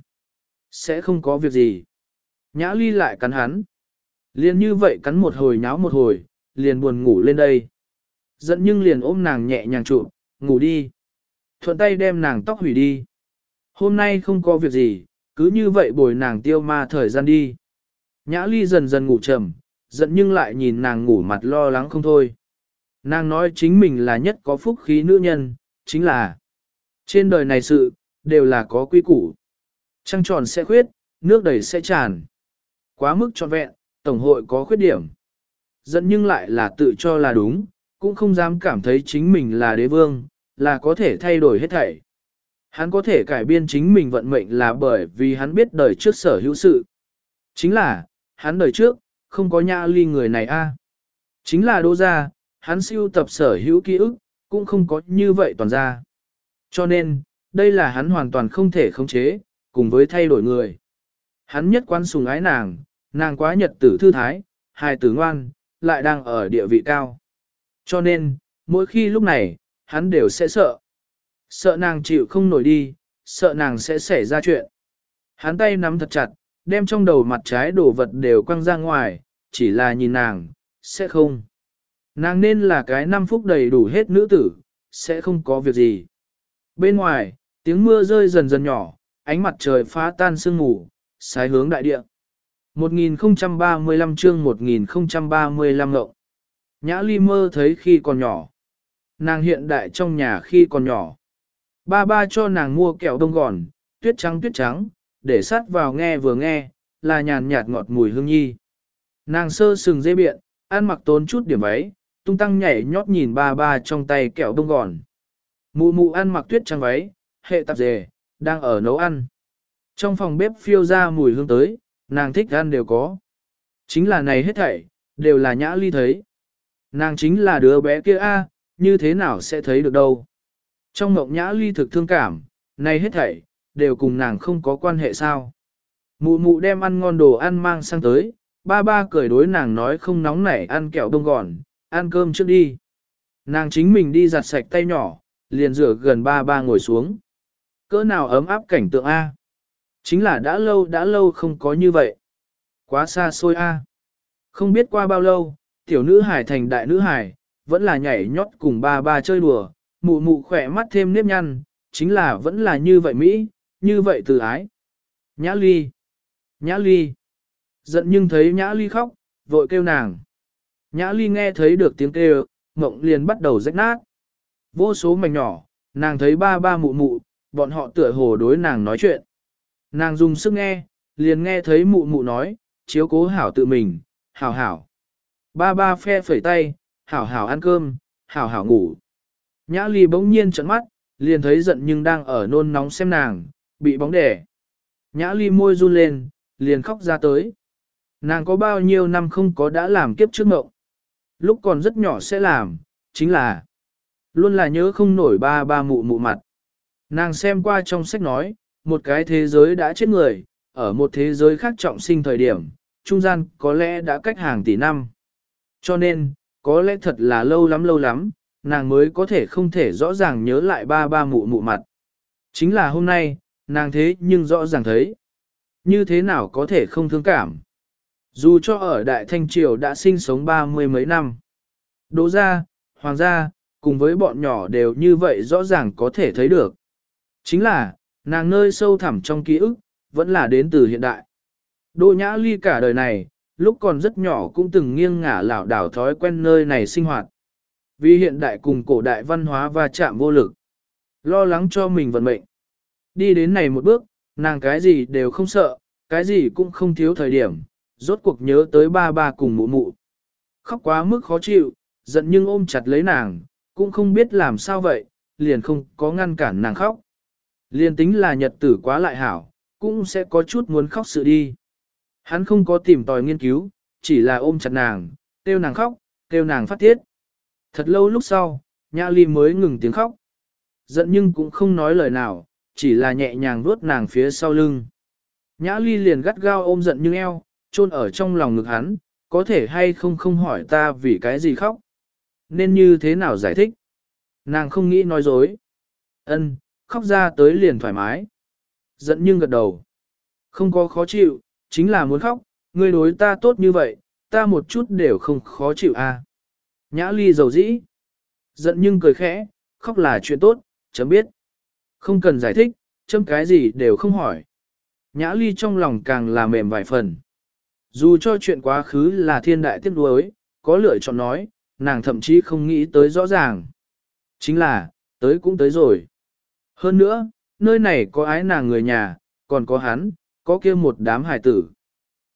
Sẽ không có việc gì. Nhã Ly lại cắn hắn. Liền như vậy cắn một hồi nháo một hồi, liền buồn ngủ lên đây. Giận nhưng liền ôm nàng nhẹ nhàng trụ, ngủ đi. Thuận tay đem nàng tóc hủy đi. Hôm nay không có việc gì, cứ như vậy bồi nàng tiêu ma thời gian đi. Nhã Ly dần dần ngủ trầm, giận nhưng lại nhìn nàng ngủ mặt lo lắng không thôi. Nàng nói chính mình là nhất có phúc khí nữ nhân, chính là trên đời này sự, đều là có quy củ. Trăng tròn sẽ khuyết, nước đầy sẽ tràn. quá mức trọn vẹn, tổng hội có khuyết điểm. Giận nhưng lại là tự cho là đúng, cũng không dám cảm thấy chính mình là đế vương, là có thể thay đổi hết thảy. Hắn có thể cải biên chính mình vận mệnh là bởi vì hắn biết đời trước sở hữu sự. Chính là, hắn đời trước, không có Nhã Ly người này a. Chính là Đỗ gia, hắn siêu tập sở hữu ký ức, cũng không có như vậy toàn ra. Cho nên, đây là hắn hoàn toàn không thể khống chế, cùng với thay đổi người. Hắn nhất quan sùng ái nàng, nàng quá nhật tử thư thái, hài tử ngoan, lại đang ở địa vị cao. Cho nên, mỗi khi lúc này, hắn đều sẽ sợ. Sợ nàng chịu không nổi đi, sợ nàng sẽ xảy ra chuyện. Hắn tay nắm thật chặt, đem trong đầu mặt trái đồ vật đều quăng ra ngoài, chỉ là nhìn nàng, sẽ không. Nàng nên là cái 5 phút đầy đủ hết nữ tử, sẽ không có việc gì. Bên ngoài, tiếng mưa rơi dần dần nhỏ, ánh mặt trời phá tan sương mù, sái hướng đại địa. 1035 chương 1035 ngộng. Nhã Ly mơ thấy khi còn nhỏ. Nàng hiện đại trong nhà khi còn nhỏ. Ba ba cho nàng mua kẹo đông gòn, tuyết trắng, để sát vào nghe vừa nghe, là nhàn nhạt ngọt mùi hương nhi. Nàng sơ sừng dê biện, ăn mặc tốn chút điểm váy, tung tăng nhảy nhót nhìn ba ba trong tay kẹo đông gòn. Mụ mụ ăn mặc tuyết trắng váy, hệ tạp dề, đang ở nấu ăn. Trong phòng bếp phiêu ra mùi hương tới, nàng thích ăn đều có. Chính là này hết thảy, đều là Nhã Ly thấy. Nàng chính là đứa bé kia a, như thế nào sẽ thấy được đâu. Trong mộng Nhã Ly thực thương cảm, này hết thảy, đều cùng nàng không có quan hệ sao. Mụ mụ đem ăn ngon đồ ăn mang sang tới, ba ba cười đối nàng nói không nóng nảy ăn kẹo đông gòn, ăn cơm trước đi. Nàng chính mình đi giặt sạch tay nhỏ, liền rửa gần ba ba ngồi xuống. Cỡ nào ấm áp cảnh tượng A. Chính là đã lâu không có như vậy. Quá xa xôi A. Không biết qua bao lâu, tiểu nữ hải thành đại nữ hải, vẫn là nhảy nhót cùng ba ba chơi đùa, mụ mụ khỏe mắt thêm nếp nhăn, chính là vẫn là như vậy Mỹ, như vậy từ ái. Nhã Ly. Nhã Ly. Giận nhưng thấy Nhã Ly khóc, vội kêu nàng. Nhã Ly nghe thấy được tiếng kêu, mộng liền bắt đầu rách nát. Vô số mảnh nhỏ, nàng thấy ba ba mụ mụ, bọn họ tựa hồ đối nàng nói chuyện. Nàng dùng sức nghe, liền nghe thấy mụ mụ nói, chiếu cố hảo tự mình, hảo hảo. Ba ba phe phẩy tay, hảo hảo ăn cơm, hảo hảo ngủ. Nhã Ly bỗng nhiên trợn mắt, liền thấy giận nhưng đang ở nôn nóng xem nàng, bị bóng đè. Nhã Ly môi run lên, liền khóc ra tới. Nàng có bao nhiêu năm không có đã làm kiếp trước mộng. Lúc còn rất nhỏ sẽ làm, chính là luôn là nhớ không nổi ba ba mụ mụ mặt. Nàng xem qua trong sách nói, một cái thế giới đã chết người, ở một thế giới khác trọng sinh thời điểm, trung gian có lẽ đã cách hàng tỷ năm. Cho nên, có lẽ thật là lâu lắm, nàng mới có thể không thể rõ ràng nhớ lại ba ba mụ mụ mặt. Chính là hôm nay, nàng thế nhưng rõ ràng thấy. Như thế nào có thể không thương cảm. Dù cho ở Đại Thanh Triều đã sinh sống 30 mấy năm. Đỗ gia, Hoàng gia, cùng với bọn nhỏ đều như vậy rõ ràng có thể thấy được. Chính là, nàng nơi sâu thẳm trong ký ức, vẫn là đến từ hiện đại. Đỗ Nhã Ly cả đời này, lúc còn rất nhỏ cũng từng nghiêng ngả lảo đảo thói quen nơi này sinh hoạt. Vì hiện đại cùng cổ đại văn hóa và chạm vô lực. Lo lắng cho mình vận mệnh. Đi đến này một bước, nàng cái gì đều không sợ, cái gì cũng không thiếu thời điểm, rốt cuộc nhớ tới ba ba cùng mụ mụ. Khóc quá mức khó chịu, giận nhưng ôm chặt lấy nàng, cũng không biết làm sao vậy, liền không có ngăn cản nàng khóc. Liền tính là nhật tử quá lại hảo, cũng sẽ có chút muốn khóc sự đi. Hắn không có tìm tòi nghiên cứu, chỉ là ôm chặt nàng, kêu nàng khóc, kêu nàng phát tiết. Thật lâu lúc sau, Nhã Ly mới ngừng tiếng khóc. Giận nhưng cũng không nói lời nào, chỉ là nhẹ nhàng vuốt nàng phía sau lưng. Nhã Ly liền gắt gao ôm giận nhưng eo, chôn ở trong lòng ngực hắn, có thể hay không không hỏi ta vì cái gì khóc. Nên như thế nào giải thích. Nàng không nghĩ nói dối. Ân, khóc ra tới liền thoải mái. Giận nhưng gật đầu. Không có khó chịu, chính là muốn khóc, ngươi đối ta tốt như vậy, ta một chút đều không khó chịu à. Nhã Ly dầu dĩ. Giận nhưng cười khẽ, khóc là chuyện tốt, chấm biết. Không cần giải thích, chấm cái gì đều không hỏi. Nhã Ly trong lòng càng là mềm vài phần. Dù cho chuyện quá khứ là thiên đại tiếc nuối, có lựa chọn nói, nàng thậm chí không nghĩ tới rõ ràng. Chính là, tới cũng tới rồi. Hơn nữa, nơi này có ái nàng người nhà, còn có hắn, có kia một đám hài tử.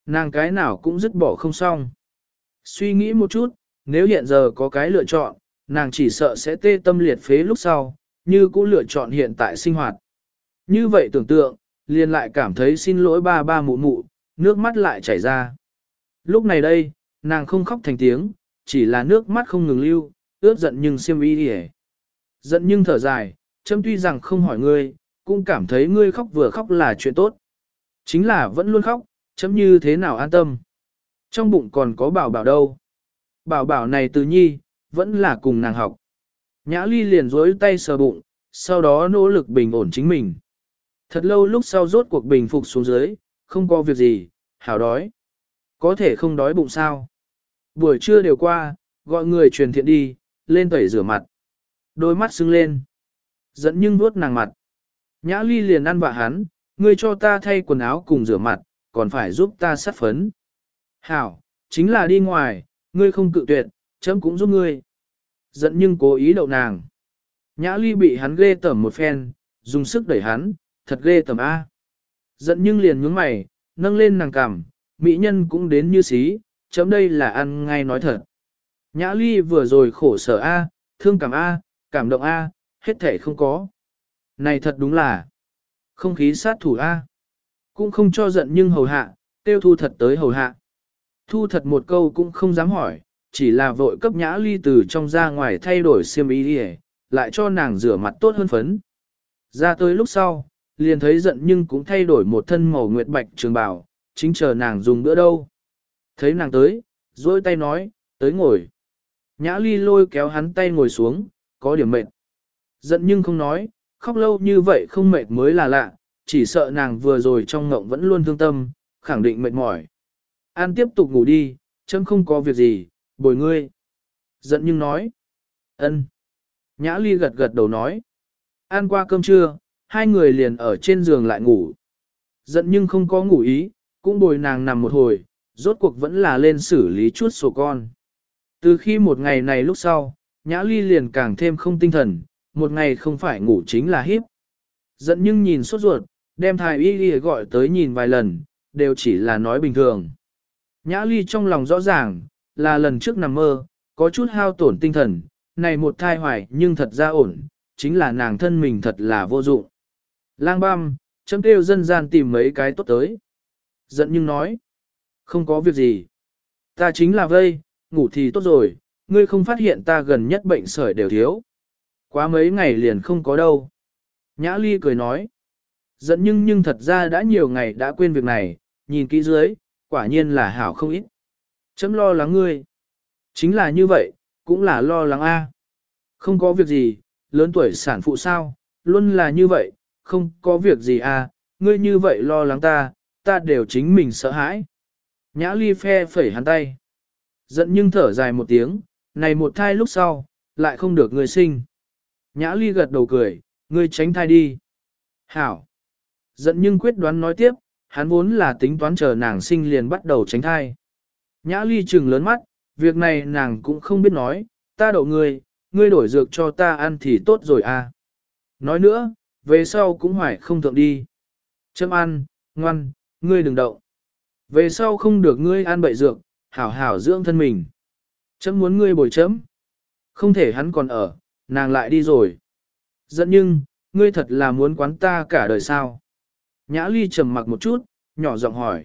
Nàng cái nào cũng dứt bỏ không xong. Suy nghĩ một chút, nếu hiện giờ có cái lựa chọn, nàng chỉ sợ sẽ tê tâm liệt phế lúc sau, như cũng lựa chọn hiện tại sinh hoạt. Như vậy tưởng tượng, liền lại cảm thấy xin lỗi ba ba mụ mụ, nước mắt lại chảy ra. Lúc này đây, nàng không khóc thành tiếng, chỉ là nước mắt không ngừng lưu, ướt giận nhưng xiêm y đi. Giận nhưng thở dài, chấm tuy rằng không hỏi ngươi, cũng cảm thấy ngươi khóc vừa khóc là chuyện tốt. Chính là vẫn luôn khóc, chấm như thế nào an tâm. Trong bụng còn có bảo bảo đâu. Bảo bảo này từ nhi, vẫn là cùng nàng học. Nhã ly liền dối tay sờ bụng, sau đó nỗ lực bình ổn chính mình. Thật lâu lúc sau rốt cuộc bình phục xuống dưới, không có việc gì, hảo đói. Có thể không đói bụng sao. Buổi trưa đều qua, gọi người truyền thiện đi, lên tẩy rửa mặt. Đôi mắt sưng lên. Giận nhưng vuốt nàng mặt. Nhã ly liền ăn vạ hắn, ngươi cho ta thay quần áo cùng rửa mặt, còn phải giúp ta sát phấn. Hảo, chính là đi ngoài, ngươi không cự tuyệt, chấm cũng giúp ngươi. Giận nhưng cố ý đậu nàng. Nhã ly bị hắn ghê tởm một phen, dùng sức đẩy hắn, thật ghê tởm A. Giận nhưng liền nhướng mày, nâng lên nàng cằm, mỹ nhân cũng đến như xí, chấm đây là ăn ngay nói thật. Nhã ly vừa rồi khổ sở A, thương cảm A, cảm động A, hết thể không có. Này thật đúng là không khí sát thủ A. Cũng không cho giận nhưng hầu hạ, tiêu thu thật tới hầu hạ. Thu thật một câu cũng không dám hỏi, chỉ là vội cấp nhã ly từ trong ra ngoài thay đổi xiêm y đi, lại cho nàng rửa mặt tốt hơn phấn. Ra tới lúc sau, liền thấy giận nhưng cũng thay đổi một thân màu nguyệt bạch trường bào, chính chờ nàng dùng bữa đâu. Thấy nàng tới, dôi tay nói, tới ngồi. Nhã ly lôi kéo hắn tay ngồi xuống, có điểm mệt. Giận nhưng không nói, khóc lâu như vậy không mệt mới là lạ, chỉ sợ nàng vừa rồi trong ngộng vẫn luôn thương tâm, khẳng định mệt mỏi. An tiếp tục ngủ đi, chấm không có việc gì, bồi ngươi. Giận nhưng nói. Ân. Nhã ly gật gật đầu nói. Ăn qua cơm trưa, hai người liền ở trên giường lại ngủ. Giận nhưng không có ngủ ý, cũng bồi nàng nằm một hồi, rốt cuộc vẫn là lên xử lý chút sổ con. Từ khi một ngày này lúc sau, Nhã ly liền càng thêm không tinh thần, một ngày không phải ngủ chính là hiếp. Giận nhưng nhìn sốt ruột, đem thái y gọi tới nhìn vài lần, đều chỉ là nói bình thường. Nhã ly trong lòng rõ ràng, là lần trước nằm mơ, có chút hao tổn tinh thần, này một thai hoài nhưng thật ra ổn, chính là nàng thân mình thật là vô dụng. Lang băm, chấm kêu dân gian tìm mấy cái tốt tới. Giận nhưng nói, không có việc gì. Ta chính là vây, ngủ thì tốt rồi, ngươi không phát hiện ta gần nhất bệnh sởi đều thiếu. Quá mấy ngày liền không có đâu. Nhã ly cười nói, giận nhưng thật ra đã nhiều ngày đã quên việc này, nhìn kỹ dưới, quả nhiên là hảo không ít. Chấm lo lắng ngươi. Chính là như vậy, cũng là lo lắng a. Không có việc gì, lớn tuổi sản phụ sao, luôn là như vậy, không có việc gì a, ngươi như vậy lo lắng ta, ta đều chính mình sợ hãi. Nhã ly phe phẩy hắn tay. Giận nhưng thở dài một tiếng, này một thai lúc sau, lại không được người sinh. Nhã ly gật đầu cười, ngươi tránh thai đi. Hảo. Giận nhưng quyết đoán nói tiếp, hắn vốn là tính toán chờ nàng sinh liền bắt đầu tránh thai. Nhã ly trừng lớn mắt, việc này nàng cũng không biết nói, ta đậu ngươi đổi dược cho ta ăn thì tốt rồi à. Nói nữa, về sau cũng hoài không thượng đi. Chấm ăn, ngoan, ngươi đừng động. Về sau không được ngươi ăn bậy dược, hảo hảo dưỡng thân mình. Chấm muốn ngươi bồi chấm. Không thể hắn còn ở, nàng lại đi rồi. Giận nhưng, ngươi thật là muốn quán ta cả đời sao? Nhã ly trầm mặc một chút, nhỏ giọng hỏi.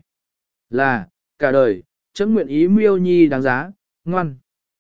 Là, cả đời, chấm nguyện ý miêu nhi đáng giá, ngoan.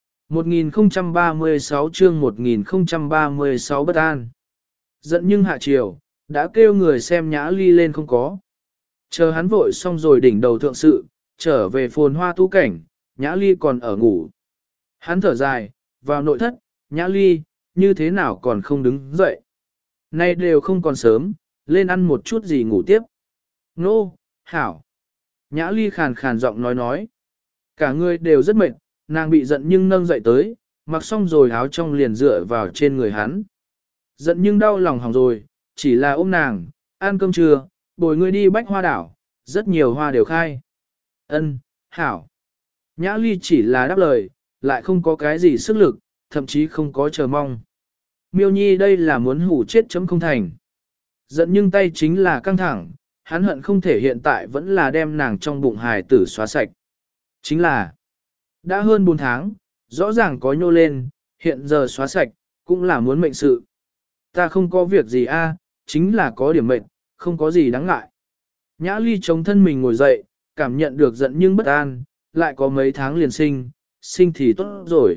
1036 chương 1036 bất an. Giận nhưng hạ chiều, đã kêu người xem nhã ly lên không có. Chờ hắn vội xong rồi đỉnh đầu thượng sự, trở về phồn hoa tu cảnh, nhã ly còn ở ngủ. Hắn thở dài, vào nội thất, nhã ly, như thế nào còn không đứng dậy. Nay đều không còn sớm, lên ăn một chút gì ngủ tiếp. Nô, hảo. Nhã ly khàn khàn giọng nói. Cả người đều rất mệt, nàng bị giận nhưng nâng dậy tới, mặc xong rồi áo trong liền dựa vào trên người hắn. Giận nhưng đau lòng hỏng rồi, chỉ là ôm nàng, ăn cơm trưa, bồi ngươi đi bách hoa đảo, rất nhiều hoa đều khai. Ân, hảo. Nhã ly chỉ là đáp lời, lại không có cái gì sức lực, thậm chí không có chờ mong. Miêu nhi đây là muốn hủ chết chấm không thành. Giận nhưng tay chính là căng thẳng, hắn hận không thể hiện tại vẫn là đem nàng trong bụng hài tử xóa sạch. Chính là, đã hơn 4 tháng, rõ ràng có nhô lên, hiện giờ xóa sạch, cũng là muốn mệnh sự. Ta không có việc gì a, chính là có điểm mệnh, không có gì đáng ngại. Nhã Ly chống thân mình ngồi dậy, cảm nhận được giận nhưng bất an, lại có mấy tháng liền sinh, sinh thì tốt rồi.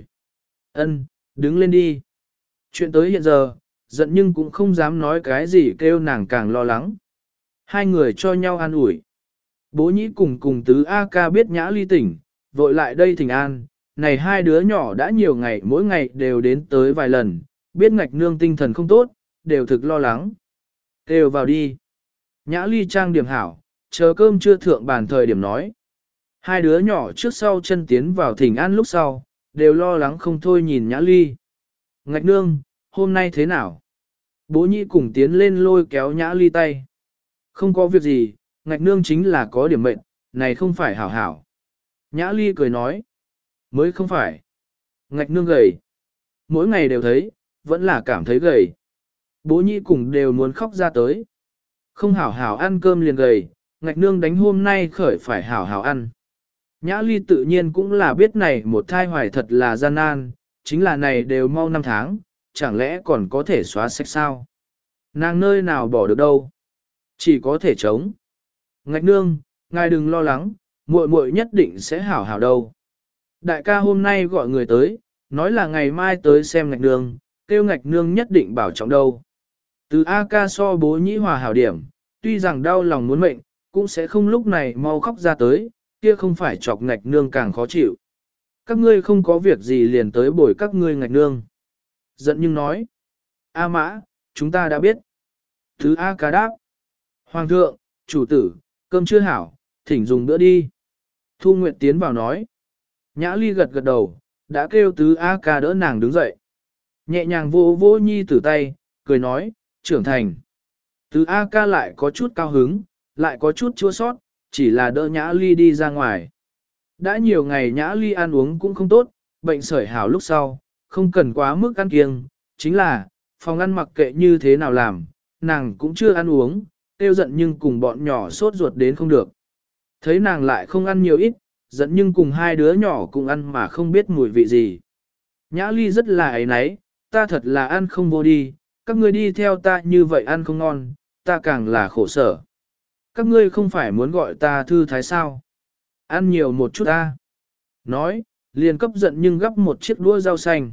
Ân, đứng lên đi. Chuyện tới hiện giờ, giận nhưng cũng không dám nói cái gì kêu nàng càng lo lắng. Hai người cho nhau an ủi. Bố nhĩ cùng tứ A ca biết Nhã Ly tỉnh, vội lại đây thỉnh an. Này hai đứa nhỏ đã nhiều ngày mỗi ngày đều đến tới vài lần, biết ngạch nương tinh thần không tốt, đều thực lo lắng. Kêu vào đi. Nhã Ly trang điểm hảo, chờ cơm chưa thượng bàn thời điểm nói. Hai đứa nhỏ trước sau chân tiến vào thỉnh an lúc sau, đều lo lắng không thôi nhìn Nhã Ly. Ngạch nương, hôm nay thế nào? Bố nhĩ cùng tiến lên lôi kéo Nhã Ly tay. Không có việc gì, ngạch nương chính là có điểm mệnh, này không phải hảo hảo. Nhã Ly cười nói. Mới không phải. Ngạch nương gầy. Mỗi ngày đều thấy, vẫn là cảm thấy gầy. Bố nhĩ cùng đều muốn khóc ra tới. Không hảo hảo ăn cơm liền gầy, ngạch nương đánh hôm nay khởi phải hảo hảo ăn. Nhã Ly tự nhiên cũng là biết này một thai hoài thật là gian nan, chính là này đều mau 5 tháng, chẳng lẽ còn có thể xóa sạch sao? Nàng nơi nào bỏ được đâu? Chỉ có thể chống. Ngạch nương, ngài đừng lo lắng, muội muội nhất định sẽ hảo hảo đâu. Đại ca hôm nay gọi người tới, nói là ngày mai tới xem ngạch nương, kêu ngạch nương nhất định bảo trọng đâu. Từ A ca so bố nhĩ hòa hảo điểm, tuy rằng đau lòng muốn mệnh, cũng sẽ không lúc này mau khóc ra tới, kia không phải chọc ngạch nương càng khó chịu. Các ngươi không có việc gì liền tới bồi các ngươi ngạch nương. Giận nhưng nói. A mã, chúng ta đã biết. Thứ A ca đáp. Hoàng thượng, chủ tử, cơm chưa hảo, thỉnh dùng bữa đi. Thu Nguyệt tiến vào nói. Nhã Ly gật gật đầu, đã kêu tứ A ca đỡ nàng đứng dậy. Nhẹ nhàng vô vô nhi tử tay, cười nói, trưởng thành. Tứ A ca lại có chút cao hứng, lại có chút chua sót, chỉ là đỡ Nhã Ly đi ra ngoài. Đã nhiều ngày Nhã Ly ăn uống cũng không tốt, bệnh sởi hảo lúc sau, không cần quá mức ăn kiêng, chính là, phòng ăn mặc kệ như thế nào làm, nàng cũng chưa ăn uống, tiêu giận nhưng cùng bọn nhỏ sốt ruột đến không được. Thấy nàng lại không ăn nhiều ít, giận nhưng cùng hai đứa nhỏ cùng ăn mà không biết mùi vị gì. Nhã Ly rất là ấy náy, ta thật là ăn không vô đi, các ngươi đi theo ta như vậy ăn không ngon, ta càng là khổ sở. Các ngươi không phải muốn gọi ta thư thái sao? Ăn nhiều một chút ta. Nói, liền cấp giận nhưng gấp một chiếc đũa rau xanh.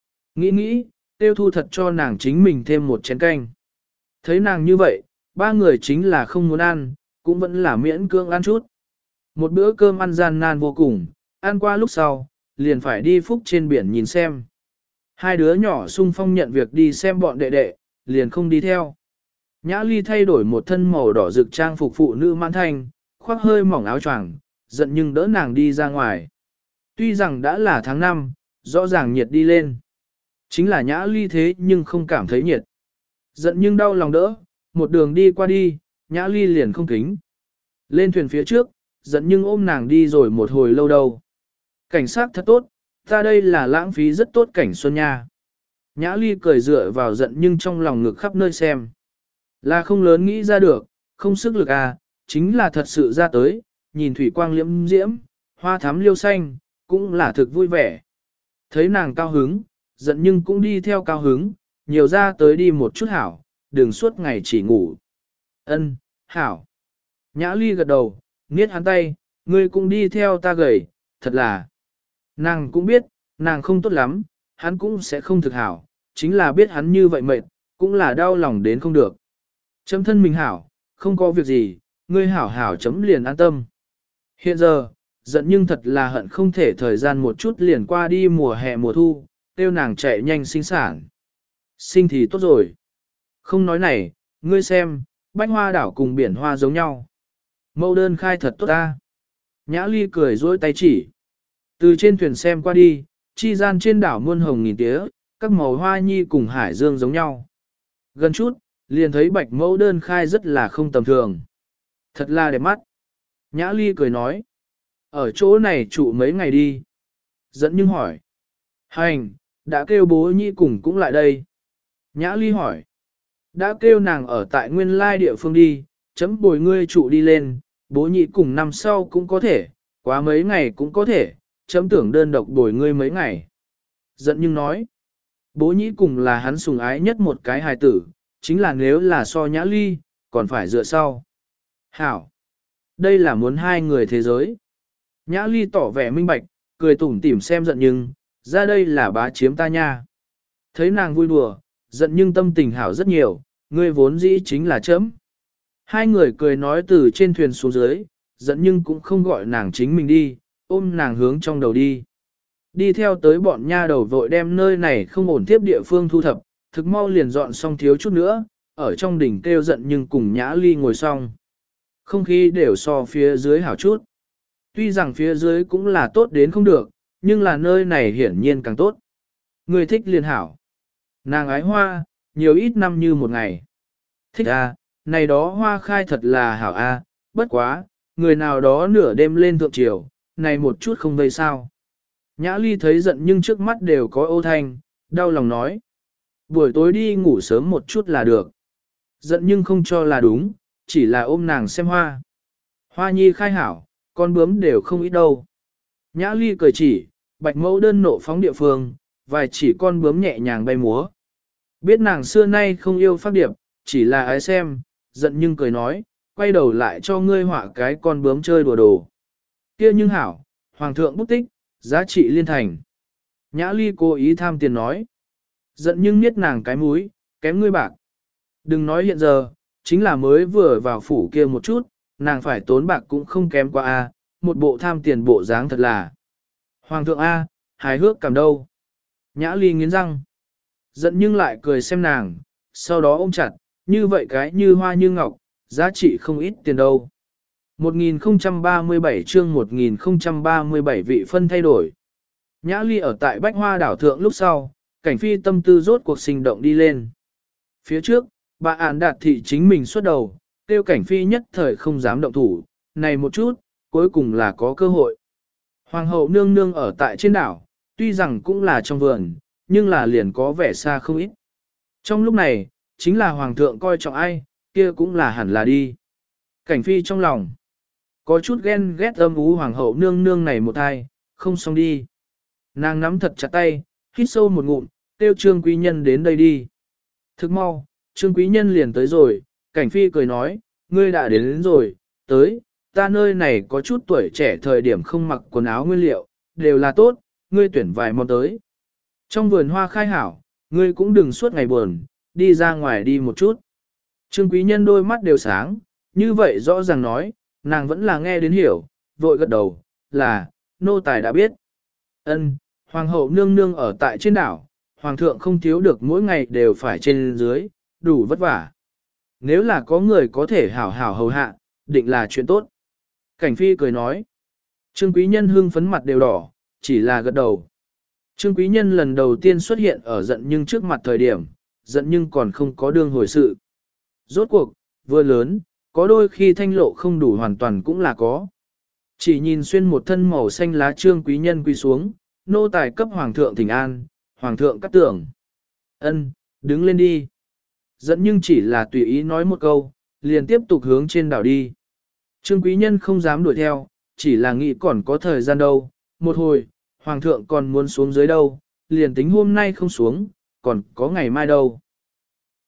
Nghĩ, tiêu thu thật cho nàng chính mình thêm một chén canh. Thấy nàng như vậy, ba người chính là không muốn ăn, cũng vẫn là miễn cưỡng ăn chút. Một bữa cơm ăn gian nan vô cùng, ăn qua lúc sau, liền phải đi phúc trên biển nhìn xem. Hai đứa nhỏ sung phong nhận việc đi xem bọn đệ đệ, liền không đi theo. Nhã Ly thay đổi một thân màu đỏ rực trang phục phụ nữ mãn thanh, khoác hơi mỏng áo choàng, giận nhưng đỡ nàng đi ra ngoài. Tuy rằng đã là tháng 5, rõ ràng nhiệt đi lên. Chính là Nhã Ly thế nhưng không cảm thấy nhiệt. Giận nhưng đau lòng đỡ, một đường đi qua đi, Nhã Ly liền không kính. Lên thuyền phía trước, giận nhưng ôm nàng đi rồi một hồi lâu đâu. Cảnh sát thật tốt, ta đây là lãng phí rất tốt cảnh xuân nha. Nhã Ly cười dựa vào giận nhưng trong lòng ngực khắp nơi xem. Là không lớn nghĩ ra được, không sức lực à, chính là thật sự ra tới, nhìn thủy quang liễm diễm, hoa thắm liêu xanh, cũng là thực vui vẻ. Thấy nàng cao hứng, giận nhưng cũng đi theo cao hứng, nhiều ra tới đi một chút hảo, đừng suốt ngày chỉ ngủ. Ân, hảo. Nhã Ly gật đầu, niết hắn tay, ngươi cũng đi theo ta gầy, thật là. Nàng cũng biết, nàng không tốt lắm, hắn cũng sẽ không thực hảo, chính là biết hắn như vậy mệt, cũng là đau lòng đến không được. Chấm thân mình hảo, không có việc gì, ngươi hảo hảo chấm liền an tâm. Hiện giờ, giận nhưng thật là hận không thể thời gian một chút liền qua đi mùa hè mùa thu, tiêu nàng chạy nhanh sinh sản. Sinh thì tốt rồi. Không nói này, ngươi xem, bách hoa đảo cùng biển hoa giống nhau. Mẫu đơn khai thật tốt ta. Nhã Ly cười dối tay chỉ. Từ trên thuyền xem qua đi, chi gian trên đảo muôn hồng nghìn tía, các màu hoa nhi cùng hải dương giống nhau. Gần chút, liền thấy bạch mẫu đơn khai rất là không tầm thường. Thật là đẹp mắt. Nhã Ly cười nói. Ở chỗ này trụ mấy ngày đi. Dẫn nhưng hỏi. Hành, đã kêu bố nhi cùng cũng lại đây. Nhã Ly hỏi. Đã kêu nàng ở tại nguyên lai địa phương đi, chấm bồi ngươi trụ đi lên, bố nhị cùng năm sau cũng có thể, quá mấy ngày cũng có thể, chấm tưởng đơn độc bồi ngươi mấy ngày. Giận nhưng nói, bố nhị cùng là hắn sùng ái nhất một cái hài tử, chính là nếu là so Nhã Ly, còn phải dựa sau. Hảo, đây là muốn hai người thế giới. Nhã Ly tỏ vẻ minh bạch, cười tủm tỉm xem giận nhưng, ra đây là bá chiếm ta nha. Thấy nàng vui đùa, giận nhưng tâm tình hảo rất nhiều, ngươi vốn dĩ chính là chấm. Hai người cười nói từ trên thuyền xuống dưới, giận nhưng cũng không gọi nàng chính mình đi, ôm nàng hướng trong đầu đi. Đi theo tới bọn nha đầu vội đem nơi này không ổn tiếp địa phương thu thập, thực mau liền dọn xong thiếu chút nữa, ở trong đỉnh kêu giận nhưng cùng Nhã Ly ngồi xong. Không khí đều so phía dưới hảo chút. Tuy rằng phía dưới cũng là tốt đến không được, nhưng là nơi này hiển nhiên càng tốt. Người thích liền hảo. Nàng ái hoa, nhiều ít năm như một ngày. Thích à, này đó hoa khai thật là hảo a, bất quá, người nào đó nửa đêm lên thượng triều, này một chút không vây sao. Nhã Ly thấy giận nhưng trước mắt đều có ô thanh, đau lòng nói. Buổi tối đi ngủ sớm một chút là được. Giận nhưng không cho là đúng, chỉ là ôm nàng xem hoa. Hoa nhi khai hảo, con bướm đều không ít đâu. Nhã Ly cười chỉ, bạch mẫu đơn nộ phóng địa phương, vài chỉ con bướm nhẹ nhàng bay múa. Biết nàng xưa nay không yêu phác điệp, chỉ là ái xem, giận nhưng cười nói, quay đầu lại cho ngươi họa cái con bướm chơi đùa đồ. Kia nhưng hảo, hoàng thượng bút tích, giá trị liên thành. Nhã Ly cố ý tham tiền nói. Giận nhưng niết nàng cái múi, kém ngươi bạc. Đừng nói hiện giờ, chính là mới vừa vào phủ kia một chút, nàng phải tốn bạc cũng không kém qua a, một bộ tham tiền bộ dáng thật là. Hoàng thượng a, hài hước cảm đâu. Nhã Ly nghiến răng. Giận nhưng lại cười xem nàng, sau đó ôm chặt, như vậy cái như hoa như ngọc, giá trị không ít tiền đâu. 1037 chương 1037 vị phân thay đổi. Nhã Ly ở tại Bách Hoa đảo thượng lúc sau, cảnh phi tâm tư rốt cuộc sinh động đi lên. Phía trước, bà Án Đạt thị chính mình xuất đầu, tiêu cảnh phi nhất thời không dám động thủ, này một chút, cuối cùng là có cơ hội. Hoàng hậu nương nương ở tại trên đảo, tuy rằng cũng là trong vườn, nhưng là liền có vẻ xa không ít. Trong lúc này, chính là hoàng thượng coi trọng ai, kia cũng là hẳn là đi. Cảnh phi trong lòng, có chút ghen ghét âm ú hoàng hậu nương nương này một thai, không xong đi. Nàng nắm thật chặt tay, hít sâu một ngụm, tiêu trương quý nhân đến đây đi. Thức mau, trương quý nhân liền tới rồi, cảnh phi cười nói, ngươi đã đến rồi, tới, ta nơi này có chút tuổi trẻ thời điểm không mặc quần áo nguyên liệu, đều là tốt, ngươi tuyển vài món tới. Trong vườn hoa khai hảo, ngươi cũng đừng suốt ngày buồn, đi ra ngoài đi một chút. Trương quý nhân đôi mắt đều sáng, như vậy rõ ràng nói, nàng vẫn là nghe đến hiểu, vội gật đầu, là, nô tài đã biết. Ân, hoàng hậu nương nương ở tại trên đảo, hoàng thượng không thiếu được mỗi ngày đều phải trên dưới, đủ vất vả. Nếu là có người có thể hảo hảo hầu hạ, định là chuyện tốt. Cảnh phi cười nói. Trương quý nhân hưng phấn mặt đều đỏ, chỉ là gật đầu. Trương quý nhân lần đầu tiên xuất hiện ở giận nhưng trước mặt thời điểm, giận nhưng còn không có đương hồi sự. Rốt cuộc, vừa lớn, có đôi khi thanh lộ không đủ hoàn toàn cũng là có. Chỉ nhìn xuyên một thân màu xanh lá trương quý nhân quy xuống, nô tài cấp hoàng thượng thỉnh an, hoàng thượng cắt tưởng. Ân, đứng lên đi. Giận nhưng chỉ là tùy ý nói một câu, liền tiếp tục hướng trên đảo đi. Trương quý nhân không dám đuổi theo, chỉ là nghĩ còn có thời gian đâu. Một hồi, hoàng thượng còn muốn xuống dưới đâu, liền tính hôm nay không xuống, còn có ngày mai đâu.